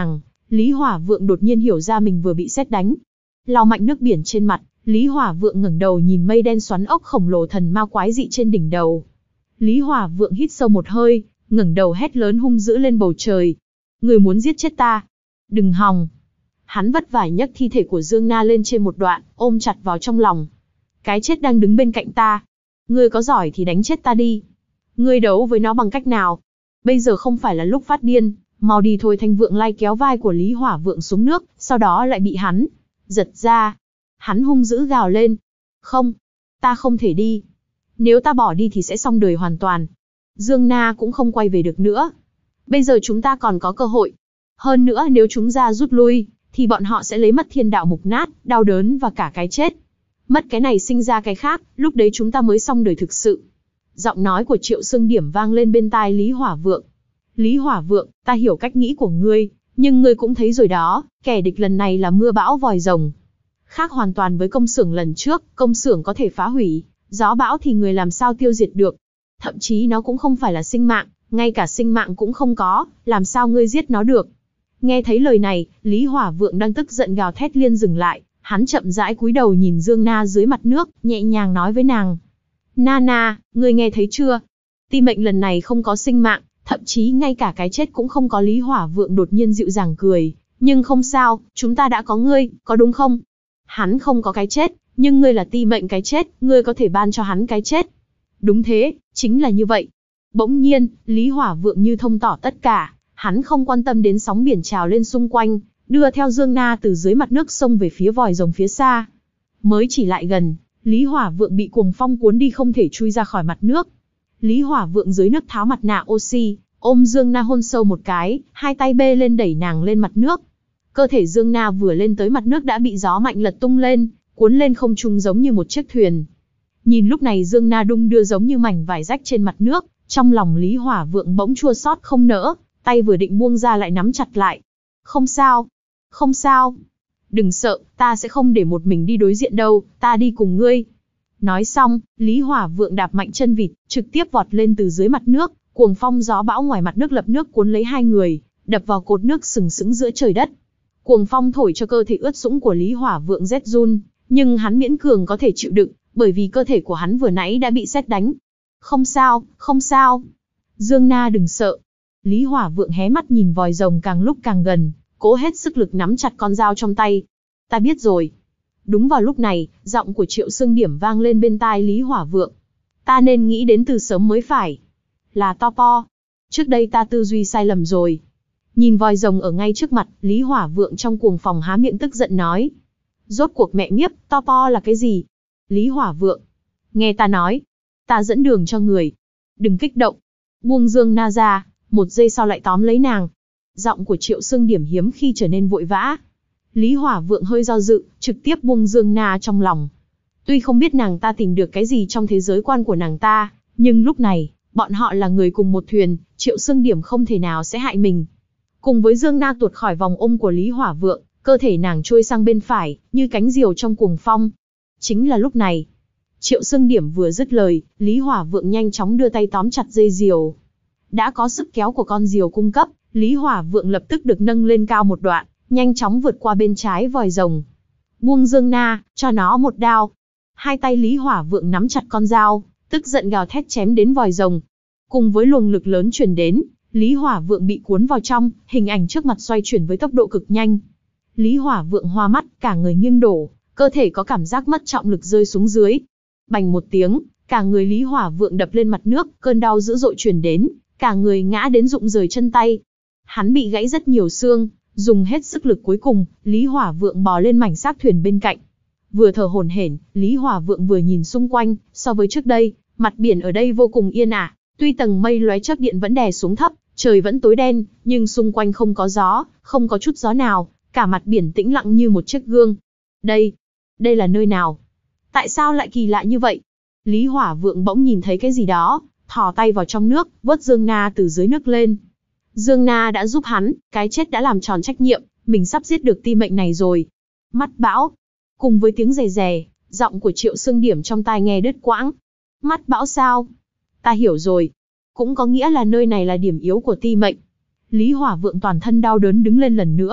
Speaker 1: Lý Hỏa Vượng đột nhiên hiểu ra mình vừa bị sét đánh. Lau mạnh nước biển trên mặt, Lý Hỏa Vượng ngẩng đầu nhìn mây đen xoắn ốc khổng lồ thần ma quái dị trên đỉnh đầu. Lý Hỏa Vượng hít sâu một hơi, ngẩng đầu hét lớn hung dữ lên bầu trời. Người muốn giết chết ta? Đừng hòng. Hắn vất vả nhấc thi thể của Dương Na lên trên một đoạn, ôm chặt vào trong lòng. Cái chết đang đứng bên cạnh ta. Ngươi có giỏi thì đánh chết ta đi. Ngươi đấu với nó bằng cách nào? Bây giờ không phải là lúc phát điên, mau đi thôi. Thanh Vượng Lai kéo vai của Lý Hỏa Vượng xuống nước, sau đó lại bị hắn giật ra. Hắn hung dữ gào lên. Không, ta không thể đi. Nếu ta bỏ đi thì sẽ xong đời hoàn toàn. Dương Na cũng không quay về được nữa. Bây giờ chúng ta còn có cơ hội. Hơn nữa nếu chúng ra rút lui, thì bọn họ sẽ lấy mất thiên đạo mục nát, đau đớn và cả cái chết. Mất cái này sinh ra cái khác, lúc đấy chúng ta mới xong đời thực sự. Giọng nói của Triệu Xương Điểm vang lên bên tai Lý Hỏa Vượng. Lý Hỏa Vượng, ta hiểu cách nghĩ của ngươi, nhưng ngươi cũng thấy rồi đó, kẻ địch lần này là mưa bão vòi rồng. Khác hoàn toàn với công xưởng lần trước, công xưởng có thể phá hủy, gió bão thì người làm sao tiêu diệt được. Thậm chí nó cũng không phải là sinh mạng, ngay cả sinh mạng cũng không có, làm sao ngươi giết nó được. Nghe thấy lời này, Lý Hỏa Vượng đang tức giận gào thét liên dừng lại, hắn chậm rãi cúi đầu nhìn Dương Na dưới mặt nước, nhẹ nhàng nói với nàng. Nana, ngươi nghe thấy chưa? Ti mệnh lần này không có sinh mạng, thậm chí ngay cả cái chết cũng không có. Lý Hỏa Vượng đột nhiên dịu dàng cười, nhưng không sao, chúng ta đã có ngươi, có đúng không? Hắn không có cái chết, nhưng ngươi là ti mệnh cái chết, ngươi có thể ban cho hắn cái chết. Đúng thế, chính là như vậy. Bỗng nhiên, Lý Hỏa Vượng như thông tỏ tất cả, hắn không quan tâm đến sóng biển trào lên xung quanh, đưa theo Dương Na từ dưới mặt nước xông về phía vòi rồng phía xa. Mới chỉ lại gần, Lý Hỏa Vượng bị cuồng phong cuốn đi không thể chui ra khỏi mặt nước. Lý Hỏa Vượng dưới nước tháo mặt nạ oxy, ôm Dương Na hôn sâu một cái, hai tay bê lên đẩy nàng lên mặt nước. Cơ thể Dương Na vừa lên tới mặt nước đã bị gió mạnh lật tung lên, cuốn lên không trung giống như một chiếc thuyền. Nhìn lúc này Dương Na đung đưa giống như mảnh vải rách trên mặt nước, trong lòng Lý Hỏa Vượng bỗng chua xót không nỡ, tay vừa định buông ra lại nắm chặt lại. Không sao, không sao. Đừng sợ, ta sẽ không để một mình đi đối diện đâu, ta đi cùng ngươi. Nói xong, Lý Hỏa Vượng đạp mạnh chân vịt, trực tiếp vọt lên từ dưới mặt nước, cuồng phong gió bão ngoài mặt nước lập nước cuốn lấy hai người, đập vào cột nước sừng sững giữa trời đất. Cuồng phong thổi cho cơ thể ướt sũng của Lý Hỏa Vượng rét run, nhưng hắn miễn cường có thể chịu đựng, bởi vì cơ thể của hắn vừa nãy đã bị sét đánh. Không sao, không sao. Dương Na đừng sợ. Lý Hỏa Vượng hé mắt nhìn vòi rồng càng lúc càng gần, cố hết sức lực nắm chặt con dao trong tay. Ta biết rồi. Đúng vào lúc này, giọng của Triệu Xương Điểm vang lên bên tai Lý Hỏa Vượng. Ta nên nghĩ đến từ sớm mới phải. Là to po. Trước đây ta tư duy sai lầm rồi. Nhìn vòi rồng ở ngay trước mặt, Lý Hỏa Vượng trong cuồng phòng há miệng tức giận nói. Rốt cuộc mẹ miếp, to po là cái gì? Lý Hỏa Vượng. Nghe ta nói. Ta dẫn đường cho người. Đừng kích động. Buông Dương Na ra, một giây sau lại tóm lấy nàng. Giọng của Triệu Xương Điểm hiếm khi trở nên vội vã. Lý Hỏa Vượng hơi do dự, trực tiếp buông Dương Na trong lòng. Tuy không biết nàng ta tìm được cái gì trong thế giới quan của nàng ta, nhưng lúc này, bọn họ là người cùng một thuyền, Triệu Xương Điểm không thể nào sẽ hại mình. Cùng với Dương Na tuột khỏi vòng ôm của Lý Hỏa Vượng, cơ thể nàng trôi sang bên phải, như cánh diều trong cuồng phong. Chính là lúc này, Triệu Xương Điểm vừa dứt lời, Lý Hỏa Vượng nhanh chóng đưa tay tóm chặt dây diều. Đã có sức kéo của con diều cung cấp, Lý Hỏa Vượng lập tức được nâng lên cao một đoạn, nhanh chóng vượt qua bên trái vòi rồng. Buông Dương Na, cho nó một đao. Hai tay Lý Hỏa Vượng nắm chặt con dao, tức giận gào thét chém đến vòi rồng. Cùng với luồng lực lớn truyền đến, Lý Hỏa Vượng bị cuốn vào trong, hình ảnh trước mặt xoay chuyển với tốc độ cực nhanh. Lý Hỏa Vượng hoa mắt, cả người nghiêng đổ, cơ thể có cảm giác mất trọng lực rơi xuống dưới. Bành một tiếng, cả người Lý Hỏa Vượng đập lên mặt nước, cơn đau dữ dội truyền đến, cả người ngã đến rụng rời chân tay. Hắn bị gãy rất nhiều xương, dùng hết sức lực cuối cùng, Lý Hỏa Vượng bò lên mảnh xác thuyền bên cạnh. Vừa thở hổn hển, Lý Hỏa Vượng vừa nhìn xung quanh, so với trước đây, mặt biển ở đây vô cùng yên ả, tuy tầng mây lóe chớp điện vẫn đè xuống thấp, trời vẫn tối đen, nhưng xung quanh không có gió, không có chút gió nào, cả mặt biển tĩnh lặng như một chiếc gương. Đây, đây là nơi nào? Tại sao lại kỳ lạ như vậy? Lý Hỏa Vượng bỗng nhìn thấy cái gì đó, thò tay vào trong nước, vớt Dương Na từ dưới nước lên. Dương Na đã giúp hắn, cái chết đã làm tròn trách nhiệm, mình sắp giết được ti mệnh này rồi. Mắt bão. Cùng với tiếng rè rè, giọng của Triệu Xương Điểm trong tai nghe đứt quãng. Mắt bão sao? Ta hiểu rồi. Cũng có nghĩa là nơi này là điểm yếu của ti mệnh. Lý Hỏa Vượng toàn thân đau đớn đứng lên lần nữa,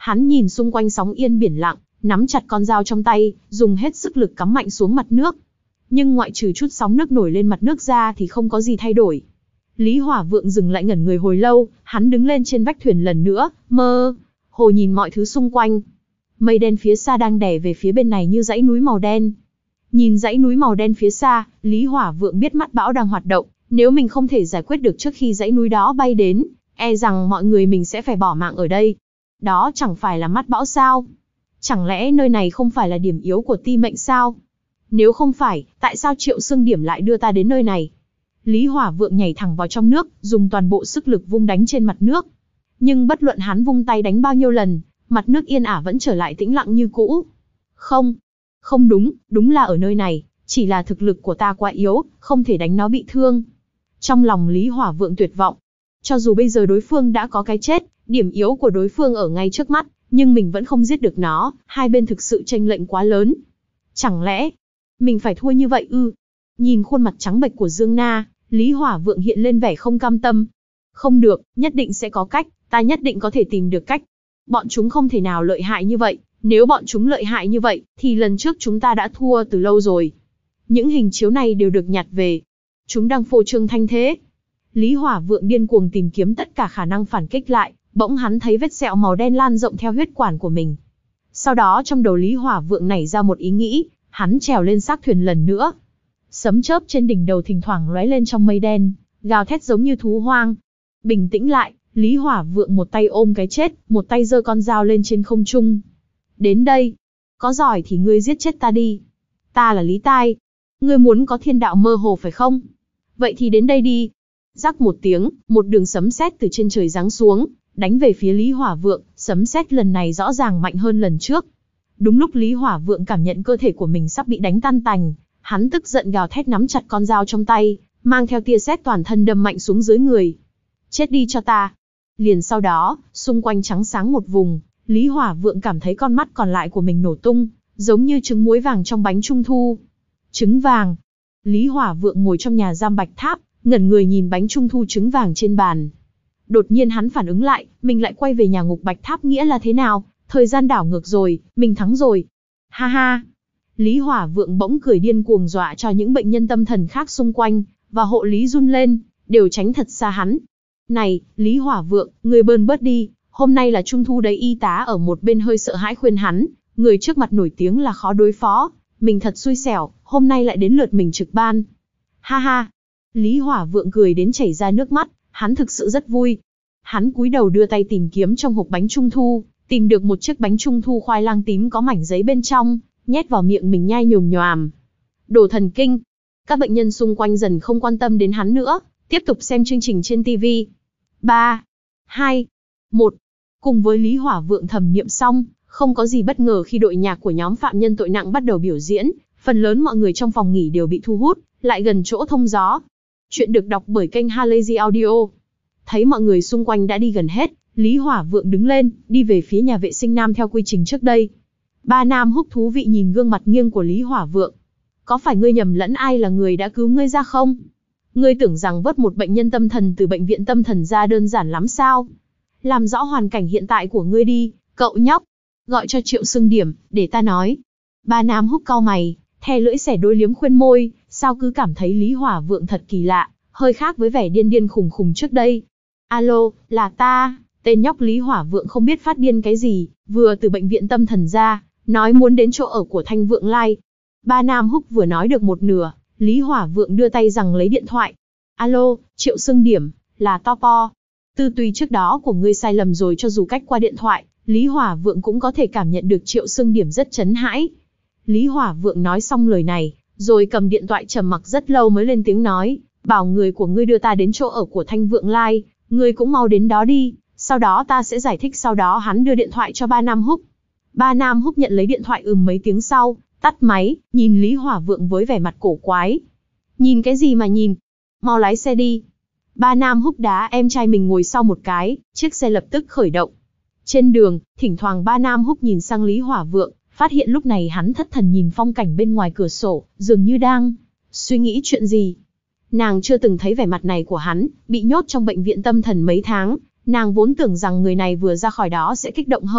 Speaker 1: Hắn nhìn xung quanh sóng yên biển lặng, nắm chặt con dao trong tay, dùng hết sức lực cắm mạnh xuống mặt nước. Nhưng ngoại trừ chút sóng nước nổi lên mặt nước ra thì không có gì thay đổi. Lý Hỏa Vượng dừng lại ngẩn người hồi lâu, hắn đứng lên trên vách thuyền lần nữa, mơ hồ nhìn mọi thứ xung quanh. Mây đen phía xa đang đè về phía bên này như dãy núi màu đen. Nhìn dãy núi màu đen phía xa, Lý Hỏa Vượng biết mắt bão đang hoạt động, nếu mình không thể giải quyết được trước khi dãy núi đó bay đến, e rằng mọi người mình sẽ phải bỏ mạng ở đây. Đó chẳng phải là mắt bão sao? Chẳng lẽ nơi này không phải là điểm yếu của ti mệnh sao? Nếu không phải, tại sao Triệu Xương Điểm lại đưa ta đến nơi này? Lý Hỏa Vượng nhảy thẳng vào trong nước, dùng toàn bộ sức lực vung đánh trên mặt nước. Nhưng bất luận hắn vung tay đánh bao nhiêu lần, mặt nước yên ả vẫn trở lại tĩnh lặng như cũ. Không, không đúng, đúng là ở nơi này, chỉ là thực lực của ta quá yếu, không thể đánh nó bị thương. Trong lòng Lý Hỏa Vượng tuyệt vọng. Cho dù bây giờ đối phương đã có cái chết, điểm yếu của đối phương ở ngay trước mắt, nhưng mình vẫn không giết được nó, hai bên thực sự chênh lệch quá lớn. Chẳng lẽ, mình phải thua như vậy ư? Nhìn khuôn mặt trắng bệch của Dương Na, Lý Hỏa Vượng hiện lên vẻ không cam tâm. Không được, nhất định sẽ có cách, ta nhất định có thể tìm được cách. Bọn chúng không thể nào lợi hại như vậy, nếu bọn chúng lợi hại như vậy, thì lần trước chúng ta đã thua từ lâu rồi. Những hình chiếu này đều được nhặt về. Chúng đang phô trương thanh thế. Lý Hỏa Vượng điên cuồng tìm kiếm tất cả khả năng phản kích lại, bỗng hắn thấy vết sẹo màu đen lan rộng theo huyết quản của mình. Sau đó trong đầu Lý Hỏa Vượng nảy ra một ý nghĩ, hắn trèo lên xác thuyền lần nữa. Sấm chớp trên đỉnh đầu thỉnh thoảng lóe lên trong mây đen, gào thét giống như thú hoang. Bình tĩnh lại, Lý Hỏa Vượng một tay ôm cái chết, một tay giơ con dao lên trên không trung. Đến đây, có giỏi thì ngươi giết chết ta đi. Ta là Lý Tai. Ngươi muốn có thiên đạo mơ hồ phải không? Vậy thì đến đây đi. Rắc một tiếng, một đường sấm sét từ trên trời giáng xuống, đánh về phía Lý Hỏa Vượng, sấm sét lần này rõ ràng mạnh hơn lần trước. Đúng lúc Lý Hỏa Vượng cảm nhận cơ thể của mình sắp bị đánh tan tành, hắn tức giận gào thét nắm chặt con dao trong tay, mang theo tia sét toàn thân đâm mạnh xuống dưới người. Chết đi cho ta. Liền sau đó, xung quanh trắng sáng một vùng, Lý Hỏa Vượng cảm thấy con mắt còn lại của mình nổ tung, giống như trứng muối vàng trong bánh trung thu. Trứng vàng. Lý Hỏa Vượng ngồi trong nhà giam Bạch Tháp, ngẩn người nhìn bánh trung thu trứng vàng trên bàn. Đột nhiên hắn phản ứng lại, mình lại quay về nhà ngục Bạch Tháp nghĩa là thế nào? Thời gian đảo ngược rồi, mình thắng rồi. Ha ha. Lý Hỏa Vượng bỗng cười điên cuồng dọa cho những bệnh nhân tâm thần khác xung quanh, và hộ lý run lên, đều tránh thật xa hắn. Này, Lý Hỏa Vượng, ngươi bơn bớt đi, hôm nay là trung thu đấy. Y tá ở một bên hơi sợ hãi khuyên hắn, người trước mặt nổi tiếng là khó đối phó, mình thật xui xẻo, hôm nay lại đến lượt mình trực ban. Ha ha. Lý Hỏa Vượng cười đến chảy ra nước mắt, hắn thực sự rất vui. Hắn cúi đầu đưa tay tìm kiếm trong hộp bánh trung thu, tìm được một chiếc bánh trung thu khoai lang tím có mảnh giấy bên trong, nhét vào miệng mình nhai nhồm nhoàm. Đồ thần kinh. Các bệnh nhân xung quanh dần không quan tâm đến hắn nữa, tiếp tục xem chương trình trên ti vi. ba, hai, một. Cùng với Lý Hỏa Vượng thầm niệm xong, không có gì bất ngờ khi đội nhạc của nhóm phạm nhân tội nặng bắt đầu biểu diễn, phần lớn mọi người trong phòng nghỉ đều bị thu hút, lại gần chỗ thông gió. Chuyện được đọc bởi kênh Halazy Audio. Thấy mọi người xung quanh đã đi gần hết, Lý Hỏa Vượng đứng lên, đi về phía nhà vệ sinh nam theo quy trình trước đây. Ba Nam Húc thú vị nhìn gương mặt nghiêng của Lý Hỏa Vượng. Có phải ngươi nhầm lẫn ai là người đã cứu ngươi ra không? Ngươi tưởng rằng vớt một bệnh nhân tâm thần từ bệnh viện tâm thần ra đơn giản lắm sao? Làm rõ hoàn cảnh hiện tại của ngươi đi, cậu nhóc. Gọi cho Triệu Xương Điểm, để ta nói. Ba Nam Húc cau mày, thè lưỡi xẻ đôi liếm khuyên môi, sao cứ cảm thấy Lý Hỏa Vượng thật kỳ lạ, hơi khác với vẻ điên điên khùng khùng trước đây. Alo, là ta. Tên nhóc Lý Hỏa Vượng không biết phát điên cái gì, vừa từ bệnh viện tâm thần ra, nói muốn đến chỗ ở của Thanh Vượng Lai. Ba Nam Húc vừa nói được một nửa, Lý Hỏa Vượng đưa tay rằng lấy điện thoại. Alo, Triệu Xương Điểm, là Topo. Tư duy trước đó của ngươi sai lầm rồi, cho dù cách qua điện thoại, Lý Hỏa Vượng cũng có thể cảm nhận được Triệu Xương Điểm rất chấn hãi. Lý Hỏa Vượng nói xong lời này, rồi cầm điện thoại trầm mặc rất lâu mới lên tiếng nói, bảo người của ngươi đưa ta đến chỗ ở của Thanh Vượng Lai, ngươi cũng mau đến đó đi, sau đó ta sẽ giải thích. Sau đó hắn đưa điện thoại cho Ba Nam Húc. Ba Nam Húc nhận lấy điện thoại ừm mấy tiếng sau, tắt máy, nhìn Lý Hỏa Vượng với vẻ mặt cổ quái. Nhìn cái gì mà nhìn? Mau lái xe đi. Ba Nam Húc đá em trai mình ngồi sau một cái, chiếc xe lập tức khởi động. Trên đường, thỉnh thoảng Ba Nam Húc nhìn sang Lý Hỏa Vượng, phát hiện lúc này hắn thất thần nhìn phong cảnh bên ngoài cửa sổ, dường như đang suy nghĩ chuyện gì. Nàng chưa từng thấy vẻ mặt này của hắn, bị nhốt trong bệnh viện tâm thần mấy tháng, nàng vốn tưởng rằng người này vừa ra khỏi đó sẽ kích động hơn,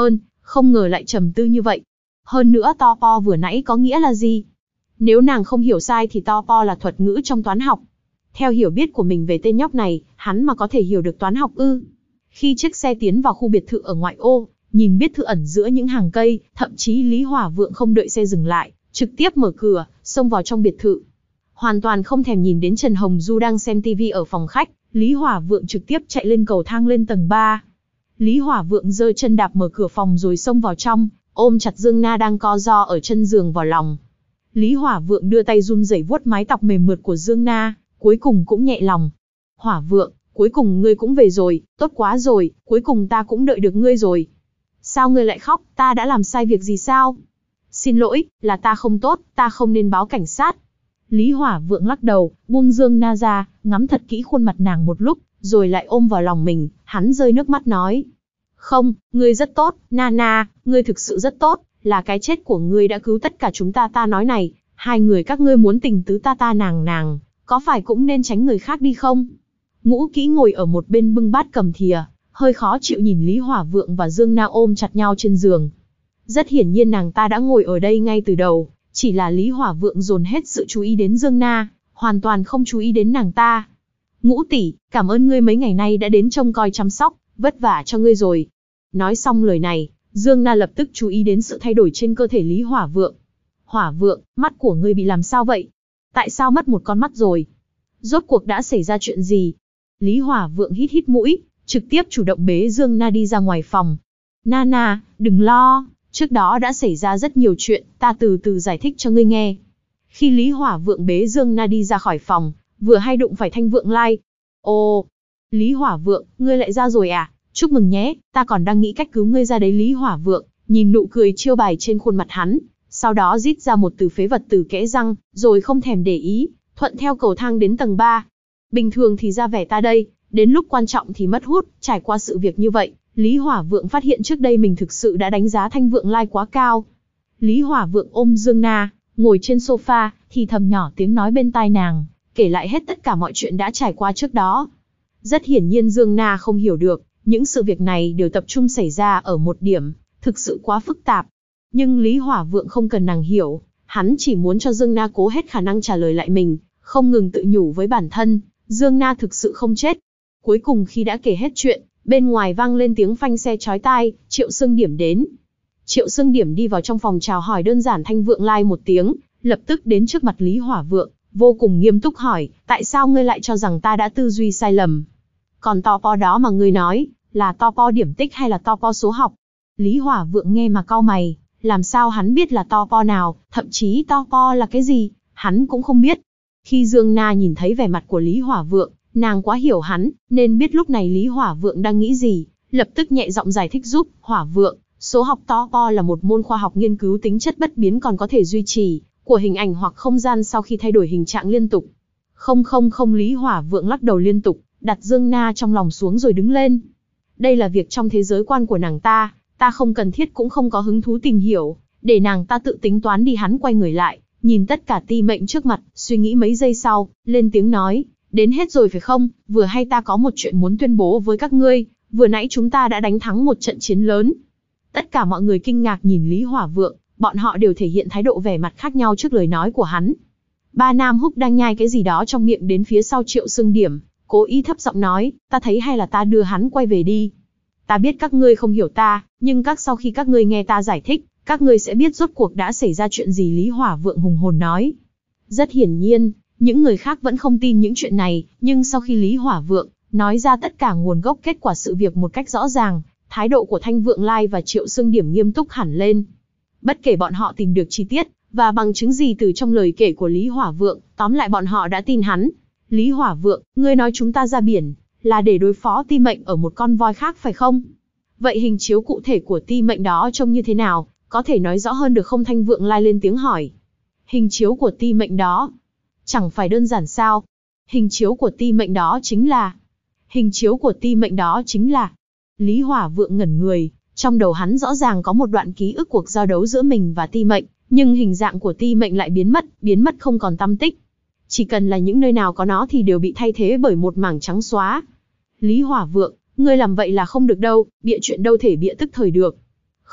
Speaker 1: không ngờ lại trầm tư như vậy. Hơn nữa to po vừa nãy có nghĩa là gì? Nếu nàng không hiểu sai thì to po là thuật ngữ trong toán học. Theo hiểu biết của mình về tên nhóc này, hắn mà có thể hiểu được toán học ư? Khi chiếc xe tiến vào khu biệt thự ở ngoại ô, nhìn biệt thự ẩn giữa những hàng cây, thậm chí Lý Hỏa Vượng không đợi xe dừng lại, trực tiếp mở cửa, xông vào trong biệt thự. Hoàn toàn không thèm nhìn đến Trần Hồng Du đang xem tivi ở phòng khách, Lý Hỏa Vượng trực tiếp chạy lên cầu thang lên tầng ba. Lý Hỏa Vượng giơ chân đạp mở cửa phòng rồi xông vào trong, ôm chặt Dương Na đang co ro ở chân giường vào lòng. Lý Hỏa Vượng đưa tay run rẩy vuốt mái tóc mềm mượt của Dương Na, cuối cùng cũng nhẹ lòng. Hỏa Vượng, cuối cùng ngươi cũng về rồi, tốt quá rồi, cuối cùng ta cũng đợi được ngươi rồi. Sao ngươi lại khóc, ta đã làm sai việc gì sao? Xin lỗi, là ta không tốt, ta không nên báo cảnh sát. Lý Hỏa Vượng lắc đầu, buông Dương Na ra, ngắm thật kỹ khuôn mặt nàng một lúc, rồi lại ôm vào lòng mình, hắn rơi nước mắt nói. Không, ngươi rất tốt, Nana, ngươi thực sự rất tốt, là cái chết của ngươi đã cứu tất cả chúng ta. Ta nói này, hai người các ngươi muốn tình tứ ta ta nàng nàng, có phải cũng nên tránh người khác đi không? Ngũ Kỹ ngồi ở một bên bưng bát cầm thìa, hơi khó chịu nhìn Lý Hỏa Vượng và Dương Na ôm chặt nhau trên giường. Rất hiển nhiên nàng ta đã ngồi ở đây ngay từ đầu, chỉ là Lý Hỏa Vượng dồn hết sự chú ý đến Dương Na, hoàn toàn không chú ý đến nàng ta. Ngũ tỷ, cảm ơn ngươi mấy ngày nay đã đến trông coi chăm sóc, vất vả cho ngươi rồi. Nói xong lời này, Dương Na lập tức chú ý đến sự thay đổi trên cơ thể Lý Hỏa Vượng. Hỏa Vượng, mắt của ngươi bị làm sao vậy? Tại sao mất một con mắt rồi? Rốt cuộc đã xảy ra chuyện gì? Lý Hỏa Vượng hít hít mũi, trực tiếp chủ động bế Dương Na đi ra ngoài phòng. Nana, đừng lo, trước đó đã xảy ra rất nhiều chuyện, ta từ từ giải thích cho ngươi nghe. Khi Lý Hỏa Vượng bế Dương Na đi ra khỏi phòng, vừa hay đụng phải Thanh Vượng Lai. Ồ, Lý Hỏa Vượng, ngươi lại ra rồi à? Chúc mừng nhé, ta còn đang nghĩ cách cứu ngươi ra đấy. Lý Hỏa Vượng nhìn nụ cười chiêu bài trên khuôn mặt hắn, sau đó rít ra một từ phế vật từ kẽ răng, rồi không thèm để ý, thuận theo cầu thang đến tầng ba. Bình thường thì ra vẻ ta đây, đến lúc quan trọng thì mất hút. Trải qua sự việc như vậy, Lý Hỏa Vượng phát hiện trước đây mình thực sự đã đánh giá Thanh Vượng Lai quá cao. Lý Hỏa Vượng ôm Dương Na, ngồi trên sofa, thì thầm nhỏ tiếng nói bên tai nàng, kể lại hết tất cả mọi chuyện đã trải qua trước đó. Rất hiển nhiên Dương Na không hiểu được, những sự việc này đều tập trung xảy ra ở một điểm, thực sự quá phức tạp. Nhưng Lý Hỏa Vượng không cần nàng hiểu, hắn chỉ muốn cho Dương Na cố hết khả năng trả lời lại mình, không ngừng tự nhủ với bản thân, Dương Na thực sự không chết. Cuối cùng khi đã kể hết chuyện, bên ngoài vang lên tiếng phanh xe chói tai, Triệu Sương Điểm đến. Triệu Sương Điểm đi vào trong phòng chào hỏi đơn giản Thanh Vượng Lai một tiếng, lập tức đến trước mặt Lý Hỏa Vượng, vô cùng nghiêm túc hỏi, tại sao ngươi lại cho rằng ta đã tư duy sai lầm? Còn to po đó mà ngươi nói, là to po điểm tích hay là to po số học? Lý Hỏa Vượng nghe mà cau mày, làm sao hắn biết là to po nào, thậm chí to po là cái gì, hắn cũng không biết. Khi Dương Na nhìn thấy vẻ mặt của Lý Hỏa Vượng, nàng quá hiểu hắn, nên biết lúc này Lý Hỏa Vượng đang nghĩ gì, lập tức nhẹ giọng giải thích giúp. Hỏa Vượng, số học to po là một môn khoa học nghiên cứu tính chất bất biến còn có thể duy trì của hình ảnh hoặc không gian sau khi thay đổi hình trạng liên tục. Không không không, Lý Hỏa Vượng lắc đầu liên tục, đặt Dương Na trong lòng xuống rồi đứng lên. Đây là việc trong thế giới quan của nàng ta, ta không cần thiết cũng không có hứng thú tìm hiểu, để nàng ta tự tính toán đi. Hắn quay người lại, nhìn tất cả ti mệnh trước mặt, suy nghĩ mấy giây sau, lên tiếng nói, đến hết rồi phải không? Vừa hay ta có một chuyện muốn tuyên bố với các ngươi, vừa nãy chúng ta đã đánh thắng một trận chiến lớn. Tất cả mọi người kinh ngạc nhìn Lý Hỏa Vượng, bọn họ đều thể hiện thái độ vẻ mặt khác nhau trước lời nói của hắn. Ba Nam Húc đang nhai cái gì đó trong miệng đến phía sau Triệu Sương Điểm, cố ý thấp giọng nói, ta thấy hay là ta đưa hắn quay về đi. Ta biết các ngươi không hiểu ta, nhưng các sau khi các ngươi nghe ta giải thích, các ngươi sẽ biết rốt cuộc đã xảy ra chuyện gì. Lý Hỏa Vượng hùng hồn nói. Rất hiển nhiên, những người khác vẫn không tin những chuyện này, nhưng sau khi Lý Hỏa Vượng nói ra tất cả nguồn gốc kết quả sự việc một cách rõ ràng, thái độ của Thanh Vượng Lai và Triệu Sương Điểm nghiêm túc hẳn lên. Bất kể bọn họ tìm được chi tiết và bằng chứng gì từ trong lời kể của Lý Hỏa Vượng, tóm lại bọn họ đã tin hắn. Lý Hỏa Vượng, ngươi nói chúng ta ra biển là để đối phó ti mệnh ở một con voi khác phải không? Vậy hình chiếu cụ thể của ti mệnh đó trông như thế nào, có thể nói rõ hơn được không? Thanh Vượng Lai lên tiếng hỏi. Hình chiếu của ti mệnh đó? Chẳng phải đơn giản sao? Hình chiếu của ti mệnh đó chính là... Hình chiếu của ti mệnh đó chính là... Lý Hỏa Vượng ngẩn người, trong đầu hắn rõ ràng có một đoạn ký ức cuộc giao đấu giữa mình và ti mệnh, nhưng hình dạng của ti mệnh lại biến mất, biến mất không còn tăm tích. Chỉ cần là những nơi nào có nó thì đều bị thay thế bởi một mảng trắng xóa. Lý Hỏa Vượng, ngươi làm vậy là không được đâu, bịa chuyện đâu thể bịa tức thời được.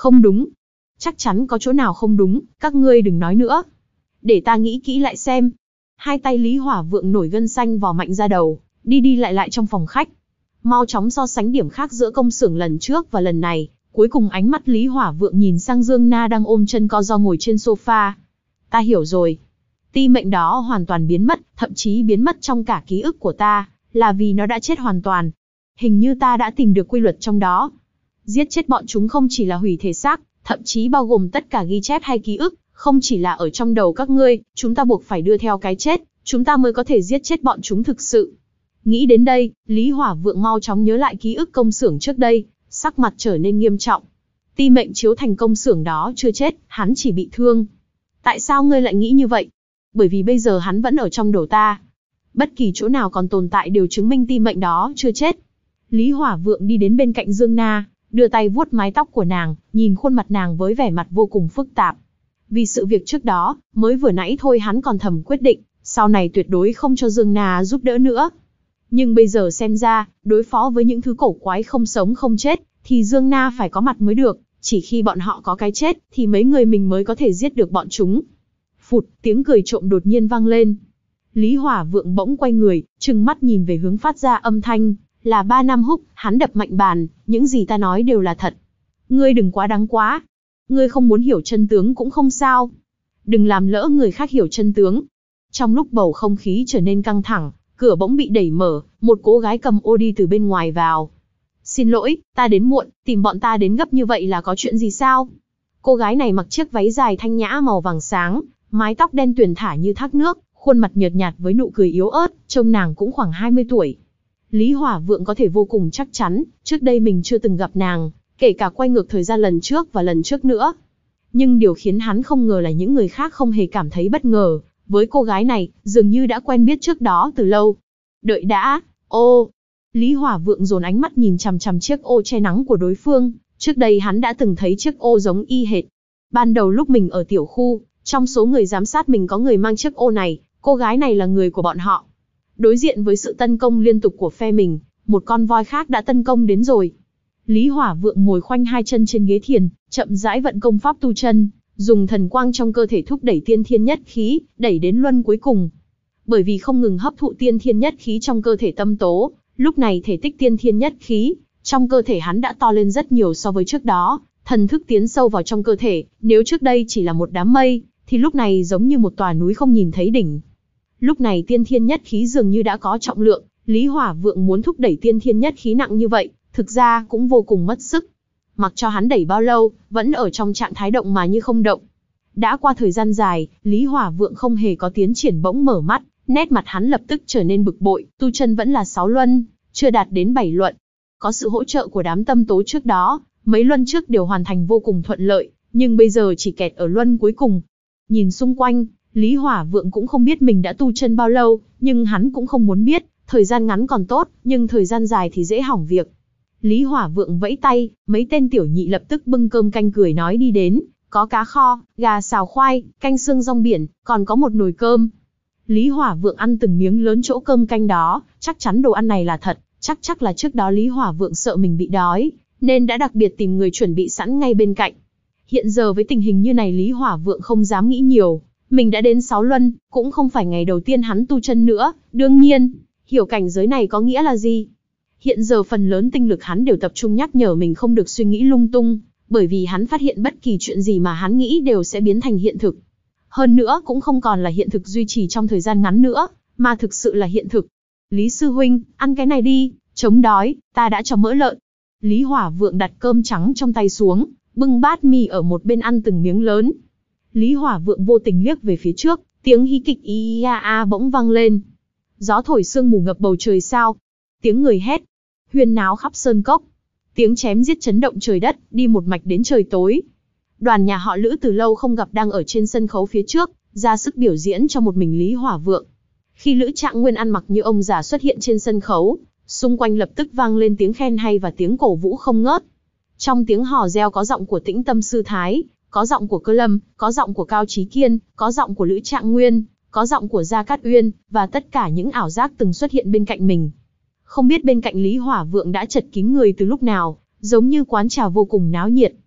Speaker 1: Không đúng. Chắc chắn có chỗ nào không đúng, các ngươi đừng nói nữa. Để ta nghĩ kỹ lại xem. Hai tay Lý Hỏa Vượng nổi gân xanh vò mạnh ra đầu, đi đi lại lại trong phòng khách. Mau chóng so sánh điểm khác giữa công xưởng lần trước và lần này, cuối cùng ánh mắt Lý Hỏa Vượng nhìn sang Dương Na đang ôm chân co ro ngồi trên sofa. Ta hiểu rồi. Ti mệnh đó hoàn toàn biến mất, thậm chí biến mất trong cả ký ức của ta, là vì nó đã chết hoàn toàn. Hình như ta đã tìm được quy luật trong đó. Giết chết bọn chúng không chỉ là hủy thể xác, thậm chí bao gồm tất cả ghi chép hay ký ức, không chỉ là ở trong đầu các ngươi, chúng ta buộc phải đưa theo cái chết, chúng ta mới có thể giết chết bọn chúng thực sự. Nghĩ đến đây, Lý Hỏa Vượng mau chóng nhớ lại ký ức công xưởng trước đây, sắc mặt trở nên nghiêm trọng. Ti mệnh chiếu thành công xưởng đó chưa chết, hắn chỉ bị thương. Tại sao ngươi lại nghĩ như vậy? Bởi vì bây giờ hắn vẫn ở trong đầu ta. Bất kỳ chỗ nào còn tồn tại đều chứng minh ti mệnh đó chưa chết. Lý Hỏa Vượng đi đến bên cạnh Dương Na, đưa tay vuốt mái tóc của nàng, nhìn khuôn mặt nàng với vẻ mặt vô cùng phức tạp. Vì sự việc trước đó, mới vừa nãy thôi hắn còn thầm quyết định, sau này tuyệt đối không cho Dương Na giúp đỡ nữa. Nhưng bây giờ xem ra, đối phó với những thứ cổ quái không sống không chết, thì Dương Na phải có mặt mới được, chỉ khi bọn họ có cái chết, thì mấy người mình mới có thể giết được bọn chúng. Phụt, tiếng cười trộm đột nhiên vang lên. Lý Hỏa Vượng bỗng quay người, trừng mắt nhìn về hướng phát ra âm thanh, là ba Nam Húc, hắn đập mạnh bàn, những gì ta nói đều là thật. Ngươi đừng quá đáng quá. Ngươi không muốn hiểu chân tướng cũng không sao. Đừng làm lỡ người khác hiểu chân tướng. Trong lúc bầu không khí trở nên căng thẳng, cửa bỗng bị đẩy mở, một cô gái cầm ô đi từ bên ngoài vào. Xin lỗi, ta đến muộn, tìm bọn ta đến gấp như vậy là có chuyện gì sao? Cô gái này mặc chiếc váy dài thanh nhã màu vàng sáng, mái tóc đen tuyền thả như thác nước, khuôn mặt nhợt nhạt với nụ cười yếu ớt, trông nàng cũng khoảng hai mươi tuổi. Lý Hỏa Vượng có thể vô cùng chắc chắn, trước đây mình chưa từng gặp nàng, kể cả quay ngược thời gian lần trước và lần trước nữa. Nhưng điều khiến hắn không ngờ là những người khác không hề cảm thấy bất ngờ, với cô gái này, dường như đã quen biết trước đó từ lâu. Đợi đã, ô... Lý Hỏa Vượng dồn ánh mắt nhìn chằm chằm chiếc ô che nắng của đối phương, trước đây hắn đã từng thấy chiếc ô giống y hệt. Ban đầu lúc mình ở tiểu khu, trong số người giám sát mình có người mang chiếc ô này, cô gái này là người của bọn họ. Đối diện với sự tấn công liên tục của phe mình, một con voi khác đã tấn công đến rồi. Lý Hỏa Vượng ngồi khoanh hai chân trên ghế thiền, chậm rãi vận công pháp tu chân, dùng thần quang trong cơ thể thúc đẩy tiên thiên nhất khí, đẩy đến luân cuối cùng. Bởi vì không ngừng hấp thụ tiên thiên nhất khí trong cơ thể tâm tố, lúc này thể tích tiên thiên nhất khí trong cơ thể hắn đã to lên rất nhiều so với trước đó, thần thức tiến sâu vào trong cơ thể, nếu trước đây chỉ là một đám mây, thì lúc này giống như một tòa núi không nhìn thấy đỉnh. Lúc này tiên thiên nhất khí dường như đã có trọng lượng, Lý Hỏa Vượng muốn thúc đẩy tiên thiên nhất khí nặng như vậy, thực ra cũng vô cùng mất sức. Mặc cho hắn đẩy bao lâu, vẫn ở trong trạng thái động mà như không động. Đã qua thời gian dài, Lý Hỏa Vượng không hề có tiến triển, bỗng mở mắt, nét mặt hắn lập tức trở nên bực bội, tu chân vẫn là sáu luân, chưa đạt đến bảy luận. Có sự hỗ trợ của đám tâm tố trước đó, mấy luân trước đều hoàn thành vô cùng thuận lợi, nhưng bây giờ chỉ kẹt ở luân cuối cùng. Nhìn xung quanh, Lý Hỏa Vượng cũng không biết mình đã tu chân bao lâu, nhưng hắn cũng không muốn biết, thời gian ngắn còn tốt, nhưng thời gian dài thì dễ hỏng việc. Lý Hỏa Vượng vẫy tay, mấy tên tiểu nhị lập tức bưng cơm canh cười nói đi đến, có cá kho, gà xào khoai, canh xương rong biển, còn có một nồi cơm. Lý Hỏa Vượng ăn từng miếng lớn chỗ cơm canh đó, chắc chắn đồ ăn này là thật, chắc chắc là trước đó Lý Hỏa Vượng sợ mình bị đói, nên đã đặc biệt tìm người chuẩn bị sẵn ngay bên cạnh. Hiện giờ với tình hình như này Lý Hỏa Vượng không dám nghĩ nhiều, mình đã đến sáu luân, cũng không phải ngày đầu tiên hắn tu chân nữa, đương nhiên, hiểu cảnh giới này có nghĩa là gì. Hiện giờ phần lớn tinh lực hắn đều tập trung nhắc nhở mình không được suy nghĩ lung tung, bởi vì hắn phát hiện bất kỳ chuyện gì mà hắn nghĩ đều sẽ biến thành hiện thực. Hơn nữa cũng không còn là hiện thực duy trì trong thời gian ngắn nữa, mà thực sự là hiện thực. Lý sư huynh, ăn cái này đi, chống đói, ta đã cho mỡ lợn. Lý Hỏa Vượng đặt cơm trắng trong tay xuống, bưng bát mì ở một bên ăn từng miếng lớn. Lý Hỏa Vượng vô tình liếc về phía trước, tiếng hí kịch i a a bỗng vang lên. Gió thổi sương mù ngập bầu trời sao. Tiếng người hét, huyên náo khắp sơn cốc. Tiếng chém giết chấn động trời đất, đi một mạch đến trời tối. Đoàn nhà họ Lữ từ lâu không gặp đang ở trên sân khấu phía trước, ra sức biểu diễn cho một mình Lý Hỏa Vượng. Khi Lữ Trạng Nguyên ăn mặc như ông già xuất hiện trên sân khấu, xung quanh lập tức vang lên tiếng khen hay và tiếng cổ vũ không ngớt. Trong tiếng hò reo có giọng của Tĩnh Tâm Sư Thái, có giọng của Cơ Lâm, có giọng của Cao Chí Kiên, có giọng của Lữ Trạng Nguyên, có giọng của Gia Cát Uyên, và tất cả những ảo giác từng xuất hiện bên cạnh mình. Không biết bên cạnh Lý Hỏa Vượng đã chật kín người từ lúc nào, giống như quán trà vô cùng náo nhiệt.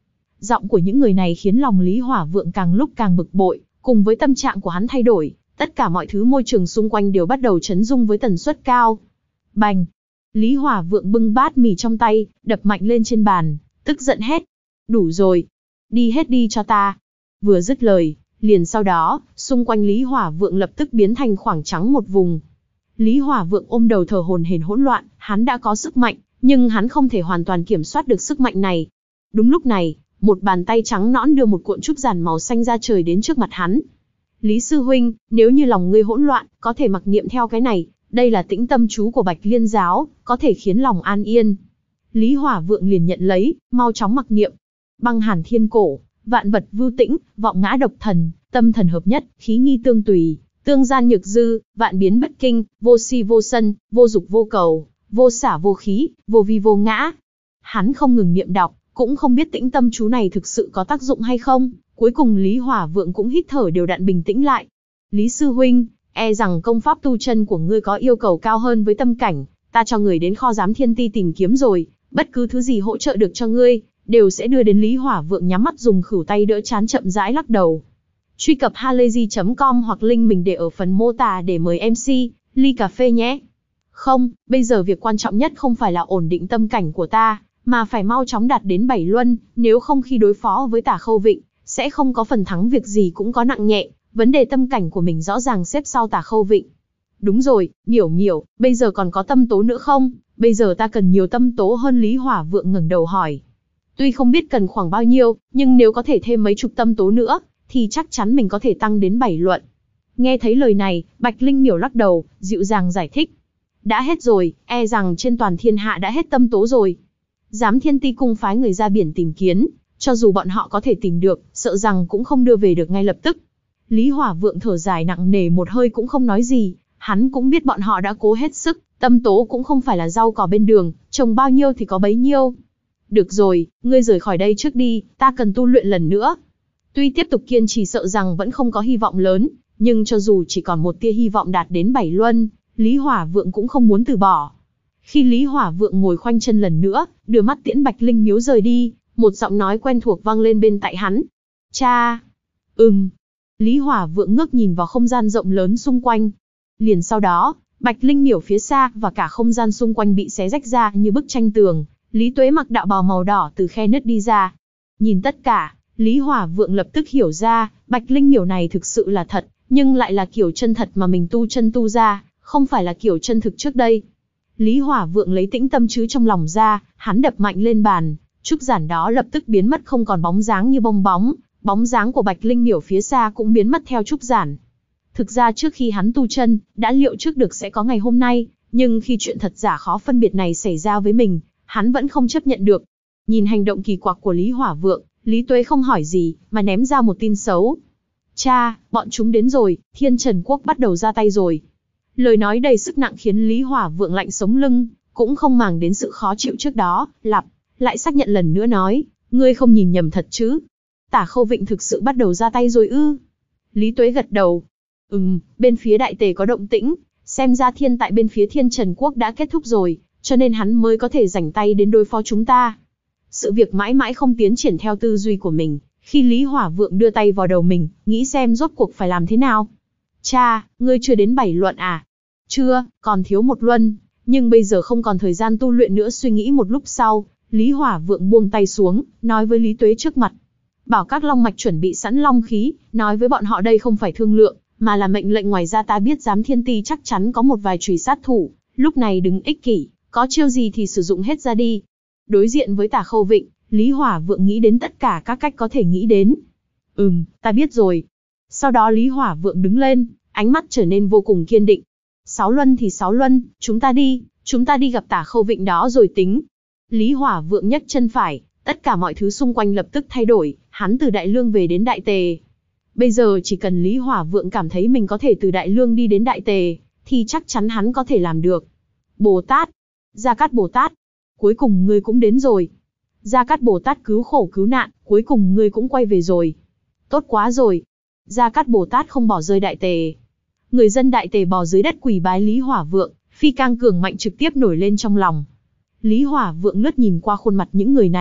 Speaker 1: Giọng của những người này khiến lòng Lý Hỏa Vượng càng lúc càng bực bội, cùng với tâm trạng của hắn thay đổi, tất cả mọi thứ môi trường xung quanh đều bắt đầu chấn rung với tần suất cao. Bành! Lý Hỏa Vượng bưng bát mì trong tay, đập mạnh lên trên bàn, tức giận hét. Đủ rồi! Đi hết đi cho ta! Vừa dứt lời, liền sau đó, xung quanh Lý Hỏa Vượng lập tức biến thành khoảng trắng một vùng. Lý Hỏa Vượng ôm đầu thở hổn hển hỗn loạn, hắn đã có sức mạnh, nhưng hắn không thể hoàn toàn kiểm soát được sức mạnh này. Đúng lúc này, một bàn tay trắng nõn đưa một cuộn trúc giản màu xanh ra trời đến trước mặt hắn. Lý sư huynh, nếu như lòng ngươi hỗn loạn, có thể mặc niệm theo cái này, đây là tĩnh tâm chú của Bạch Liên giáo, có thể khiến lòng an yên. Lý Hỏa Vượng liền nhận lấy, mau chóng mặc niệm. Băng hàn thiên cổ, vạn vật vưu tĩnh, vọng ngã độc thần, tâm thần hợp nhất, khí nghi tương tùy, tương gian nhược dư, vạn biến bất kinh, vô si vô sân, vô dục vô cầu, vô xả vô khí, vô vi vô ngã. Hắn không ngừng niệm đọc, cũng không biết tĩnh tâm chú này thực sự có tác dụng hay không. Cuối cùng Lý Hỏa Vượng cũng hít thở đều đặn bình tĩnh lại. Lý sư huynh, e rằng công pháp tu chân của ngươi có yêu cầu cao hơn với tâm cảnh, ta cho người đến kho giám thiên ti tìm kiếm rồi, bất cứ thứ gì hỗ trợ được cho ngươi, đều sẽ đưa đến. Lý Hỏa Vượng nhắm mắt dùng khửu tay đỡ trán chậm rãi lắc đầu. Truy cập halayzi chấm com hoặc link mình để ở phần mô tả để mời em xê, ly cà phê nhé. Không, bây giờ việc quan trọng nhất không phải là ổn định tâm cảnh của ta, mà phải mau chóng đạt đến bảy luân, nếu không khi đối phó với Tả Khâu Vịnh, sẽ không có phần thắng, việc gì cũng có nặng nhẹ, vấn đề tâm cảnh của mình rõ ràng xếp sau Tả Khâu Vịnh. Đúng rồi, Miểu Miểu, bây giờ còn có tâm tố nữa không? Bây giờ ta cần nhiều tâm tố hơn. Lý Hỏa Vượng ngẩng đầu hỏi. Tuy không biết cần khoảng bao nhiêu, nhưng nếu có thể thêm mấy chục tâm tố nữa, thì chắc chắn mình có thể tăng đến bảy luận. Nghe thấy lời này, Bạch Linh Miểu lắc đầu, dịu dàng giải thích. Đã hết rồi, e rằng trên toàn thiên hạ đã hết tâm tố rồi. Giám thiên ti cung phái người ra biển tìm kiếm, cho dù bọn họ có thể tìm được, sợ rằng cũng không đưa về được ngay lập tức. Lý Hỏa Vượng thở dài nặng nề một hơi cũng không nói gì, hắn cũng biết bọn họ đã cố hết sức, tâm tố cũng không phải là rau cỏ bên đường, trồng bao nhiêu thì có bấy nhiêu. Được rồi, ngươi rời khỏi đây trước đi, ta cần tu luyện lần nữa. Tuy tiếp tục kiên trì sợ rằng vẫn không có hy vọng lớn, nhưng cho dù chỉ còn một tia hy vọng đạt đến bảy luân, Lý Hỏa Vượng cũng không muốn từ bỏ. Khi Lý Hỏa Vượng ngồi khoanh chân lần nữa, đưa mắt tiễn Bạch Linh Miếu rời đi, một giọng nói quen thuộc vang lên bên tai hắn. Cha! Ừm. Lý Hỏa Vượng ngước nhìn vào không gian rộng lớn xung quanh. Liền sau đó, Bạch Linh Miểu phía xa và cả không gian xung quanh bị xé rách ra như bức tranh tường. Lý Tuế mặc đạo bào màu đỏ từ khe nứt đi ra. Nhìn tất cả, Lý Hỏa Vượng lập tức hiểu ra, Bạch Linh Miểu này thực sự là thật, nhưng lại là kiểu chân thật mà mình tu chân tu ra, không phải là kiểu chân thực trước đây. Lý Hỏa Vượng lấy tĩnh tâm chứ trong lòng ra, hắn đập mạnh lên bàn, trúc giản đó lập tức biến mất không còn bóng dáng như bong bóng, bóng dáng của Bạch Linh Miểu phía xa cũng biến mất theo trúc giản. Thực ra trước khi hắn tu chân, đã liệu trước được sẽ có ngày hôm nay, nhưng khi chuyện thật giả khó phân biệt này xảy ra với mình, hắn vẫn không chấp nhận được. Nhìn hành động kỳ quặc của Lý Hỏa Vượng, Lý Tuế không hỏi gì, mà ném ra một tin xấu. Cha, bọn chúng đến rồi, Thiên Trần Quốc bắt đầu ra tay rồi. Lời nói đầy sức nặng khiến Lý Hỏa Vượng lạnh sống lưng, cũng không màng đến sự khó chịu trước đó, lặp lại xác nhận lần nữa nói, ngươi không nhìn nhầm thật chứ? Tả Khâu Vịnh thực sự bắt đầu ra tay rồi ư? Lý Tuế gật đầu. Ừm, bên phía Đại Tề có động tĩnh, xem ra thiên tại bên phía Thiên Trần Quốc đã kết thúc rồi, cho nên hắn mới có thể rảnh tay đến đối phó chúng ta. Sự việc mãi mãi không tiến triển theo tư duy của mình, khi Lý Hỏa Vượng đưa tay vào đầu mình, nghĩ xem rốt cuộc phải làm thế nào. Cha, ngươi chưa đến bảy luận à? Chưa, còn thiếu một luân, nhưng bây giờ không còn thời gian tu luyện nữa. Suy nghĩ một lúc sau, Lý Hỏa Vượng buông tay xuống, nói với Lý Tuế trước mặt. Bảo các long mạch chuẩn bị sẵn long khí, nói với bọn họ đây không phải thương lượng, mà là mệnh lệnh. Ngoài ra ta biết giám thiên ti chắc chắn có một vài chùy sát thủ, lúc này đừng ích kỷ, có chiêu gì thì sử dụng hết ra đi. Đối diện với Tả Khâu Vịnh, Lý Hỏa Vượng nghĩ đến tất cả các cách có thể nghĩ đến. Ừm, ta biết rồi. Sau đó Lý Hỏa Vượng đứng lên, ánh mắt trở nên vô cùng kiên định. Sáu luân thì sáu luân, chúng ta đi, chúng ta đi gặp Tả Khâu Vịnh đó rồi tính. Lý Hỏa Vượng nhấc chân phải, tất cả mọi thứ xung quanh lập tức thay đổi, hắn từ Đại Lương về đến Đại Tề. Bây giờ chỉ cần Lý Hỏa Vượng cảm thấy mình có thể từ Đại Lương đi đến Đại Tề, thì chắc chắn hắn có thể làm được. Bồ Tát, Gia Cát Bồ Tát, cuối cùng ngươi cũng đến rồi. Gia Cát Bồ Tát cứu khổ cứu nạn, cuối cùng ngươi cũng quay về rồi. Tốt quá rồi. Gia Cát Bồ Tát không bỏ rơi Đại Tề. Người dân Đại Tề bò dưới đất quỳ bái Lý Hỏa Vượng, phi cang cường mạnh trực tiếp nổi lên trong lòng. Lý Hỏa Vượng lướt nhìn qua khuôn mặt những người này,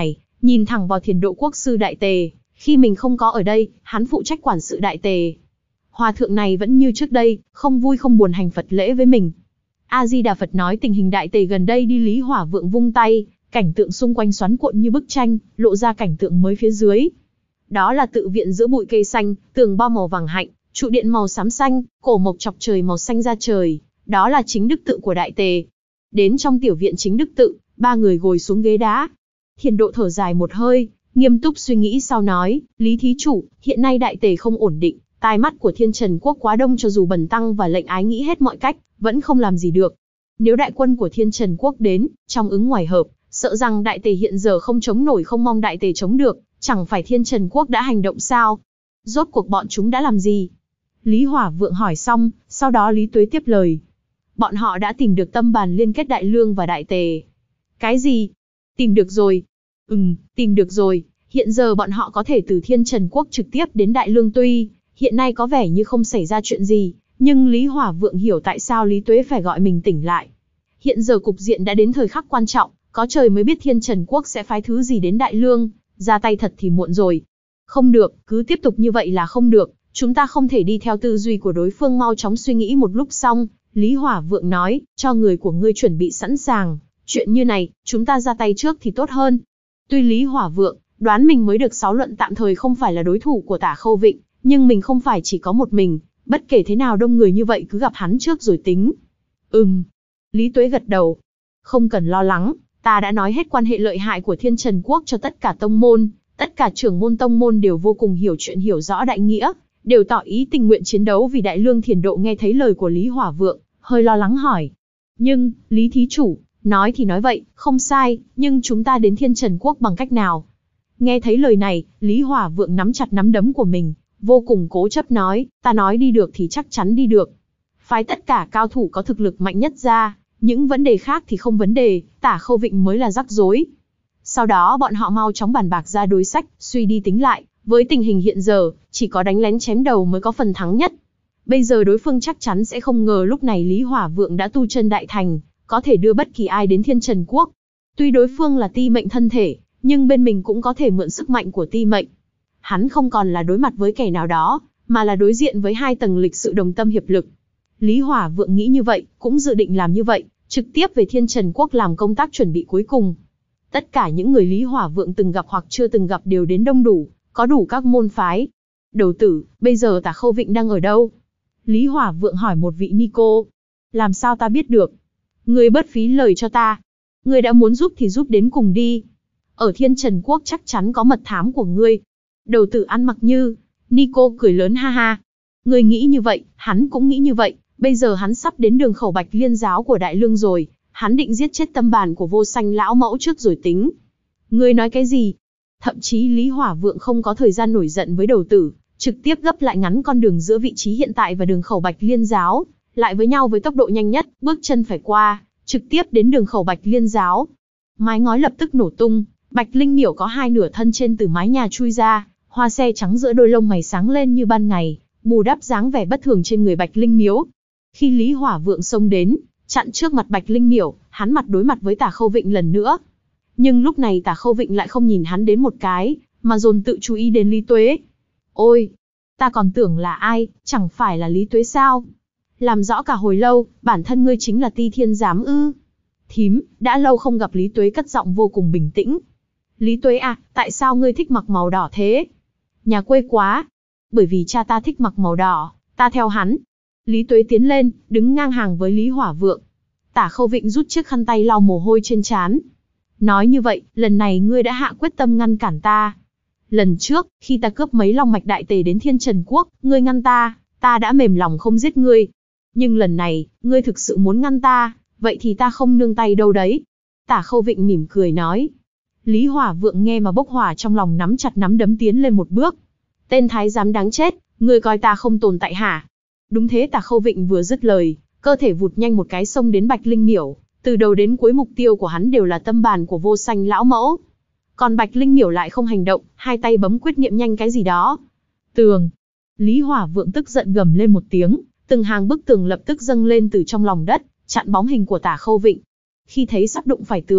Speaker 1: nhìn thẳng vào Thiền Độ Quốc sư Đại Tề. Khi mình không có ở đây, hắn phụ trách quản sự Đại Tề. Hòa thượng này vẫn như trước đây, không vui không buồn hành Phật lễ với mình. A-di-đà Phật nói tình hình Đại Tề gần đây đi. Lý Hỏa Vượng vung tay, cảnh tượng xung quanh xoắn cuộn như bức tranh, lộ ra cảnh tượng mới phía dưới. Đó là tự viện giữa bụi cây xanh, tường bao màu vàng hạnh, trụ điện màu xám xanh, cổ mộc chọc trời màu xanh da trời. Đó là chính đức tự của Đại Tề. Đến trong tiểu viện chính đức tự, ba người ngồi xuống ghế đá. Thiền Độ thở dài một hơi, nghiêm túc suy nghĩ sau nói, Lý thí chủ, hiện nay Đại Tề không ổn định, tai mắt của Thiên Trần Quốc quá đông, cho dù bần tăng và lệnh ái nghĩ hết mọi cách, vẫn không làm gì được. Nếu đại quân của Thiên Trần Quốc đến, trong ứng ngoài hợp, sợ rằng Đại Tề hiện giờ không chống nổi, không mong Đại Tề chống được, chẳng phải Thiên Trần Quốc đã hành động sao? Rốt cuộc bọn chúng đã làm gì? Lý Hỏa Vượng hỏi xong, sau đó Lý Tuế tiếp lời. Bọn họ đã tìm được tâm bàn liên kết Đại Lương và Đại Tề. Cái gì? Tìm được rồi. Ừm, tìm được rồi. Hiện giờ bọn họ có thể từ Thiên Trần Quốc trực tiếp đến Đại Lương. Tuy hiện nay có vẻ như không xảy ra chuyện gì, nhưng Lý Hỏa Vượng hiểu tại sao Lý Tuế phải gọi mình tỉnh lại. Hiện giờ cục diện đã đến thời khắc quan trọng, có trời mới biết Thiên Trần Quốc sẽ phái thứ gì đến Đại Lương, ra tay thật thì muộn rồi. Không được, cứ tiếp tục như vậy là không được, chúng ta không thể đi theo tư duy của đối phương. Mau chóng suy nghĩ một lúc xong, Lý Hỏa Vượng nói, cho người của ngươi chuẩn bị sẵn sàng, chuyện như này, chúng ta ra tay trước thì tốt hơn. Tuy Lý Hỏa Vượng đoán mình mới được sáu luận tạm thời không phải là đối thủ của Tả Khâu Vịnh, nhưng mình không phải chỉ có một mình, bất kể thế nào đông người như vậy cứ gặp hắn trước rồi tính. Ừm. Lý Tuế gật đầu. Không cần lo lắng, ta đã nói hết quan hệ lợi hại của Thiên Trần Quốc cho tất cả tông môn, tất cả trưởng môn tông môn đều vô cùng hiểu chuyện, hiểu rõ đại nghĩa, đều tỏ ý tình nguyện chiến đấu vì Đại Lương. Thiền Độ nghe thấy lời của Lý Hỏa Vượng, hơi lo lắng hỏi. Nhưng, Lý thí chủ, nói thì nói vậy, không sai, nhưng chúng ta đến Thiên Trần Quốc bằng cách nào? Nghe thấy lời này, Lý Hỏa Vượng nắm chặt nắm đấm của mình, vô cùng cố chấp nói, ta nói đi được thì chắc chắn đi được. Phái tất cả cao thủ có thực lực mạnh nhất ra, những vấn đề khác thì không vấn đề, Tả Khâu Vịnh mới là rắc rối. Sau đó bọn họ mau chóng bàn bạc ra đối sách, suy đi tính lại, với tình hình hiện giờ, chỉ có đánh lén chém đầu mới có phần thắng nhất. Bây giờ đối phương chắc chắn sẽ không ngờ lúc này Lý Hỏa Vượng đã tu chân đại thành, có thể đưa bất kỳ ai đến Thiên Trần Quốc. Tuy đối phương là ti mệnh thân thể, nhưng bên mình cũng có thể mượn sức mạnh của ti mệnh. Hắn không còn là đối mặt với kẻ nào đó, mà là đối diện với hai tầng lịch sự đồng tâm hiệp lực. Lý Hỏa Vượng nghĩ như vậy, cũng dự định làm như vậy, trực tiếp về Thiên Trần Quốc làm công tác chuẩn bị cuối cùng. Tất cả những người Lý Hỏa Vượng từng gặp hoặc chưa từng gặp đều đến đông đủ, có đủ các môn phái. Đầu tử, bây giờ Tả Khâu Vịnh đang ở đâu? Lý Hỏa Vượng hỏi một vị ni cô. Làm sao ta biết được? Ngươi bớt phí lời cho ta. Ngươi đã muốn giúp thì giúp đến cùng đi. Ở Thiên Trần Quốc chắc chắn có mật thám của ngươi. Đầu tử ăn mặc như. Ni cô cười lớn ha ha. Ngươi nghĩ như vậy, hắn cũng nghĩ như vậy. Bây giờ hắn sắp đến đường khẩu Bạch Liên giáo của Đại Lương rồi. Hắn định giết chết tâm bàn của Vô Sanh lão mẫu trước rồi tính. Ngươi nói cái gì? Thậm chí Lý Hỏa Vượng không có thời gian nổi giận với đầu tử, trực tiếp gấp lại ngắn con đường giữa vị trí hiện tại và đường khẩu Bạch Liên giáo, lại với nhau với tốc độ nhanh nhất, bước chân phải qua, trực tiếp đến đường khẩu Bạch Liên giáo. Mái ngói lập tức nổ tung, Bạch Linh Miểu có hai nửa thân trên từ mái nhà chui ra, hoa xe trắng giữa đôi lông mày sáng lên như ban ngày, bù đắp dáng vẻ bất thường trên người Bạch Linh Miếu. Khi Lý Hỏa Vượng xông đến, chặn trước mặt Bạch Linh Miểu, hắn mặt đối mặt với Tả Khâu Vịnh lần nữa. Nhưng lúc này Tả Khâu Vịnh lại không nhìn hắn đến một cái, mà dồn tự chú ý đến Lý Tuế. Ôi, ta còn tưởng là ai, chẳng phải là Lý Tuế sao? Làm rõ cả hồi lâu, bản thân ngươi chính là Ti Thiên Giám ư? Thím, đã lâu không gặp. Lý Tuế cất giọng vô cùng bình tĩnh. Lý Tuế à, tại sao ngươi thích mặc màu đỏ thế? Nhà quê quá. Bởi vì cha ta thích mặc màu đỏ, ta theo hắn. Lý Tuế tiến lên, đứng ngang hàng với Lý Hỏa Vượng. Tả Khâu Vịnh rút chiếc khăn tay lau mồ hôi trên trán. Nói như vậy, lần này ngươi đã hạ quyết tâm ngăn cản ta. Lần trước, khi ta cướp mấy long mạch Đại Tề đến Thiên Trần Quốc, ngươi ngăn ta, ta đã mềm lòng không giết ngươi. Nhưng lần này, ngươi thực sự muốn ngăn ta, vậy thì ta không nương tay đâu đấy. Tả Khâu Vịnh mỉm cười nói. Lý Hỏa Vượng nghe mà bốc hỏa trong lòng, nắm chặt nắm đấm tiến lên một bước. Tên thái giám đáng chết, ngươi coi ta không tồn tại hả? Đúng thế. Tả Khâu Vịnh vừa dứt lời, cơ thể vụt nhanh một cái xông đến Bạch Linh Miểu. Từ đầu đến cuối mục tiêu của hắn đều là tâm bàn của Vô Sanh lão mẫu. Còn Bạch Linh Miểu lại không hành động, hai tay bấm quyết niệm nhanh cái gì đó. Tường. Lý Hỏa Vượng tức giận gầm lên một tiếng, từng hàng bức tường lập tức dâng lên từ trong lòng đất, chặn bóng hình của Tả Khâu Vịnh. Khi thấy sắp đụng phải tường,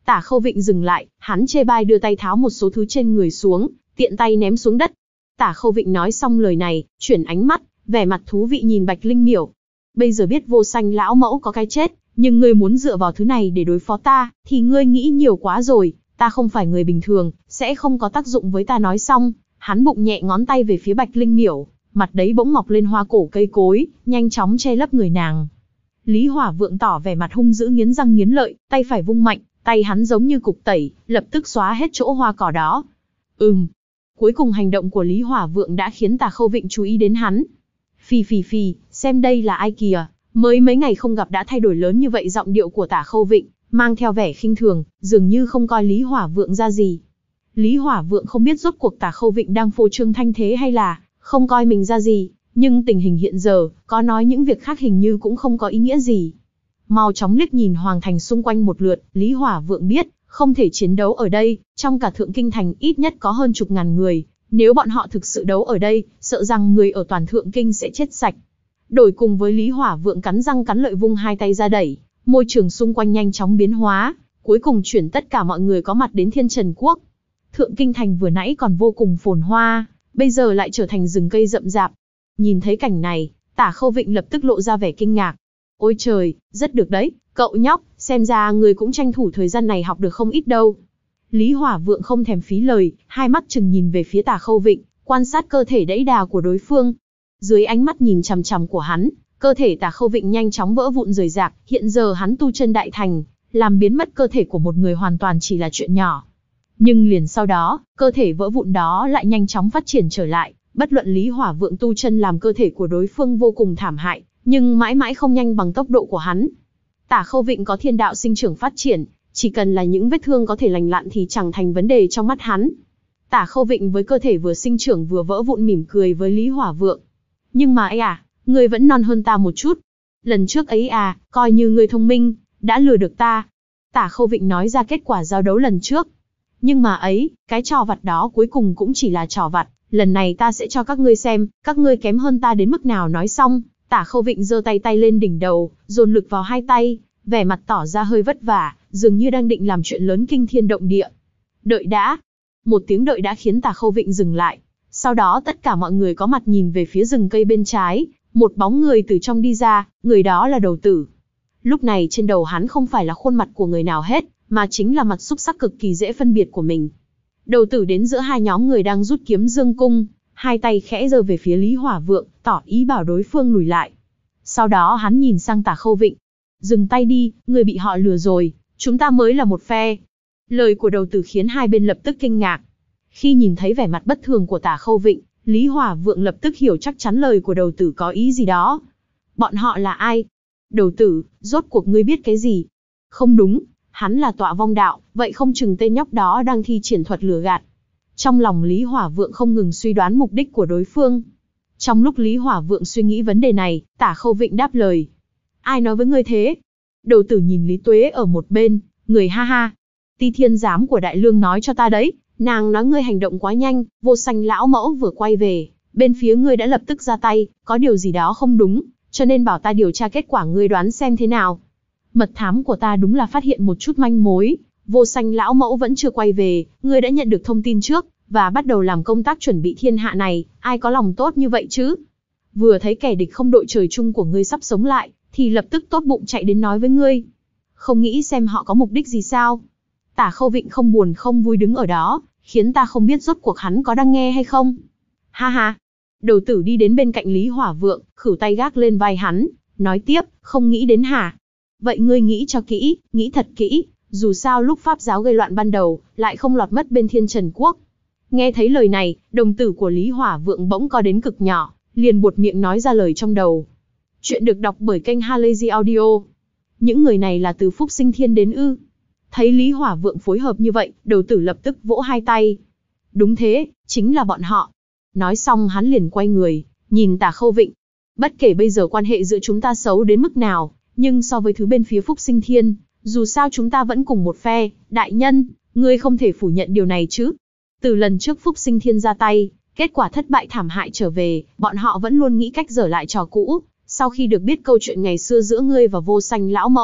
Speaker 1: Tả Khâu Vịnh dừng lại, hắn chê bai đưa tay tháo một số thứ trên người xuống, tiện tay ném xuống đất. Tả Khâu Vịnh nói xong lời này, chuyển ánh mắt, vẻ mặt thú vị nhìn Bạch Linh Miểu. Bây giờ biết Vô Sanh lão mẫu có cái chết, nhưng ngươi muốn dựa vào thứ này để đối phó ta, thì ngươi nghĩ nhiều quá rồi, ta không phải người bình thường, sẽ không có tác dụng với ta. Nói xong, hắn bụng nhẹ ngón tay về phía Bạch Linh Miểu, mặt đấy bỗng mọc lên hoa cổ cây cối, nhanh chóng che lấp người nàng. Lý Hỏa Vượng tỏ vẻ mặt hung dữ nghiến răng nghiến lợi, tay phải vung mạnh, tay hắn giống như cục tẩy, lập tức xóa hết chỗ hoa cỏ đó. Ừm. Cuối cùng hành động của Lý Hỏa Vượng đã khiến Tả Khâu Vịnh chú ý đến hắn. Phì phì phì, xem đây là ai kìa, mới mấy ngày không gặp đã thay đổi lớn như vậy. Giọng điệu của Tả Khâu Vịnh mang theo vẻ khinh thường, dường như không coi Lý Hỏa Vượng ra gì. Lý Hỏa Vượng không biết rốt cuộc Tả Khâu Vịnh đang phô trương thanh thế hay là không coi mình ra gì, nhưng tình hình hiện giờ, có nói những việc khác hình như cũng không có ý nghĩa gì. Mau chóng liếc nhìn Hoàng Thành xung quanh một lượt, Lý Hỏa Vượng biết, không thể chiến đấu ở đây, trong cả Thượng Kinh Thành ít nhất có hơn chục ngàn người, nếu bọn họ thực sự đấu ở đây, sợ rằng người ở toàn Thượng Kinh sẽ chết sạch. Đổi cùng với Lý Hỏa Vượng cắn răng cắn lợi vung hai tay ra đẩy, môi trường xung quanh nhanh chóng biến hóa, cuối cùng chuyển tất cả mọi người có mặt đến Thiên Trần Quốc. Thượng Kinh Thành vừa nãy còn vô cùng phồn hoa, bây giờ lại trở thành rừng cây rậm rạp. Nhìn thấy cảnh này, Tả Khâu Vịnh lập tức lộ ra vẻ kinh ngạc. Ôi trời, rất được đấy, cậu nhóc, xem ra người cũng tranh thủ thời gian này học được không ít đâu. Lý Hỏa Vượng không thèm phí lời, hai mắt chừng nhìn về phía Tả Khâu Vịnh, quan sát cơ thể đẫy đà của đối phương. Dưới ánh mắt nhìn chằm chằm của hắn, cơ thể Tả Khâu Vịnh nhanh chóng vỡ vụn rời rạc. Hiện giờ hắn tu chân đại thành, làm biến mất cơ thể của một người hoàn toàn chỉ là chuyện nhỏ. Nhưng liền sau đó, cơ thể vỡ vụn đó lại nhanh chóng phát triển trở lại. Bất luận Lý Hỏa Vượng tu chân làm cơ thể của đối phương vô cùng thảm hại, nhưng mãi mãi không nhanh bằng tốc độ của hắn. Tả Khâu Vịnh có thiên đạo sinh trưởng phát triển, chỉ cần là những vết thương có thể lành lặn thì chẳng thành vấn đề trong mắt hắn. Tả Khâu Vịnh với cơ thể vừa sinh trưởng vừa vỡ vụn mỉm cười với Lý Hỏa Vượng. Nhưng mà ấy à, ngươi vẫn non hơn ta một chút. Lần trước ấy à, coi như ngươi thông minh, đã lừa được ta. Tả Khâu Vịnh nói ra kết quả giao đấu lần trước. Nhưng mà ấy, cái trò vặt đó cuối cùng cũng chỉ là trò vặt. Lần này ta sẽ cho các ngươi xem, các ngươi kém hơn ta đến mức nào. Nói xong, Tả Khâu Vịnh giơ tay tay lên đỉnh đầu, dồn lực vào hai tay, vẻ mặt tỏ ra hơi vất vả, dường như đang định làm chuyện lớn kinh thiên động địa. Đợi đã. Một tiếng đợi đã khiến Tả Khâu Vịnh dừng lại. Sau đó tất cả mọi người có mặt nhìn về phía rừng cây bên trái, một bóng người từ trong đi ra, người đó là Đầu Tử. Lúc này trên đầu hắn không phải là khuôn mặt của người nào hết, mà chính là mặt xúc sắc cực kỳ dễ phân biệt của mình. Đầu Tử đến giữa hai nhóm người đang rút kiếm dương cung, hai tay khẽ giơ về phía Lý Hỏa Vượng, tỏ ý bảo đối phương lùi lại. Sau đó hắn nhìn sang Tả Khâu Vịnh. Dừng tay đi, người bị họ lừa rồi, chúng ta mới là một phe. Lời của Đầu Tử khiến hai bên lập tức kinh ngạc. Khi nhìn thấy vẻ mặt bất thường của Tả Khâu Vịnh, Lý Hỏa Vượng lập tức hiểu chắc chắn lời của Đầu Tử có ý gì đó. Bọn họ là ai? Đầu Tử, rốt cuộc ngươi biết cái gì? Không đúng, hắn là Tọa Vong Đạo, vậy không chừng tên nhóc đó đang thi triển thuật lừa gạt. Trong lòng Lý Hỏa Vượng không ngừng suy đoán mục đích của đối phương. Trong lúc Lý Hỏa Vượng suy nghĩ vấn đề này, Tả Khâu Vịnh đáp lời. Ai nói với ngươi thế? Đầu Tử nhìn Lý Tuế ở một bên, người ha ha. Ti Thiên Giám của Đại Lương nói cho ta đấy, nàng nói ngươi hành động quá nhanh, Vô Sanh lão mẫu vừa quay về, bên phía ngươi đã lập tức ra tay, có điều gì đó không đúng, cho nên bảo ta điều tra kết quả, ngươi đoán xem thế nào. Mật thám của ta đúng là phát hiện một chút manh mối, Vô Sanh lão mẫu vẫn chưa quay về, ngươi đã nhận được thông tin trước, và bắt đầu làm công tác chuẩn bị thiên hạ này, ai có lòng tốt như vậy chứ? Vừa thấy kẻ địch không đội trời chung của ngươi sắp sống lại, thì lập tức tốt bụng chạy đến nói với ngươi. Không nghĩ xem họ có mục đích gì sao? Tả Khâu Vịnh không buồn không vui đứng ở đó, khiến ta không biết rốt cuộc hắn có đang nghe hay không. Ha ha. Đầu Tử đi đến bên cạnh Lý Hỏa Vượng, khửu tay gác lên vai hắn, nói tiếp, không nghĩ đến hả? Vậy ngươi nghĩ cho kỹ, nghĩ thật kỹ, dù sao lúc Pháp giáo gây loạn ban đầu, lại không lọt mất bên Thiên Trần Quốc. Nghe thấy lời này, đồng tử của Lý Hỏa Vượng bỗng co đến cực nhỏ, liền buột miệng nói ra lời trong đầu. Chuyện được đọc bởi kênh Halazy Audio. Những người này là từ Phúc Sinh Thiên đến ư? Thấy Lý Hỏa Vượng phối hợp như vậy, Đầu Tử lập tức vỗ hai tay. Đúng thế, chính là bọn họ. Nói xong hắn liền quay người, nhìn Tả Khâu Vịnh. Bất kể bây giờ quan hệ giữa chúng ta xấu đến mức nào, nhưng so với thứ bên phía Phúc Sinh Thiên, dù sao chúng ta vẫn cùng một phe. Đại nhân, ngươi không thể phủ nhận điều này chứ? Từ lần trước Phúc Sinh Thiên ra tay, kết quả thất bại thảm hại trở về, bọn họ vẫn luôn nghĩ cách dở lại trò cũ. Sau khi được biết câu chuyện ngày xưa giữa ngươi và Vô Sanh lão mẫu,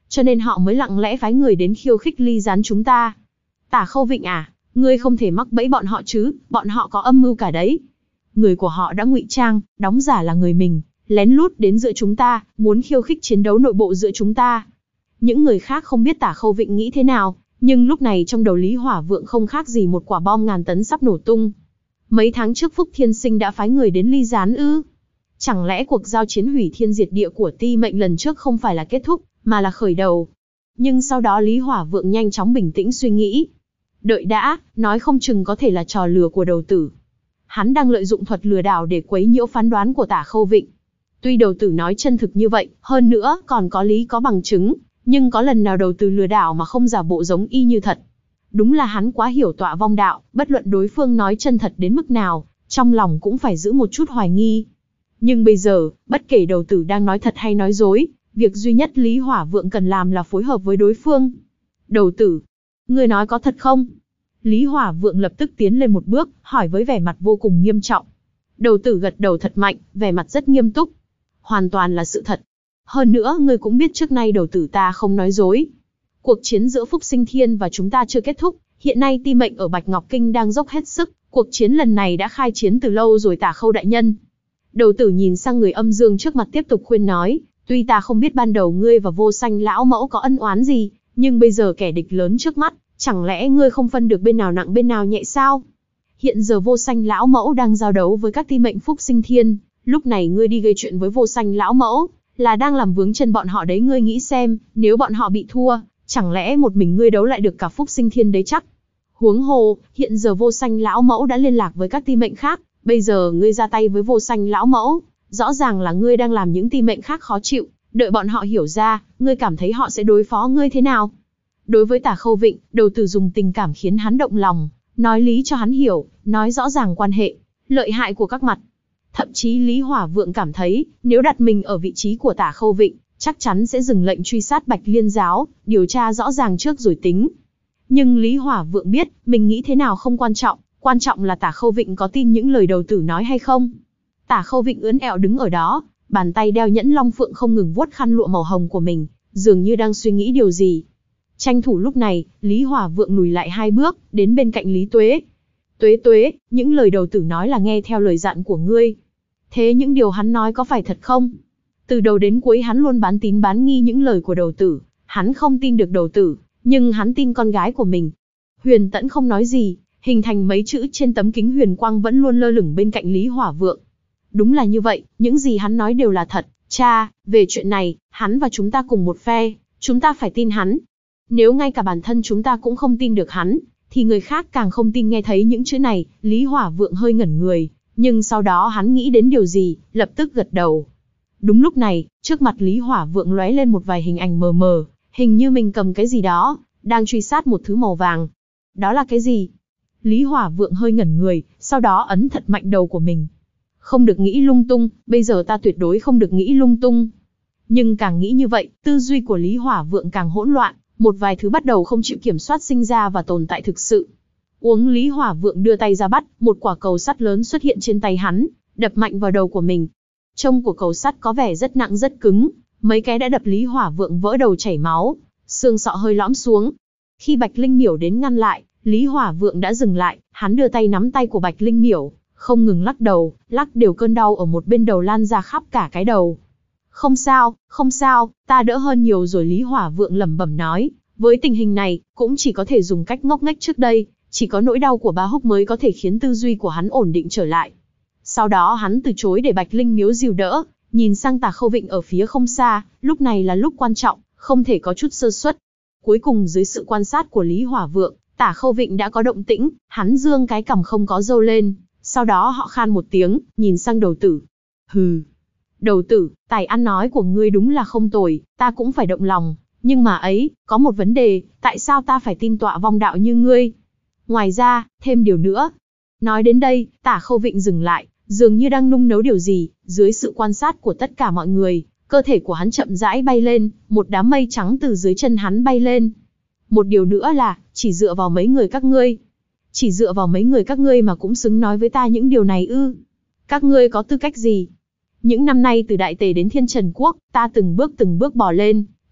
Speaker 1: cho nên họ mới lặng lẽ phái người đến khiêu khích ly gián chúng ta. Tả Khâu Vịnh à, ngươi không thể mắc bẫy bọn họ chứ, bọn họ có âm mưu cả đấy. Người của họ đã ngụy trang, đóng giả là người mình, lén lút đến giữa chúng ta, muốn khiêu khích chiến đấu nội bộ giữa chúng ta. Những người khác không biết Tả Khâu Vịnh nghĩ thế nào, nhưng lúc này trong đầu Lý Hỏa Vượng không khác gì một quả bom ngàn tấn sắp nổ tung. Mấy tháng trước Phúc Thiên Sinh đã phái người đến ly gián ư? Chẳng lẽ cuộc giao chiến hủy thiên diệt địa của Ti Mệnh lần trước không phải là kết thúc, mà là khởi đầu? Nhưng sau đó Lý Hỏa Vượng nhanh chóng bình tĩnh suy nghĩ. Đợi đã, nói không chừng có thể là trò lừa của đầu tử. Hắn đang lợi dụng thuật lừa đảo để quấy nhiễu phán đoán của Tả Khâu Vịnh. Tuy đầu tử nói chân thực như vậy, hơn nữa còn có lý có bằng chứng, nhưng có lần nào đầu tử lừa đảo mà không giả bộ giống y như thật. Đúng là hắn quá hiểu Tọa Vong đạo, bất luận đối phương nói chân thật đến mức nào, trong lòng cũng phải giữ một chút hoài nghi. Nhưng bây giờ, bất kể đầu tử đang nói thật hay nói dối, việc duy nhất Lý Hỏa Vượng cần làm là phối hợp với đối phương. Đầu tử, ngươi nói có thật không? Lý Hỏa Vượng lập tức tiến lên một bước, hỏi với vẻ mặt vô cùng nghiêm trọng. Đầu tử gật đầu thật mạnh, vẻ mặt rất nghiêm túc. Hoàn toàn là sự thật. Hơn nữa, ngươi cũng biết trước nay đầu tử ta không nói dối. Cuộc chiến giữa Phúc Sinh Thiên và chúng ta chưa kết thúc, hiện nay Ti Mệnh ở Bạch Ngọc Kinh đang dốc hết sức, cuộc chiến lần này đã khai chiến từ lâu rồi Tả Khâu đại nhân. Đầu tử nhìn sang người âm dương trước mặt tiếp tục khuyên nói, tuy ta không biết ban đầu ngươi và Vô Sanh lão mẫu có ân oán gì, nhưng bây giờ kẻ địch lớn trước mắt, chẳng lẽ ngươi không phân được bên nào nặng bên nào nhẹ sao? Hiện giờ Vô Sanh lão mẫu đang giao đấu với các Ti Mệnh Phúc Sinh Thiên, lúc này ngươi đi gây chuyện với Vô Sanh lão mẫu, là đang làm vướng chân bọn họ đấy. Ngươi nghĩ xem, nếu bọn họ bị thua, chẳng lẽ một mình ngươi đấu lại được cả Phúc Sinh Thiên đấy chắc? Huống hồ, hiện giờ Vô Sanh lão mẫu đã liên lạc với các Ti Mệnh khác, bây giờ ngươi ra tay với Vô Sanh lão mẫu, rõ ràng là ngươi đang làm những Ti Mệnh khác khó chịu, đợi bọn họ hiểu ra, ngươi cảm thấy họ sẽ đối phó ngươi thế nào? Đối với Tả Khâu Vịnh, đầu tử dùng tình cảm khiến hắn động lòng, nói lý cho hắn hiểu, nói rõ ràng quan hệ, lợi hại của các mặt. Thậm chí Lý Hỏa Vượng cảm thấy, nếu đặt mình ở vị trí của Tả Khâu Vịnh, chắc chắn sẽ dừng lệnh truy sát Bạch Liên giáo, điều tra rõ ràng trước rồi tính. Nhưng Lý Hỏa Vượng biết, mình nghĩ thế nào không quan trọng, quan trọng là Tả Khâu Vịnh có tin những lời đầu tử nói hay không. Tả Khâu Vịnh ưỡn ẹo đứng ở đó, bàn tay đeo nhẫn long phượng không ngừng vuốt khăn lụa màu hồng của mình, dường như đang suy nghĩ điều gì. Tranh thủ lúc này, Lý Hỏa Vượng lùi lại hai bước, đến bên cạnh Lý Tuế. Tuế Tuế, những lời đầu tử nói là nghe theo lời dặn của ngươi. Thế những điều hắn nói có phải thật không? Từ đầu đến cuối hắn luôn bán tín bán nghi những lời của đầu tử, hắn không tin được đầu tử, nhưng hắn tin con gái của mình. Huyền Tẫn không nói gì, hình thành mấy chữ trên tấm kính huyền quang vẫn luôn lơ lửng bên cạnh Lý Hỏa Vượng. Đúng là như vậy, những gì hắn nói đều là thật. Cha, về chuyện này, hắn và chúng ta cùng một phe, chúng ta phải tin hắn. Nếu ngay cả bản thân chúng ta cũng không tin được hắn, thì người khác càng không tin. Nghe thấy những chữ này, Lý Hỏa Vượng hơi ngẩn người, nhưng sau đó hắn nghĩ đến điều gì, lập tức gật đầu. Đúng lúc này, trước mặt Lý Hỏa Vượng lóe lên một vài hình ảnh mờ mờ, hình như mình cầm cái gì đó, đang truy sát một thứ màu vàng. Đó là cái gì? Lý Hỏa Vượng hơi ngẩn người, sau đó ấn thật mạnh đầu của mình. Không được nghĩ lung tung, bây giờ ta tuyệt đối không được nghĩ lung tung. Nhưng càng nghĩ như vậy, tư duy của Lý Hỏa Vượng càng hỗn loạn, một vài thứ bắt đầu không chịu kiểm soát sinh ra và tồn tại thực sự. Uống Lý Hỏa Vượng đưa tay ra bắt, một quả cầu sắt lớn xuất hiện trên tay hắn, đập mạnh vào đầu của mình. Trông của cầu sắt có vẻ rất nặng rất cứng, mấy cái đã đập Lý Hỏa Vượng vỡ đầu chảy máu, xương sọ hơi lõm xuống. Khi Bạch Linh Miểu đến ngăn lại, Lý Hỏa Vượng đã dừng lại, hắn đưa tay nắm tay của Bạch Linh Miểu, không ngừng lắc đầu, lắc đều cơn đau ở một bên đầu lan ra khắp cả cái đầu. Không sao, không sao, ta đỡ hơn nhiều rồi. Lý Hỏa Vượng lẩm bẩm nói, với tình hình này, cũng chỉ có thể dùng cách ngốc nghếch trước đây, chỉ có nỗi đau của Ba Húc mới có thể khiến tư duy của hắn ổn định trở lại. Sau đó hắn từ chối để Bạch Linh Miếu dìu đỡ, nhìn sang Tả Khâu Vịnh ở phía không xa, lúc này là lúc quan trọng, không thể có chút sơ suất. Cuối cùng dưới sự quan sát của Lý Hỏa Vượng, Tả Khâu Vịnh đã có động tĩnh, hắn dương cái cằm không có râu lên, sau đó họ khan một tiếng, nhìn sang đầu tử. Hừ. Đầu tử, tài ăn nói của ngươi đúng là không tồi, ta cũng phải động lòng, nhưng mà ấy, có một vấn đề, tại sao ta phải tin Tọa Vong đạo như ngươi? Ngoài ra, thêm điều nữa. Nói đến đây, Tả Khâu Vịnh dừng lại, dường như đang nung nấu điều gì, dưới sự quan sát của tất cả mọi người, cơ thể của hắn chậm rãi bay lên, một đám mây trắng từ dưới chân hắn bay lên. Một điều nữa là, chỉ dựa vào mấy người các ngươi. Chỉ dựa vào mấy người các ngươi mà cũng xứng nói với ta những điều này ư? Các ngươi có tư cách gì? Những năm nay từ Đại Tề đến Thiên Trần Quốc, ta từng bước từng bước bò lên,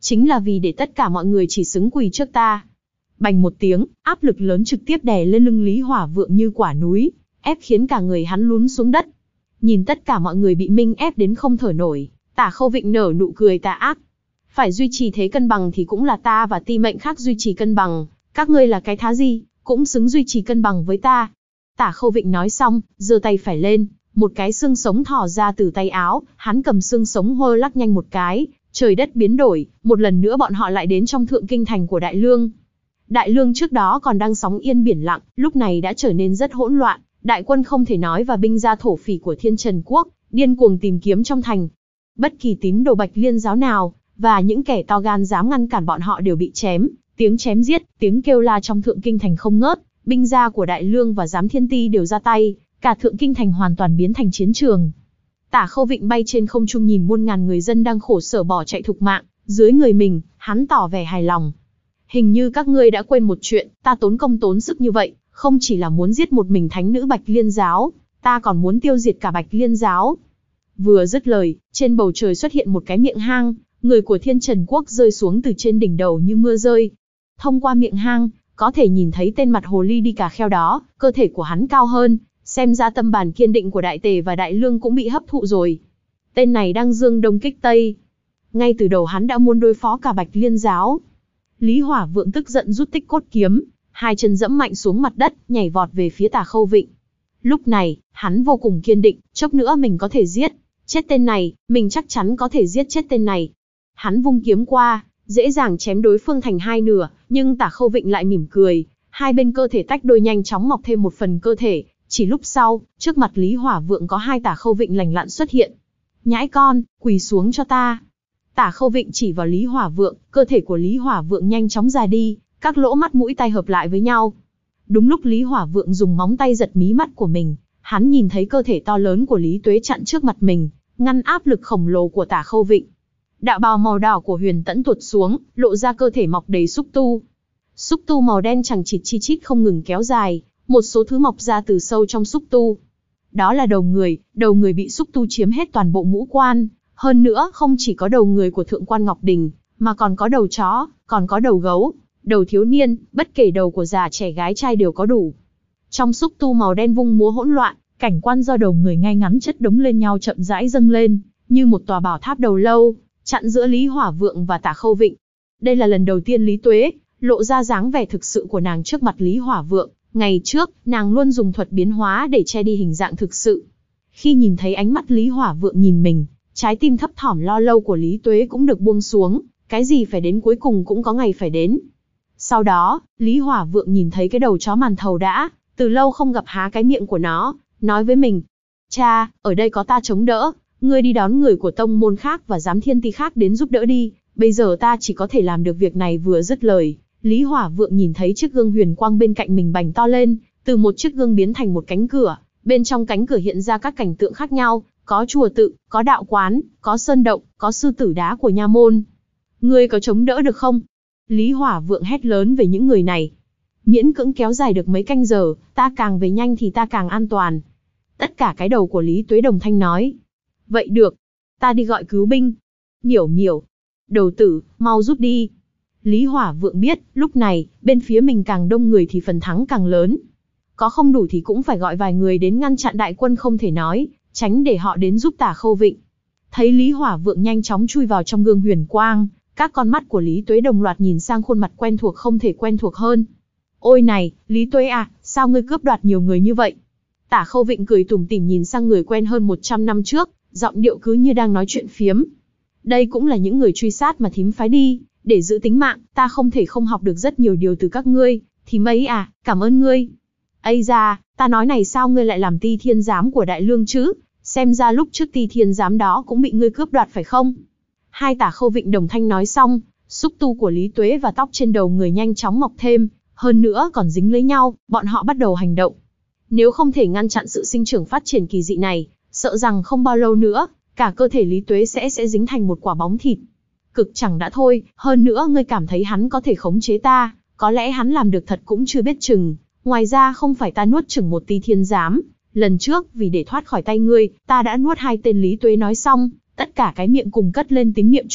Speaker 1: chính là vì để tất cả mọi người chỉ xứng quỳ trước ta. Bành một tiếng, áp lực lớn trực tiếp đè lên lưng Lý Hỏa Vượng như quả núi, ép khiến cả người hắn lún xuống đất. Nhìn tất cả mọi người bị Minh ép đến không thở nổi, Tả Khâu Vịnh nở nụ cười tà ác. Phải duy trì thế cân bằng thì cũng là ta và ti mệnh khác duy trì cân bằng, các ngươi là cái thá gì, cũng xứng duy trì cân bằng với ta. Tả Khâu Vịnh nói xong, giơ tay phải lên, một cái xương sống thò ra từ tay áo, hắn cầm xương sống hơ lắc nhanh một cái, trời đất biến đổi, một lần nữa bọn họ lại đến trong thượng kinh thành của Đại Lương. Đại Lương trước đó còn đang sóng yên biển lặng, lúc này đã trở nên rất hỗn loạn, đại quân không thể nói và binh gia thổ phỉ của Thiên Trần Quốc, điên cuồng tìm kiếm trong thành. Bất kỳ tín đồ Bạch Liên giáo nào, và những kẻ to gan dám ngăn cản bọn họ đều bị chém, tiếng chém giết, tiếng kêu la trong thượng kinh thành không ngớt, binh gia của Đại Lương và Giám Thiên Ti đều ra tay, cả thượng kinh thành hoàn toàn biến thành chiến trường. Tả Khâu Vịnh bay trên không trung nhìn muôn ngàn người dân đang khổ sở bỏ chạy thục mạng, dưới người mình, hắn tỏ vẻ hài lòng. Hình như các ngươi đã quên một chuyện, ta tốn công tốn sức như vậy, không chỉ là muốn giết một mình thánh nữ Bạch Liên giáo, ta còn muốn tiêu diệt cả Bạch Liên giáo. Vừa dứt lời, trên bầu trời xuất hiện một cái miệng hang, người của Thiên Trần Quốc rơi xuống từ trên đỉnh đầu như mưa rơi. Thông qua miệng hang, có thể nhìn thấy tên mặt hồ ly đi cà kheo đó, cơ thể của hắn cao hơn, xem ra tâm bản kiên định của Đại Tề và Đại Lương cũng bị hấp thụ rồi. Tên này đang dương đông kích tây. Ngay từ đầu hắn đã muốn đối phó cả Bạch Liên giáo. Lý Hỏa Vượng tức giận rút tích cốt kiếm, hai chân dẫm mạnh xuống mặt đất, nhảy vọt về phía Tả Khâu Vịnh. Lúc này, hắn vô cùng kiên định, chốc nữa mình có thể giết chết tên này, mình chắc chắn có thể giết chết tên này. Hắn vung kiếm qua, dễ dàng chém đối phương thành hai nửa, nhưng Tả Khâu Vịnh lại mỉm cười, hai bên cơ thể tách đôi nhanh chóng mọc thêm một phần cơ thể, chỉ lúc sau, trước mặt Lý Hỏa Vượng có hai Tả Khâu Vịnh lành lặn xuất hiện. Nhãi con, quỳ xuống cho ta. Tả Khâu Vịnh chỉ vào Lý Hỏa Vượng, cơ thể của Lý Hỏa Vượng nhanh chóng già đi, các lỗ mắt mũi tay hợp lại với nhau. Đúng lúc Lý Hỏa Vượng dùng móng tay giật mí mắt của mình, hắn nhìn thấy cơ thể to lớn của Lý Tuế chặn trước mặt mình, ngăn áp lực khổng lồ của Tả Khâu Vịnh. Đạo bào màu đỏ của Huyền Tẫn tuột xuống, lộ ra cơ thể mọc đầy xúc tu. Xúc tu màu đen chằng chịt chi chít không ngừng kéo dài, một số thứ mọc ra từ sâu trong xúc tu. Đó là đầu người, đầu người bị xúc tu chiếm hết toàn bộ ngũ quan. Hơn nữa, không chỉ có đầu người của Thượng quan Ngọc Đình, mà còn có đầu chó, còn có đầu gấu, đầu thiếu niên, bất kể đầu của già trẻ gái trai đều có đủ. Trong xúc tu màu đen vung múa hỗn loạn, cảnh quan do đầu người ngay ngắn chất đống lên nhau chậm rãi dâng lên, như một tòa bảo tháp đầu lâu, chặn giữa Lý Hỏa Vượng và Tả Khâu Vịnh. Đây là lần đầu tiên Lý Tuế lộ ra dáng vẻ thực sự của nàng trước mặt Lý Hỏa Vượng. Ngày trước, nàng luôn dùng thuật biến hóa để che đi hình dạng thực sự. Khi nhìn thấy ánh mắt Lý Hỏa Vượng nhìn mình, trái tim thấp thỏm lo lâu của Lý Tuế cũng được buông xuống, cái gì phải đến cuối cùng cũng có ngày phải đến. Sau đó, Lý Hỏa Vượng nhìn thấy cái đầu chó màn thầu đã, từ lâu không gặp há cái miệng của nó, nói với mình. Cha, ở đây có ta chống đỡ, ngươi đi đón người của tông môn khác và giám thiên ti khác đến giúp đỡ đi, bây giờ ta chỉ có thể làm được việc này. Vừa dứt lời, Lý Hỏa Vượng nhìn thấy chiếc gương huyền quang bên cạnh mình bành to lên, từ một chiếc gương biến thành một cánh cửa, bên trong cánh cửa hiện ra các cảnh tượng khác nhau, có chùa tự, có đạo quán, có sơn động, có sư tử đá của nha môn. Ngươi có chống đỡ được không? Lý Hỏa Vượng hét lớn về những người này. Miễn cưỡng kéo dài được mấy canh giờ, ta càng về nhanh thì ta càng an toàn. Tất cả cái đầu của Lý Tuế đồng thanh nói. Vậy được, ta đi gọi cứu binh. Miểu miểu, đầu tử, mau rút đi. Lý Hỏa Vượng biết, lúc này, bên phía mình càng đông người thì phần thắng càng lớn. Có không đủ thì cũng phải gọi vài người đến ngăn chặn đại quân không thể nói, tránh để họ đến giúp Tả Khâu Vịnh. Thấy Lý Hỏa Vượng nhanh chóng chui vào trong gương huyền quang, các con mắt của Lý Tuế đồng loạt nhìn sang khuôn mặt quen thuộc không thể quen thuộc hơn. Ôi này, Lý Tuế à, sao ngươi cướp đoạt nhiều người như vậy? Tả Khâu Vịnh cười tủm tỉm nhìn sang người quen hơn một trăm năm trước, giọng điệu cứ như đang nói chuyện phiếm. Đây cũng là những người truy sát mà thím phái đi, để giữ tính mạng, ta không thể không học được rất nhiều điều từ các ngươi, thím ấy à, cảm ơn ngươi. Ây da, ta nói này sao ngươi lại làm ti thiên giám của Đại Lương chứ? Xem ra lúc trước ti thiên giám đó cũng bị ngươi cướp đoạt phải không? Hai Tả Khâu Vịnh đồng thanh nói xong, xúc tu của Lý Tuế và tóc trên đầu người nhanh chóng mọc thêm, hơn nữa còn dính lấy nhau, bọn họ bắt đầu hành động. Nếu không thể ngăn chặn sự sinh trưởng phát triển kỳ dị này, sợ rằng không bao lâu nữa, cả cơ thể Lý Tuế sẽ sẽ dính thành một quả bóng thịt. Cực chẳng đã thôi, hơn nữa ngươi cảm thấy hắn có thể khống chế ta, có lẽ hắn làm được thật cũng chưa biết chừng. Ngoài ra không phải ta nuốt chửng một ti thiên giám, lần trước vì để thoát khỏi tay ngươi, ta đã nuốt hai tên. Lý Tuế nói xong, tất cả cái miệng cùng cất lên tiếng niệm chú,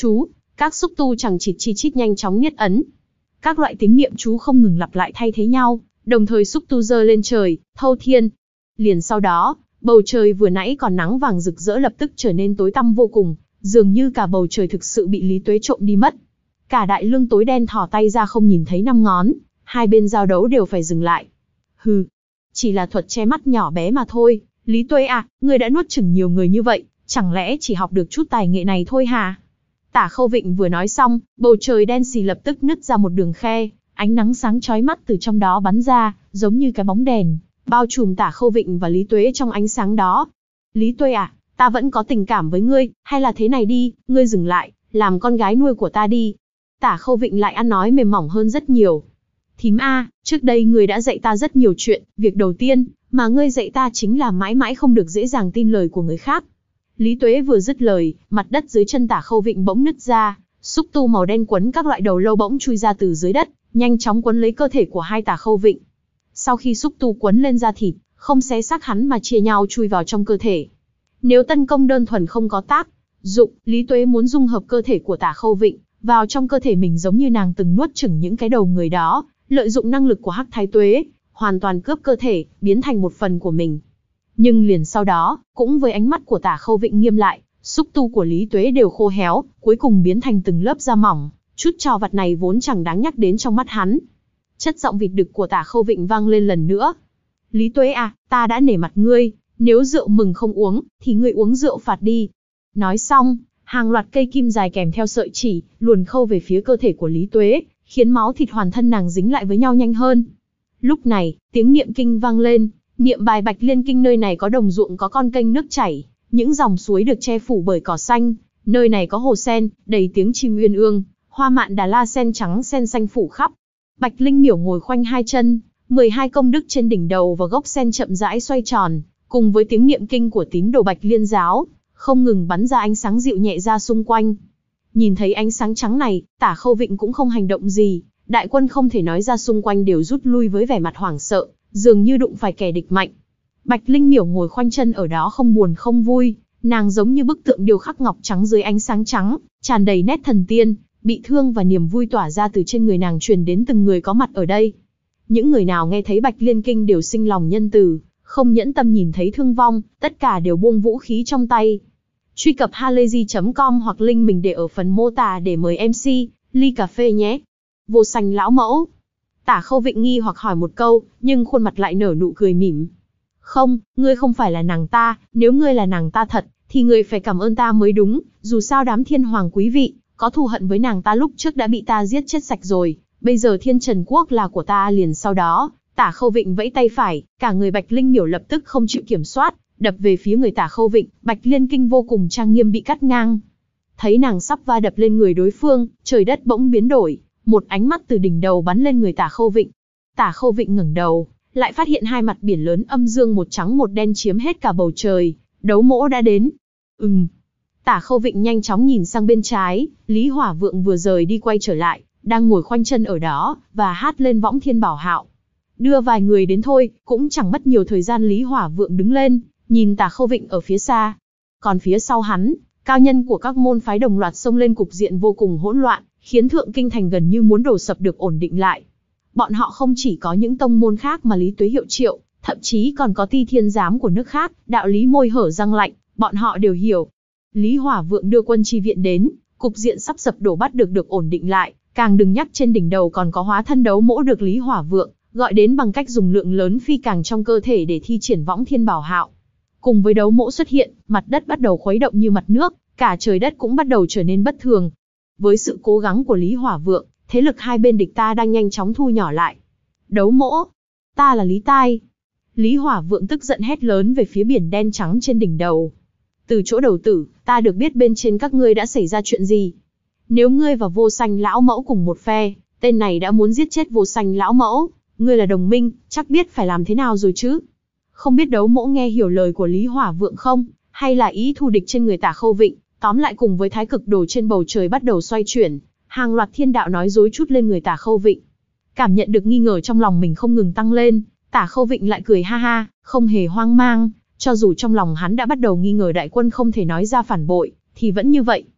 Speaker 1: Các xúc tu chằng chịt chi chít nhanh chóng niết ấn. Các loại tiếng niệm chú không ngừng lặp lại thay thế nhau, đồng thời xúc tu giơ lên trời, thâu thiên. Liền sau đó, bầu trời vừa nãy còn nắng vàng rực rỡ lập tức trở nên tối tăm vô cùng, dường như cả bầu trời thực sự bị Lý Tuế trộm đi mất. Cả đại lương tối đen thò tay ra không nhìn thấy năm ngón, hai bên giao đấu đều phải dừng lại. Hừ, chỉ là thuật che mắt nhỏ bé mà thôi, Lý Tuế à, ngươi đã nuốt chửng nhiều người như vậy, chẳng lẽ chỉ học được chút tài nghệ này thôi hả? Tả Khâu Vịnh vừa nói xong, bầu trời đen xì lập tức nứt ra một đường khe, ánh nắng sáng chói mắt từ trong đó bắn ra, giống như cái bóng đèn, bao trùm Tả Khâu Vịnh và Lý Tuế trong ánh sáng đó. Lý Tuế à, ta vẫn có tình cảm với ngươi, hay là thế này đi, ngươi dừng lại, làm con gái nuôi của ta đi. Tả Khâu Vịnh lại ăn nói mềm mỏng hơn rất nhiều. Thím a, trước đây ngươi đã dạy ta rất nhiều chuyện, việc đầu tiên mà ngươi dạy ta chính là mãi mãi không được dễ dàng tin lời của người khác. Lý Tuế vừa dứt lời, mặt đất dưới chân Tả Khâu Vịnh bỗng nứt ra, xúc tu màu đen quấn các loại đầu lâu bỗng chui ra từ dưới đất, nhanh chóng quấn lấy cơ thể của hai Tả Khâu Vịnh. Sau khi xúc tu quấn lên da thịt, không xé xác hắn mà chia nhau chui vào trong cơ thể. Nếu tấn công đơn thuần không có tác dụng, Lý Tuế muốn dung hợp cơ thể của Tả Khâu Vịnh vào trong cơ thể mình giống như nàng từng nuốt chửng những cái đầu người đó, lợi dụng năng lực của Hắc Thái Tuế, hoàn toàn cướp cơ thể, biến thành một phần của mình. Nhưng liền sau đó, cũng với ánh mắt của Tả Khâu Vịnh nghiêm lại, xúc tu của Lý Tuế đều khô héo, cuối cùng biến thành từng lớp da mỏng, chút trò vặt này vốn chẳng đáng nhắc đến trong mắt hắn. Chất giọng vịt đực của Tả Khâu Vịnh vang lên lần nữa. Lý Tuế à, ta đã nể mặt ngươi, nếu rượu mừng không uống, thì ngươi uống rượu phạt đi. Nói xong, hàng loạt cây kim dài kèm theo sợi chỉ, luồn khâu về phía cơ thể của Lý Tuế, khiến máu thịt hoàn thân nàng dính lại với nhau nhanh hơn. Lúc này, tiếng niệm kinh vang lên, niệm bài Bạch Liên Kinh. Nơi này có đồng ruộng, có con kênh nước chảy, những dòng suối được che phủ bởi cỏ xanh, nơi này có hồ sen, đầy tiếng chim uyên ương, hoa mạn đà la sen trắng sen xanh phủ khắp. Bạch Linh Miểu ngồi khoanh hai chân, mười hai công đức trên đỉnh đầu và gốc sen chậm rãi xoay tròn, cùng với tiếng niệm kinh của tín đồ Bạch Liên giáo, không ngừng bắn ra ánh sáng dịu nhẹ ra xung quanh. Nhìn thấy ánh sáng trắng này, Tả Khâu Vịnh cũng không hành động gì, đại quân không thể nói ra xung quanh đều rút lui với vẻ mặt hoảng sợ, dường như đụng phải kẻ địch mạnh. Bạch Linh Miểu ngồi khoanh chân ở đó không buồn không vui, nàng giống như bức tượng điêu khắc ngọc trắng dưới ánh sáng trắng, tràn đầy nét thần tiên, bị thương và niềm vui tỏa ra từ trên người nàng truyền đến từng người có mặt ở đây. Những người nào nghe thấy Bạch Liên Kinh đều sinh lòng nhân từ, không nhẫn tâm nhìn thấy thương vong, tất cả đều buông vũ khí trong tay. Truy cập halayzi chấm com hoặc link mình để ở phần mô tả để mời em xê, ly cà phê nhé. Vô Sanh lão mẫu. Tả Khâu Vịnh nghi hoặc hỏi một câu, nhưng khuôn mặt lại nở nụ cười mỉm. Không, ngươi không phải là nàng ta, nếu ngươi là nàng ta thật, thì ngươi phải cảm ơn ta mới đúng, dù sao đám thiên hoàng quý vị, có thù hận với nàng ta lúc trước đã bị ta giết chết sạch rồi, bây giờ Thiên Trần Quốc là của ta. Liền sau đó, Tả Khâu Vịnh vẫy tay phải, cả người Bạch Linh Miểu lập tức không chịu kiểm soát, đập về phía người Tả Khâu Vịnh. Bạch Liên Kinh vô cùng trang nghiêm bị cắt ngang. Thấy nàng sắp va đập lên người đối phương, trời đất bỗng biến đổi, một ánh mắt từ đỉnh đầu bắn lên người Tả Khâu Vịnh. Tả Khâu Vịnh ngẩng đầu, lại phát hiện hai mặt biển lớn âm dương một trắng một đen chiếm hết cả bầu trời. Đấu mỗ đã đến. Ừm. Tả Khâu Vịnh nhanh chóng nhìn sang bên trái, Lý Hỏa Vượng vừa rời đi quay trở lại, đang ngồi khoanh chân ở đó, và hát lên Võng Thiên Bảo Hạo. Đưa vài người đến thôi, cũng chẳng mất nhiều thời gian. Lý Hỏa Vượng đứng lên, nhìn Tả Khâu Vịnh ở phía xa. Còn phía sau hắn, cao nhân của các môn phái đồng loạt xông lên, cục diện vô cùng hỗn loạn, khiến Thượng Kinh Thành gần như muốn đổ sập được ổn định lại. Bọn họ không chỉ có những tông môn khác mà Lý Tuế hiệu triệu, thậm chí còn có Ti Thiên giám của nước khác. Đạo lý môi hở răng lạnh, bọn họ đều hiểu. Lý Hỏa Vượng đưa quân chi viện đến, cục diện sắp sập đổ bắt được được ổn định lại, càng đừng nhắc trên đỉnh đầu còn có hóa thân đấu mỗ được Lý Hỏa Vượng gọi đến bằng cách dùng lượng lớn phi càng trong cơ thể để thi triển Võng Thiên Bảo Hạo. Cùng với đấu mỗ xuất hiện, mặt đất bắt đầu khuấy động như mặt nước, cả trời đất cũng bắt đầu trở nên bất thường. Với sự cố gắng của Lý Hỏa Vượng, thế lực hai bên địch ta đang nhanh chóng thu nhỏ lại. Đấu mỗ, ta là Lý Tai. Lý Hỏa Vượng tức giận hét lớn về phía biển đen trắng trên đỉnh đầu. Từ chỗ đầu tử, ta được biết bên trên các ngươi đã xảy ra chuyện gì. Nếu ngươi và Vô Sanh lão mẫu cùng một phe, tên này đã muốn giết chết Vô Sanh lão mẫu, ngươi là đồng minh, chắc biết phải làm thế nào rồi chứ. Không biết đấu mỗ nghe hiểu lời của Lý Hỏa Vượng không, hay là ý thù địch trên người Tả Khâu Vịnh. Tóm lại, cùng với thái cực đồ trên bầu trời bắt đầu xoay chuyển, hàng loạt thiên đạo nói dối chút lên người Tả Khâu Vịnh. Cảm nhận được nghi ngờ trong lòng mình không ngừng tăng lên, Tả Khâu Vịnh lại cười ha ha, không hề hoang mang. Cho dù trong lòng hắn đã bắt đầu nghi ngờ đại quân không thể nói ra phản bội, thì vẫn như vậy.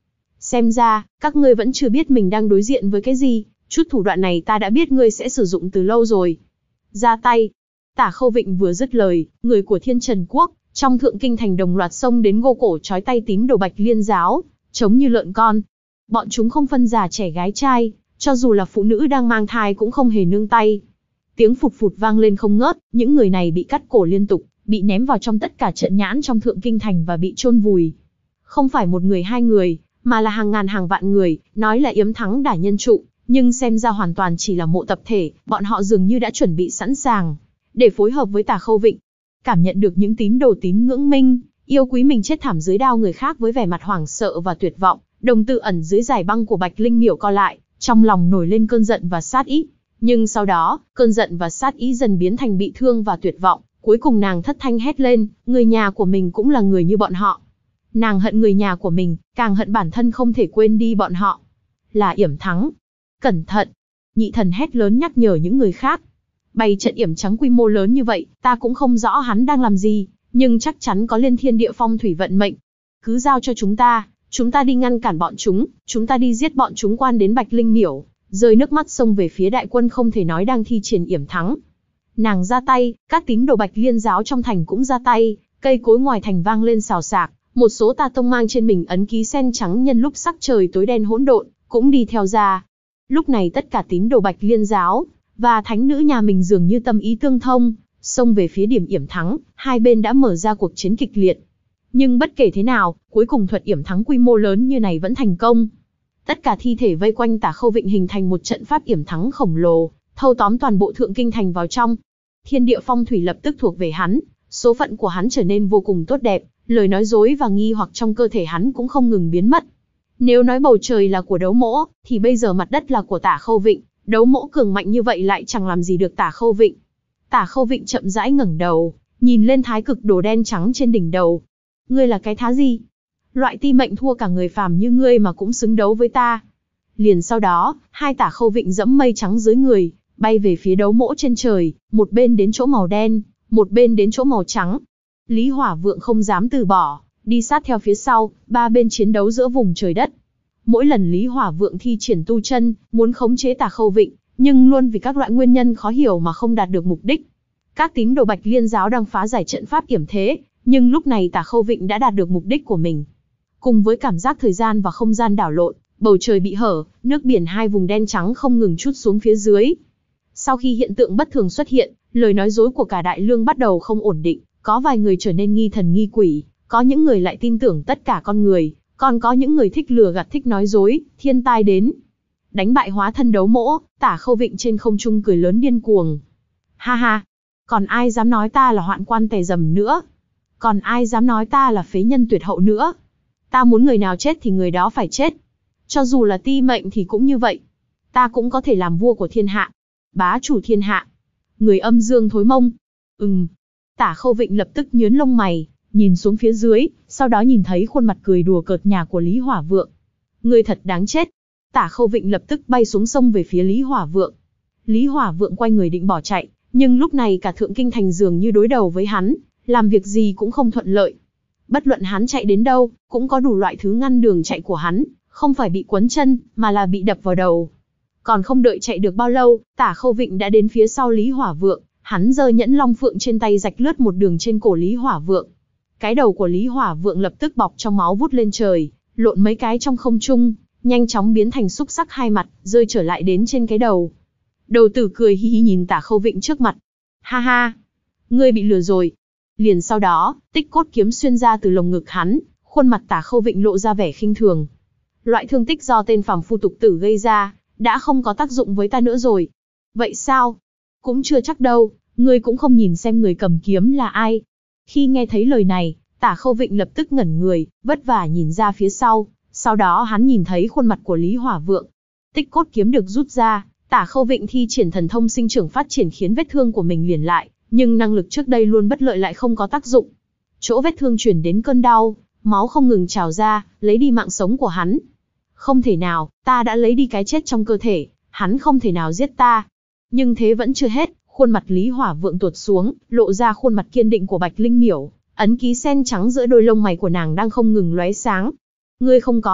Speaker 1: Xem ra, các ngươi vẫn chưa biết mình đang đối diện với cái gì, chút thủ đoạn này ta đã biết ngươi sẽ sử dụng từ lâu rồi. Ra tay. Tả Khâu Vịnh vừa dứt lời, người của Thiên Trần Quốc, trong thượng kinh thành đồng loạt xông đến gô cổ trói tay tín đồ Bạch Liên giáo, chống như lợn con. Bọn chúng không phân già trẻ gái trai, cho dù là phụ nữ đang mang thai cũng không hề nương tay. Tiếng phụt phụt vang lên không ngớt, những người này bị cắt cổ liên tục, bị ném vào trong tất cả trận nhãn trong thượng kinh thành và bị chôn vùi. Không phải một người hai người, mà là hàng ngàn hàng vạn người, nói là Yếm Thắng đả nhân trụ, nhưng xem ra hoàn toàn chỉ là mộ tập thể, bọn họ dường như đã chuẩn bị sẵn sàng để phối hợp với Tả Khâu Vịnh. Cảm nhận được những tín đồ tín ngưỡng Minh, yêu quý mình chết thảm dưới đao người khác với vẻ mặt hoảng sợ và tuyệt vọng, đồng tử ẩn dưới giải băng của Bạch Linh Miểu co lại, trong lòng nổi lên cơn giận và sát ý. Nhưng sau đó, cơn giận và sát ý dần biến thành bị thương và tuyệt vọng, cuối cùng nàng thất thanh hét lên, người nhà của mình cũng là người như bọn họ. Nàng hận người nhà của mình, càng hận bản thân không thể quên đi bọn họ. Là Yểm Thắng. Cẩn thận! Nhị thần hét lớn nhắc nhở những người khác. Bày trận yểm trắng quy mô lớn như vậy, ta cũng không rõ hắn đang làm gì, nhưng chắc chắn có liên thiên địa phong thủy vận mệnh. Cứ giao cho chúng ta, chúng ta đi ngăn cản bọn chúng, chúng ta đi giết bọn chúng quan đến Bạch Linh Miểu, rơi nước mắt xông về phía đại quân không thể nói đang thi triển yểm thắng. Nàng ra tay, các tín đồ Bạch Liên giáo trong thành cũng ra tay, cây cối ngoài thành vang lên xào xạc, một số tà tông mang trên mình ấn ký sen trắng nhân lúc sắc trời tối đen hỗn độn, cũng đi theo ra. Lúc này tất cả tín đồ Bạch Liên giáo và thánh nữ nhà mình dường như tâm ý tương thông, xông về phía điểm yểm thắng, hai bên đã mở ra cuộc chiến kịch liệt. Nhưng bất kể thế nào, cuối cùng thuật yểm thắng quy mô lớn như này vẫn thành công. Tất cả thi thể vây quanh Tả Khâu Vịnh hình thành một trận pháp yểm thắng khổng lồ, thâu tóm toàn bộ thượng kinh thành vào trong. Thiên địa phong thủy lập tức thuộc về hắn, số phận của hắn trở nên vô cùng tốt đẹp, lời nói dối và nghi hoặc trong cơ thể hắn cũng không ngừng biến mất. Nếu nói bầu trời là của Đấu Mỗ, thì bây giờ mặt đất là của Tả Khâu Vịnh, Đấu Mỗ cường mạnh như vậy lại chẳng làm gì được Tả Khâu Vịnh. Tả Khâu Vịnh chậm rãi ngẩng đầu, nhìn lên thái cực đồ đen trắng trên đỉnh đầu. Ngươi là cái thá gì? Loại ti mệnh thua cả người phàm như ngươi mà cũng xứng đấu với ta. Liền sau đó, hai Tả Khâu Vịnh dẫm mây trắng dưới người, bay về phía Đấu Mỗ trên trời, một bên đến chỗ màu đen, một bên đến chỗ màu trắng. Lý Hỏa Vượng không dám từ bỏ, đi sát theo phía sau, ba bên chiến đấu giữa vùng trời đất. Mỗi lần Lý Hỏa Vượng thi triển tu chân, muốn khống chế Tả Khâu Vịnh, nhưng luôn vì các loại nguyên nhân khó hiểu mà không đạt được mục đích. Các tín đồ Bạch Liên giáo đang phá giải trận pháp yểm thế, nhưng lúc này Tả Khâu Vịnh đã đạt được mục đích của mình. Cùng với cảm giác thời gian và không gian đảo lộn, bầu trời bị hở, nước biển hai vùng đen trắng không ngừng trút xuống phía dưới. Sau khi hiện tượng bất thường xuất hiện, lời nói dối của cả đại lương bắt đầu không ổn định, có vài người trở nên nghi thần nghi quỷ, có những người lại tin tưởng tất cả con người, còn có những người thích lừa gạt thích nói dối, thiên tai đến. Đánh bại hóa thân Đấu Mỗ, Tả Khâu Vịnh trên không trung cười lớn điên cuồng. Ha ha, còn ai dám nói ta là hoạn quan tè dầm nữa? Còn ai dám nói ta là phế nhân tuyệt hậu nữa? Ta muốn người nào chết thì người đó phải chết. Cho dù là ti mệnh thì cũng như vậy. Ta cũng có thể làm vua của thiên hạ, bá chủ thiên hạ. Người âm dương thối mông. Ừm. Tả Khâu Vịnh lập tức nhướng lông mày, nhìn xuống phía dưới, sau đó nhìn thấy khuôn mặt cười đùa cợt nhả của Lý Hỏa Vượng. Ngươi thật đáng chết. Tả Khâu Vịnh lập tức bay xuống sông về phía Lý Hỏa Vượng. Lý Hỏa Vượng quay người định bỏ chạy, nhưng lúc này cả thượng kinh thành dường như đối đầu với hắn, làm việc gì cũng không thuận lợi. Bất luận hắn chạy đến đâu, cũng có đủ loại thứ ngăn đường chạy của hắn, không phải bị quấn chân, mà là bị đập vào đầu. Còn không đợi chạy được bao lâu, Tả Khâu Vịnh đã đến phía sau Lý Hỏa Vượng, hắn giơ nhẫn long phượng trên tay rạch lướt một đường trên cổ Lý Hỏa Vượng. Cái đầu của Lý Hỏa Vượng lập tức bọc trong máu vút lên trời, lộn mấy cái trong không trung, nhanh chóng biến thành xúc sắc hai mặt, rơi trở lại đến trên cái đầu. Đầu tử cười hi hi nhìn Tả Khâu Vịnh trước mặt. Ha ha, ngươi bị lừa rồi. Liền sau đó, tích cốt kiếm xuyên ra từ lồng ngực hắn, khuôn mặt Tả Khâu Vịnh lộ ra vẻ khinh thường. Loại thương tích do tên phàm phu tục tử gây ra, đã không có tác dụng với ta nữa rồi. Vậy sao? Cũng chưa chắc đâu, ngươi cũng không nhìn xem người cầm kiếm là ai. Khi nghe thấy lời này, Tả Khâu Vịnh lập tức ngẩn người, vất vả nhìn ra phía sau, sau đó hắn nhìn thấy khuôn mặt của Lý Hỏa Vượng. Tích cốt kiếm được rút ra, Tả Khâu Vịnh thi triển thần thông sinh trưởng phát triển khiến vết thương của mình liền lại, nhưng năng lực trước đây luôn bất lợi lại không có tác dụng. Chỗ vết thương truyền đến cơn đau, máu không ngừng trào ra, lấy đi mạng sống của hắn. Không thể nào, ta đã lấy đi cái chết trong cơ thể, hắn không thể nào giết ta. Nhưng thế vẫn chưa hết, khuôn mặt Lý Hỏa Vượng tuột xuống, lộ ra khuôn mặt kiên định của Bạch Linh Miểu, ấn ký sen trắng giữa đôi lông mày của nàng đang không ngừng lóe sáng. Ngươi không có,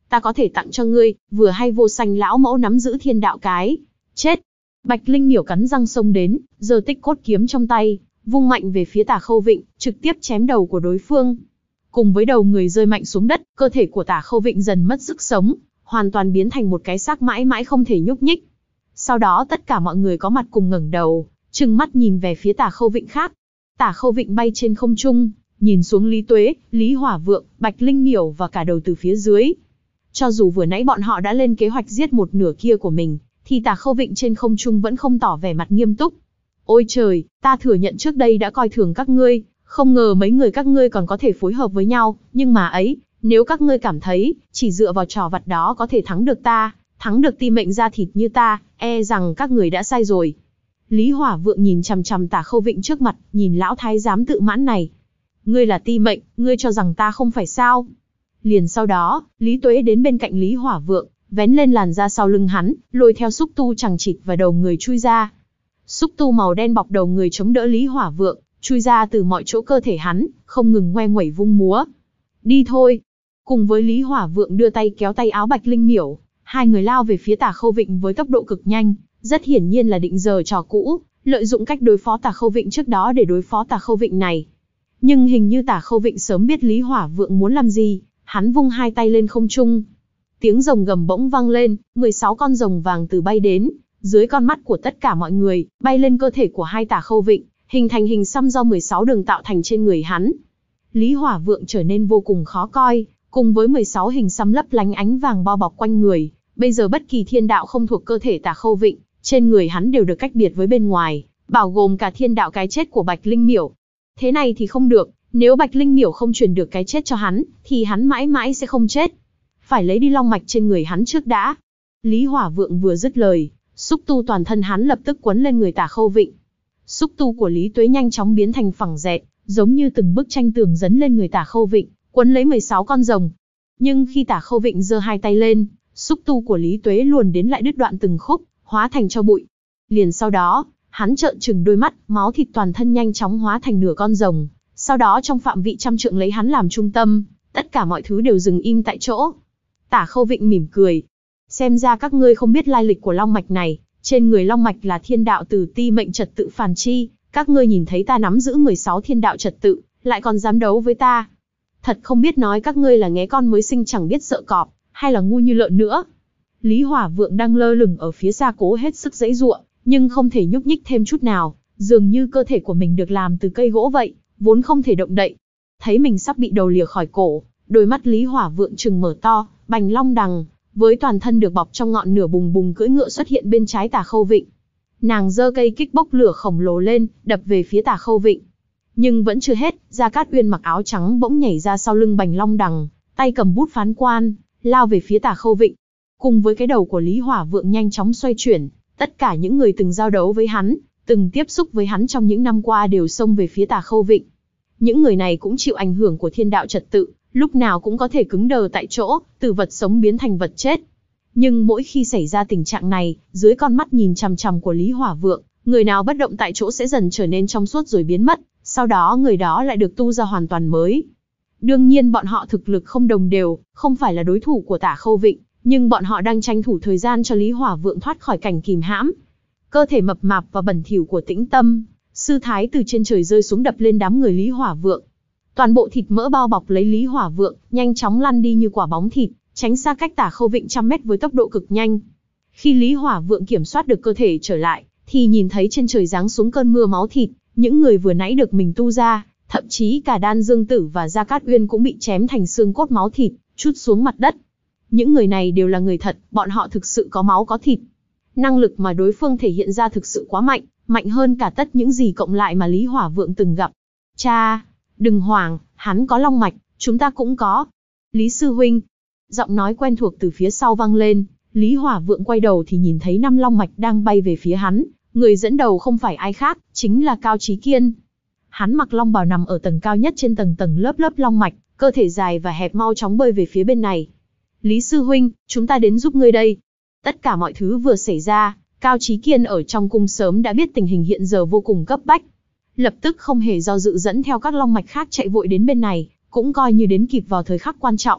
Speaker 1: ta có thể tặng cho ngươi, vừa hay Vô Sanh lão mẫu nắm giữ thiên đạo cái. Chết! Bạch Linh Miểu cắn răng xông đến, giơ tích cốt kiếm trong tay, vung mạnh về phía Tả Khâu Vịnh, trực tiếp chém đầu của đối phương. Cùng với đầu người rơi mạnh xuống đất, cơ thể của Tả Khâu Vịnh dần mất sức sống, hoàn toàn biến thành một cái xác mãi mãi không thể nhúc nhích. Sau đó tất cả mọi người có mặt cùng ngẩng đầu, trừng mắt nhìn về phía Tả Khâu Vịnh khác. Tả Khâu Vịnh bay trên không trung, nhìn xuống Lý Tuế, Lý Hỏa Vượng, Bạch Linh Miểu và cả đầu từ phía dưới. Cho dù vừa nãy bọn họ đã lên kế hoạch giết một nửa kia của mình, thì Tả Khâu Vịnh trên không trung vẫn không tỏ vẻ mặt nghiêm túc. Ôi trời, ta thừa nhận trước đây đã coi thường các ngươi, không ngờ mấy người các ngươi còn có thể phối hợp với nhau, nhưng mà ấy, nếu các ngươi cảm thấy, chỉ dựa vào trò vặt đó có thể thắng được ta, thắng được ti mệnh da thịt như ta, e rằng các người đã sai rồi. Lý Hỏa Vượng nhìn chằm chằm Tả Khâu Vịnh trước mặt, nhìn lão thái giám tự mãn này. Ngươi là ti mệnh, ngươi cho rằng ta không phải sao? Liền sau đó, Lý Tuế đến bên cạnh Lý Hỏa Vượng, vén lên làn da sau lưng hắn, lôi theo xúc tu chằng chịt và đầu người chui ra. Xúc tu màu đen bọc đầu người chống đỡ Lý Hỏa Vượng, chui ra từ mọi chỗ cơ thể hắn, không ngừng ngoe nguẩy vung múa. Đi thôi! Cùng với Lý Hỏa Vượng đưa tay kéo tay áo Bạch Linh Miểu, hai người lao về phía Tả Khâu Vịnh với tốc độ cực nhanh, rất hiển nhiên là định giở trò cũ, lợi dụng cách đối phó Tả Khâu Vịnh trước đó để đối phó Tả Khâu Vịnh này. Nhưng hình như Tả Khâu Vịnh sớm biết Lý Hỏa Vượng muốn làm gì, hắn vung hai tay lên không trung. Tiếng rồng gầm bỗng vang lên, mười sáu con rồng vàng từ bay đến, dưới con mắt của tất cả mọi người, bay lên cơ thể của hai Tả Khâu Vịnh, hình thành hình xăm do mười sáu đường tạo thành trên người hắn. Lý Hỏa Vượng trở nên vô cùng khó coi, cùng với mười sáu hình xăm lấp lánh ánh vàng bao bọc quanh người, bây giờ bất kỳ thiên đạo không thuộc cơ thể Tả Khâu Vịnh, trên người hắn đều được cách biệt với bên ngoài, bao gồm cả thiên đạo cái chết của Bạch Linh Miểu. Thế này thì không được, nếu Bạch Linh Miểu không truyền được cái chết cho hắn, thì hắn mãi mãi sẽ không chết. Phải lấy đi long mạch trên người hắn trước đã. Lý Hỏa Vượng vừa dứt lời, xúc tu toàn thân hắn lập tức quấn lên người Tả Khâu Vịnh. Xúc tu của Lý Tuế nhanh chóng biến thành phẳng dẹt, giống như từng bức tranh tường dấn lên người Tả Khâu Vịnh, quấn lấy mười sáu con rồng. Nhưng khi Tả Khâu Vịnh giơ hai tay lên, xúc tu của Lý Tuế luồn đến lại đứt đoạn từng khúc, hóa thành tro bụi. Liền sau đó, hắn trợn trừng đôi mắt, máu thịt toàn thân nhanh chóng hóa thành nửa con rồng. Sau đó trong phạm vị trăm trượng lấy hắn làm trung tâm, tất cả mọi thứ đều dừng im tại chỗ. Tả Khâu Vịnh mỉm cười. Xem ra các ngươi không biết lai lịch của long mạch này, trên người long mạch là thiên đạo từ ti mệnh trật tự phàn chi, các ngươi nhìn thấy ta nắm giữ mười sáu thiên đạo trật tự, lại còn dám đấu với ta. Thật không biết nói các ngươi là nghé con mới sinh chẳng biết sợ cọp, hay là ngu như lợn nữa. Lý Hỏa Vượng đang lơ lửng ở phía xa cố hết sức giãy giụa, nhưng không thể nhúc nhích thêm chút nào, dường như cơ thể của mình được làm từ cây gỗ vậy, vốn không thể động đậy. Thấy mình sắp bị đầu lìa khỏi cổ, đôi mắt Lý Hỏa Vượng trừng mở to, bành long đằng, với toàn thân được bọc trong ngọn lửa bùng bùng cưỡi ngựa xuất hiện bên trái Tả Khâu Vịnh. Nàng giơ cây kích bốc lửa khổng lồ lên, đập về phía Tả Khâu Vịnh. Nhưng vẫn chưa hết, Gia Cát Uyên mặc áo trắng bỗng nhảy ra sau lưng bành long đằng, tay cầm bút phán quan, lao về phía Tả Khâu Vịnh. Cùng với cái đầu của Lý Hỏa Vượng nhanh chóng xoay chuyển, tất cả những người từng giao đấu với hắn, từng tiếp xúc với hắn trong những năm qua đều xông về phía Tả Khâu Vịnh. Những người này cũng chịu ảnh hưởng của thiên đạo trật tự, lúc nào cũng có thể cứng đờ tại chỗ, từ vật sống biến thành vật chết. Nhưng mỗi khi xảy ra tình trạng này, dưới con mắt nhìn chằm chằm của Lý Hỏa Vượng, người nào bất động tại chỗ sẽ dần trở nên trong suốt rồi biến mất, sau đó người đó lại được tu ra hoàn toàn mới. Đương nhiên bọn họ thực lực không đồng đều, không phải là đối thủ của Tả Khâu Vịnh, nhưng bọn họ đang tranh thủ thời gian cho Lý Hỏa Vượng thoát khỏi cảnh kìm hãm. Cơ thể mập mạp và bẩn thỉu của Tĩnh Tâm, sư thái từ trên trời rơi xuống đập lên đám người Lý Hỏa Vượng. Toàn bộ thịt mỡ bao bọc lấy Lý Hỏa Vượng, nhanh chóng lăn đi như quả bóng thịt, tránh xa cách Tả Khâu Vịnh trăm mét với tốc độ cực nhanh. Khi Lý Hỏa Vượng kiểm soát được cơ thể trở lại, thì nhìn thấy trên trời giáng xuống cơn mưa máu thịt, những người vừa nãy được mình tu ra, thậm chí cả Đan Dương Tử và Gia Cát Uyên cũng bị chém thành xương cốt máu thịt, trút xuống mặt đất. Những người này đều là người thật, bọn họ thực sự có máu có thịt. Năng lực mà đối phương thể hiện ra thực sự quá mạnh, mạnh hơn cả tất những gì cộng lại mà Lý Hỏa Vượng từng gặp. Cha, đừng hoảng, hắn có long mạch, chúng ta cũng có. Lý sư huynh, giọng nói quen thuộc từ phía sau vang lên. Lý Hỏa Vượng quay đầu thì nhìn thấy năm long mạch đang bay về phía hắn, người dẫn đầu không phải ai khác, chính là Cao Chí Kiên. Hắn mặc long bào nằm ở tầng cao nhất trên tầng tầng lớp lớp long mạch, cơ thể dài và hẹp mau chóng bơi về phía bên này. Lý sư huynh, chúng ta đến giúp ngươi đây. Tất cả mọi thứ vừa xảy ra, Cao Chí Kiên ở trong cung sớm đã biết tình hình hiện giờ vô cùng cấp bách. Lập tức không hề do dự dẫn theo các long mạch khác chạy vội đến bên này, cũng coi như đến kịp vào thời khắc quan trọng.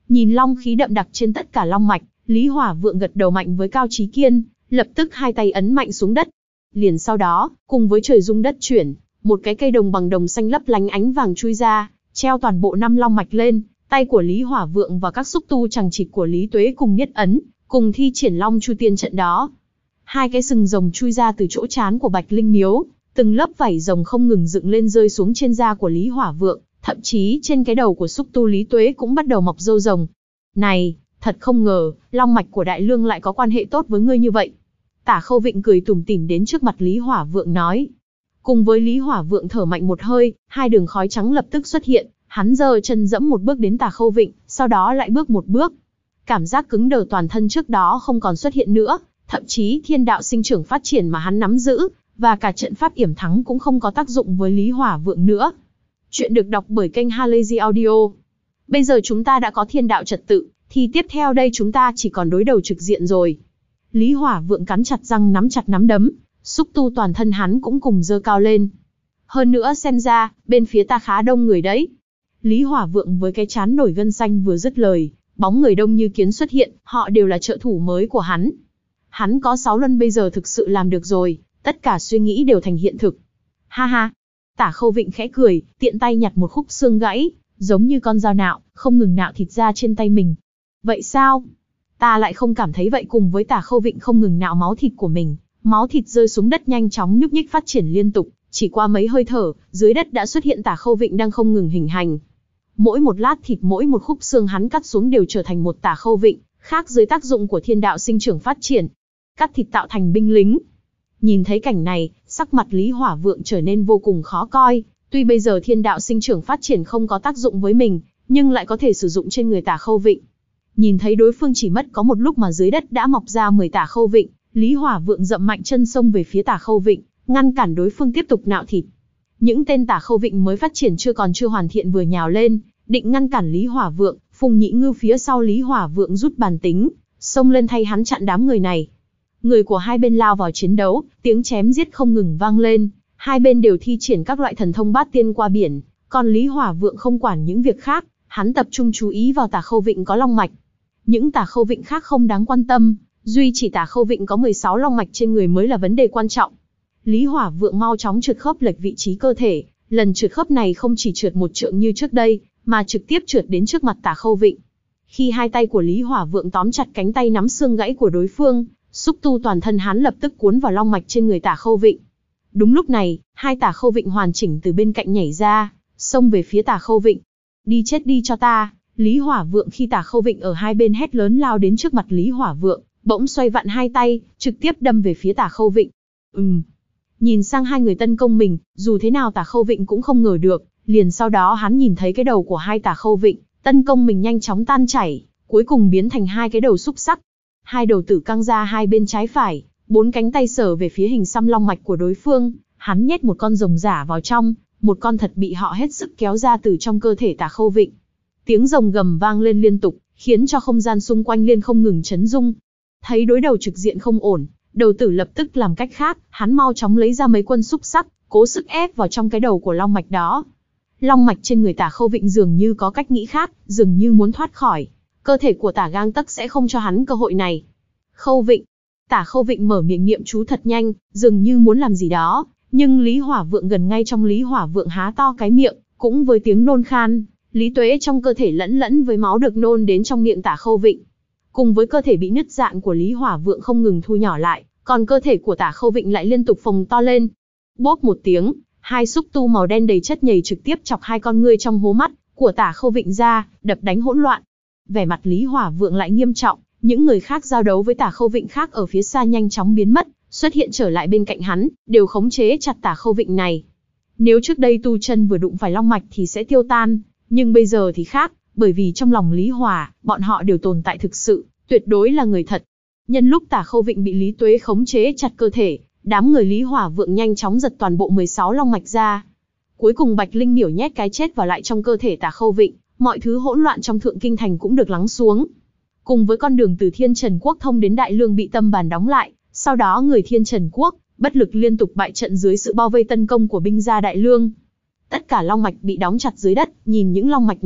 Speaker 1: Nhìn long khí đậm đặc trên tất cả long mạch, Lý Hỏa Vượng gật đầu mạnh với Cao Chí Kiên, lập tức hai tay ấn mạnh xuống đất. Liền sau đó, cùng với trời rung đất chuyển, một cái cây đồng bằng đồng xanh lấp lánh ánh vàng chui ra, treo toàn bộ năm long mạch lên. Tay của Lý Hỏa Vượng và các xúc tu chằng chịt của Lý Tuế cùng niết ấn, cùng thi triển Long Chu Tiên trận đó. Hai cái sừng rồng chui ra từ chỗ trán của Bạch Linh Miếu, từng lớp vảy rồng không ngừng dựng lên rơi xuống trên da của Lý Hỏa Vượng, thậm chí trên cái đầu của xúc tu Lý Tuế cũng bắt đầu mọc râu rồng. Này, thật không ngờ, long mạch của Đại Lương lại có quan hệ tốt với ngươi như vậy. Tả Khâu Vịnh cười tủm tỉm đến trước mặt Lý Hỏa Vượng nói. Cùng với Lý Hỏa Vượng thở mạnh một hơi, hai đường khói trắng lập tức xuất hiện. Hắn giơ chân dẫm một bước đến Tả Khâu Vịnh, sau đó lại bước một bước. Cảm giác cứng đờ toàn thân trước đó không còn xuất hiện nữa, thậm chí thiên đạo sinh trưởng phát triển mà hắn nắm giữ, và cả trận pháp yểm thắng cũng không có tác dụng với Lý Hỏa Vượng nữa. Chuyện được đọc bởi kênh Halazy Audio. Bây giờ chúng ta đã có thiên đạo trật tự, thì tiếp theo đây chúng ta chỉ còn đối đầu trực diện rồi. Lý Hỏa Vượng cắn chặt răng nắm chặt nắm đấm, xúc tu toàn thân hắn cũng cùng giơ cao lên. Hơn nữa xem ra, bên phía ta khá đông người đấy. Lý Hỏa Vượng với cái trán nổi gân xanh vừa dứt lời, bóng người đông như kiến xuất hiện, họ đều là trợ thủ mới của hắn. Hắn có sáu luân bây giờ thực sự làm được rồi, tất cả suy nghĩ đều thành hiện thực. Ha ha, Tả Khâu Vịnh khẽ cười, tiện tay nhặt một khúc xương gãy, giống như con dao nạo, không ngừng nạo thịt ra trên tay mình. Vậy sao? Ta lại không cảm thấy vậy. Cùng với Tả Khâu Vịnh không ngừng nạo máu thịt của mình, máu thịt rơi xuống đất nhanh chóng nhúc nhích phát triển liên tục, chỉ qua mấy hơi thở, dưới đất đã xuất hiện Tả Khâu Vịnh đang không ngừng hình hành. Mỗi một lát thịt, mỗi một khúc xương hắn cắt xuống đều trở thành một Tả Khâu Vịnh, khác dưới tác dụng của thiên đạo sinh trưởng phát triển. Cắt thịt tạo thành binh lính. Nhìn thấy cảnh này, sắc mặt Lý Hỏa Vượng trở nên vô cùng khó coi, tuy bây giờ thiên đạo sinh trưởng phát triển không có tác dụng với mình, nhưng lại có thể sử dụng trên người Tả Khâu Vịnh. Nhìn thấy đối phương chỉ mất có một lúc mà dưới đất đã mọc ra mười Tả Khâu Vịnh, Lý Hỏa Vượng dậm mạnh chân xông về phía Tả Khâu Vịnh, ngăn cản đối phương tiếp tục nạo thịt. Những tên Tả Khâu Vịnh mới phát triển chưa còn chưa hoàn thiện vừa nhào lên, định ngăn cản Lý Hỏa Vượng. Phùng Nhị Ngư phía sau Lý Hỏa Vượng rút bàn tính, xông lên thay hắn chặn đám người này. Người của hai bên lao vào chiến đấu, tiếng chém giết không ngừng vang lên, hai bên đều thi triển các loại thần thông bát tiên qua biển, còn Lý Hỏa Vượng không quản những việc khác, hắn tập trung chú ý vào Tả Khâu Vịnh có long mạch. Những Tả Khâu Vịnh khác không đáng quan tâm, duy chỉ Tả Khâu Vịnh có mười sáu long mạch trên người mới là vấn đề quan trọng. Lý Hỏa Vượng mau chóng trượt khớp lệch vị trí cơ thể, lần trượt khớp này không chỉ trượt một trượng như trước đây, mà trực tiếp trượt đến trước mặt Tả Khâu Vịnh. Khi hai tay của Lý Hỏa Vượng tóm chặt cánh tay nắm xương gãy của đối phương, xúc tu toàn thân hắn lập tức cuốn vào long mạch trên người Tả Khâu Vịnh. Đúng lúc này, hai Tả Khâu Vịnh hoàn chỉnh từ bên cạnh nhảy ra, xông về phía Tả Khâu Vịnh. Đi chết đi cho ta! Lý Hỏa Vượng khi Tả Khâu Vịnh ở hai bên hét lớn lao đến trước mặt Lý Hỏa Vượng, bỗng xoay vặn hai tay, trực tiếp đâm về phía Tả Khâu Vịnh. Ừm. Nhìn sang hai người tấn công mình, dù thế nào Tả Khâu Vịnh cũng không ngờ được, liền sau đó hắn nhìn thấy cái đầu của hai Tả Khâu Vịnh, tấn công mình nhanh chóng tan chảy, cuối cùng biến thành hai cái đầu xúc sắc. Hai đầu tử căng ra hai bên trái phải, bốn cánh tay sờ về phía hình xăm long mạch của đối phương, hắn nhét một con rồng giả vào trong, một con thật bị họ hết sức kéo ra từ trong cơ thể Tả Khâu Vịnh. Tiếng rồng gầm vang lên liên tục, khiến cho không gian xung quanh liên không ngừng chấn rung. Thấy đối đầu trực diện không ổn, đầu tử lập tức làm cách khác, hắn mau chóng lấy ra mấy quân xúc sắc, cố sức ép vào trong cái đầu của long mạch đó. Long mạch trên người Tả Khâu Vịnh dường như có cách nghĩ khác, dường như muốn thoát khỏi. Cơ thể của Tả Gang Tấc sẽ không cho hắn cơ hội này. Khâu Vịnh. Tả Khâu Vịnh mở miệng niệm chú thật nhanh, dường như muốn làm gì đó, nhưng Lý Hỏa Vượng gần ngay trong Lý Hỏa Vượng há to cái miệng, cũng với tiếng nôn khan, lý tuế trong cơ thể lẫn lẫn với máu được nôn đến trong miệng Tả Khâu Vịnh. Cùng với cơ thể bị nứt rạn của Lý Hỏa Vượng không ngừng thu nhỏ lại, còn cơ thể của Tả Khâu Vịnh lại liên tục phồng to lên. Bốp một tiếng, hai xúc tu màu đen đầy chất nhầy trực tiếp chọc hai con ngươi trong hố mắt của Tả Khâu Vịnh ra, đập đánh hỗn loạn. Vẻ mặt Lý Hỏa Vượng lại nghiêm trọng, những người khác giao đấu với Tả Khâu Vịnh khác ở phía xa nhanh chóng biến mất, xuất hiện trở lại bên cạnh hắn, đều khống chế chặt Tả Khâu Vịnh này. Nếu trước đây tu chân vừa đụng phải long mạch thì sẽ tiêu tan, nhưng bây giờ thì khác, bởi vì trong lòng Lý Hỏa, bọn họ đều tồn tại thực sự, tuyệt đối là người thật. Nhân lúc Tả Khâu Vịnh bị Lý Tuế khống chế chặt cơ thể, đám người Lý Hỏa Vượng nhanh chóng giật toàn bộ mười sáu long mạch ra. Cuối cùng Bạch Linh Miểu nhét cái chết vào lại trong cơ thể Tả Khâu Vịnh, mọi thứ hỗn loạn trong Thượng Kinh Thành cũng được lắng xuống. Cùng với con đường từ Thiên Trần Quốc thông đến Đại Lương bị Tâm Bàn đóng lại, sau đó người Thiên Trần Quốc bất lực liên tục bại trận dưới sự bao vây tấn công của binh gia Đại Lương. Tất cả long mạch bị đóng chặt dưới đất, nhìn những long mạch này,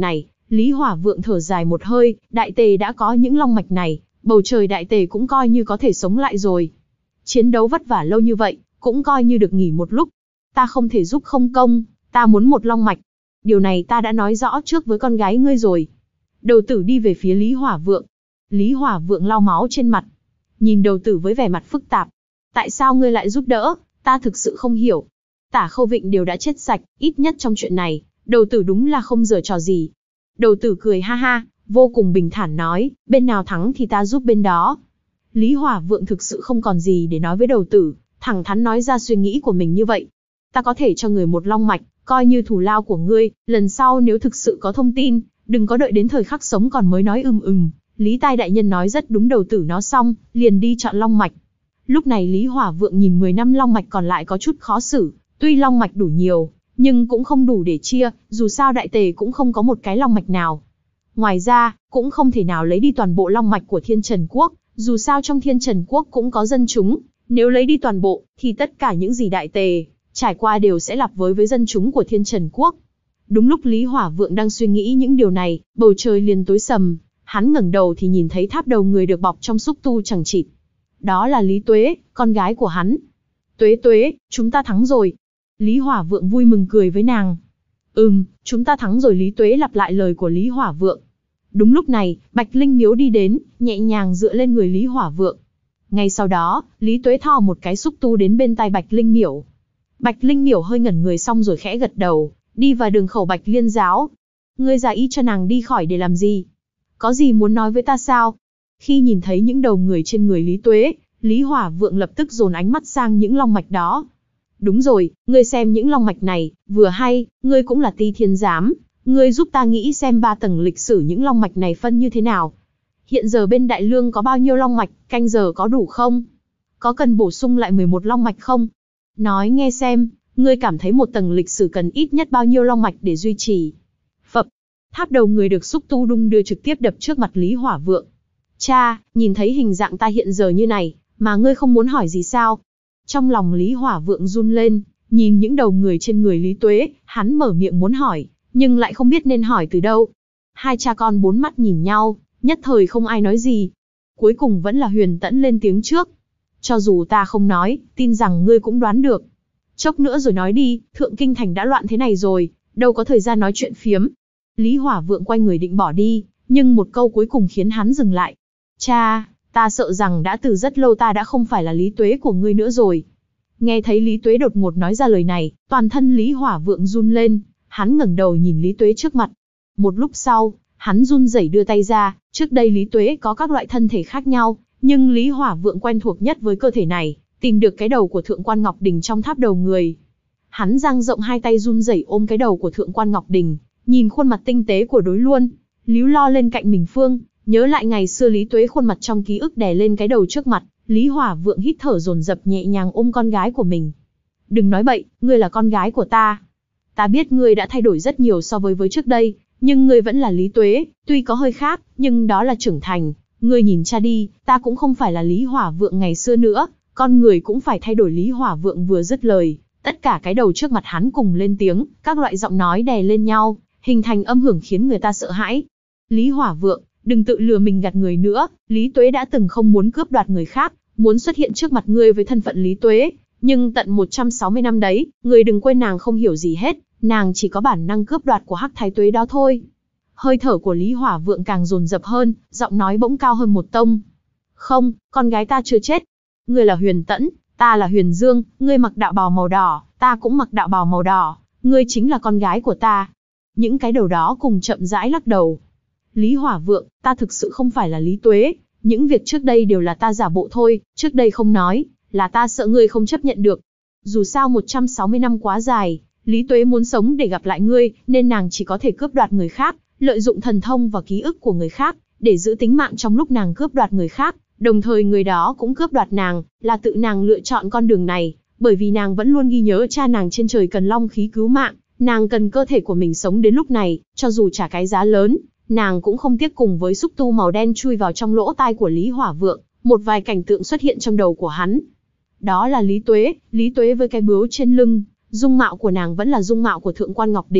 Speaker 1: Lý Hỏa Vượng thở dài một hơi, đại tề đã có những long mạch này, bầu trời đại tề cũng coi như có thể sống lại rồi. Chiến đấu vất vả lâu như vậy, cũng coi như được nghỉ một lúc. Ta không thể giúp không công, ta muốn một long mạch. Điều này ta đã nói rõ trước với con gái ngươi rồi. Đầu tử đi về phía Lý Hỏa Vượng. Lý Hỏa Vượng lau máu trên mặt, nhìn đầu tử với vẻ mặt phức tạp. Tại sao ngươi lại giúp đỡ, ta thực sự không hiểu. Tả Khâu Vịnh đều đã chết sạch, ít nhất trong chuyện này, đầu tử đúng là không giở trò gì. Đầu tử cười ha ha, vô cùng bình thản nói, bên nào thắng thì ta giúp bên đó. Lý Hỏa Vượng thực sự không còn gì để nói với đầu tử, thẳng thắn nói ra suy nghĩ của mình như vậy. Ta có thể cho người một long mạch, coi như thù lao của ngươi, lần sau nếu thực sự có thông tin, đừng có đợi đến thời khắc sống còn mới nói ừm ừm. Lý Tai đại nhân nói rất đúng, đầu tử nó xong, liền đi chọn long mạch. Lúc này Lý Hỏa Vượng nhìn mười năm long mạch còn lại có chút khó xử, tuy long mạch đủ nhiều, nhưng cũng không đủ để chia, dù sao đại tề cũng không có một cái long mạch nào. Ngoài ra, cũng không thể nào lấy đi toàn bộ long mạch của Thiên Trần Quốc, dù sao trong Thiên Trần Quốc cũng có dân chúng, nếu lấy đi toàn bộ, thì tất cả những gì đại tề trải qua đều sẽ lặp với với dân chúng của Thiên Trần Quốc. Đúng lúc Lý Hỏa Vượng đang suy nghĩ những điều này, bầu trời liền tối sầm, hắn ngẩng đầu thì nhìn thấy tháp đầu người được bọc trong xúc tu chằng chịt. Đó là Lý Tuế, con gái của hắn. Tuế Tuế, chúng ta thắng rồi. Lý Hỏa Vượng vui mừng cười với nàng. Ừm, chúng ta thắng rồi. Lý Tuế lặp lại lời của Lý Hỏa Vượng. Đúng lúc này, Bạch Linh Miếu đi đến, nhẹ nhàng dựa lên người Lý Hỏa Vượng. Ngay sau đó, Lý Tuế thò một cái xúc tu đến bên tai Bạch Linh Miểu. Bạch Linh Miểu hơi ngẩn người xong rồi khẽ gật đầu, đi vào đường khẩu Bạch Liên giáo. Ngươi giả y cho nàng đi khỏi để làm gì? Có gì muốn nói với ta sao? Khi nhìn thấy những đầu người trên người Lý Tuế, Lý Hỏa Vượng lập tức dồn ánh mắt sang những long mạch đó. Đúng rồi, ngươi xem những long mạch này, vừa hay, ngươi cũng là Ti Thiên Giám, ngươi giúp ta nghĩ xem ba tầng lịch sử những long mạch này phân như thế nào. Hiện giờ bên Đại Lương có bao nhiêu long mạch, canh giờ có đủ không? Có cần bổ sung lại mười một long mạch không? Nói nghe xem, ngươi cảm thấy một tầng lịch sử cần ít nhất bao nhiêu long mạch để duy trì? Phập, tháp đầu người được xúc tu đung đưa trực tiếp đập trước mặt Lý Hỏa Vượng. Cha, nhìn thấy hình dạng ta hiện giờ như này, mà ngươi không muốn hỏi gì sao? Trong lòng Lý Hỏa Vượng run lên, nhìn những đầu người trên người Lý Tuế, hắn mở miệng muốn hỏi, nhưng lại không biết nên hỏi từ đâu. Hai cha con bốn mắt nhìn nhau, nhất thời không ai nói gì. Cuối cùng vẫn là Huyền Tẫn lên tiếng trước. Cho dù ta không nói, tin rằng ngươi cũng đoán được. Chốc nữa rồi nói đi, Thượng Kinh Thành đã loạn thế này rồi, đâu có thời gian nói chuyện phiếm. Lý Hỏa Vượng quay người định bỏ đi, nhưng một câu cuối cùng khiến hắn dừng lại. Cha, ta sợ rằng đã từ rất lâu ta đã không phải là Lý Tuế của ngươi nữa rồi. Nghe thấy Lý Tuế đột ngột nói ra lời này, toàn thân Lý Hỏa Vượng run lên, hắn ngẩng đầu nhìn Lý Tuế trước mặt. Một lúc sau, hắn run rẩy đưa tay ra, trước đây Lý Tuế có các loại thân thể khác nhau, nhưng Lý Hỏa Vượng quen thuộc nhất với cơ thể này, tìm được cái đầu của Thượng quan Ngọc Đình trong tháp đầu người. Hắn dang rộng hai tay run rẩy ôm cái đầu của Thượng quan Ngọc Đình, nhìn khuôn mặt tinh tế của đối luân, líu lo lên cạnh mình phương, nhớ lại ngày xưa Lý Tuế khuôn mặt trong ký ức đè lên cái đầu trước mặt, Lý Hỏa Vượng hít thở dồn dập nhẹ nhàng ôm con gái của mình. Đừng nói bậy, ngươi là con gái của ta. Ta biết ngươi đã thay đổi rất nhiều so với với trước đây, nhưng ngươi vẫn là Lý Tuế, tuy có hơi khác, nhưng đó là trưởng thành. Ngươi nhìn cha đi, ta cũng không phải là Lý Hỏa Vượng ngày xưa nữa, con người cũng phải thay đổi. Lý Hỏa Vượng vừa dứt lời, tất cả cái đầu trước mặt hắn cùng lên tiếng, các loại giọng nói đè lên nhau, hình thành âm hưởng khiến người ta sợ hãi. Lý Hỏa Vượng, đừng tự lừa mình gạt người nữa, Lý Tuế đã từng không muốn cướp đoạt người khác, muốn xuất hiện trước mặt ngươi với thân phận Lý Tuế, nhưng tận một trăm sáu mươi năm đấy, ngươi đừng quên nàng không hiểu gì hết, nàng chỉ có bản năng cướp đoạt của Hắc Thái Tuế đó thôi. Hơi thở của Lý Hỏa Vượng càng dồn dập hơn, giọng nói bỗng cao hơn một tông. Không, con gái ta chưa chết. Ngươi là Huyền Tẫn, ta là Huyền Dương, ngươi mặc đạo bào màu đỏ, ta cũng mặc đạo bào màu đỏ, ngươi chính là con gái của ta. Những cái đầu đó cùng chậm rãi lắc đầu. Lý Hỏa Vượng, ta thực sự không phải là Lý Tuế, những việc trước đây đều là ta giả bộ thôi, trước đây không nói, là ta sợ ngươi không chấp nhận được. Dù sao một trăm sáu mươi năm quá dài, Lý Tuế muốn sống để gặp lại ngươi, nên nàng chỉ có thể cướp đoạt người khác, lợi dụng thần thông và ký ức của người khác, để giữ tính mạng trong lúc nàng cướp đoạt người khác, đồng thời người đó cũng cướp đoạt nàng, là tự nàng lựa chọn con đường này, bởi vì nàng vẫn luôn ghi nhớ cha nàng trên trời cần long khí cứu mạng, nàng cần cơ thể của mình sống đến lúc này, cho dù trả cái giá lớn, nàng cũng không tiếc. Cùng với xúc tu màu đen chui vào trong lỗ tai của Lý Hỏa Vượng, một vài cảnh tượng xuất hiện trong đầu của hắn. Đó là Lý Tuế, Lý Tuế với cái bướu trên lưng, dung mạo của nàng vẫn là dung mạo của Thượng quan Ngọc Đình,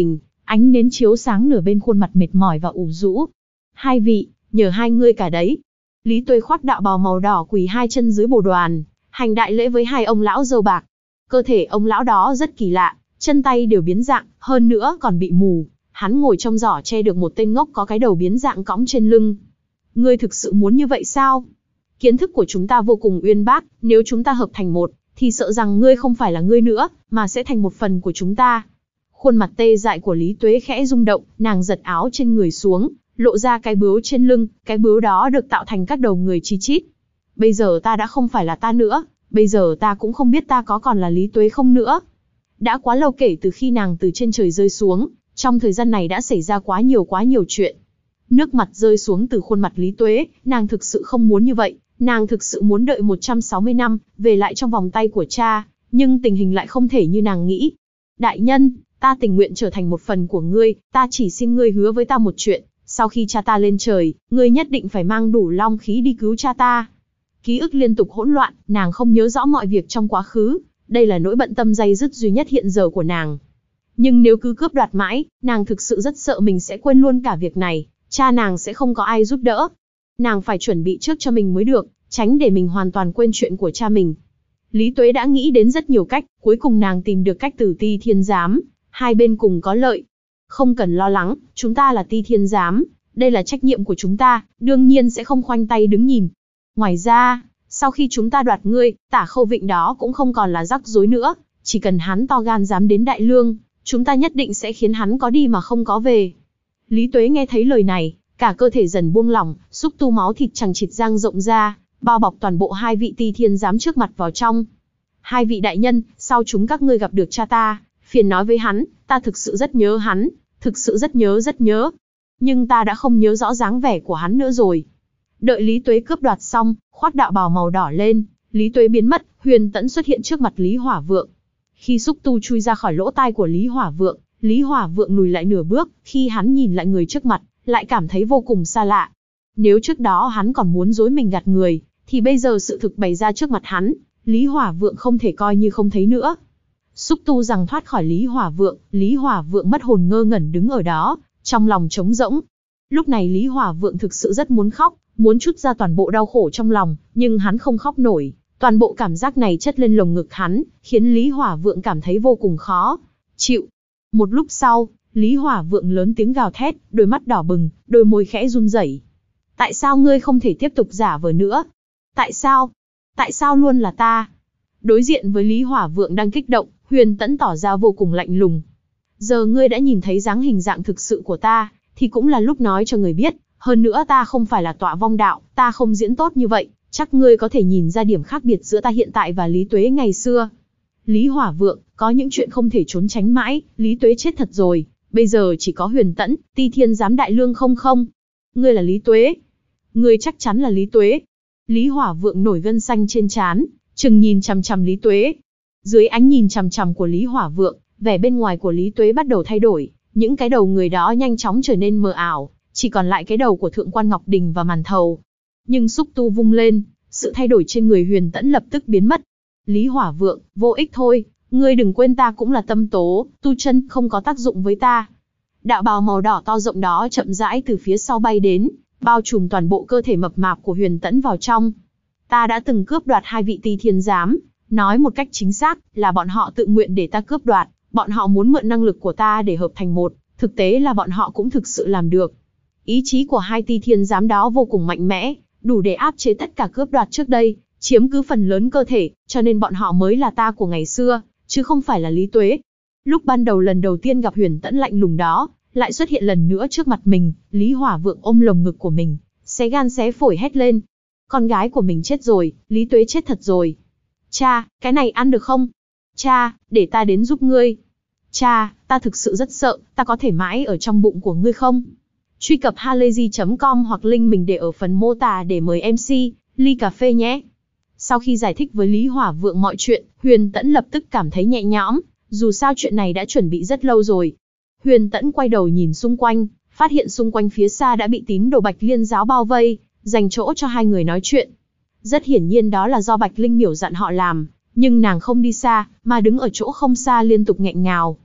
Speaker 1: Ánh nến chiếu sáng nửa bên khuôn mặt mệt mỏi và ủ rũ. Hai vị, nhờ hai ngươi cả đấy. Lý Tuế khoác đạo bào màu đỏ quỳ hai chân dưới bồ đoàn, hành đại lễ với hai ông lão râu bạc. Cơ thể ông lão đó rất kỳ lạ, chân tay đều biến dạng, hơn nữa còn bị mù. Hắn ngồi trong giỏ tre được một tên ngốc có cái đầu biến dạng cõng trên lưng. Ngươi thực sự muốn như vậy sao? Kiến thức của chúng ta vô cùng uyên bác, nếu chúng ta hợp thành một, thì sợ rằng ngươi không phải là ngươi nữa, mà sẽ thành một phần của chúng ta. Khuôn mặt tê dại của Lý Tuế khẽ rung động, nàng giật áo trên người xuống, lộ ra cái bướu trên lưng, cái bướu đó được tạo thành các đầu người chi chít. Bây giờ ta đã không phải là ta nữa, bây giờ ta cũng không biết ta có còn là Lý Tuế không nữa. Đã quá lâu kể từ khi nàng từ trên trời rơi xuống, trong thời gian này đã xảy ra quá nhiều quá nhiều chuyện. Nước mặt rơi xuống từ khuôn mặt Lý Tuế, nàng thực sự không muốn như vậy, nàng thực sự muốn đợi một trăm sáu mươi năm, về lại trong vòng tay của cha, nhưng tình hình lại không thể như nàng nghĩ. Đại nhân, ta tình nguyện trở thành một phần của ngươi, ta chỉ xin ngươi hứa với ta một chuyện, sau khi cha ta lên trời, ngươi nhất định phải mang đủ long khí đi cứu cha ta. Ký ức liên tục hỗn loạn, nàng không nhớ rõ mọi việc trong quá khứ, đây là nỗi bận tâm day dứt duy nhất hiện giờ của nàng. Nhưng nếu cứ cướp đoạt mãi, nàng thực sự rất sợ mình sẽ quên luôn cả việc này, cha nàng sẽ không có ai giúp đỡ. Nàng phải chuẩn bị trước cho mình mới được, tránh để mình hoàn toàn quên chuyện của cha mình. Lý Tuế đã nghĩ đến rất nhiều cách, cuối cùng nàng tìm được cách từ Ti Thiên Giám, hai bên cùng có lợi. Không cần lo lắng, chúng ta là Ti Thiên Giám, đây là trách nhiệm của chúng ta, đương nhiên sẽ không khoanh tay đứng nhìn. Ngoài ra, sau khi chúng ta đoạt ngươi, Tả Khâu Vịnh đó cũng không còn là rắc rối nữa, chỉ cần hắn to gan dám đến Đại Lương, chúng ta nhất định sẽ khiến hắn có đi mà không có về. Lý Tuế nghe thấy lời này, cả cơ thể dần buông lỏng, xúc tu máu thịt chằng chịt dang rộng ra, bao bọc toàn bộ hai vị Ti Thiên Giám trước mặt vào trong. Hai vị đại nhân, sau chúng các ngươi gặp được cha ta, phiền nói với hắn, ta thực sự rất nhớ hắn, thực sự rất nhớ rất nhớ. Nhưng ta đã không nhớ rõ dáng vẻ của hắn nữa rồi. Đợi Lý Tuế cướp đoạt xong, khoác đạo bào màu đỏ lên, Lý Tuế biến mất, Huyền Tẫn xuất hiện trước mặt Lý Hỏa Vượng. Khi xúc tu chui ra khỏi lỗ tai của Lý Hỏa Vượng, Lý Hỏa Vượng lùi lại nửa bước, khi hắn nhìn lại người trước mặt, lại cảm thấy vô cùng xa lạ. Nếu trước đó hắn còn muốn dối mình gạt người, thì bây giờ sự thực bày ra trước mặt hắn, Lý Hỏa Vượng không thể coi như không thấy nữa. Xúc tu rằng thoát khỏi Lý Hỏa Vượng, Lý Hỏa Vượng mất hồn ngơ ngẩn đứng ở đó, trong lòng trống rỗng. Lúc này Lý Hỏa Vượng thực sự rất muốn khóc, muốn trút ra toàn bộ đau khổ trong lòng, nhưng hắn không khóc nổi. Toàn bộ cảm giác này chất lên lồng ngực hắn, khiến Lý Hỏa Vượng cảm thấy vô cùng khó chịu. Một lúc sau, Lý Hỏa Vượng lớn tiếng gào thét, đôi mắt đỏ bừng, đôi môi khẽ run rẩy. Tại sao ngươi không thể tiếp tục giả vờ nữa? Tại sao? Tại sao luôn là ta? Đối diện với Lý Hỏa Vượng đang kích động, Huyền Tẫn tỏ ra vô cùng lạnh lùng. Giờ ngươi đã nhìn thấy dáng hình dạng thực sự của ta, thì cũng là lúc nói cho người biết, hơn nữa ta không phải là Tọa Vong Đạo, ta không diễn tốt như vậy, chắc ngươi có thể nhìn ra điểm khác biệt giữa ta hiện tại và Lý Tuế ngày xưa. Lý Hỏa Vượng, có những chuyện không thể trốn tránh mãi, Lý Tuế chết thật rồi, bây giờ chỉ có Huyền Tẫn, Ti Thiên Giám Đại Lương không không. Ngươi là Lý Tuế. Ngươi chắc chắn là Lý Tuế. Lý Hỏa Vượng nổi gân xanh trên trán, chừng nhìn chằm chằm Lý Tuế. Dưới ánh nhìn chằm chằm của Lý Hỏa Vượng, vẻ bên ngoài của Lý Tuế bắt đầu thay đổi, những cái đầu người đó nhanh chóng trở nên mờ ảo, chỉ còn lại cái đầu của Thượng quan Ngọc Đình và Màn Thầu. Nhưng xúc tu vung lên, sự thay đổi trên người Huyền Tẫn lập tức biến mất. Lý Hỏa Vượng, vô ích thôi, ngươi đừng quên ta cũng là tâm tố, tu chân không có tác dụng với ta. Đạo bào màu đỏ to rộng đó chậm rãi từ phía sau bay đến, bao trùm toàn bộ cơ thể mập mạp của Huyền Tẫn vào trong. Ta đã từng cướp đoạt hai vị Ti Thiên Giám, nói một cách chính xác là bọn họ tự nguyện để ta cướp đoạt, bọn họ muốn mượn năng lực của ta để hợp thành một, thực tế là bọn họ cũng thực sự làm được. Ý chí của hai Ti Thiên Giám đó vô cùng mạnh mẽ, đủ để áp chế tất cả cướp đoạt trước đây, chiếm cứ phần lớn cơ thể, cho nên bọn họ mới là ta của ngày xưa, chứ không phải là Lý Tuế. Lúc ban đầu lần đầu tiên gặp Huyền Tẫn lạnh lùng đó, lại xuất hiện lần nữa trước mặt mình, Lý Hỏa Vượng ôm lồng ngực của mình, xé gan xé phổi hét lên. Con gái của mình chết rồi, Lý Tuế chết thật rồi. Cha, cái này ăn được không? Cha, để ta đến giúp ngươi. Cha, ta thực sự rất sợ, ta có thể mãi ở trong bụng của ngươi không? Truy cập halayzi chấm com hoặc link mình để ở phần mô tả để mời em xê, ly cà phê nhé. Sau khi giải thích với Lý Hỏa Vượng mọi chuyện, Huyền Tẫn lập tức cảm thấy nhẹ nhõm, dù sao chuyện này đã chuẩn bị rất lâu rồi. Huyền Tẫn quay đầu nhìn xung quanh, phát hiện xung quanh phía xa đã bị tín đồ Bạch Liên giáo bao vây, dành chỗ cho hai người nói chuyện. Rất hiển nhiên đó là do Bạch Linh Miểu dặn họ làm, nhưng nàng không đi xa, mà đứng ở chỗ không xa liên tục nghẹn ngào.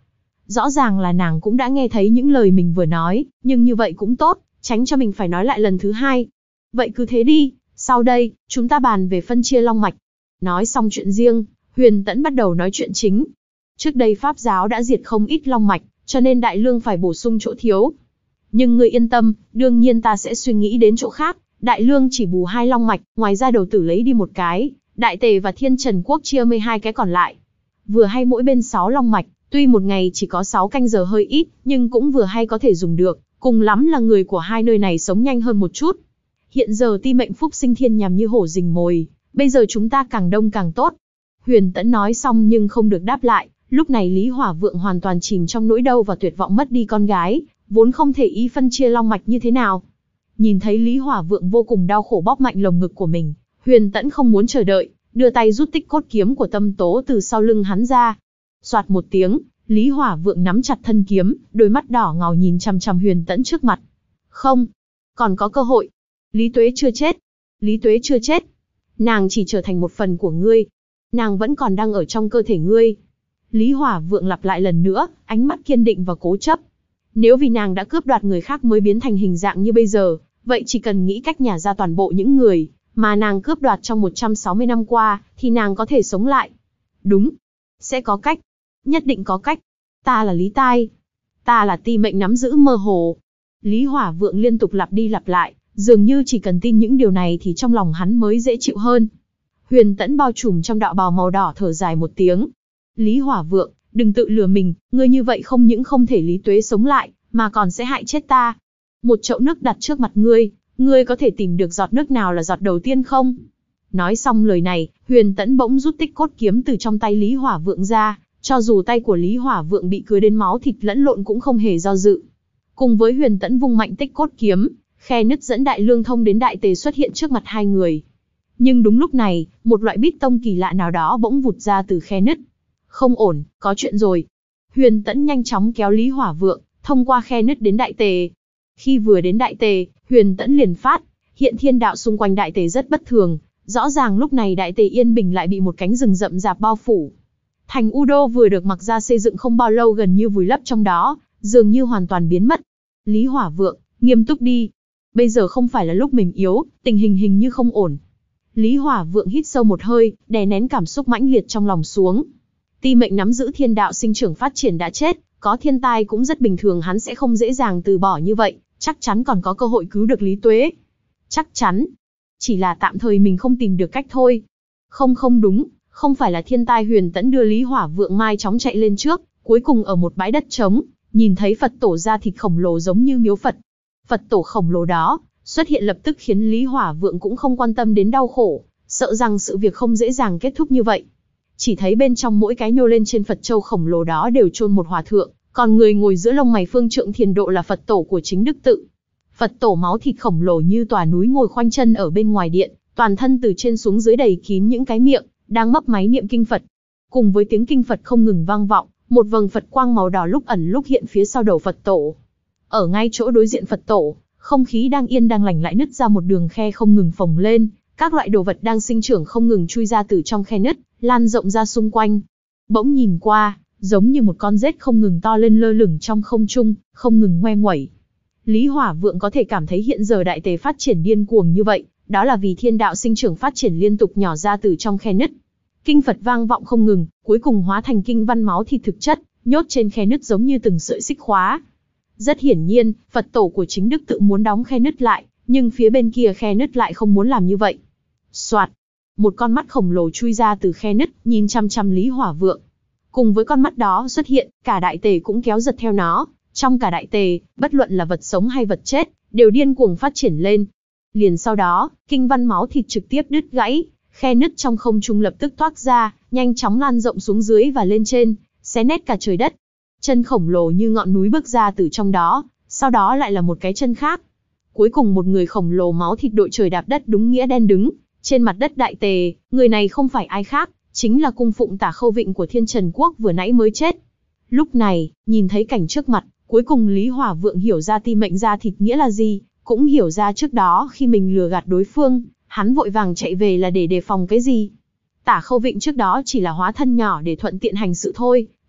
Speaker 1: Rõ ràng là nàng cũng đã nghe thấy những lời mình vừa nói, nhưng như vậy cũng tốt, tránh cho mình phải nói lại lần thứ hai. Vậy cứ thế đi, sau đây, chúng ta bàn về phân chia long mạch. Nói xong chuyện riêng, Huyền Tẫn bắt đầu nói chuyện chính. Trước đây Pháp giáo đã diệt không ít long mạch, cho nên Đại Lương phải bổ sung chỗ thiếu. Nhưng ngươi yên tâm, đương nhiên ta sẽ suy nghĩ đến chỗ khác. Đại Lương chỉ bù hai long mạch, ngoài ra đầu tử lấy đi một cái, Đại Tề và Thiên Trần Quốc chia mười hai cái còn lại. Vừa hay mỗi bên sáu long mạch, tuy một ngày chỉ có sáu canh giờ hơi ít, nhưng cũng vừa hay có thể dùng được, cùng lắm là người của hai nơi này sống nhanh hơn một chút. Hiện giờ ti mệnh phúc sinh thiên nhằm như hổ rình mồi, bây giờ chúng ta càng đông càng tốt. Huyền Tẫn nói xong nhưng không được đáp lại, lúc này Lý Hỏa Vượng hoàn toàn chìm trong nỗi đau và tuyệt vọng mất đi con gái, vốn không thể ý phân chia long mạch như thế nào. Nhìn thấy Lý Hỏa Vượng vô cùng đau khổ bóp mạnh lồng ngực của mình, Huyền Tẫn không muốn chờ đợi, đưa tay rút tích cốt kiếm của Tâm Tố từ sau lưng hắn ra. Soạt một tiếng, Lý Hỏa Vượng nắm chặt thân kiếm, đôi mắt đỏ ngầu nhìn chằm chằm Huyền Tẫn trước mặt. Không, còn có cơ hội. Lý Tuế chưa chết. Lý Tuế chưa chết. Nàng chỉ trở thành một phần của ngươi. Nàng vẫn còn đang ở trong cơ thể ngươi. Lý Hỏa Vượng lặp lại lần nữa, ánh mắt kiên định và cố chấp. Nếu vì nàng đã cướp đoạt người khác mới biến thành hình dạng như bây giờ, vậy chỉ cần nghĩ cách nhả ra toàn bộ những người mà nàng cướp đoạt trong một trăm sáu mươi năm qua, thì nàng có thể sống lại. Đúng. Sẽ có cách. Nhất định có cách. Ta là Lý Tai. Ta là ti mệnh nắm giữ mơ hồ. Lý Hỏa Vượng liên tục lặp đi lặp lại, dường như chỉ cần tin những điều này thì trong lòng hắn mới dễ chịu hơn. Huyền Tẫn bao trùm trong đạo bào màu đỏ thở dài một tiếng. Lý Hỏa Vượng, đừng tự lừa mình, ngươi như vậy không những không thể Lý Tuế sống lại, mà còn sẽ hại chết ta. Một chậu nước đặt trước mặt ngươi, ngươi có thể tìm được giọt nước nào là giọt đầu tiên không? Nói xong lời này, Huyền Tẫn bỗng rút tích cốt kiếm từ trong tay Lý Hỏa Vượng ra, cho dù tay của Lý Hỏa Vượng bị cứa đến máu thịt lẫn lộn cũng không hề do dự. Cùng với Huyền Tẫn vung mạnh tích cốt kiếm, khe nứt dẫn Đại Lương thông đến Đại Tề xuất hiện trước mặt hai người. Nhưng đúng lúc này, một loại bít tông kỳ lạ nào đó bỗng vụt ra từ khe nứt. Không ổn, có chuyện rồi. Huyền Tẫn nhanh chóng kéo Lý Hỏa Vượng, thông qua khe nứt đến Đại Tề. Khi vừa đến Đại Tề, Huyền Tẫn liền phát hiện thiên đạo xung quanh Đại Tề rất bất thường. Rõ ràng lúc này Đại Tề yên bình lại bị một cánh rừng rậm rạp bao phủ. Thành U Đô vừa được mặc ra xây dựng không bao lâu gần như vùi lấp trong đó, dường như hoàn toàn biến mất. Lý Hỏa Vượng, nghiêm túc đi. Bây giờ không phải là lúc mềm yếu, tình hình hình như không ổn. Lý Hỏa Vượng hít sâu một hơi, đè nén cảm xúc mãnh liệt trong lòng xuống. Ti mệnh nắm giữ thiên đạo sinh trưởng phát triển đã chết, có thiên tai cũng rất bình thường, hắn sẽ không dễ dàng từ bỏ như vậy, chắc chắn còn có cơ hội cứu được Lý Tuế. Chắc chắn. Chỉ là tạm thời mình không tìm được cách thôi. Không không đúng, không phải là thiên tai. Huyền Tẫn đưa Lý Hỏa Vượng mai chóng chạy lên trước, cuối cùng ở một bãi đất trống, nhìn thấy Phật tổ da thịt khổng lồ giống như miếu Phật. Phật tổ khổng lồ đó xuất hiện lập tức khiến Lý Hỏa Vượng cũng không quan tâm đến đau khổ, sợ rằng sự việc không dễ dàng kết thúc như vậy. Chỉ thấy bên trong mỗi cái nhô lên trên Phật châu khổng lồ đó đều chôn một hòa thượng, còn người ngồi giữa lông mày phương trượng thiền độ là Phật tổ của chính Đức Tự. Phật tổ máu thịt khổng lồ như tòa núi ngồi khoanh chân ở bên ngoài điện, toàn thân từ trên xuống dưới đầy kín những cái miệng, đang mấp máy niệm kinh Phật. Cùng với tiếng kinh Phật không ngừng vang vọng, một vầng Phật quang màu đỏ lúc ẩn lúc hiện phía sau đầu Phật tổ. Ở ngay chỗ đối diện Phật tổ, không khí đang yên đang lành lại nứt ra một đường khe không ngừng phồng lên, các loại đồ vật đang sinh trưởng không ngừng chui ra từ trong khe nứt, lan rộng ra xung quanh. Bỗng nhìn qua, giống như một con rết không ngừng to lên lơ lửng trong không trung, không ngừng ngoe nguẩy. Lý Hỏa Vượng có thể cảm thấy hiện giờ Đại Tề phát triển điên cuồng như vậy, đó là vì thiên đạo sinh trưởng phát triển liên tục nhỏ ra từ trong khe nứt. Kinh Phật vang vọng không ngừng, cuối cùng hóa thành kinh văn máu thịt thực chất, nhốt trên khe nứt giống như từng sợi xích khóa. Rất hiển nhiên, Phật tổ của chính Đức Tự muốn đóng khe nứt lại, nhưng phía bên kia khe nứt lại không muốn làm như vậy. Soạt, một con mắt khổng lồ chui ra từ khe nứt, nhìn chăm chăm Lý Hỏa Vượng. Cùng với con mắt đó xuất hiện, cả Đại Tề cũng kéo giật theo nó. Trong cả Đại Tề, bất luận là vật sống hay vật chết, đều điên cuồng phát triển lên. Liền sau đó, kinh văn máu thịt trực tiếp đứt gãy, khe nứt trong không trung lập tức toát ra, nhanh chóng lan rộng xuống dưới và lên trên, xé nét cả trời đất. Chân khổng lồ như ngọn núi bước ra từ trong đó, sau đó lại là một cái chân khác. Cuối cùng một người khổng lồ máu thịt đội trời đạp đất đúng nghĩa đen đứng trên mặt đất Đại Tề. Người này không phải ai khác, chính là cung phụng Tả Khâu Vịnh của Thiên Trần Quốc vừa nãy mới chết. Lúc này, nhìn thấy cảnh trước mặt, cuối cùng Lý Hỏa Vượng hiểu ra ti mệnh ra thịt nghĩa là gì, cũng hiểu ra trước đó khi mình lừa gạt đối phương, hắn vội vàng chạy về là để đề phòng cái gì. Tả Khâu Vịnh trước đó chỉ là hóa thân nhỏ để thuận tiện hành sự thôi,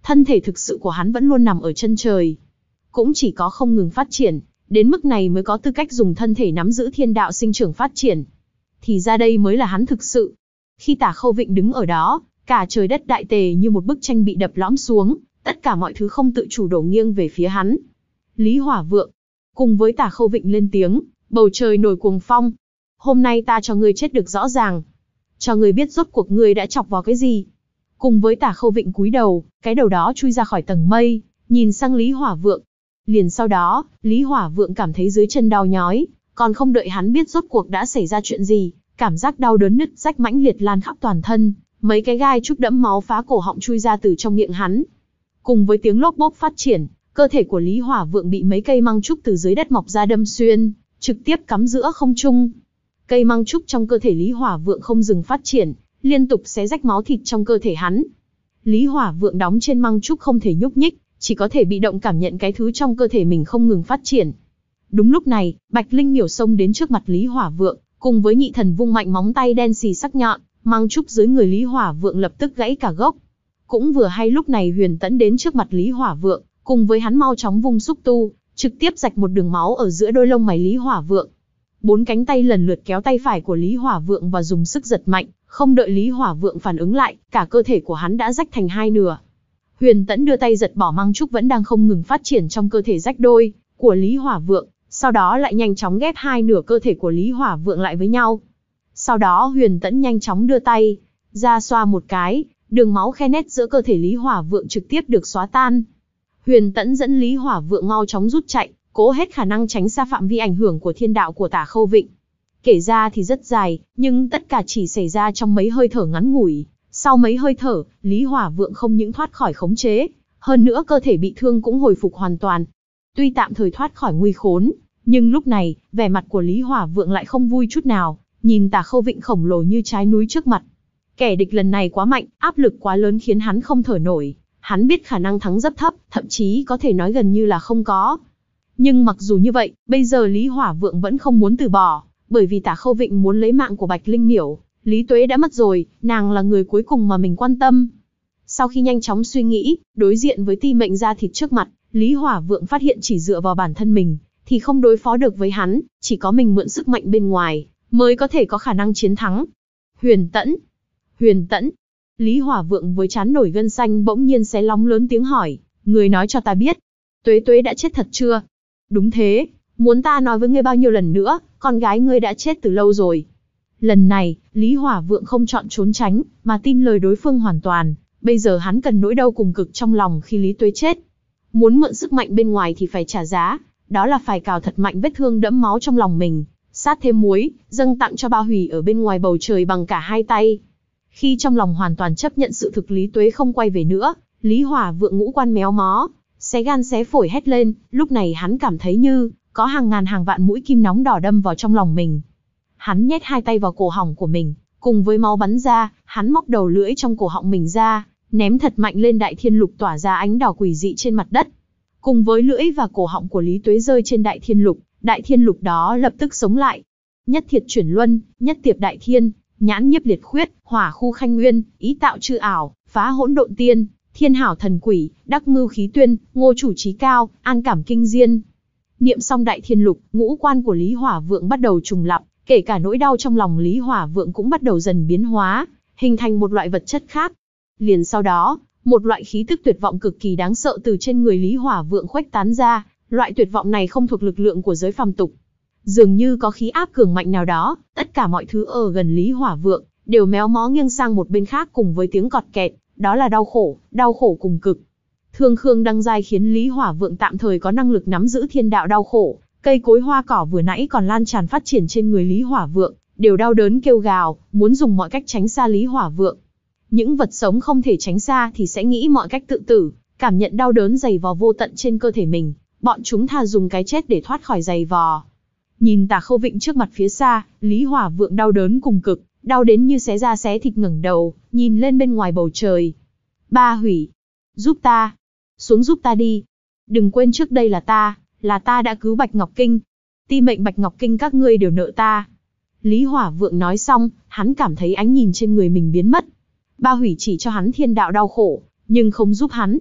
Speaker 1: thân thể thực sự của hắn vẫn luôn nằm ở chân trời. Cũng chỉ có không ngừng phát triển, đến mức này mới có tư cách dùng thân thể nắm giữ thiên đạo sinh trưởng phát triển. Thì ra đây mới là hắn thực sự. Khi Tả Khâu Vịnh đứng ở đó, cả trời đất đại tề như một bức tranh bị đập lõm xuống, tất cả mọi thứ không tự chủ đổ nghiêng về phía hắn. Lý Hỏa Vượng, cùng với Tả Khâu Vịnh lên tiếng, bầu trời nổi cuồng phong. Hôm nay ta cho ngươi chết được rõ ràng. Cho ngươi biết rốt cuộc ngươi đã chọc vào cái gì. Cùng với Tả Khâu Vịnh cúi đầu, cái đầu đó chui ra khỏi tầng mây, nhìn sang Lý Hỏa Vượng. Liền sau đó, Lý Hỏa Vượng cảm thấy dưới chân đau nhói, còn không đợi hắn biết rốt cuộc đã xảy ra chuyện gì, cảm giác đau đớn nứt rách mãnh liệt lan khắp toàn thân, mấy cái gai trúc đẫm máu phá cổ họng chui ra từ trong miệng hắn. Cùng với tiếng lốp bốp phát triển, cơ thể của Lý Hỏa Vượng bị mấy cây măng trúc từ dưới đất mọc ra đâm xuyên, trực tiếp cắm giữa không trung. Cây măng trúc trong cơ thể Lý Hỏa Vượng không dừng phát triển, liên tục xé rách máu thịt trong cơ thể hắn. Lý Hỏa Vượng đóng trên măng trúc không thể nhúc nhích, chỉ có thể bị động cảm nhận cái thứ trong cơ thể mình không ngừng phát triển. Đúng lúc này, Bạch Linh Miểu xông đến trước mặt Lý Hỏa Vượng, cùng với nhị thần vung mạnh móng tay đen xì sắc nhọn, măng trúc dưới người Lý Hỏa Vượng lập tức gãy cả gốc. Cũng vừa hay lúc này Huyền Tẫn đến trước mặt Lý Hỏa Vượng, cùng với hắn mau chóng vung xúc tu, trực tiếp rạch một đường máu ở giữa đôi lông mày Lý Hỏa Vượng. Bốn cánh tay lần lượt kéo tay phải của Lý Hỏa Vượng và dùng sức giật mạnh, không đợi Lý Hỏa Vượng phản ứng lại, cả cơ thể của hắn đã rách thành hai nửa. Huyền Tẫn đưa tay giật bỏ măng trúc vẫn đang không ngừng phát triển trong cơ thể rách đôi của Lý Hỏa Vượng, sau đó lại nhanh chóng ghép hai nửa cơ thể của Lý Hỏa Vượng lại với nhau. Sau đó Huyền Tẫn nhanh chóng đưa tay ra xoa một cái, đường máu khe nét giữa cơ thể Lý Hỏa Vượng trực tiếp được xóa tan. Huyền Tẫn dẫn Lý Hỏa Vượng mau chóng rút chạy, cố hết khả năng tránh xa phạm vi ảnh hưởng của thiên đạo của Tả Khâu Vịnh. Kể ra thì rất dài, nhưng tất cả chỉ xảy ra trong mấy hơi thở ngắn ngủi. Sau mấy hơi thở, Lý Hỏa Vượng không những thoát khỏi khống chế, hơn nữa cơ thể bị thương cũng hồi phục hoàn toàn. Tuy tạm thời thoát khỏi nguy khốn, nhưng lúc này, vẻ mặt của Lý Hỏa Vượng lại không vui chút nào, nhìn Tả Khâu Vịnh khổng lồ như trái núi trước mặt. Kẻ địch lần này quá mạnh, áp lực quá lớn khiến hắn không thở nổi. Hắn biết khả năng thắng rất thấp, thậm chí có thể nói gần như là không có. Nhưng mặc dù như vậy, bây giờ Lý Hỏa Vượng vẫn không muốn từ bỏ, bởi vì Tả Khâu Vịnh muốn lấy mạng của Bạch Linh Miểu. Lý Tuế đã mất rồi, nàng là người cuối cùng mà mình quan tâm. Sau khi nhanh chóng suy nghĩ, đối diện với ti mệnh da thịt trước mặt, Lý Hỏa Vượng phát hiện chỉ dựa vào bản thân mình, thì không đối phó được với hắn, chỉ có mình mượn sức mạnh bên ngoài, mới có thể có khả năng chiến thắng. Huyền Tẫn! Huyền Tẫn! Lý Hỏa Vượng với trán nổi gân xanh bỗng nhiên xé lóng lớn tiếng hỏi, người nói cho ta biết, Tuế Tuế đã chết thật chưa? Đúng thế, muốn ta nói với ngươi bao nhiêu lần nữa, con gái ngươi đã chết từ lâu rồi. Lần này, Lý Hỏa Vượng không chọn trốn tránh, mà tin lời đối phương hoàn toàn. Bây giờ hắn cần nỗi đau cùng cực trong lòng khi Lý Tuế chết. Muốn mượn sức mạnh bên ngoài thì phải trả giá, đó là phải cào thật mạnh vết thương đẫm máu trong lòng mình, sát thêm muối, dâng tặng cho Ba Hủy ở bên ngoài bầu trời bằng cả hai tay. Khi trong lòng hoàn toàn chấp nhận sự thực Lý Tuế không quay về nữa, Lý Hỏa Vượng ngũ quan méo mó, xé gan xé phổi hét lên, lúc này hắn cảm thấy như có hàng ngàn hàng vạn mũi kim nóng đỏ đâm vào trong lòng mình. Hắn nhét hai tay vào cổ họng của mình, cùng với máu bắn ra, hắn móc đầu lưỡi trong cổ họng mình ra, ném thật mạnh lên đại thiên lục tỏa ra ánh đỏ quỷ dị trên mặt đất. Cùng với lưỡi và cổ họng của Lý Tuế rơi trên đại thiên lục, đại thiên lục đó lập tức sống lại. Nhất thiệt chuyển luân, nhất tiệp đại thiên, nhãn nhiếp liệt khuyết, hỏa khu khanh nguyên, ý tạo chư ảo, phá hỗn độn tiên, thiên hảo thần quỷ, đắc mưu khí tuyên, ngô chủ trí cao, an cảm kinh diên. Niệm xong đại thiên lục, ngũ quan của Lý Hỏa Vượng bắt đầu trùng lặp, kể cả nỗi đau trong lòng Lý Hỏa Vượng cũng bắt đầu dần biến hóa, hình thành một loại vật chất khác. Liền sau đó, một loại khí tức tuyệt vọng cực kỳ đáng sợ từ trên người Lý Hỏa Vượng khuếch tán ra, loại tuyệt vọng này không thuộc lực lượng của giới phàm tục. Dường như có khí áp cường mạnh nào đó, tất cả mọi thứ ở gần Lý Hỏa Vượng đều méo mó nghiêng sang một bên khác cùng với tiếng cọt kẹt, đó là đau khổ, đau khổ cùng cực. Thương khương đăng giai khiến Lý Hỏa Vượng tạm thời có năng lực nắm giữ thiên đạo đau khổ, cây cối hoa cỏ vừa nãy còn lan tràn phát triển trên người Lý Hỏa Vượng, đều đau đớn kêu gào, muốn dùng mọi cách tránh xa Lý Hỏa Vượng. Những vật sống không thể tránh xa thì sẽ nghĩ mọi cách tự tử, cảm nhận đau đớn dày vò vô tận trên cơ thể mình, bọn chúng thà dùng cái chết để thoát khỏi dày vò. Nhìn Tả Khâu Vịnh trước mặt phía xa, Lý Hỏa Vượng đau đớn cùng cực, đau đến như xé da xé thịt ngẩng đầu, nhìn lên bên ngoài bầu trời. Ba Hủy, giúp ta, xuống giúp ta đi. Đừng quên trước đây là ta, là ta đã cứu Bạch Ngọc Kinh. Ti mệnh Bạch Ngọc Kinh các ngươi đều nợ ta. Lý Hỏa Vượng nói xong, hắn cảm thấy ánh nhìn trên người mình biến mất. Ba Hủy chỉ cho hắn thiên đạo đau khổ, nhưng không giúp hắn.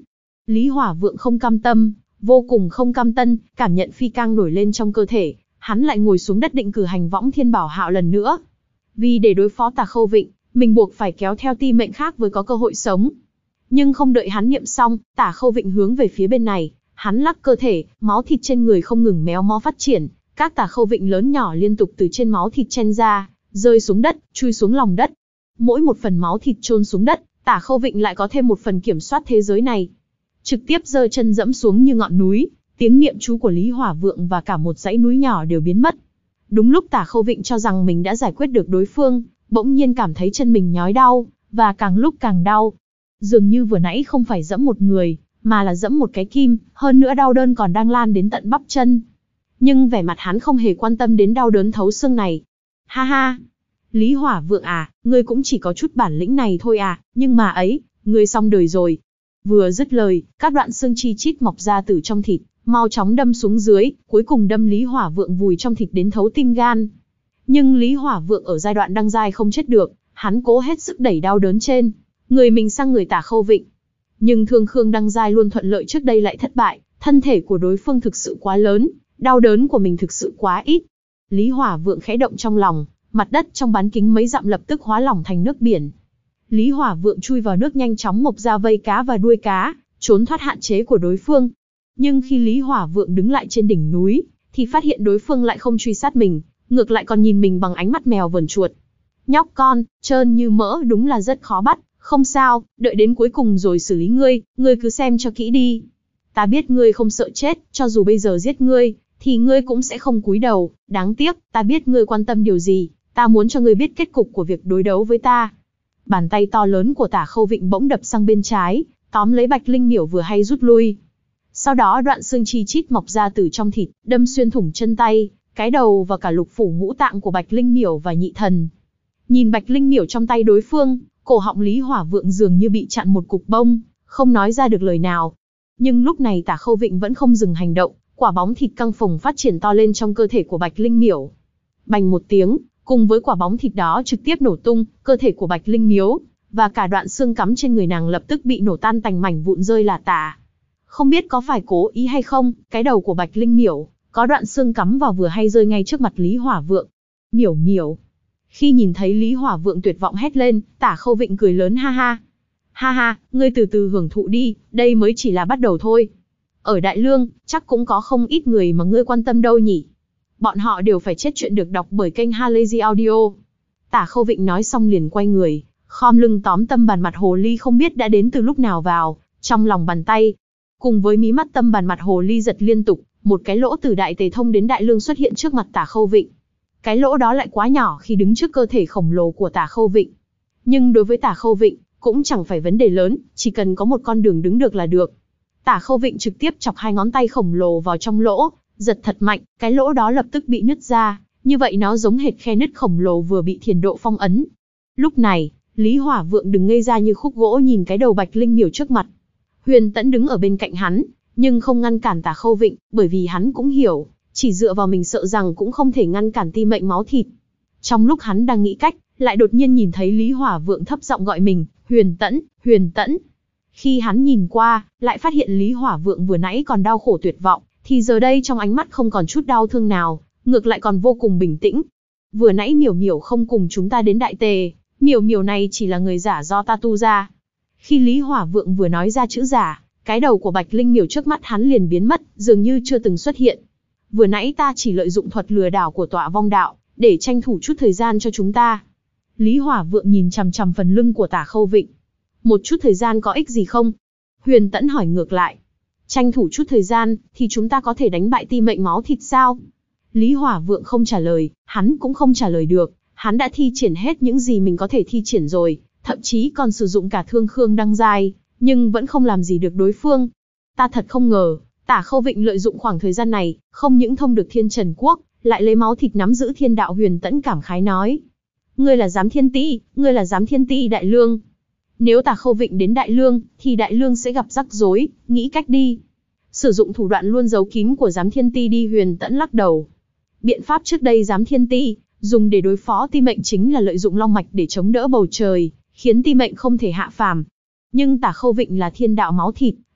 Speaker 1: Lý Hỏa Vượng không cam tâm, vô cùng không cam tâm, cảm nhận phi cang nổi lên trong cơ thể, hắn lại ngồi xuống đất định cử hành võng thiên bảo hạo lần nữa. Vì để đối phó Tà Khâu Vịnh, mình buộc phải kéo theo ti mệnh khác với có cơ hội sống. Nhưng không đợi hắn niệm xong, Tà Khâu Vịnh hướng về phía bên này, hắn lắc cơ thể, máu thịt trên người không ngừng méo mó phát triển, các Tà Khâu Vịnh lớn nhỏ liên tục từ trên máu thịt chen ra, rơi xuống đất, chui xuống lòng đất. Mỗi một phần máu thịt chôn xuống đất, Tà Khâu Vịnh lại có thêm một phần kiểm soát thế giới này. Trực tiếp giơ chân dẫm xuống như ngọn núi, tiếng niệm chú của Lý Hỏa Vượng và cả một dãy núi nhỏ đều biến mất. Đúng lúc Tà Khâu Vịnh cho rằng mình đã giải quyết được đối phương, bỗng nhiên cảm thấy chân mình nhói đau, và càng lúc càng đau. Dường như vừa nãy không phải dẫm một người, mà là dẫm một cái kim, hơn nữa đau đớn còn đang lan đến tận bắp chân. Nhưng vẻ mặt hắn không hề quan tâm đến đau đớn thấu xương này. Ha ha! Lý Hỏa Vượng à, ngươi cũng chỉ có chút bản lĩnh này thôi à, nhưng mà ấy, ngươi xong đời rồi. Vừa dứt lời, các đoạn xương chi chít mọc ra từ trong thịt, mau chóng đâm xuống dưới, cuối cùng đâm Lý Hỏa Vượng vùi trong thịt đến thấu tim gan. Nhưng Lý Hỏa Vượng ở giai đoạn đang dai không chết được, hắn cố hết sức đẩy đau đớn trên người mình sang người Tà Khâu Vịnh. Nhưng thương Khương Đăng Giai luôn thuận lợi trước đây lại thất bại, thân thể của đối phương thực sự quá lớn, đau đớn của mình thực sự quá ít. Lý Hỏa Vượng khẽ động trong lòng, mặt đất trong bán kính mấy dặm lập tức hóa lỏng thành nước biển. Lý Hỏa Vượng chui vào nước nhanh chóng mộc ra vây cá và đuôi cá, trốn thoát hạn chế của đối phương. Nhưng khi Lý Hỏa Vượng đứng lại trên đỉnh núi, thì phát hiện đối phương lại không truy sát mình, ngược lại còn nhìn mình bằng ánh mắt mèo vờn chuột. Nhóc con, trơn như mỡ đúng là rất khó bắt, không sao, đợi đến cuối cùng rồi xử lý ngươi, ngươi cứ xem cho kỹ đi. Ta biết ngươi không sợ chết, cho dù bây giờ giết ngươi, thì ngươi cũng sẽ không cúi đầu, đáng tiếc, ta biết ngươi quan tâm điều gì, ta muốn cho ngươi biết kết cục của việc đối đấu với ta. Bàn tay to lớn của Tà Khâu Vịnh bỗng đập sang bên trái, tóm lấy Bạch Linh Miểu vừa hay rút lui. Sau đó đoạn xương chi chít mọc ra từ trong thịt, đâm xuyên thủng chân tay, cái đầu và cả lục phủ ngũ tạng của Bạch Linh Miểu và Nhị Thần. Nhìn Bạch Linh Miểu trong tay đối phương, cổ họng Lý Hỏa Vượng dường như bị chặn một cục bông, không nói ra được lời nào. Nhưng lúc này Tà Khâu Vịnh vẫn không dừng hành động, quả bóng thịt căng phồng phát triển to lên trong cơ thể của Bạch Linh Miểu. Bành một tiếng, cùng với quả bóng thịt đó trực tiếp nổ tung, cơ thể của Bạch Linh Miếu và cả đoạn xương cắm trên người nàng lập tức bị nổ tan thành mảnh vụn rơi lả tả. Không biết có phải cố ý hay không, cái đầu của Bạch Linh Miểu có đoạn xương cắm vào vừa hay rơi ngay trước mặt Lý Hỏa Vượng. Miểu Miểu. Khi nhìn thấy Lý Hỏa Vượng tuyệt vọng hét lên, Tả Khâu Vịnh cười lớn ha ha. Ha ha, ngươi từ từ hưởng thụ đi, đây mới chỉ là bắt đầu thôi. Ở Đại Lương, chắc cũng có không ít người mà ngươi quan tâm đâu nhỉ. Bọn họ đều phải chết. Chuyện được đọc bởi kênh Halazy Audio. Tả Khâu Vịnh nói xong liền quay người, khom lưng tóm tâm bàn mặt hồ ly không biết đã đến từ lúc nào vào trong lòng bàn tay. Cùng với mí mắt tâm bàn mặt hồ ly giật liên tục, một cái lỗ từ Đại Tề Thông đến Đại Lương xuất hiện trước mặt Tả Khâu Vịnh. Cái lỗ đó lại quá nhỏ khi đứng trước cơ thể khổng lồ của Tả Khâu Vịnh. Nhưng đối với Tả Khâu Vịnh, cũng chẳng phải vấn đề lớn, chỉ cần có một con đường đứng được là được. Tả Khâu Vịnh trực tiếp chọc hai ngón tay khổng lồ vào trong lỗ, giật thật mạnh, cái lỗ đó lập tức bị nứt ra, như vậy nó giống hệt khe nứt khổng lồ vừa bị thiền độ phong ấn. Lúc này, Lý Hỏa Vượng đứng ngây ra như khúc gỗ nhìn cái đầu Bạch Linh Miểu trước mặt. Huyền Tẫn đứng ở bên cạnh hắn, nhưng không ngăn cản Tả Khâu Vịnh, bởi vì hắn cũng hiểu, chỉ dựa vào mình sợ rằng cũng không thể ngăn cản ti mệnh máu thịt. Trong lúc hắn đang nghĩ cách, lại đột nhiên nhìn thấy Lý Hỏa Vượng thấp giọng gọi mình, Huyền Tẫn, Huyền Tẫn. Khi hắn nhìn qua, lại phát hiện Lý Hỏa Vượng vừa nãy còn đau khổ tuyệt vọng, thì giờ đây trong ánh mắt không còn chút đau thương nào, ngược lại còn vô cùng bình tĩnh. Vừa nãy Miểu Miểu không cùng chúng ta đến Đại Tề, Miểu Miểu này chỉ là người giả do ta tu ra. Khi Lý Hỏa Vượng vừa nói ra chữ giả, cái đầu của Bạch Linh Miểu trước mắt hắn liền biến mất, dường như chưa từng xuất hiện. Vừa nãy ta chỉ lợi dụng thuật lừa đảo của Tọa Vong Đạo, để tranh thủ chút thời gian cho chúng ta. Lý Hỏa Vượng nhìn chằm chằm phần lưng của Tả Khâu Vịnh. Một chút thời gian có ích gì không? Huyền Tẫn hỏi ngược lại. Tranh thủ chút thời gian, thì chúng ta có thể đánh bại ti mệnh máu thịt sao? Lý Hỏa Vượng không trả lời, hắn cũng không trả lời được. Hắn đã thi triển hết những gì mình có thể thi triển rồi, thậm chí còn sử dụng cả thương khương đăng giai, nhưng vẫn không làm gì được đối phương. Ta thật không ngờ, Tả Khâu Vịnh lợi dụng khoảng thời gian này, không những thông được Thiên Trần Quốc, lại lấy máu thịt nắm giữ thiên đạo. Huyền Tẫn cảm khái nói. Ngươi là giám thiên ti, ngươi là giám thiên ti Đại Lương. Nếu Tả Khâu Vịnh đến Đại Lương, thì Đại Lương sẽ gặp rắc rối, nghĩ cách đi. Sử dụng thủ đoạn luôn giấu kín của giám thiên ti đi. Huyền Tẫn lắc đầu. Biện pháp trước đây giám thiên ti dùng để đối phó ti mệnh chính là lợi dụng long mạch để chống đỡ bầu trời, khiến ti mệnh không thể hạ phàm. Nhưng Tả Khâu Vịnh là thiên đạo máu thịt,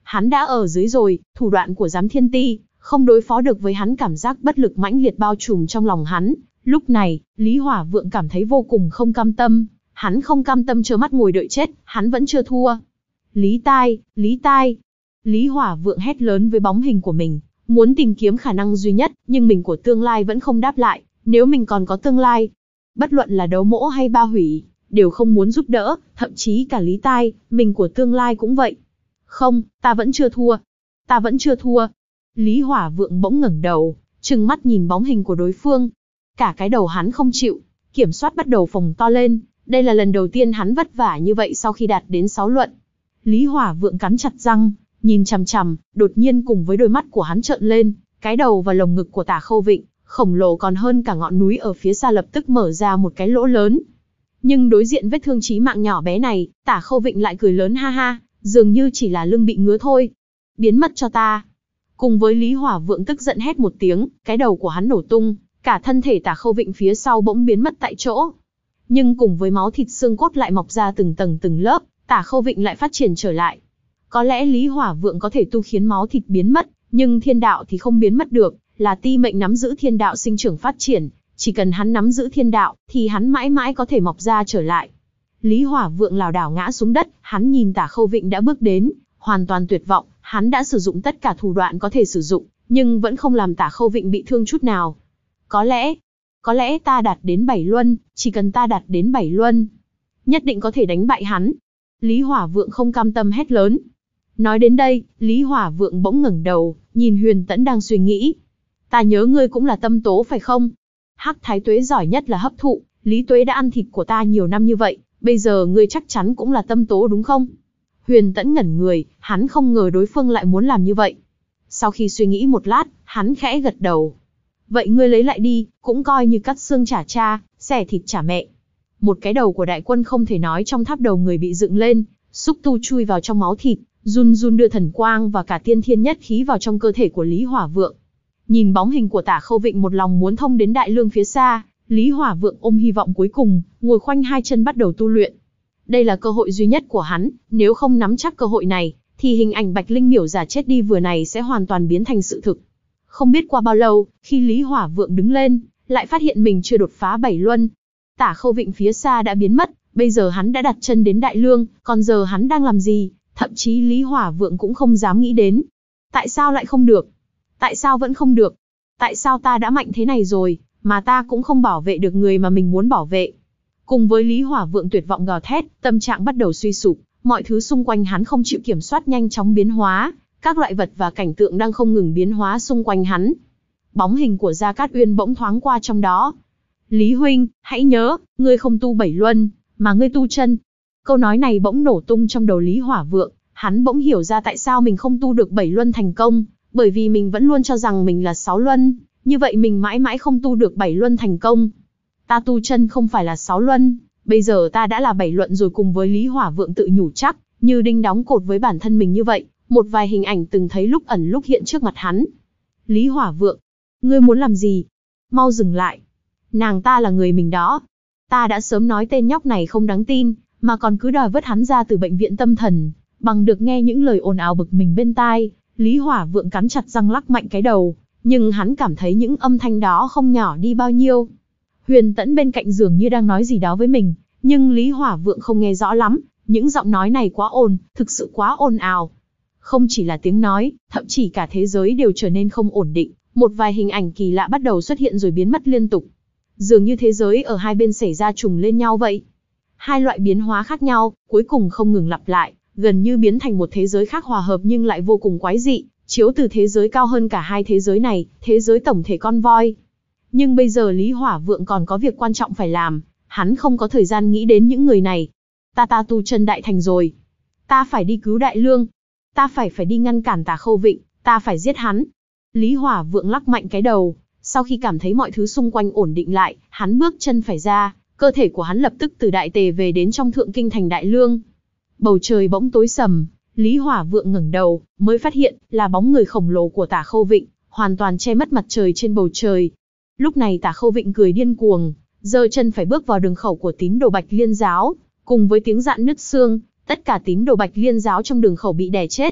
Speaker 1: hắn đã ở dưới rồi, thủ đoạn của giám thiên ti, không đối phó được với hắn. Cảm giác bất lực mãnh liệt bao trùm trong lòng hắn. Lúc này, Lý Hỏa Vượng cảm thấy vô cùng không cam tâm, hắn không cam tâm trơ mắt ngồi đợi chết, hắn vẫn chưa thua. Lý Tai, Lý Tai. Lý Hỏa Vượng hét lớn với bóng hình của mình, muốn tìm kiếm khả năng duy nhất, nhưng mình của tương lai vẫn không đáp lại, nếu mình còn có tương lai. Bất luận là đấu mỗ hay ba hủy, đều không muốn giúp đỡ, thậm chí cả Lý Tai, mình của tương lai cũng vậy. Không, ta vẫn chưa thua. Ta vẫn chưa thua. Lý Hỏa Vượng bỗng ngẩng đầu, trừng mắt nhìn bóng hình của đối phương. Cả cái đầu hắn không chịu, kiểm soát bắt đầu phồng to lên. Đây là lần đầu tiên hắn vất vả như vậy sau khi đạt đến sáu luận. Lý Hỏa Vượng cắn chặt răng, nhìn chằm chằm, đột nhiên cùng với đôi mắt của hắn trợn lên, cái đầu và lồng ngực của Tả Khâu Vịnh, khổng lồ còn hơn cả ngọn núi ở phía xa lập tức mở ra một cái lỗ lớn. Nhưng đối diện vết thương chí mạng nhỏ bé này, Tả Khâu Vịnh lại cười lớn ha ha, dường như chỉ là lưng bị ngứa thôi. Biến mất cho ta. Cùng với Lý Hỏa Vượng tức giận hét một tiếng, cái đầu của hắn nổ tung, cả thân thể Tả Khâu Vịnh phía sau bỗng biến mất tại chỗ. Nhưng cùng với máu thịt xương cốt lại mọc ra từng tầng từng lớp, Tả Khâu Vịnh lại phát triển trở lại. Có lẽ Lý Hỏa Vượng có thể tu khiến máu thịt biến mất, nhưng thiên đạo thì không biến mất được, là ti mệnh nắm giữ thiên đạo sinh trưởng phát triển, chỉ cần hắn nắm giữ thiên đạo, thì hắn mãi mãi có thể mọc ra trở lại. Lý Hỏa Vượng lảo đảo ngã xuống đất, hắn nhìn Tả Khâu Vịnh đã bước đến, hoàn toàn tuyệt vọng, hắn đã sử dụng tất cả thủ đoạn có thể sử dụng, nhưng vẫn không làm Tả Khâu Vịnh bị thương chút nào. Có lẽ, có lẽ ta đạt đến bảy luân, chỉ cần ta đạt đến bảy luân, nhất định có thể đánh bại hắn. Lý Hỏa Vượng không cam tâm hét lớn. Nói đến đây, Lý Hỏa Vượng bỗng ngẩng đầu, nhìn Huyền Tẫn đang suy nghĩ. Ta nhớ ngươi cũng là tâm tố phải không? Hắc Thái Tuế giỏi nhất là hấp thụ, Lý Tuế đã ăn thịt của ta nhiều năm như vậy, bây giờ ngươi chắc chắn cũng là tâm tố đúng không? Huyền Tẫn ngẩn người, hắn không ngờ đối phương lại muốn làm như vậy. Sau khi suy nghĩ một lát, hắn khẽ gật đầu. Vậy ngươi lấy lại đi, cũng coi như cắt xương trả cha, xẻ thịt trả mẹ. Một cái đầu của đại quân không thể nói trong tháp đầu người bị dựng lên, xúc tu chui vào trong máu thịt, run run đưa thần quang và cả tiên thiên nhất khí vào trong cơ thể của Lý Hỏa Vượng. Nhìn bóng hình của Tả Khâu Vịnh một lòng muốn thông đến đại lương phía xa, Lý Hỏa Vượng ôm hy vọng cuối cùng, ngồi khoanh hai chân bắt đầu tu luyện. Đây là cơ hội duy nhất của hắn, nếu không nắm chắc cơ hội này, thì hình ảnh Bạch Linh miểu giả chết đi vừa này sẽ hoàn toàn biến thành sự thực. Không biết qua bao lâu, khi Lý Hỏa Vượng đứng lên, lại phát hiện mình chưa đột phá bảy luân. Tả Khâu Vịnh phía xa đã biến mất, bây giờ hắn đã đặt chân đến đại lương, còn giờ hắn đang làm gì, thậm chí Lý Hỏa Vượng cũng không dám nghĩ đến. Tại sao lại không được? Tại sao vẫn không được? Tại sao ta đã mạnh thế này rồi, mà ta cũng không bảo vệ được người mà mình muốn bảo vệ? Cùng với Lý Hỏa Vượng tuyệt vọng gào thét, tâm trạng bắt đầu suy sụp, mọi thứ xung quanh hắn không chịu kiểm soát nhanh chóng biến hóa, các loại vật và cảnh tượng đang không ngừng biến hóa xung quanh hắn. Bóng hình của Gia Cát Uyên bỗng thoáng qua trong đó. Lý huynh, hãy nhớ, ngươi không tu bảy luân, mà ngươi tu chân. Câu nói này bỗng nổ tung trong đầu Lý Hỏa Vượng, hắn bỗng hiểu ra tại sao mình không tu được bảy luân thành công, bởi vì mình vẫn luôn cho rằng mình là sáu luân, như vậy mình mãi mãi không tu được bảy luân thành công. Ta tu chân không phải là sáu luân, bây giờ ta đã là bảy luân rồi. Cùng với Lý Hỏa Vượng tự nhủ chắc, như đinh đóng cột với bản thân mình như vậy, một vài hình ảnh từng thấy lúc ẩn lúc hiện trước mặt hắn. Lý Hỏa Vượng, ngươi muốn làm gì? Mau dừng lại. Nàng ta là người mình đó. Ta đã sớm nói tên nhóc này không đáng tin, mà còn cứ đòi vớt hắn ra từ bệnh viện tâm thần, bằng được nghe những lời ồn ào bực mình bên tai. Lý Hỏa Vượng cắn chặt răng lắc mạnh cái đầu, nhưng hắn cảm thấy những âm thanh đó không nhỏ đi bao nhiêu. Huyền Tẫn bên cạnh dường như đang nói gì đó với mình, nhưng Lý Hỏa Vượng không nghe rõ lắm, những giọng nói này quá ồn, thực sự quá ồn ào. Không chỉ là tiếng nói, thậm chí cả thế giới đều trở nên không ổn định, một vài hình ảnh kỳ lạ bắt đầu xuất hiện rồi biến mất liên tục. Dường như thế giới ở hai bên xảy ra trùng lên nhau vậy. Hai loại biến hóa khác nhau, cuối cùng không ngừng lặp lại, gần như biến thành một thế giới khác hòa hợp nhưng lại vô cùng quái dị, chiếu từ thế giới cao hơn cả hai thế giới này, thế giới tổng thể con voi. Nhưng bây giờ Lý Hỏa Vượng còn có việc quan trọng phải làm, hắn không có thời gian nghĩ đến những người này. Ta ta tu chân đại thành rồi. Ta phải đi cứu Đại Lương. Ta phải phải đi ngăn cản Tả Khâu Vịnh, ta phải giết hắn. Lý Hỏa Vượng lắc mạnh cái đầu, sau khi cảm thấy mọi thứ xung quanh ổn định lại, hắn bước chân phải ra, cơ thể của hắn lập tức từ Đại Tề về đến trong thượng kinh thành Đại Lương. Bầu trời bỗng tối sầm, Lý Hỏa Vượng ngẩng đầu, mới phát hiện là bóng người khổng lồ của Tả Khâu Vịnh, hoàn toàn che mất mặt trời trên bầu trời. Lúc này Tả Khâu Vịnh cười điên cuồng, giơ chân phải bước vào đường khẩu của tín đồ Bạch Liên giáo, cùng với tiếng rạn nứt xương, tất cả tín đồ Bạch Liên giáo trong đường khẩu bị đè chết.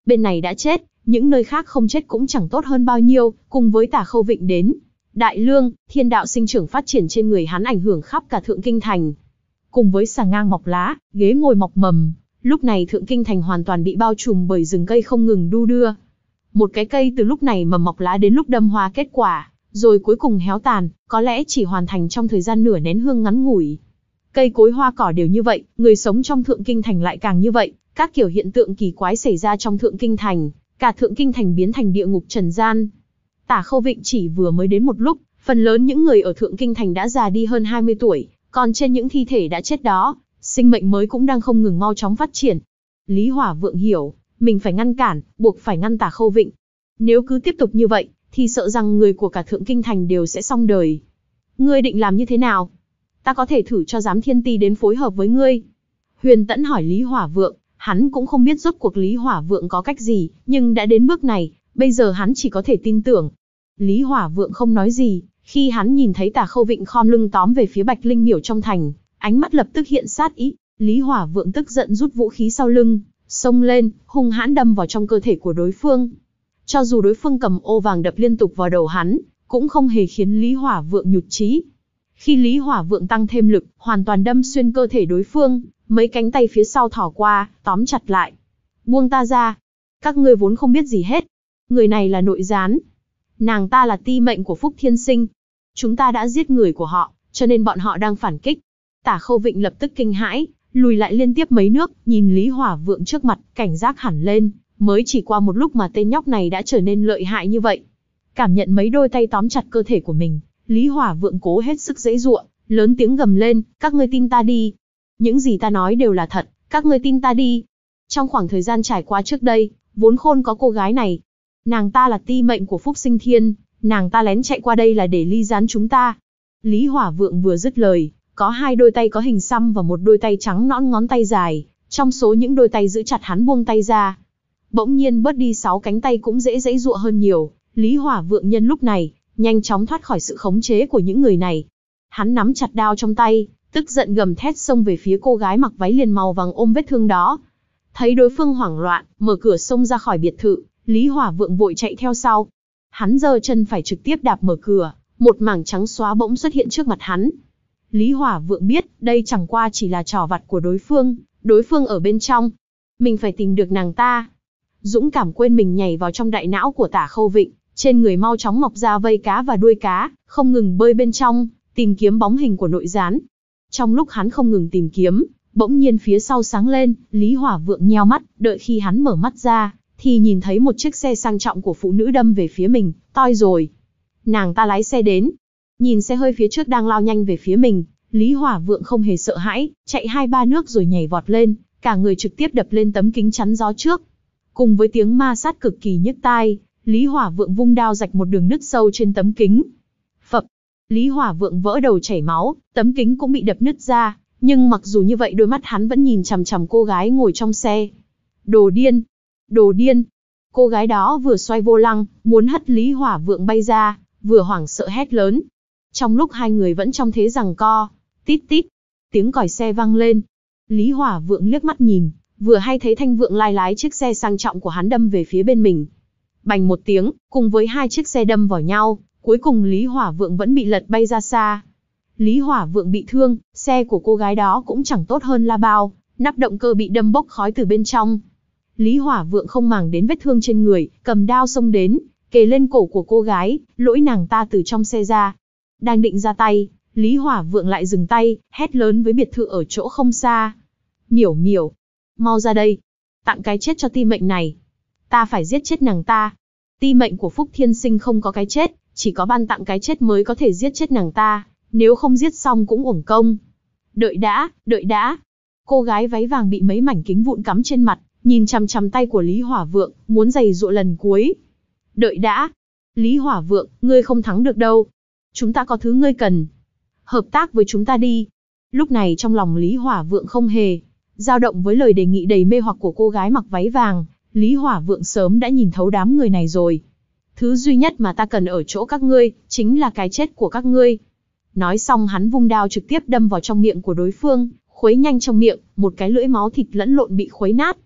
Speaker 1: Bên này đã chết, những nơi khác không chết cũng chẳng tốt hơn bao nhiêu, cùng với Tả Khâu Vịnh đến. Đại lương, thiên đạo sinh trưởng phát triển trên người hắn ảnh hưởng khắp cả Thượng Kinh Thành. Cùng với xà ngang mọc lá, ghế ngồi mọc mầm, lúc này Thượng Kinh Thành hoàn toàn bị bao trùm bởi rừng cây không ngừng đu đưa. Một cái cây từ lúc này mầm mọc lá đến lúc đâm hoa kết quả, rồi cuối cùng héo tàn, có lẽ chỉ hoàn thành trong thời gian nửa nén hương ngắn ngủi. Cây cối hoa cỏ đều như vậy, người sống trong Thượng Kinh Thành lại càng như vậy, các kiểu hiện tượng kỳ quái xảy ra trong Thượng Kinh Thành, cả Thượng Kinh Thành biến thành địa ngục trần gian. Tả Khâu Vịnh chỉ vừa mới đến một lúc, phần lớn những người ở Thượng Kinh Thành đã già đi hơn hai mươi tuổi, còn trên những thi thể đã chết đó, sinh mệnh mới cũng đang không ngừng mau chóng phát triển. Lý Hỏa Vượng hiểu, mình phải ngăn cản, buộc phải ngăn Tả Khâu Vịnh. Nếu cứ tiếp tục như vậy, thì sợ rằng người của cả Thượng Kinh Thành đều sẽ xong đời. Ngươi định làm như thế nào? Ta có thể thử cho giám thiên ti đến phối hợp với ngươi. Huyền Tẫn hỏi Lý Hỏa Vượng, hắn cũng không biết rốt cuộc Lý Hỏa Vượng có cách gì, nhưng đã đến bước này, bây giờ hắn chỉ có thể tin tưởng. Lý Hỏa Vượng không nói gì, khi hắn nhìn thấy Tả Khâu Vịnh khom lưng tóm về phía Bạch Linh Miểu trong thành, ánh mắt lập tức hiện sát ý. Lý Hỏa Vượng tức giận rút vũ khí sau lưng, xông lên, hung hãn đâm vào trong cơ thể của đối phương. Cho dù đối phương cầm ô vàng đập liên tục vào đầu hắn, cũng không hề khiến Lý Hỏa Vượng nhụt chí. Khi Lý Hỏa Vượng tăng thêm lực, hoàn toàn đâm xuyên cơ thể đối phương, mấy cánh tay phía sau thỏ qua, tóm chặt lại. Buông ta ra. Các ngươi vốn không biết gì hết. Người này là nội gián. Nàng ta là ti mệnh của Phúc Thiên Sinh. Chúng ta đã giết người của họ, cho nên bọn họ đang phản kích. Tả Khâu Vịnh lập tức kinh hãi, lùi lại liên tiếp mấy nước, nhìn Lý Hỏa Vượng trước mặt, cảnh giác hẳn lên. Mới chỉ qua một lúc mà tên nhóc này đã trở nên lợi hại như vậy. Cảm nhận mấy đôi tay tóm chặt cơ thể của mình, Lý Hỏa Vượng cố hết sức giãy giụa, lớn tiếng gầm lên, các ngươi tin ta đi. Những gì ta nói đều là thật, các ngươi tin ta đi. Trong khoảng thời gian trải qua trước đây, vốn khôn có cô gái này. Nàng ta là ti mệnh của Phúc Sinh Thiên, nàng ta lén chạy qua đây là để ly gián chúng ta. Lý Hỏa Vượng vừa dứt lời, có hai đôi tay có hình xăm và một đôi tay trắng nõn ngón tay dài, trong số những đôi tay giữ chặt hắn buông tay ra. Bỗng nhiên bớt đi sáu cánh tay cũng dễ giãy giụa hơn nhiều, Lý Hỏa Vượng nhân lúc này, nhanh chóng thoát khỏi sự khống chế của những người này. Hắn nắm chặt đao trong tay, tức giận gầm thét xông về phía cô gái mặc váy liền màu vàng ôm vết thương đó. Thấy đối phương hoảng loạn, mở cửa xông ra khỏi biệt thự, Lý Hỏa Vượng vội chạy theo sau. Hắn giơ chân phải trực tiếp đạp mở cửa, một mảng trắng xóa bỗng xuất hiện trước mặt hắn. Lý Hỏa Vượng biết, đây chẳng qua chỉ là trò vặt của đối phương, đối phương ở bên trong. Mình phải tìm được nàng ta. Dũng cảm quên mình nhảy vào trong đại não của Tả Khâu Vịnh, trên người mau chóng mọc ra vây cá và đuôi cá, không ngừng bơi bên trong, tìm kiếm bóng hình của nội gián. Trong lúc hắn không ngừng tìm kiếm, bỗng nhiên phía sau sáng lên, Lý Hỏa Vượng nheo mắt, đợi khi hắn mở mắt ra, thì nhìn thấy một chiếc xe sang trọng của phụ nữ đâm về phía mình, toi rồi. Nàng ta lái xe đến, nhìn xe hơi phía trước đang lao nhanh về phía mình, Lý Hỏa Vượng không hề sợ hãi, chạy hai ba nước rồi nhảy vọt lên, cả người trực tiếp đập lên tấm kính chắn gió trước. Cùng với tiếng ma sát cực kỳ nhức tai, Lý Hỏa Vượng vung đao rạch một đường nứt sâu trên tấm kính. Phập, Lý Hỏa Vượng vỡ đầu chảy máu, tấm kính cũng bị đập nứt ra, nhưng mặc dù như vậy đôi mắt hắn vẫn nhìn chằm chằm cô gái ngồi trong xe. Đồ điên, đồ điên. Cô gái đó vừa xoay vô lăng, muốn hất Lý Hỏa Vượng bay ra, vừa hoảng sợ hét lớn. Trong lúc hai người vẫn trong thế giằng co, tít tít, tiếng còi xe vang lên. Lý Hỏa Vượng liếc mắt nhìn, vừa hay thấy Thanh Vượng Lai lái chiếc xe sang trọng của hắn đâm về phía bên mình. Bành một tiếng, cùng với hai chiếc xe đâm vào nhau, cuối cùng Lý Hỏa Vượng vẫn bị lật bay ra xa. Lý Hỏa Vượng bị thương, xe của cô gái đó cũng chẳng tốt hơn là bao, nắp động cơ bị đâm bốc khói từ bên trong. Lý Hỏa Vượng không màng đến vết thương trên người, cầm đao xông đến, kề lên cổ của cô gái, lỗi nàng ta từ trong xe ra. Đang định ra tay, Lý Hỏa Vượng lại dừng tay, hét lớn với biệt thự ở chỗ không xa. Miểu miểu, mau ra đây, tặng cái chết cho ti mệnh này. Ta phải giết chết nàng ta. Ti mệnh của Phúc Thiên Sinh không có cái chết, chỉ có ban tặng cái chết mới có thể giết chết nàng ta, nếu không giết xong cũng uổng công. Đợi đã, đợi đã. Cô gái váy vàng bị mấy mảnh kính vụn cắm trên mặt, nhìn chằm chằm tay của Lý Hỏa Vượng, muốn giày giụa lần cuối. Đợi đã. Lý Hỏa Vượng, ngươi không thắng được đâu. Chúng ta có thứ ngươi cần. Hợp tác với chúng ta đi. Lúc này trong lòng Lý Hỏa Vượng không hề dao động với lời đề nghị đầy mê hoặc của cô gái mặc váy vàng. Lý Hỏa Vượng sớm đã nhìn thấu đám người này rồi. Thứ duy nhất mà ta cần ở chỗ các ngươi, chính là cái chết của các ngươi. Nói xong hắn vung đao trực tiếp đâm vào trong miệng của đối phương, khuấy nhanh trong miệng, một cái lưỡi máu thịt lẫn lộn bị khuấy nát.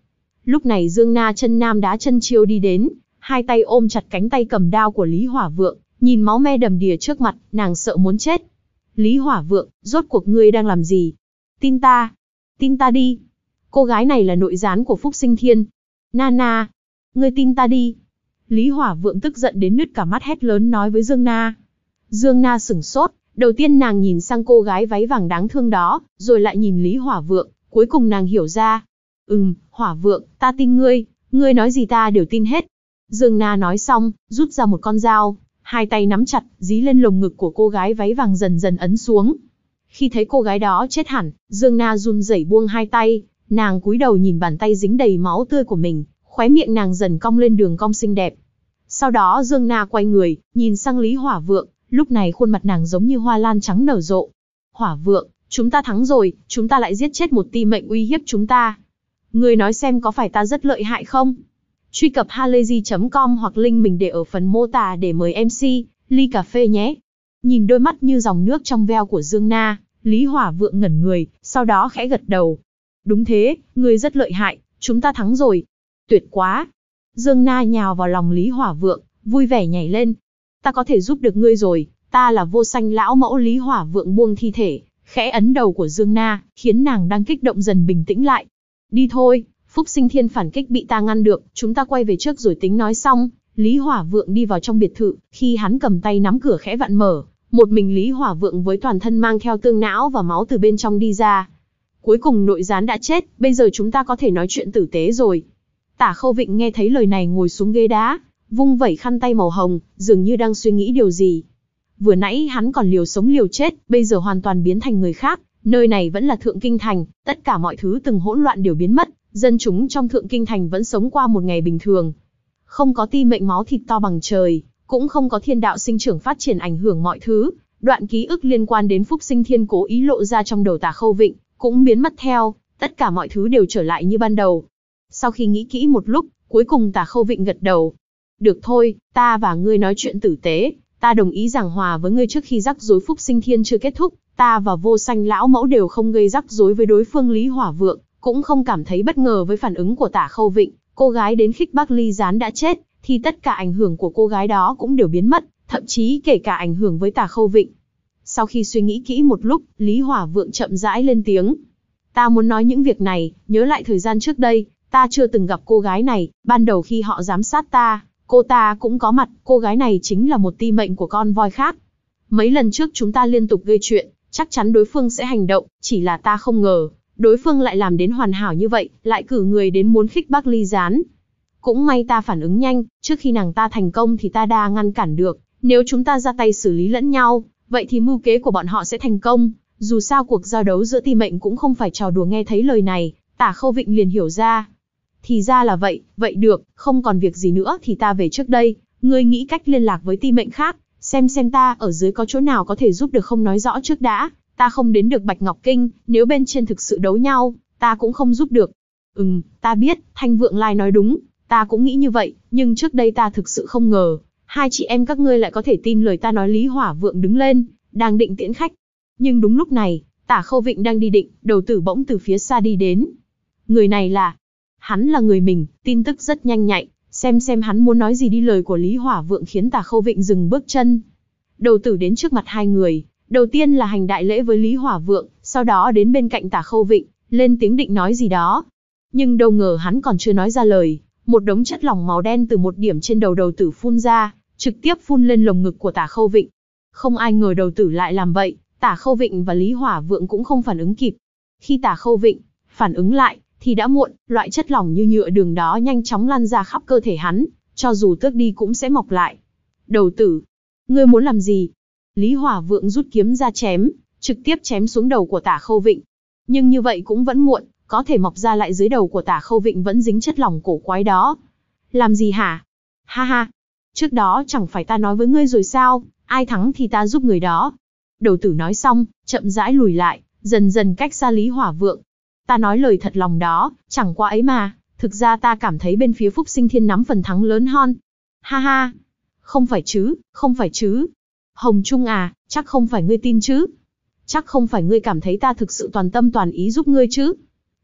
Speaker 1: Lúc này Dương Na chân nam đá chân chiêu đi đến, hai tay ôm chặt cánh tay cầm đao của Lý Hỏa Vượng, nhìn máu me đầm đìa trước mặt, nàng sợ muốn chết. Lý Hỏa Vượng, rốt cuộc ngươi đang làm gì? Tin ta, tin ta đi. Cô gái này là nội gián của Phúc Sinh Thiên. Nana, ngươi tin ta đi. Lý Hỏa Vượng tức giận đến nứt cả mắt hét lớn nói với Dương Na. Dương Na sửng sốt, đầu tiên nàng nhìn sang cô gái váy vàng đáng thương đó, rồi lại nhìn Lý Hỏa Vượng, cuối cùng nàng hiểu ra. Ừm, Hỏa Vượng, ta tin ngươi, ngươi nói gì ta đều tin hết. Dương Na nói xong, rút ra một con dao, hai tay nắm chặt, dí lên lồng ngực của cô gái váy vàng dần dần ấn xuống. Khi thấy cô gái đó chết hẳn, Dương Na run rẩy buông hai tay, nàng cúi đầu nhìn bàn tay dính đầy máu tươi của mình, khóe miệng nàng dần cong lên đường cong xinh đẹp. Sau đó Dương Na quay người, nhìn sang Lý Hỏa Vượng, lúc này khuôn mặt nàng giống như hoa lan trắng nở rộ. Hỏa Vượng, chúng ta thắng rồi, chúng ta lại giết chết một ti mệnh uy hiếp chúng ta. Ngươi nói xem có phải ta rất lợi hại không? Truy cập halayzi chấm com hoặc link mình để ở phần mô tả để mời em xê, ly cà phê nhé. Nhìn đôi mắt như dòng nước trong veo của Dương Na, Lý Hỏa Vượng ngẩn người, sau đó khẽ gật đầu. Đúng thế, ngươi rất lợi hại, chúng ta thắng rồi. Tuyệt quá. Dương Na nhào vào lòng Lý Hỏa Vượng, vui vẻ nhảy lên. Ta có thể giúp được ngươi rồi, ta là Vô Sanh lão mẫu. Lý Hỏa Vượng buông thi thể, khẽ ấn đầu của Dương Na, khiến nàng đang kích động dần bình tĩnh lại. Đi thôi, Phúc Sinh Thiên phản kích bị ta ngăn được, chúng ta quay về trước rồi tính. Nói xong, Lý Hỏa Vượng đi vào trong biệt thự, khi hắn cầm tay nắm cửa khẽ vặn mở, một mình Lý Hỏa Vượng với toàn thân mang theo tương não và máu từ bên trong đi ra. Cuối cùng nội gián đã chết, bây giờ chúng ta có thể nói chuyện tử tế rồi. Tả Khâu Vịnh nghe thấy lời này ngồi xuống ghế đá, vung vẩy khăn tay màu hồng, dường như đang suy nghĩ điều gì. Vừa nãy hắn còn liều sống liều chết, bây giờ hoàn toàn biến thành người khác. Nơi này vẫn là Thượng Kinh Thành, tất cả mọi thứ từng hỗn loạn đều biến mất, dân chúng trong Thượng Kinh Thành vẫn sống qua một ngày bình thường. Không có ti mệnh máu thịt to bằng trời, cũng không có thiên đạo sinh trưởng phát triển ảnh hưởng mọi thứ. Đoạn ký ức liên quan đến Phúc Sinh Thiên cố ý lộ ra trong đầu Tả Khâu Vịnh, cũng biến mất theo, tất cả mọi thứ đều trở lại như ban đầu. Sau khi nghĩ kỹ một lúc, cuối cùng Tả Khâu Vịnh gật đầu. Được thôi, ta và ngươi nói chuyện tử tế, ta đồng ý giảng hòa với ngươi trước khi rắc rối Phúc Sinh Thiên chưa kết thúc. Ta và Vô Sanh lão mẫu đều không gây rắc rối với đối phương. Lý Hỏa Vượng cũng không cảm thấy bất ngờ với phản ứng của Tả Khâu Vịnh. Cô gái đến khích bác ly gián đã chết, thì tất cả ảnh hưởng của cô gái đó cũng đều biến mất, thậm chí kể cả ảnh hưởng với Tả Khâu Vịnh. Sau khi suy nghĩ kỹ một lúc, Lý Hỏa Vượng chậm rãi lên tiếng. Ta muốn nói những việc này, nhớ lại thời gian trước đây, ta chưa từng gặp cô gái này, ban đầu khi họ giám sát ta, cô ta cũng có mặt, cô gái này chính là một ti mệnh của con voi khác. Mấy lần trước chúng ta liên tục gây chuyện, chắc chắn đối phương sẽ hành động, chỉ là ta không ngờ, đối phương lại làm đến hoàn hảo như vậy, lại cử người đến muốn khích bác ly gián. Cũng may ta phản ứng nhanh, trước khi nàng ta thành công thì ta đã ngăn cản được, nếu chúng ta ra tay xử lý lẫn nhau, vậy thì mưu kế của bọn họ sẽ thành công, dù sao cuộc giao đấu giữa ti mệnh cũng không phải trò đùa. Nghe thấy lời này, Tả Khâu Vịnh liền hiểu ra. Thì ra là vậy, vậy được, không còn việc gì nữa thì ta về trước đây, ngươi nghĩ cách liên lạc với ti mệnh khác. Xem xem ta ở dưới có chỗ nào có thể giúp được không. Nói rõ trước đã, ta không đến được Bạch Ngọc Kinh, nếu bên trên thực sự đấu nhau, ta cũng không giúp được. Ừm, ta biết, Thanh Vượng Lai nói đúng, ta cũng nghĩ như vậy, nhưng trước đây ta thực sự không ngờ, hai chị em các ngươi lại có thể tin lời ta nói. Lý Hỏa Vượng đứng lên, đang định tiễn khách. Nhưng đúng lúc này, Tả Khâu Vịnh đang đi định, Đầu Tử bỗng từ phía xa đi đến. Người này là... Hắn là người mình, tin tức rất nhanh nhạy. Xem xem hắn muốn nói gì đi. Lời của Lý Hỏa Vượng khiến Tả Khâu Vịnh dừng bước chân. Đầu Tử đến trước mặt hai người, đầu tiên là hành đại lễ với Lý Hỏa Vượng, sau đó đến bên cạnh Tả Khâu Vịnh, lên tiếng định nói gì đó. Nhưng đâu ngờ hắn còn chưa nói ra lời, một đống chất lỏng màu đen từ một điểm trên đầu Đầu Tử phun ra, trực tiếp phun lên lồng ngực của Tả Khâu Vịnh. Không ai ngờ Đầu Tử lại làm vậy, Tả Khâu Vịnh và Lý Hỏa Vượng cũng không phản ứng kịp. Khi Tả Khâu Vịnh phản ứng lại, thì đã muộn, loại chất lỏng như nhựa đường đó nhanh chóng lan ra khắp cơ thể hắn, cho dù tước đi cũng sẽ mọc lại. Đầu Tử, ngươi muốn làm gì? Lý Hỏa Vượng rút kiếm ra chém, trực tiếp chém xuống đầu của Tả Khâu Vịnh. Nhưng như vậy cũng vẫn muộn, có thể mọc ra lại dưới đầu của Tả Khâu Vịnh vẫn dính chất lỏng cổ quái đó. Làm gì hả? Ha ha, trước đó chẳng phải ta nói với ngươi rồi sao, ai thắng thì ta giúp người đó. Đầu Tử nói xong, chậm rãi lùi lại, dần dần cách xa Lý Hỏa Vượng. Ta nói lời thật lòng đó, chẳng qua ấy mà, thực ra ta cảm thấy bên phía Phúc Sinh Thiên nắm phần thắng lớn hơn. Ha ha, không phải chứ, không phải chứ. Hồng Trung à, chắc không phải ngươi tin chứ? Chắc không phải ngươi cảm thấy ta thực sự toàn tâm toàn ý giúp ngươi chứ?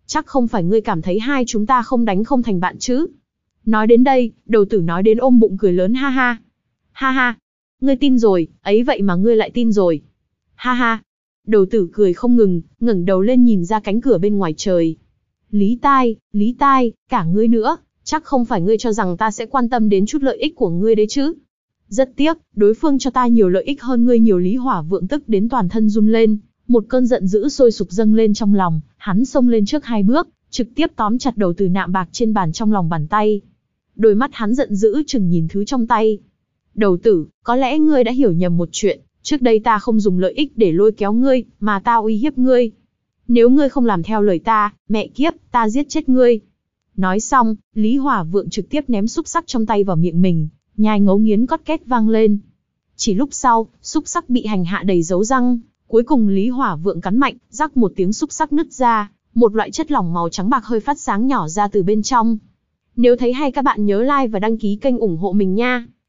Speaker 1: Chắc không phải ngươi cảm thấy hai chúng ta không đánh không thành bạn chứ? Nói đến đây, đầu tử nói đến ôm bụng cười lớn ha ha. Ha ha, ngươi tin rồi, ấy vậy mà ngươi lại tin rồi. Ha ha. Đầu tử cười không ngừng, ngẩng đầu lên nhìn ra cánh cửa bên ngoài trời. Lý Tai, Lý Tai, cả ngươi nữa, chắc không phải ngươi cho rằng ta sẽ quan tâm đến chút lợi ích của ngươi đấy chứ? Rất tiếc, đối phương cho ta nhiều lợi ích hơn ngươi nhiều. Lý Hỏa Vượng tức đến toàn thân run lên, một cơn giận dữ sôi sục dâng lên trong lòng, hắn xông lên trước hai bước, trực tiếp tóm chặt đầu tử nạm bạc trên bàn trong lòng bàn tay. Đôi mắt hắn giận dữ chừng nhìn thứ trong tay. Đầu tử, có lẽ ngươi đã hiểu nhầm một chuyện, trước đây ta không dùng lợi ích để lôi kéo ngươi, mà ta uy hiếp ngươi. Nếu ngươi không làm theo lời ta, mẹ kiếp, ta giết chết ngươi. Nói xong, Lý Hỏa Vượng trực tiếp ném xúc sắc trong tay vào miệng mình, nhai ngấu nghiến cót két vang lên. Chỉ lúc sau, xúc sắc bị hành hạ đầy dấu răng, cuối cùng Lý Hỏa Vượng cắn mạnh, rắc một tiếng xúc sắc nứt ra, một loại chất lỏng màu trắng bạc hơi phát sáng nhỏ ra từ bên trong. Nếu thấy hay các bạn nhớ like và đăng ký kênh ủng hộ mình nha.